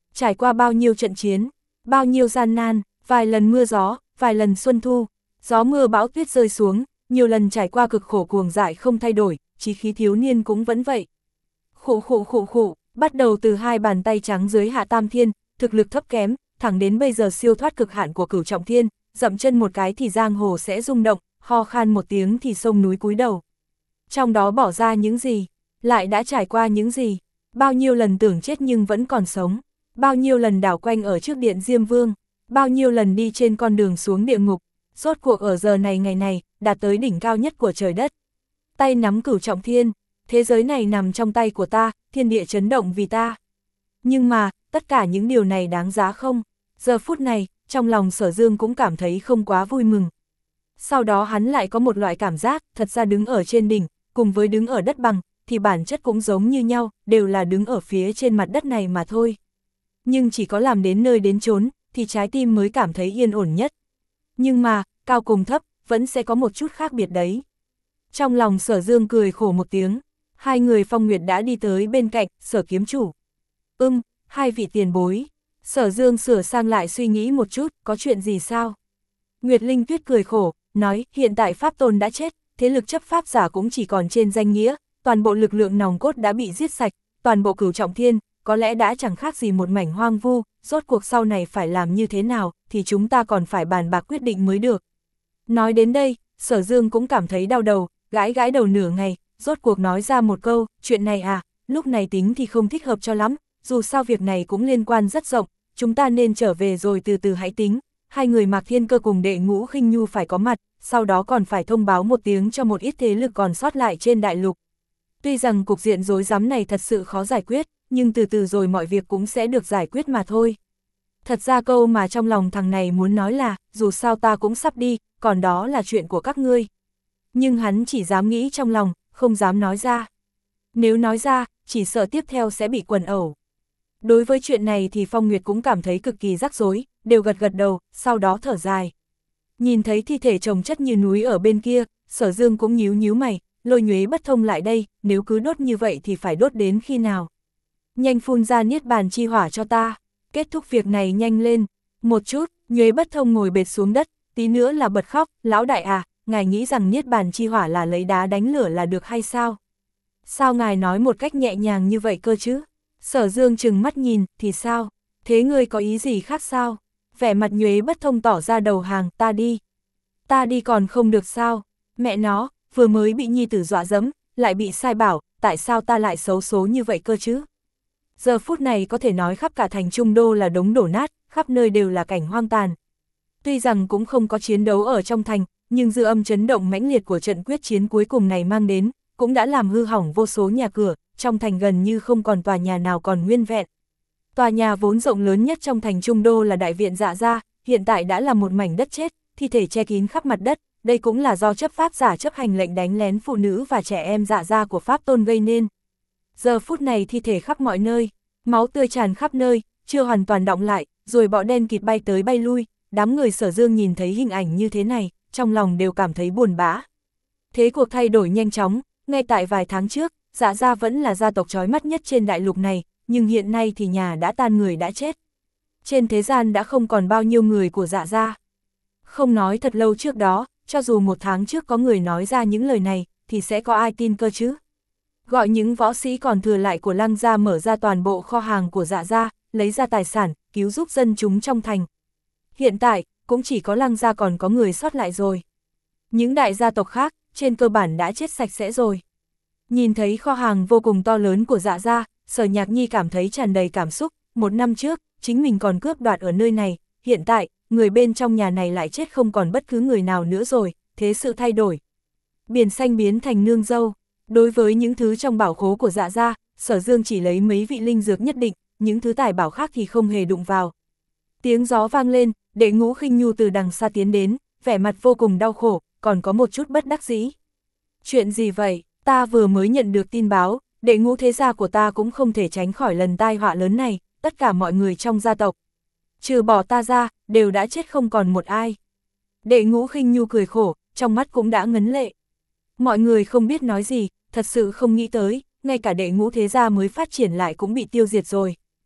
Trải qua bao nhiêu trận chiến, bao nhiêu gian nan, vài lần mưa gió, vài lần xuân thu, gió mưa bão tuyết rơi xuống, nhiều lần trải qua cực khổ cuồng dại không thay đổi, chí khí thiếu niên cũng vẫn vậy. Khụ khụ khụ khụ, bắt đầu từ hai bàn tay trắng dưới hạ tam thiên, thực lực thấp kém, thẳng đến bây giờ siêu thoát cực hạn của cửu trọng thiên, dậm chân một cái thì giang hồ sẽ rung động, ho khan một tiếng thì sông núi cúi đầu. Trong đó bỏ ra những gì, lại đã trải qua những gì, bao nhiêu lần tưởng chết nhưng vẫn còn sống, bao nhiêu lần đảo quanh ở trước điện Diêm Vương, bao nhiêu lần đi trên con đường xuống địa ngục, rốt cuộc ở giờ này ngày này, đạt tới đỉnh cao nhất của trời đất. Tay nắm cửu trọng thiên, thế giới này nằm trong tay của ta, thiên địa chấn động vì ta. Nhưng mà, tất cả những điều này đáng giá không? Giờ phút này, trong lòng Sở Dương cũng cảm thấy không quá vui mừng. Sau đó hắn lại có một loại cảm giác, thật ra đứng ở trên đỉnh, cùng với đứng ở đất bằng, thì bản chất cũng giống như nhau, đều là đứng ở phía trên mặt đất này mà thôi. Nhưng chỉ có làm đến nơi đến chốn, thì trái tim mới cảm thấy yên ổn nhất. Nhưng mà, cao cùng thấp, vẫn sẽ có một chút khác biệt đấy. Trong lòng Sở Dương cười khổ một tiếng, hai người Phong Nguyệt đã đi tới bên cạnh, Sở kiếm chủ. Ưm, hai vị tiền bối. Sở Dương sửa sang lại suy nghĩ một chút, có chuyện gì sao? Nguyệt Linh Tuyết cười khổ, nói, hiện tại Pháp Tôn đã chết, thế lực chấp pháp giả cũng chỉ còn trên danh nghĩa, toàn bộ lực lượng nòng cốt đã bị giết sạch, toàn bộ cửu trọng thiên, có lẽ đã chẳng khác gì một mảnh hoang vu, rốt cuộc sau này phải làm như thế nào, thì chúng ta còn phải bàn bạc quyết định mới được. Nói đến đây, Sở Dương cũng cảm thấy đau đầu, gãi gãi đầu nửa ngày, rốt cuộc nói ra một câu, chuyện này à, lúc này tính thì không thích hợp cho lắm, dù sao việc này cũng liên quan rất rộng, chúng ta nên trở về rồi từ từ hãy tính. Hai người Mạc Thiên Cơ cùng Đệ Ngũ Khinh Nhu phải có mặt, sau đó còn phải thông báo một tiếng cho một ít thế lực còn sót lại trên đại lục. Tuy rằng cục diện rối rắm này thật sự khó giải quyết, nhưng từ từ rồi mọi việc cũng sẽ được giải quyết mà thôi. Thật ra câu mà trong lòng thằng này muốn nói là, dù sao ta cũng sắp đi, còn đó là chuyện của các ngươi. Nhưng hắn chỉ dám nghĩ trong lòng, không dám nói ra. Nếu nói ra, chỉ sợ tiếp theo sẽ bị quần ẩu. Đối với chuyện này thì Phong Nguyệt cũng cảm thấy cực kỳ rắc rối, đều gật gật đầu, sau đó thở dài. Nhìn thấy thi thể chồng chất như núi ở bên kia, Sở Dương cũng nhíu nhíu mày, Lôi Nhuế Bất Thông lại đây, nếu cứ đốt như vậy thì phải đốt đến khi nào? Nhanh phun ra niết bàn chi hỏa cho ta, kết thúc việc này nhanh lên. Một chút, Nhuế Bất Thông ngồi bệt xuống đất, tí nữa là bật khóc, lão đại à, ngài nghĩ rằng niết bàn chi hỏa là lấy đá đánh lửa là được hay sao? Sao ngài nói một cách nhẹ nhàng như vậy cơ chứ? Sở Dương trừng mắt nhìn, thì sao? Thế ngươi có ý gì khác sao? Vẻ mặt Nhuế Bất Thông tỏ ra đầu hàng, ta đi. Ta đi còn không được sao? Mẹ nó, vừa mới bị nhi tử dọa dẫm, lại bị sai bảo, tại sao ta lại xấu số như vậy cơ chứ? Giờ phút này có thể nói khắp cả thành Trung Đô là đống đổ nát, khắp nơi đều là cảnh hoang tàn. Tuy rằng cũng không có chiến đấu ở trong thành, nhưng dư âm chấn động mãnh liệt của trận quyết chiến cuối cùng này mang đến, cũng đã làm hư hỏng vô số nhà cửa, trong thành gần như không còn tòa nhà nào còn nguyên vẹn. Tòa nhà vốn rộng lớn nhất trong thành Trung Đô là đại viện Dạ Gia, hiện tại đã là một mảnh đất chết, thi thể che kín khắp mặt đất, đây cũng là do chấp pháp giả chấp hành lệnh đánh lén phụ nữ và trẻ em Dạ Gia của Pháp Tôn gây nên. Giờ phút này thi thể khắp mọi nơi, máu tươi tràn khắp nơi, chưa hoàn toàn đọng lại, rồi bọ đen kịt bay tới bay lui, đám người Sở Dương nhìn thấy hình ảnh như thế này, trong lòng đều cảm thấy buồn bã. Thế cuộc thay đổi nhanh chóng, ngay tại vài tháng trước, Dạ Gia vẫn là gia tộc chói mắt nhất trên đại lục này, nhưng hiện nay thì nhà đã tan người đã chết. Trên thế gian đã không còn bao nhiêu người của Dạ Gia. Không nói thật lâu trước đó, cho dù một tháng trước có người nói ra những lời này, thì sẽ có ai tin cơ chứ? Gọi những võ sĩ còn thừa lại của Lăng Gia mở ra toàn bộ kho hàng của Dạ Gia, lấy ra tài sản, cứu giúp dân chúng trong thành. Hiện tại, cũng chỉ có Lăng Gia còn có người sót lại rồi. Những đại gia tộc khác, trên cơ bản đã chết sạch sẽ rồi. Nhìn thấy kho hàng vô cùng to lớn của Dạ Gia, Sở Nhạc Nhi cảm thấy tràn đầy cảm xúc, một năm trước, chính mình còn cướp đoạt ở nơi này, hiện tại, người bên trong nhà này lại chết không còn bất cứ người nào nữa rồi, thế sự thay đổi. Biển xanh biến thành nương dâu, đối với những thứ trong bảo khố của Dạ Gia, Sở Dương chỉ lấy mấy vị linh dược nhất định, những thứ tài bảo khác thì không hề đụng vào. Tiếng gió vang lên, Đệ Ngũ Khinh Nhu từ đằng xa tiến đến, vẻ mặt vô cùng đau khổ, còn có một chút bất đắc dĩ. Chuyện gì vậy? Ta vừa mới nhận được tin báo, Đệ Ngũ thế gia của ta cũng không thể tránh khỏi lần tai họa lớn này, tất cả mọi người trong gia tộc, trừ bỏ ta ra, đều đã chết không còn một ai. Đệ Ngũ Khinh Nhu cười khổ, trong mắt cũng đã ngấn lệ. Mọi người không biết nói gì, thật sự không nghĩ tới, ngay cả Đệ Ngũ thế gia mới phát triển lại cũng bị tiêu diệt rồi.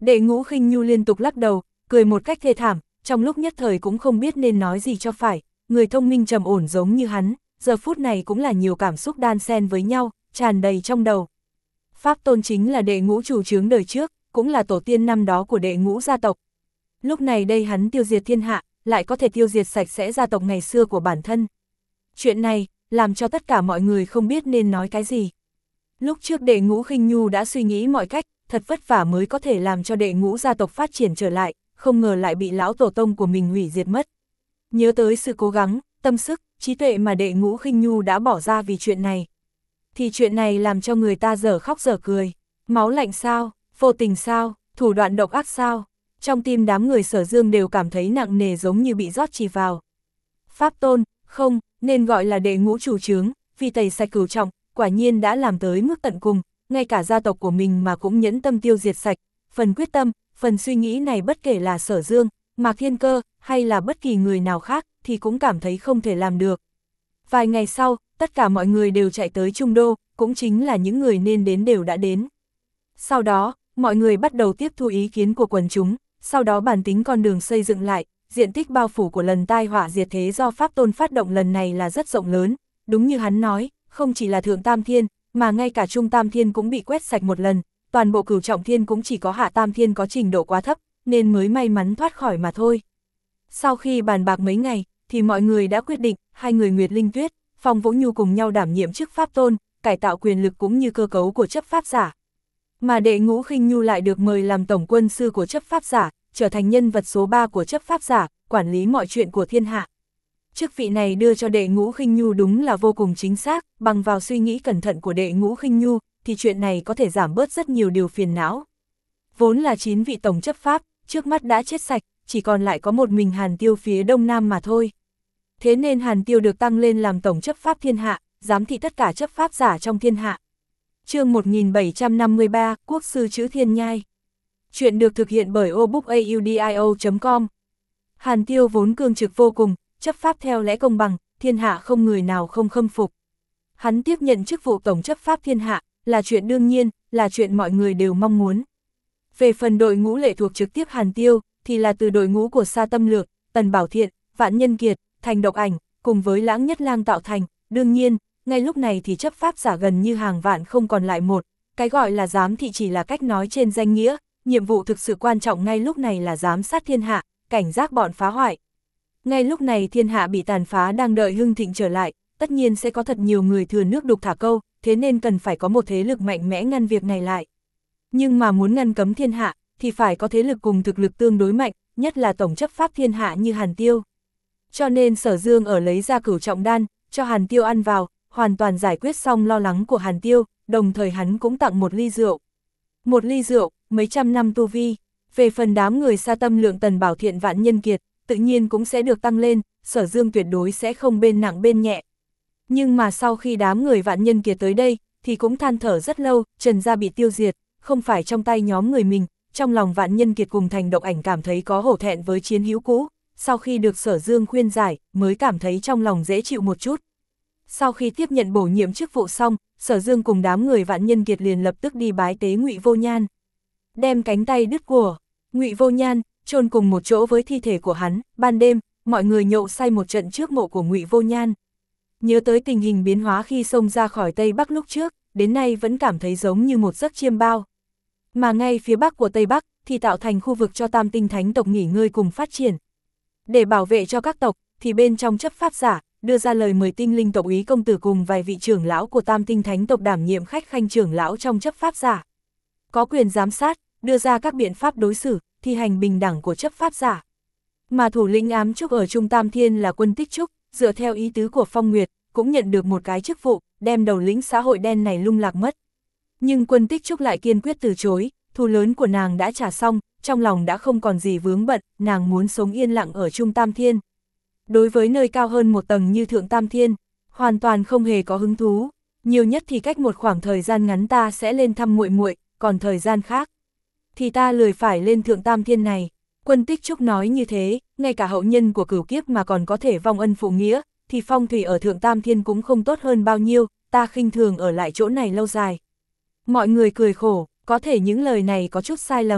Đệ Ngũ Khinh Nhu liên tục lắc đầu, cười một cách thê thảm, trong lúc nhất thời cũng không biết nên nói gì cho phải, người thông minh trầm ổn giống như hắn, giờ phút này cũng là nhiều cảm xúc đan xen với nhau, tràn đầy trong đầu. Pháp Tôn chính là đệ ngũ chủ chướng đời trước, cũng là tổ tiên năm đó của đệ ngũ gia tộc. Lúc này đây hắn tiêu diệt thiên hạ, lại có thể tiêu diệt sạch sẽ gia tộc ngày xưa của bản thân. Chuyện này, làm cho tất cả mọi người không biết nên nói cái gì. Lúc trước đệ ngũ Khinh Nhu đã suy nghĩ mọi cách, thật vất vả mới có thể làm cho đệ ngũ gia tộc phát triển trở lại, không ngờ lại bị lão tổ tông của mình hủy diệt mất. Nhớ tới sự cố gắng, tâm sức, trí tuệ mà đệ ngũ Khinh Nhu đã bỏ ra vì chuyện này. Thì chuyện này làm cho người ta dở khóc dở cười. Máu lạnh sao, vô tình sao, thủ đoạn độc ác sao. Trong tim đám người Sở Dương đều cảm thấy nặng nề giống như bị rót chì vào. Pháp Tôn, không, nên gọi là đệ ngũ chủ chướng, vì tẩy sạch cửu trọng, quả nhiên đã làm tới mức tận cùng, ngay cả gia tộc của mình mà cũng nhẫn tâm tiêu diệt sạch. Phần quyết tâm, phần suy nghĩ này bất kể là Sở Dương, Mạc Thiên Cơ, hay là bất kỳ người nào khác, thì cũng cảm thấy không thể làm được. Vài ngày sau, tất cả mọi người đều chạy tới Trung Đô, cũng chính là những người nên đến đều đã đến. Sau đó, mọi người bắt đầu tiếp thu ý kiến của quần chúng, sau đó bàn tính con đường xây dựng lại, diện tích bao phủ của lần tai họa diệt thế do Pháp Tôn phát động lần này là rất rộng lớn, đúng như hắn nói, không chỉ là Thượng Tam Thiên, mà ngay cả Trung Tam Thiên cũng bị quét sạch một lần, toàn bộ Cửu Trọng Thiên cũng chỉ có Hạ Tam Thiên có trình độ quá thấp, nên mới may mắn thoát khỏi mà thôi. Sau khi bàn bạc mấy ngày, thì mọi người đã quyết định, hai người Nguyệt Linh Tuyết, Phong Vũ Nhu cùng nhau đảm nhiệm chức Pháp Tôn, cải tạo quyền lực cũng như cơ cấu của chấp pháp giả. Mà đệ ngũ Khinh Nhu lại được mời làm tổng quân sư của chấp pháp giả, trở thành nhân vật số ba của chấp pháp giả, quản lý mọi chuyện của thiên hạ. Chức vị này đưa cho đệ ngũ Khinh Nhu đúng là vô cùng chính xác, bằng vào suy nghĩ cẩn thận của đệ ngũ Khinh Nhu, thì chuyện này có thể giảm bớt rất nhiều điều phiền não. Vốn là chín vị tổng chấp pháp, trước mắt đã chết sạch, chỉ còn lại có một mình Hàn Tiêu phía đông nam mà thôi. Thế nên Hàn Tiêu được tăng lên làm tổng chấp pháp thiên hạ, giám thị tất cả chấp pháp giả trong thiên hạ. Chương một nghìn bảy trăm năm mươi ba, Quốc sư chữ Thiên Nhai. Chuyện được thực hiện bởi obookaudio chấm com. Hàn Tiêu vốn cương trực vô cùng, chấp pháp theo lẽ công bằng, thiên hạ không người nào không khâm phục. Hắn tiếp nhận chức vụ tổng chấp pháp thiên hạ, là chuyện đương nhiên, là chuyện mọi người đều mong muốn. Về phần đội ngũ lệ thuộc trực tiếp Hàn Tiêu, thì là từ đội ngũ của Sa Tâm Lược, Tần Bảo Thiện, Vạn Nhân Kiệt, Thành Độc Ảnh, cùng với Lãng Nhất Lang tạo thành. Đương nhiên, ngay lúc này thì chấp pháp giả gần như hàng vạn không còn lại một, cái gọi là giám thị chỉ là cách nói trên danh nghĩa, nhiệm vụ thực sự quan trọng ngay lúc này là giám sát thiên hạ, cảnh giác bọn phá hoại. Ngay lúc này thiên hạ bị tàn phá đang đợi hưng thịnh trở lại, tất nhiên sẽ có thật nhiều người thừa nước đục thả câu, thế nên cần phải có một thế lực mạnh mẽ ngăn việc này lại. Nhưng mà muốn ngăn cấm thiên hạ, thì phải có thế lực cùng thực lực tương đối mạnh, nhất là tổng chấp pháp thiên hạ như Hàn Tiêu. Cho nên Sở Dương ở lấy ra cửu trọng đan, cho Hàn Tiêu ăn vào, hoàn toàn giải quyết xong lo lắng của Hàn Tiêu, đồng thời hắn cũng tặng một ly rượu. Một ly rượu, mấy trăm năm tu vi. Về phần đám người Sa Tâm Lượng, Tần Bảo Thiện, Vạn Nhân Kiệt, tự nhiên cũng sẽ được tăng lên, Sở Dương tuyệt đối sẽ không bên nặng bên nhẹ. Nhưng mà sau khi đám người Vạn Nhân Kiệt tới đây, thì cũng than thở rất lâu, Trần gia bị tiêu diệt, không phải trong tay nhóm người mình, trong lòng Vạn Nhân Kiệt cùng Thành Độc Ảnh cảm thấy có hổ thẹn với chiến hữu cũ, sau khi được Sở Dương khuyên giải, mới cảm thấy trong lòng dễ chịu một chút. Sau khi tiếp nhận bổ nhiệm chức vụ xong, Sở Dương cùng đám người Vạn Nhân Kiệt liền lập tức đi bái tế Ngụy Vô Nhan. Đem cánh tay đứt của Ngụy Vô Nhan, chôn cùng một chỗ với thi thể của hắn, ban đêm, mọi người nhậu say một trận trước mộ của Ngụy Vô Nhan. Nhớ tới tình hình biến hóa khi xông ra khỏi Tây Bắc lúc trước, đến nay vẫn cảm thấy giống như một giấc chiêm bao. Mà ngay phía bắc của Tây Bắc, thì tạo thành khu vực cho Tam Tinh Thánh tộc nghỉ ngơi cùng phát triển. Để bảo vệ cho các tộc, thì bên trong chấp pháp giả, đưa ra lời mời tinh linh tộc úy công tử cùng vài vị trưởng lão của Tam Tinh Thánh tộc đảm nhiệm khách khanh trưởng lão trong chấp pháp giả. Có quyền giám sát, đưa ra các biện pháp đối xử, thi hành bình đẳng của chấp pháp giả. Mà thủ lĩnh ám trúc ở Trung Tam Thiên là Quân Tích Trúc, dựa theo ý tứ của Phong Nguyệt, cũng nhận được một cái chức vụ, đem đầu lĩnh xã hội đen này lung lạc mất. Nhưng Quân Tích Trúc lại kiên quyết từ chối, thù lớn của nàng đã trả xong, trong lòng đã không còn gì vướng bận, nàng muốn sống yên lặng ở Trung Tam Thiên. Đối với nơi cao hơn một tầng như Thượng Tam Thiên, hoàn toàn không hề có hứng thú, nhiều nhất thì cách một khoảng thời gian ngắn ta sẽ lên thăm muội muội, còn thời gian khác thì ta lười phải lên Thượng Tam Thiên này. Quân Tích Trúc nói như thế, ngay cả hậu nhân của cửu kiếp mà còn có thể vong ân phụ nghĩa, thì phong thủy ở Thượng Tam Thiên cũng không tốt hơn bao nhiêu, ta khinh thường ở lại chỗ này lâu dài. Mọi người cười khổ, có thể những lời này có chút sai lầm,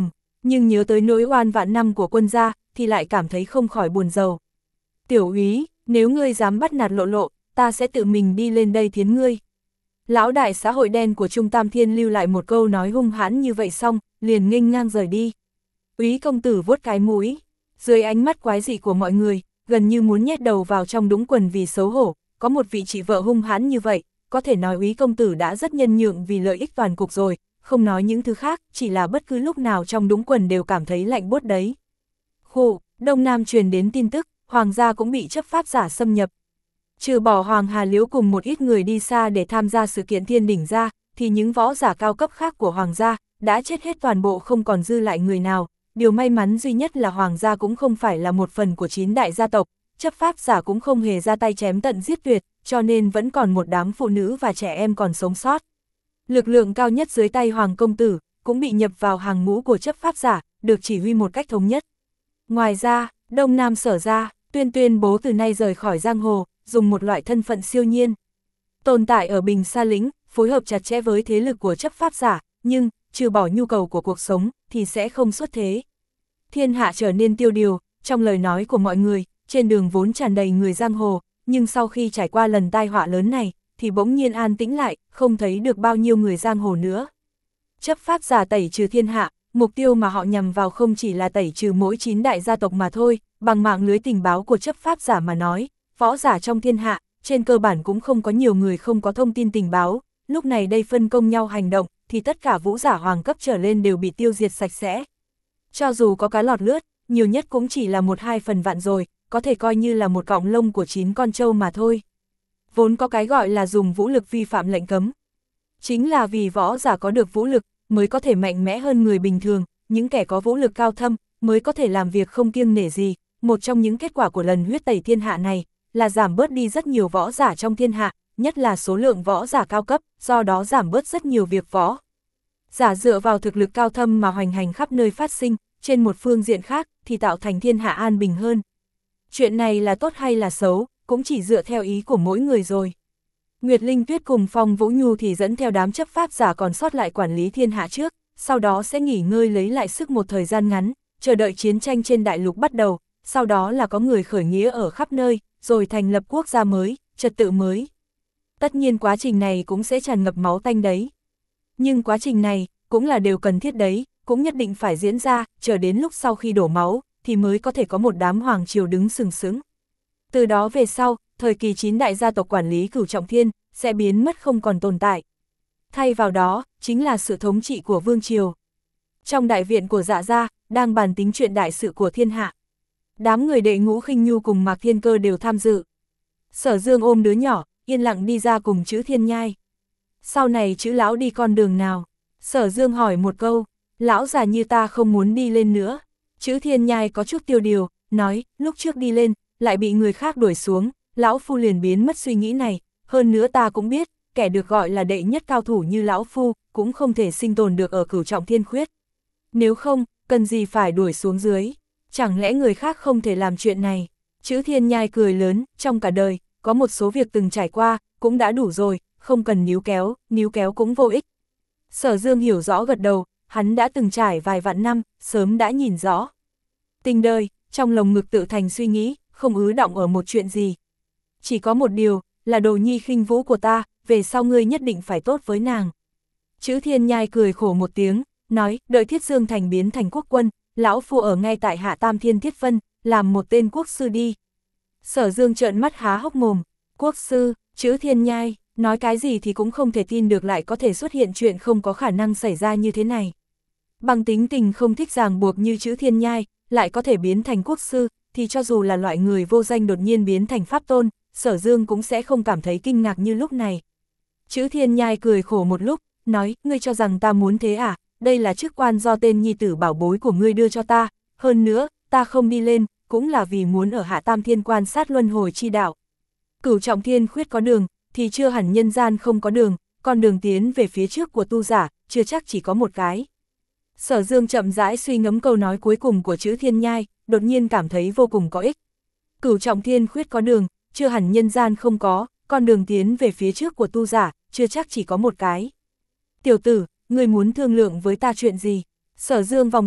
nhưng nhớ tới nỗi oan vạn năm của quân gia, thì lại cảm thấy không khỏi buồn rầu. Tiểu úy, nếu ngươi dám bắt nạt Lộ Lộ, ta sẽ tự mình đi lên đây thiến ngươi. Lão đại xã hội đen của Trung Tam Thiên lưu lại một câu nói hung hãn như vậy xong, liền nghênh ngang rời đi. Úy công tử vuốt cái mũi, dưới ánh mắt quái dị của mọi người, gần như muốn nhét đầu vào trong đũng quần vì xấu hổ, có một vị chị vợ hung hãn như vậy, có thể nói úy công tử đã rất nhân nhượng vì lợi ích toàn cục rồi, không nói những thứ khác, chỉ là bất cứ lúc nào trong đũng quần đều cảm thấy lạnh buốt đấy. Khổ, Đông Nam truyền đến tin tức, Hoàng gia cũng bị chấp pháp giả xâm nhập. Trừ bỏ Hoàng Hà Liễu cùng một ít người đi xa để tham gia sự kiện thiên đỉnh ra, thì những võ giả cao cấp khác của Hoàng gia đã chết hết toàn bộ, không còn dư lại người nào. Điều may mắn duy nhất là Hoàng gia cũng không phải là một phần của chín đại gia tộc, chấp pháp giả cũng không hề ra tay chém tận giết tuyệt, cho nên vẫn còn một đám phụ nữ và trẻ em còn sống sót. Lực lượng cao nhất dưới tay Hoàng công tử cũng bị nhập vào hàng ngũ của chấp pháp giả, được chỉ huy một cách thống nhất. Ngoài ra, Đông Nam Sở gia tuyên tuyên bố từ nay rời khỏi giang hồ, dùng một loại thân phận siêu nhiên. Tồn tại ở Bình Sa Lĩnh, phối hợp chặt chẽ với thế lực của chấp pháp giả, nhưng, trừ bỏ nhu cầu của cuộc sống, thì sẽ không xuất thế. Thiên hạ trở nên tiêu điều, trong lời nói của mọi người, trên đường vốn tràn đầy người giang hồ, nhưng sau khi trải qua lần tai họa lớn này, thì bỗng nhiên an tĩnh lại, không thấy được bao nhiêu người giang hồ nữa. Chấp pháp giả tẩy trừ thiên hạ, mục tiêu mà họ nhằm vào không chỉ là tẩy trừ mỗi chín đại gia tộc mà thôi, bằng mạng lưới tình báo của chấp pháp giả mà nói, võ giả trong thiên hạ, trên cơ bản cũng không có nhiều người không có thông tin tình báo, lúc này đây phân công nhau hành động, thì tất cả vũ giả hoàng cấp trở lên đều bị tiêu diệt sạch sẽ. Cho dù có cá lọt lướt, nhiều nhất cũng chỉ là một hai phần vạn rồi, có thể coi như là một cọng lông của chín con trâu mà thôi. Vốn có cái gọi là dùng vũ lực vi phạm lệnh cấm. Chính là vì võ giả có được vũ lực, mới có thể mạnh mẽ hơn người bình thường, những kẻ có vũ lực cao thâm, mới có thể làm việc không kiêng nể gì. Một trong những kết quả của lần huyết tẩy thiên hạ này, là giảm bớt đi rất nhiều võ giả trong thiên hạ, nhất là số lượng võ giả cao cấp, do đó giảm bớt rất nhiều việc võ giả dựa vào thực lực cao thâm mà hoành hành khắp nơi phát sinh, trên một phương diện khác, thì tạo thành thiên hạ an bình hơn. Chuyện này là tốt hay là xấu, cũng chỉ dựa theo ý của mỗi người rồi. Nguyệt Linh Tuyết cùng Phong Vũ Nhu thì dẫn theo đám chấp pháp giả còn sót lại quản lý thiên hạ trước, sau đó sẽ nghỉ ngơi lấy lại sức một thời gian ngắn, chờ đợi chiến tranh trên đại lục bắt đầu, sau đó là có người khởi nghĩa ở khắp nơi, rồi thành lập quốc gia mới, trật tự mới. Tất nhiên quá trình này cũng sẽ tràn ngập máu tanh đấy. Nhưng quá trình này, cũng là điều cần thiết đấy, cũng nhất định phải diễn ra, chờ đến lúc sau khi đổ máu, thì mới có thể có một đám hoàng triều đứng sừng sững. Từ đó về sau, thời kỳ chín đại gia tộc quản lý Cửu Trọng Thiên, sẽ biến mất không còn tồn tại. Thay vào đó, chính là sự thống trị của vương triều. Trong đại viện của Dạ gia, đang bàn tính chuyện đại sự của thiên hạ. Đám người Đệ Ngũ Khinh Nhu cùng Mạc Thiên Cơ đều tham dự. Sở Dương ôm đứa nhỏ, yên lặng đi ra cùng Chữ Thiên Nhai. Sau này Chữ lão đi con đường nào? Sở Dương hỏi một câu, lão già như ta không muốn đi lên nữa. Chữ Thiên Nhai có chút tiêu điều, nói, lúc trước đi lên, lại bị người khác đuổi xuống, lão phu liền biến mất suy nghĩ này, hơn nữa ta cũng biết, kẻ được gọi là đệ nhất cao thủ như lão phu, cũng không thể sinh tồn được ở Cửu Trọng Thiên Khuyết. Nếu không, cần gì phải đuổi xuống dưới, chẳng lẽ người khác không thể làm chuyện này? Chữ Thiên Nhai cười lớn, trong cả đời, có một số việc từng trải qua, cũng đã đủ rồi, không cần níu kéo, níu kéo cũng vô ích. Sở Dương hiểu rõ gật đầu, hắn đã từng trải vài vạn năm, sớm đã nhìn rõ. Tình đời, trong lồng ngực tự thành suy nghĩ, không ứ động ở một chuyện gì. Chỉ có một điều, là Đồ Nhi khinh vũ của ta, về sau ngươi nhất định phải tốt với nàng. Chữ Thiên Nhai cười khổ một tiếng, nói, đợi Thiết Dương Thành biến thành quốc quân, lão phu ở ngay tại Hạ Tam Thiên Thiết Vân, làm một tên quốc sư đi. Sở Dương trợn mắt há hốc mồm, quốc sư, Chữ Thiên Nhai, nói cái gì thì cũng không thể tin được lại có thể xuất hiện chuyện không có khả năng xảy ra như thế này. Bằng tính tình không thích ràng buộc như Chữ Thiên Nhai, lại có thể biến thành quốc sư, thì cho dù là loại người vô danh đột nhiên biến thành pháp tôn, Sở Dương cũng sẽ không cảm thấy kinh ngạc như lúc này. Chữ Thiên Nhai cười khổ một lúc, nói, ngươi cho rằng ta muốn thế à, đây là chức quan do tên nhi tử bảo bối của ngươi đưa cho ta, hơn nữa, ta không đi lên, cũng là vì muốn ở Hạ Tam Thiên quan sát luân hồi chi đạo. Cửu Trọng Thiên Khuyết có đường, thì chưa hẳn nhân gian không có đường, con đường tiến về phía trước của tu giả, chưa chắc chỉ có một cái. Sở Dương chậm rãi suy ngẫm câu nói cuối cùng của Chữ Thiên Nhai, đột nhiên cảm thấy vô cùng có ích. Cửu Trọng Thiên Khuyết có đường, chưa hẳn nhân gian không có, con đường tiến về phía trước của tu giả, chưa chắc chỉ có một cái. Tiểu tử, ngươi muốn thương lượng với ta chuyện gì? Sở Dương vòng tay,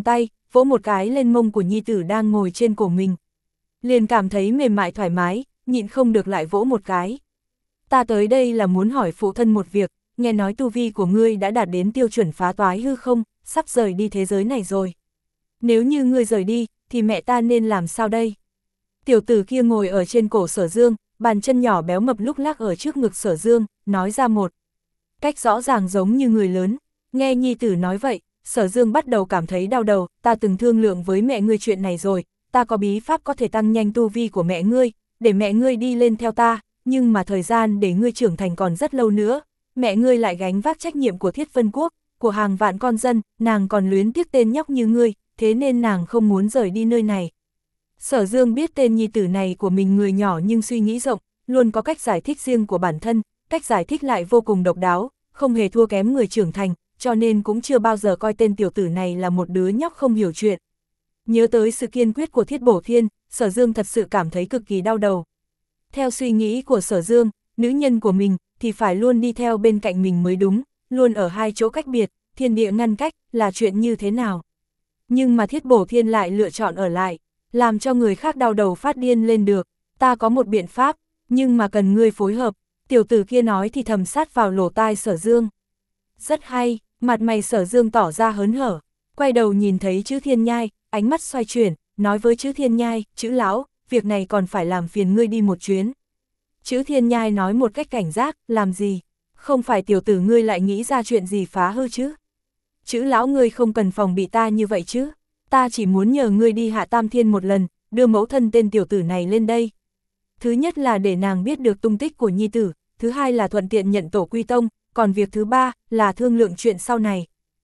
vỗ một cái lên mông của nhi tử đang ngồi trên cổ mình. Liền cảm thấy mềm mại thoải mái, nhịn không được lại vỗ một cái. Ta tới đây là muốn hỏi phụ thân một việc, nghe nói tu vi của ngươi đã đạt đến tiêu chuẩn phá toái hư không, sắp rời đi thế giới này rồi. Nếu như ngươi rời đi, thì mẹ ta nên làm sao đây? Tiểu tử kia ngồi ở trên cổ Sở Dương, bàn chân nhỏ béo mập lúc lắc ở trước ngực Sở Dương, nói ra một cách rõ ràng giống như người lớn. Nghe nhi tử nói vậy, Sở Dương bắt đầu cảm thấy đau đầu, ta từng thương lượng với mẹ ngươi chuyện này rồi, ta có bí pháp có thể tăng nhanh tu vi của mẹ ngươi, để mẹ ngươi đi lên theo ta, nhưng mà thời gian để ngươi trưởng thành còn rất lâu nữa, mẹ ngươi lại gánh vác trách nhiệm của Thiết Vân Quốc, của hàng vạn con dân, nàng còn luyến tiếc tên nhóc như ngươi, thế nên nàng không muốn rời đi nơi này. Sở Dương biết tên nhi tử này của mình người nhỏ nhưng suy nghĩ rộng, luôn có cách giải thích riêng của bản thân, cách giải thích lại vô cùng độc đáo, không hề thua kém người trưởng thành, cho nên cũng chưa bao giờ coi tên tiểu tử này là một đứa nhóc không hiểu chuyện. Nhớ tới sự kiên quyết của Thiết Bổ Thiên, Sở Dương thật sự cảm thấy cực kỳ đau đầu. Theo suy nghĩ của Sở Dương, nữ nhân của mình thì phải luôn đi theo bên cạnh mình mới đúng, luôn ở hai chỗ cách biệt, thiên địa ngăn cách, là chuyện như thế nào. Nhưng mà Thiết Bổ Thiên lại lựa chọn ở lại, làm cho người khác đau đầu phát điên lên được. Ta có một biện pháp, nhưng mà cần ngươi phối hợp, tiểu tử kia nói thì thầm sát vào lỗ tai Sở Dương. Rất hay, mặt mày Sở Dương tỏ ra hớn hở, quay đầu nhìn thấy chữ Thiên Nhai, ánh mắt xoay chuyển, nói với chữ Thiên Nhai, chữ lão, việc này còn phải làm phiền ngươi đi một chuyến. Chữ Thiên Nhai nói một cách cảnh giác, làm gì? Không phải tiểu tử ngươi lại nghĩ ra chuyện gì phá hư chứ? Chữ lão ngươi không cần phòng bị ta như vậy chứ? Ta chỉ muốn nhờ ngươi đi Hạ Tam Thiên một lần, đưa mẫu thân tên tiểu tử này lên đây. Thứ nhất là để nàng biết được tung tích của nhi tử, thứ hai là thuận tiện nhận tổ quy tông, còn việc thứ ba là thương lượng chuyện sau này.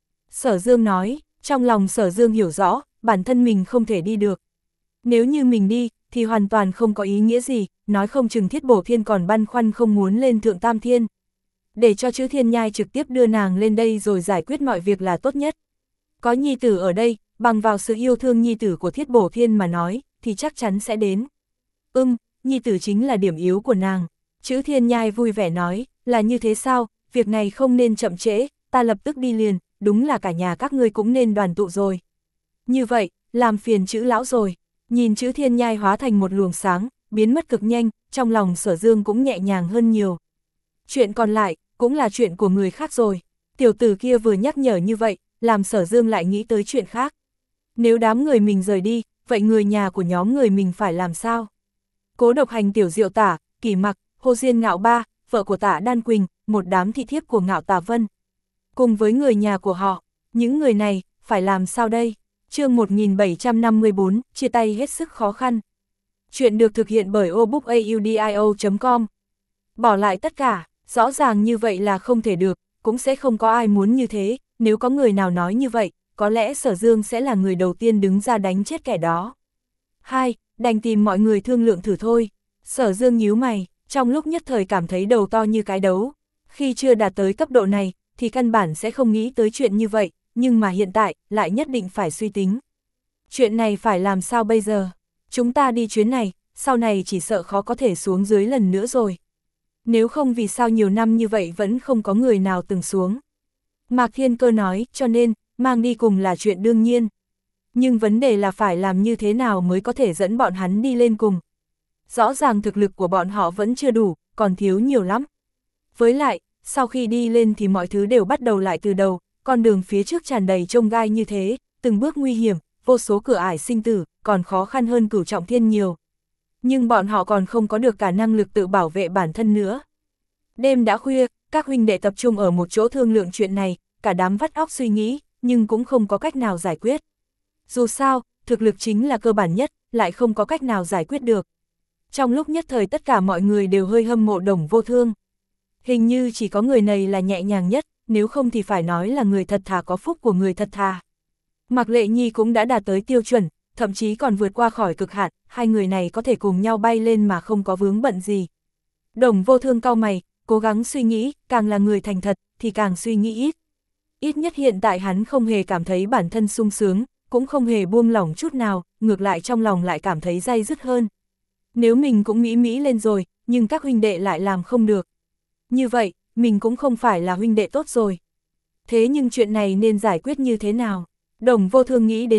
Sở Dương nói, trong lòng Sở Dương hiểu rõ, bản thân mình không thể đi được. Nếu như mình đi, thì hoàn toàn không có ý nghĩa gì, nói không chừng Thiết Bổ Thiên còn băn khoăn không muốn lên Thượng Tam Thiên. Để cho chữ Thiên Nhai trực tiếp đưa nàng lên đây rồi giải quyết mọi việc là tốt nhất. Có nhi tử ở đây, bằng vào sự yêu thương nhi tử của Thiết Bổ Thiên mà nói, thì chắc chắn sẽ đến. Ừm, nhi tử chính là điểm yếu của nàng. Chữ Thiên Nhai vui vẻ nói, là như thế sao, việc này không nên chậm trễ, ta lập tức đi liền, đúng là cả nhà các ngươi cũng nên đoàn tụ rồi. Như vậy, làm phiền chữ lão rồi. Nhìn chữ Thiên Nhai hóa thành một luồng sáng, biến mất cực nhanh, trong lòng Sở Dương cũng nhẹ nhàng hơn nhiều. Chuyện còn lại, cũng là chuyện của người khác rồi. Tiểu tử kia vừa nhắc nhở như vậy, làm Sở Dương lại nghĩ tới chuyện khác. Nếu đám người mình rời đi, vậy người nhà của nhóm người mình phải làm sao? Cố Độc Hành, Tiểu Diệu Tả, Kỷ Mặc, Hồ Diên Ngạo Ba, vợ của Tả Đan Quỳnh, một đám thị thiếp của Ngạo Tà Vân. Cùng với người nhà của họ, những người này, phải làm sao đây? Chương một nghìn bảy trăm năm mươi bốn, chia tay hết sức khó khăn. Chuyện được thực hiện bởi obookaudio chấm com. Bỏ lại tất cả, rõ ràng như vậy là không thể được, cũng sẽ không có ai muốn như thế, nếu có người nào nói như vậy, có lẽ Sở Dương sẽ là người đầu tiên đứng ra đánh chết kẻ đó. Hai, đành tìm mọi người thương lượng thử thôi. Sở Dương nhíu mày, trong lúc nhất thời cảm thấy đầu to như cái đấu. Khi chưa đạt tới cấp độ này, thì căn bản sẽ không nghĩ tới chuyện như vậy, nhưng mà hiện tại, lại nhất định phải suy tính. Chuyện này phải làm sao bây giờ? Chúng ta đi chuyến này, sau này chỉ sợ khó có thể xuống dưới lần nữa rồi. Nếu không vì sao nhiều năm như vậy vẫn không có người nào từng xuống. Mạc Thiên Cơ nói, cho nên, mang đi cùng là chuyện đương nhiên. Nhưng vấn đề là phải làm như thế nào mới có thể dẫn bọn hắn đi lên cùng. Rõ ràng thực lực của bọn họ vẫn chưa đủ, còn thiếu nhiều lắm. Với lại, sau khi đi lên thì mọi thứ đều bắt đầu lại từ đầu, con đường phía trước tràn đầy chông gai như thế, từng bước nguy hiểm, vô số cửa ải sinh tử, còn khó khăn hơn Cửu Trọng Thiên nhiều. Nhưng bọn họ còn không có được cả năng lực tự bảo vệ bản thân nữa. Đêm đã khuya, các huynh đệ tập trung ở một chỗ thương lượng chuyện này, cả đám vắt óc suy nghĩ, nhưng cũng không có cách nào giải quyết. Dù sao, thực lực chính là cơ bản nhất, lại không có cách nào giải quyết được. Trong lúc nhất thời tất cả mọi người đều hơi hâm mộ Đồng Vô Thương. Hình như chỉ có người này là nhẹ nhàng nhất, nếu không thì phải nói là người thật thà có phúc của người thật thà. Mạc Lệ Nhi cũng đã đạt tới tiêu chuẩn, thậm chí còn vượt qua khỏi cực hạn, hai người này có thể cùng nhau bay lên mà không có vướng bận gì. Đồng Vô Thương cau mày, cố gắng suy nghĩ, càng là người thành thật, thì càng suy nghĩ ít. Ít nhất hiện tại hắn không hề cảm thấy bản thân sung sướng, cũng không hề buông lỏng chút nào, ngược lại trong lòng lại cảm thấy day dứt hơn. Nếu mình cũng nghĩ mỹ lên rồi, nhưng các huynh đệ lại làm không được. Như vậy, mình cũng không phải là huynh đệ tốt rồi. Thế nhưng chuyện này nên giải quyết như thế nào? Đồng Vô Thương nghĩ đến đây,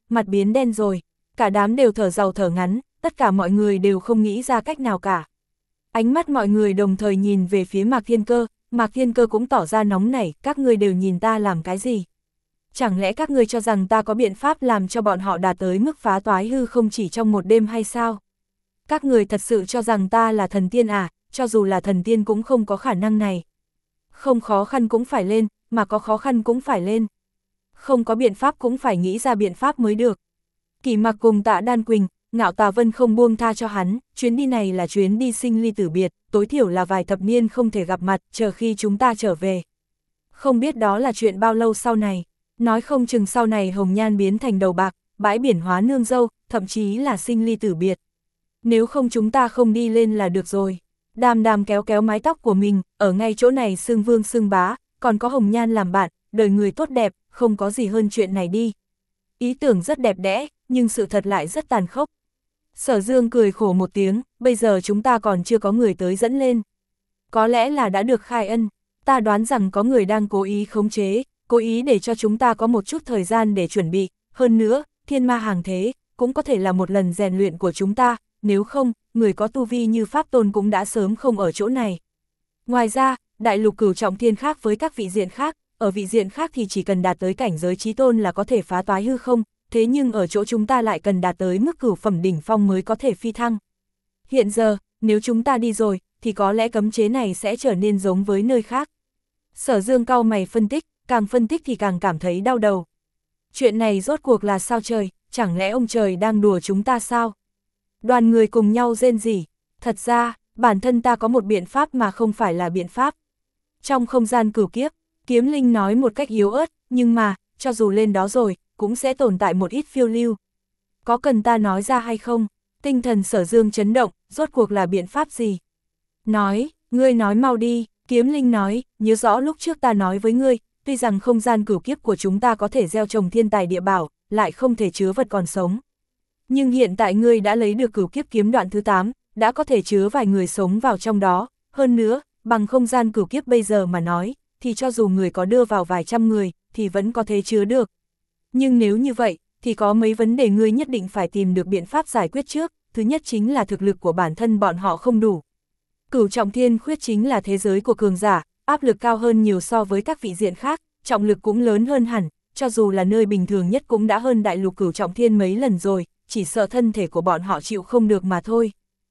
mặt biến đen rồi. Cả đám đều thở giàu thở ngắn, tất cả mọi người đều không nghĩ ra cách nào cả. Ánh mắt mọi người đồng thời nhìn về phía Mạc Thiên Cơ, Mạc Thiên Cơ cũng tỏ ra nóng nảy, các ngươi đều nhìn ta làm cái gì? Chẳng lẽ các ngươi cho rằng ta có biện pháp làm cho bọn họ đạt tới mức phá toái hư không chỉ trong một đêm hay sao? Các người thật sự cho rằng ta là thần tiên à, cho dù là thần tiên cũng không có khả năng này. Không khó khăn cũng phải lên, mà có khó khăn cũng phải lên. Không có biện pháp cũng phải nghĩ ra biện pháp mới được. Kỳ Mặc cùng Tạ Đan Quỳnh, Ngạo Tà Vân không buông tha cho hắn, chuyến đi này là chuyến đi sinh ly tử biệt, tối thiểu là vài thập niên không thể gặp mặt, chờ khi chúng ta trở về. Không biết đó là chuyện bao lâu sau này, nói không chừng sau này hồng nhan biến thành đầu bạc, bãi biển hóa nương dâu, thậm chí là sinh ly tử biệt. Nếu không chúng ta không đi lên là được rồi. Đàm Đàm kéo kéo mái tóc của mình, ở ngay chỗ này xưng vương xưng bá, còn có hồng nhan làm bạn, đời người tốt đẹp, không có gì hơn chuyện này đi. Ý tưởng rất đẹp đẽ, nhưng sự thật lại rất tàn khốc. Sở Dương cười khổ một tiếng, bây giờ chúng ta còn chưa có người tới dẫn lên. Có lẽ là đã được khai ân, ta đoán rằng có người đang cố ý khống chế, cố ý để cho chúng ta có một chút thời gian để chuẩn bị, hơn nữa, thiên ma hàng thế, cũng có thể là một lần rèn luyện của chúng ta, nếu không, người có tu vi như Pháp Tôn cũng đã sớm không ở chỗ này. Ngoài ra, đại lục cửu trọng thiên khác với các vị diện khác, ở vị diện khác thì chỉ cần đạt tới cảnh giới chí tôn là có thể phá toái hư không, thế nhưng ở chỗ chúng ta lại cần đạt tới mức cửu phẩm đỉnh phong mới có thể phi thăng. Hiện giờ, nếu chúng ta đi rồi, thì có lẽ cấm chế này sẽ trở nên giống với nơi khác. Sở Dương cau mày phân tích, càng phân tích thì càng cảm thấy đau đầu. Chuyện này rốt cuộc là sao trời, chẳng lẽ ông trời đang đùa chúng ta sao? Đoàn người cùng nhau rên rỉ, thật ra, bản thân ta có một biện pháp mà không phải là biện pháp. Trong không gian cửu kiếp, Kiếm Linh nói một cách yếu ớt, nhưng mà, cho dù lên đó rồi, cũng sẽ tồn tại một ít phiêu lưu. Có cần ta nói ra hay không? Tinh thần Sở Dương chấn động, rốt cuộc là biện pháp gì? Nói, ngươi nói mau đi, Kiếm Linh nói, nhớ rõ lúc trước ta nói với ngươi, tuy rằng không gian cửu kiếp của chúng ta có thể gieo trồng thiên tài địa bảo, lại không thể chứa vật còn sống. Nhưng hiện tại ngươi đã lấy được cửu kiếp kiếm đoạn thứ tám, đã có thể chứa vài người sống vào trong đó, hơn nữa, bằng không gian cửu kiếp bây giờ mà nói, thì cho dù người có đưa vào vài trăm người, thì vẫn có thể chứa được. Nhưng nếu như vậy, thì có mấy vấn đề ngươi nhất định phải tìm được biện pháp giải quyết trước, thứ nhất chính là thực lực của bản thân bọn họ không đủ. Cửu trọng thiên khuyết chính là thế giới của cường giả, áp lực cao hơn nhiều so với các vị diện khác, trọng lực cũng lớn hơn hẳn, cho dù là nơi bình thường nhất cũng đã hơn đại lục cửu trọng thiên mấy lần rồi, chỉ sợ thân thể của bọn họ chịu không được mà thôi.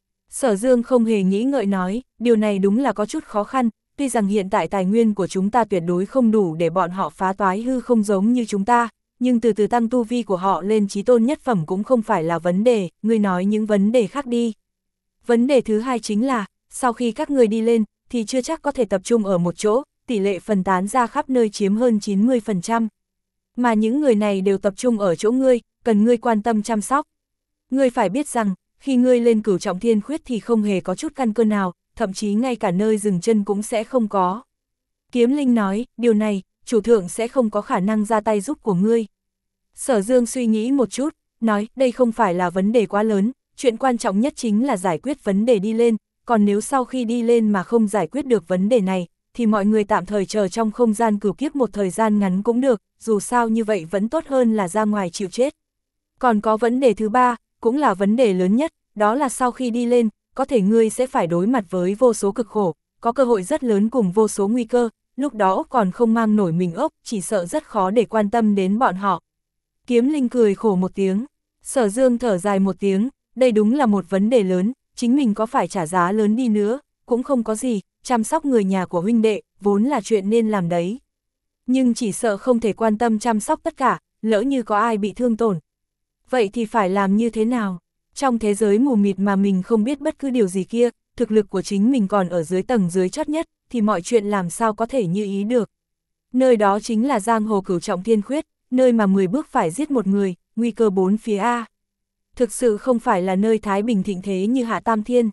Sở Dương không hề nghĩ ngợi nói, điều này đúng là có chút khó khăn, tuy rằng hiện tại tài nguyên của chúng ta tuyệt đối không đủ để bọn họ phá toái hư không giống như chúng ta, nhưng từ từ tăng tu vi của họ lên chí tôn nhất phẩm cũng không phải là vấn đề, ngươi nói những vấn đề khác đi. Vấn đề thứ hai chính là, sau khi các người đi lên, thì chưa chắc có thể tập trung ở một chỗ, tỷ lệ phân tán ra khắp nơi chiếm hơn chín mươi phần trăm. Mà những người này đều tập trung ở chỗ ngươi, cần ngươi quan tâm chăm sóc. Ngươi phải biết rằng, khi ngươi lên cửu trọng thiên khuyết thì không hề có chút căn cơ nào, thậm chí ngay cả nơi dừng chân cũng sẽ không có. Kiếm Linh nói, điều này, chủ thượng sẽ không có khả năng ra tay giúp của ngươi. Sở Dương suy nghĩ một chút, nói, đây không phải là vấn đề quá lớn, chuyện quan trọng nhất chính là giải quyết vấn đề đi lên, còn nếu sau khi đi lên mà không giải quyết được vấn đề này, thì mọi người tạm thời chờ trong không gian cửu kiếp một thời gian ngắn cũng được, dù sao như vậy vẫn tốt hơn là ra ngoài chịu chết. Còn có vấn đề thứ ba, cũng là vấn đề lớn nhất, đó là sau khi đi lên, có thể ngươi sẽ phải đối mặt với vô số cực khổ, có cơ hội rất lớn cùng vô số nguy cơ, lúc đó ốc còn không mang nổi mình ốc, chỉ sợ rất khó để quan tâm đến bọn họ. Kiếm Linh cười khổ một tiếng, Sở Dương thở dài một tiếng, đây đúng là một vấn đề lớn, chính mình có phải trả giá lớn đi nữa, cũng không có gì, chăm sóc người nhà của huynh đệ, vốn là chuyện nên làm đấy. Nhưng chỉ sợ không thể quan tâm chăm sóc tất cả, lỡ như có ai bị thương tổn. Vậy thì phải làm như thế nào? Trong thế giới mù mịt mà mình không biết bất cứ điều gì kia, thực lực của chính mình còn ở dưới tầng dưới chót nhất, thì mọi chuyện làm sao có thể như ý được. Nơi đó chính là giang hồ cửu trọng thiên khuyết, nơi mà mười bước phải giết một người, nguy cơ bốn phía A. Thực sự không phải là nơi thái bình thịnh thế như Hạ Tam Thiên.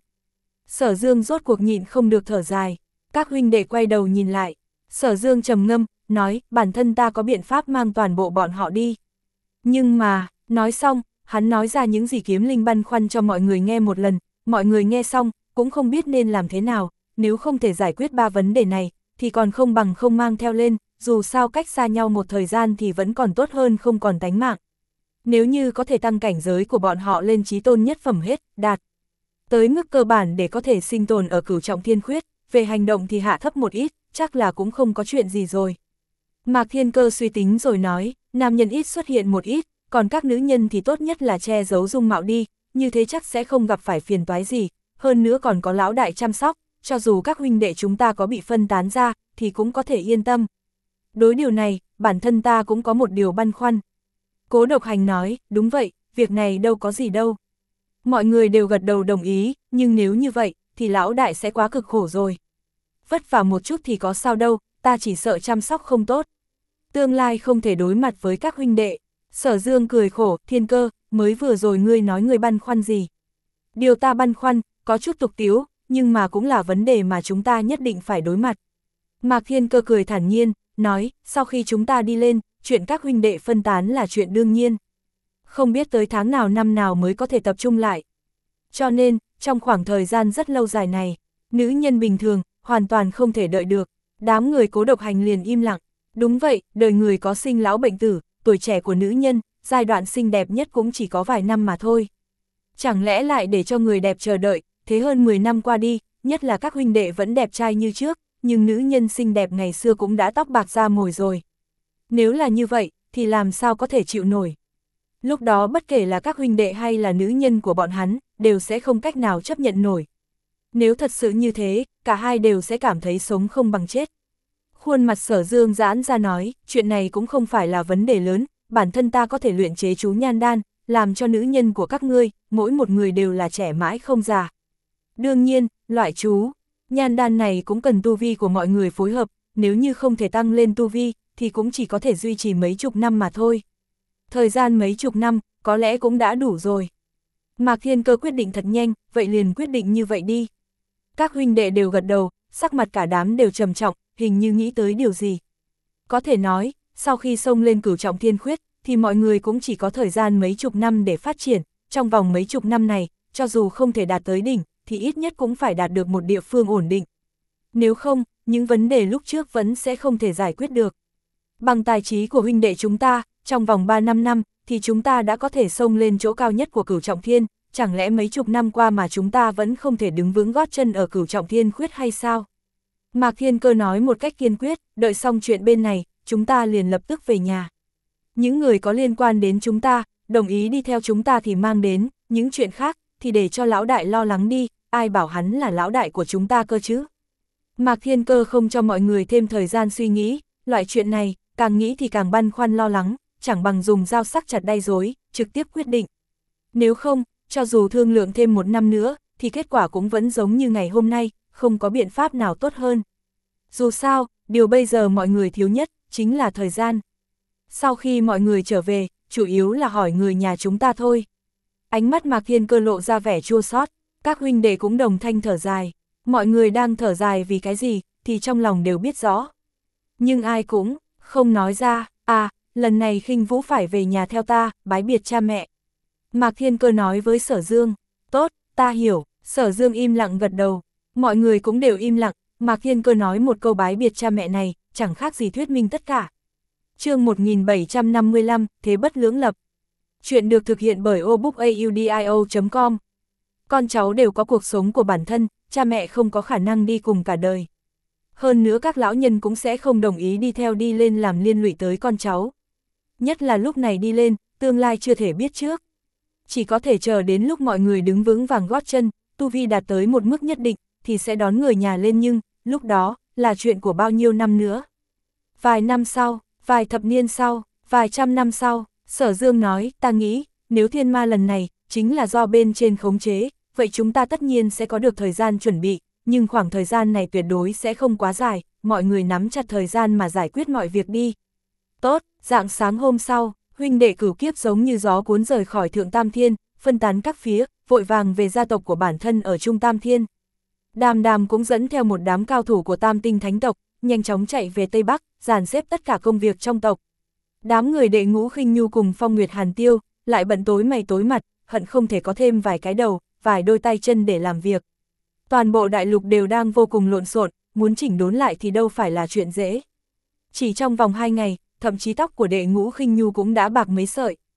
Sở Dương rốt cuộc nhịn không được thở dài, các huynh đệ quay đầu nhìn lại, Sở Dương trầm ngâm, nói, bản thân ta có biện pháp mang toàn bộ bọn họ đi. Nhưng mà, nói xong, hắn nói ra những gì Kiếm Linh băn khoăn cho mọi người nghe một lần, mọi người nghe xong, cũng không biết nên làm thế nào, nếu không thể giải quyết ba vấn đề này, thì còn không bằng không mang theo lên, dù sao cách xa nhau một thời gian thì vẫn còn tốt hơn không còn tánh mạng. Nếu như có thể tăng cảnh giới của bọn họ lên chí tôn nhất phẩm hết, đạt tới mức cơ bản để có thể sinh tồn ở cửu trọng thiên khuyết, về hành động thì hạ thấp một ít, chắc là cũng không có chuyện gì rồi. Mạc Thiên Cơ suy tính rồi nói, nam nhân ít xuất hiện một ít, còn các nữ nhân thì tốt nhất là che giấu dung mạo đi, như thế chắc sẽ không gặp phải phiền toái gì, hơn nữa còn có lão đại chăm sóc, cho dù các huynh đệ chúng ta có bị phân tán ra, thì cũng có thể yên tâm. Đối điều này, bản thân ta cũng có một điều băn khoăn. Cố Độc Hành nói, đúng vậy, việc này đâu có gì đâu. Mọi người đều gật đầu đồng ý, nhưng nếu như vậy, thì lão đại sẽ quá cực khổ rồi. Vất vả một chút thì có sao đâu, ta chỉ sợ chăm sóc không tốt. Tương lai không thể đối mặt với các huynh đệ. Sở Dương cười khổ, Thiên Cơ, mới vừa rồi ngươi nói ngươi băn khoăn gì? Điều ta băn khoăn, có chút tục tiếu, nhưng mà cũng là vấn đề mà chúng ta nhất định phải đối mặt. Mạc Thiên Cơ cười thản nhiên, nói, sau khi chúng ta đi lên, chuyện các huynh đệ phân tán là chuyện đương nhiên. Không biết tới tháng nào năm nào mới có thể tập trung lại. Cho nên, trong khoảng thời gian rất lâu dài này, nữ nhân bình thường, hoàn toàn không thể đợi được. Đám người Cố Độc Hành liền im lặng. Đúng vậy, đời người có sinh lão bệnh tử, tuổi trẻ của nữ nhân, giai đoạn xinh đẹp nhất cũng chỉ có vài năm mà thôi. Chẳng lẽ lại để cho người đẹp chờ đợi, thế hơn mười năm qua đi, nhất là các huynh đệ vẫn đẹp trai như trước, nhưng nữ nhân xinh đẹp ngày xưa cũng đã tóc bạc da mồi rồi. Nếu là như vậy, thì làm sao có thể chịu nổi? Lúc đó bất kể là các huynh đệ hay là nữ nhân của bọn hắn, đều sẽ không cách nào chấp nhận nổi. Nếu thật sự như thế, cả hai đều sẽ cảm thấy sống không bằng chết. Khuôn mặt Sở Dương giãn ra nói, chuyện này cũng không phải là vấn đề lớn, bản thân ta có thể luyện chế chú nhan đan, làm cho nữ nhân của các ngươi, mỗi một người đều là trẻ mãi không già. Đương nhiên, loại chú nhan đan này cũng cần tu vi của mọi người phối hợp, nếu như không thể tăng lên tu vi, thì cũng chỉ có thể duy trì mấy chục năm mà thôi. Thời gian mấy chục năm, có lẽ cũng đã đủ rồi. Mạc Thiên Cơ quyết định thật nhanh, vậy liền quyết định như vậy đi. Các huynh đệ đều gật đầu, sắc mặt cả đám đều trầm trọng, hình như nghĩ tới điều gì. Có thể nói, sau khi xông lên cửu trọng thiên khuyết, thì mọi người cũng chỉ có thời gian mấy chục năm để phát triển, trong vòng mấy chục năm này, cho dù không thể đạt tới đỉnh, thì ít nhất cũng phải đạt được một địa phương ổn định. Nếu không, những vấn đề lúc trước vẫn sẽ không thể giải quyết được. Bằng tài trí của huynh đệ chúng ta, trong vòng ba năm năm, thì chúng ta đã có thể xông lên chỗ cao nhất của cửu trọng thiên, chẳng lẽ mấy chục năm qua mà chúng ta vẫn không thể đứng vững gót chân ở cửu trọng thiên khuyết hay sao? Mạc Thiên Cơ nói một cách kiên quyết, đợi xong chuyện bên này, chúng ta liền lập tức về nhà. Những người có liên quan đến chúng ta, đồng ý đi theo chúng ta thì mang đến, những chuyện khác, thì để cho lão đại lo lắng đi, ai bảo hắn là lão đại của chúng ta cơ chứ? Mạc Thiên Cơ không cho mọi người thêm thời gian suy nghĩ, loại chuyện này, càng nghĩ thì càng băn khoăn lo lắng, chẳng bằng dùng dao sắc chặt đay rối, trực tiếp quyết định. Nếu không, cho dù thương lượng thêm một năm nữa, thì kết quả cũng vẫn giống như ngày hôm nay, không có biện pháp nào tốt hơn. Dù sao, điều bây giờ mọi người thiếu nhất, chính là thời gian. Sau khi mọi người trở về, chủ yếu là hỏi người nhà chúng ta thôi. Ánh mắt Mạc Thiên Cơ lộ ra vẻ chua xót, các huynh đệ cũng đồng thanh thở dài. Mọi người đang thở dài vì cái gì, thì trong lòng đều biết rõ. Nhưng ai cũng không nói ra, à, lần này Khinh Vũ phải về nhà theo ta, bái biệt cha mẹ. Mạc Thiên Cơ nói với Sở Dương, tốt, ta hiểu. Sở Dương im lặng gật đầu, mọi người cũng đều im lặng. Mạc Thiên Cơ nói một câu bái biệt cha mẹ này, chẳng khác gì thuyết minh tất cả. Chương một nghìn bảy trăm năm mươi lăm, Thế bất lưỡng lập. Chuyện được thực hiện bởi obookaudio chấm com. Con cháu đều có cuộc sống của bản thân, cha mẹ không có khả năng đi cùng cả đời. Hơn nữa các lão nhân cũng sẽ không đồng ý đi theo đi lên làm liên lụy tới con cháu. Nhất là lúc này đi lên, tương lai chưa thể biết trước. Chỉ có thể chờ đến lúc mọi người đứng vững vàng gót chân, tu vi đạt tới một mức nhất định, thì sẽ đón người nhà lên, nhưng, lúc đó, là chuyện của bao nhiêu năm nữa. Vài năm sau, vài thập niên sau, vài trăm năm sau, Sở Dương nói, ta nghĩ, nếu thiên ma lần này, chính là do bên trên khống chế, vậy chúng ta tất nhiên sẽ có được thời gian chuẩn bị, nhưng khoảng thời gian này tuyệt đối sẽ không quá dài, mọi người nắm chặt thời gian mà giải quyết mọi việc đi. Tốt, rạng sáng hôm sau, huynh đệ Cửu Kiếp giống như gió cuốn rời khỏi Thượng Tam Thiên, phân tán các phía, vội vàng về gia tộc của bản thân ở Trung Tam Thiên. Đàm Đàm cũng dẫn theo một đám cao thủ của Tam Tinh Thánh tộc, nhanh chóng chạy về Tây Bắc, dàn xếp tất cả công việc trong tộc. Đám người Đệ Ngũ Khinh Nhu cùng Phong Nguyệt Hàn Tiêu, lại bận tối mày tối mặt, hận không thể có thêm vài cái đầu, vài đôi tay chân để làm việc. Toàn bộ đại lục đều đang vô cùng lộn xộn, muốn chỉnh đốn lại thì đâu phải là chuyện dễ. Chỉ trong vòng hai ngày, thậm chí tóc của Đệ Ngũ Khinh Nhu cũng đã bạc mấy sợi.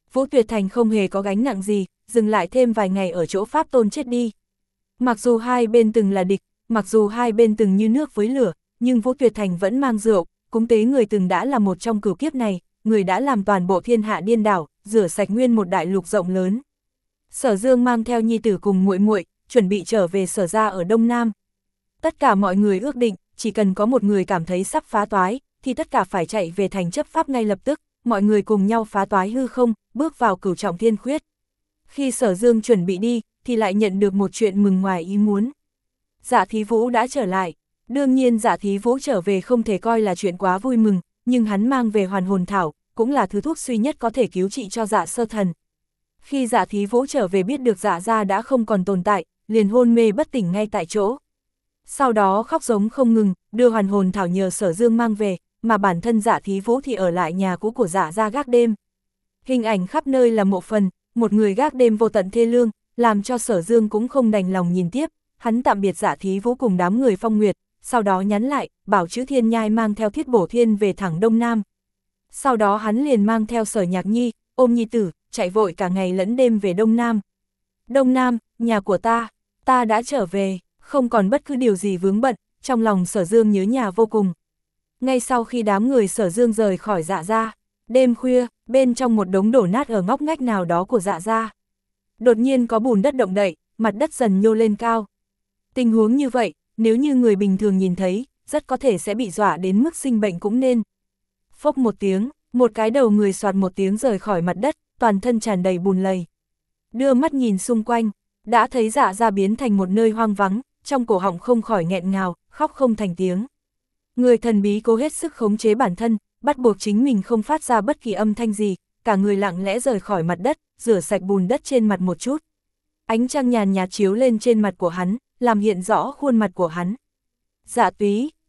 Vũ Tuyệt Thành không hề có gánh nặng gì, dừng lại thêm vài ngày ở chỗ Pháp Tôn chết đi. Mặc dù hai bên từng là địch, mặc dù hai bên từng như nước với lửa, nhưng Vũ Tuyệt Thành vẫn mang rượu, cúng tế người từng đã là một trong cửu kiếp này, người đã làm toàn bộ thiên hạ điên đảo, rửa sạch nguyên một đại lục rộng lớn. Sở Dương mang theo nhi tử cùng muội muội, chuẩn bị trở về Sở gia ở Đông Nam. Tất cả mọi người ước định, chỉ cần có một người cảm thấy sắp phá toái, thì tất cả phải chạy về thành chấp pháp ngay lập tức, mọi người cùng nhau phá toái hư không, bước vào cửu trọng thiên khuyết. Khi Sở Dương chuẩn bị đi, thì lại nhận được một chuyện mừng ngoài ý muốn. Dạ Thí Vũ đã trở lại. Đương nhiên Dạ Thí Vũ trở về không thể coi là chuyện quá vui mừng, nhưng hắn mang về hoàn hồn thảo, cũng là thứ thuốc duy nhất có thể cứu trị cho Dạ Sơ Thần. Khi Dạ Thí Vũ trở về biết được Dạ gia đã không còn tồn tại, liền hôn mê bất tỉnh ngay tại chỗ. Sau đó khóc giống không ngừng, đưa hoàn hồn thảo nhờ Sở Dương mang về, mà bản thân Dạ Thí Vũ thì ở lại nhà cũ của Dạ gia gác đêm. Hình ảnh khắp nơi là mộ phần, một người gác đêm vô tận thê lương, làm cho Sở Dương cũng không đành lòng nhìn tiếp, hắn tạm biệt Dạ Thí Vũ cùng đám người Phong Nguyệt, sau đó nhắn lại, bảo Chữ Thiên Nhai mang theo Thiết Bổ Thiên về thẳng Đông Nam. Sau đó hắn liền mang theo Sở Nhạc Nhi, ôm nhi tử, chạy vội cả ngày lẫn đêm về Đông Nam. Đông Nam, nhà của ta, ta đã trở về, không còn bất cứ điều gì vướng bận, trong lòng Sở Dương nhớ nhà vô cùng. Ngay sau khi đám người Sở Dương rời khỏi Dạ gia, đêm khuya, bên trong một đống đổ nát ở ngóc ngách nào đó của Dạ gia, đột nhiên có bùn đất động đậy, mặt đất dần nhô lên cao. Tình huống như vậy, nếu như người bình thường nhìn thấy, rất có thể sẽ bị dọa đến mức sinh bệnh cũng nên. Phốc một tiếng, một cái đầu người soạt một tiếng rời khỏi mặt đất, toàn thân tràn đầy bùn lầy. Đưa mắt nhìn xung quanh, đã thấy Dạ gia biến thành một nơi hoang vắng, trong cổ họng không khỏi nghẹn ngào, khóc không thành tiếng. Người thần bí cố hết sức khống chế bản thân, bắt buộc chính mình không phát ra bất kỳ âm thanh gì, cả người lặng lẽ rời khỏi mặt đất, rửa sạch bùn đất trên mặt một chút. Ánh trăng nhàn nhạt chiếu lên trên mặt của hắn, làm hiện rõ khuôn mặt của hắn. Dạ Túy,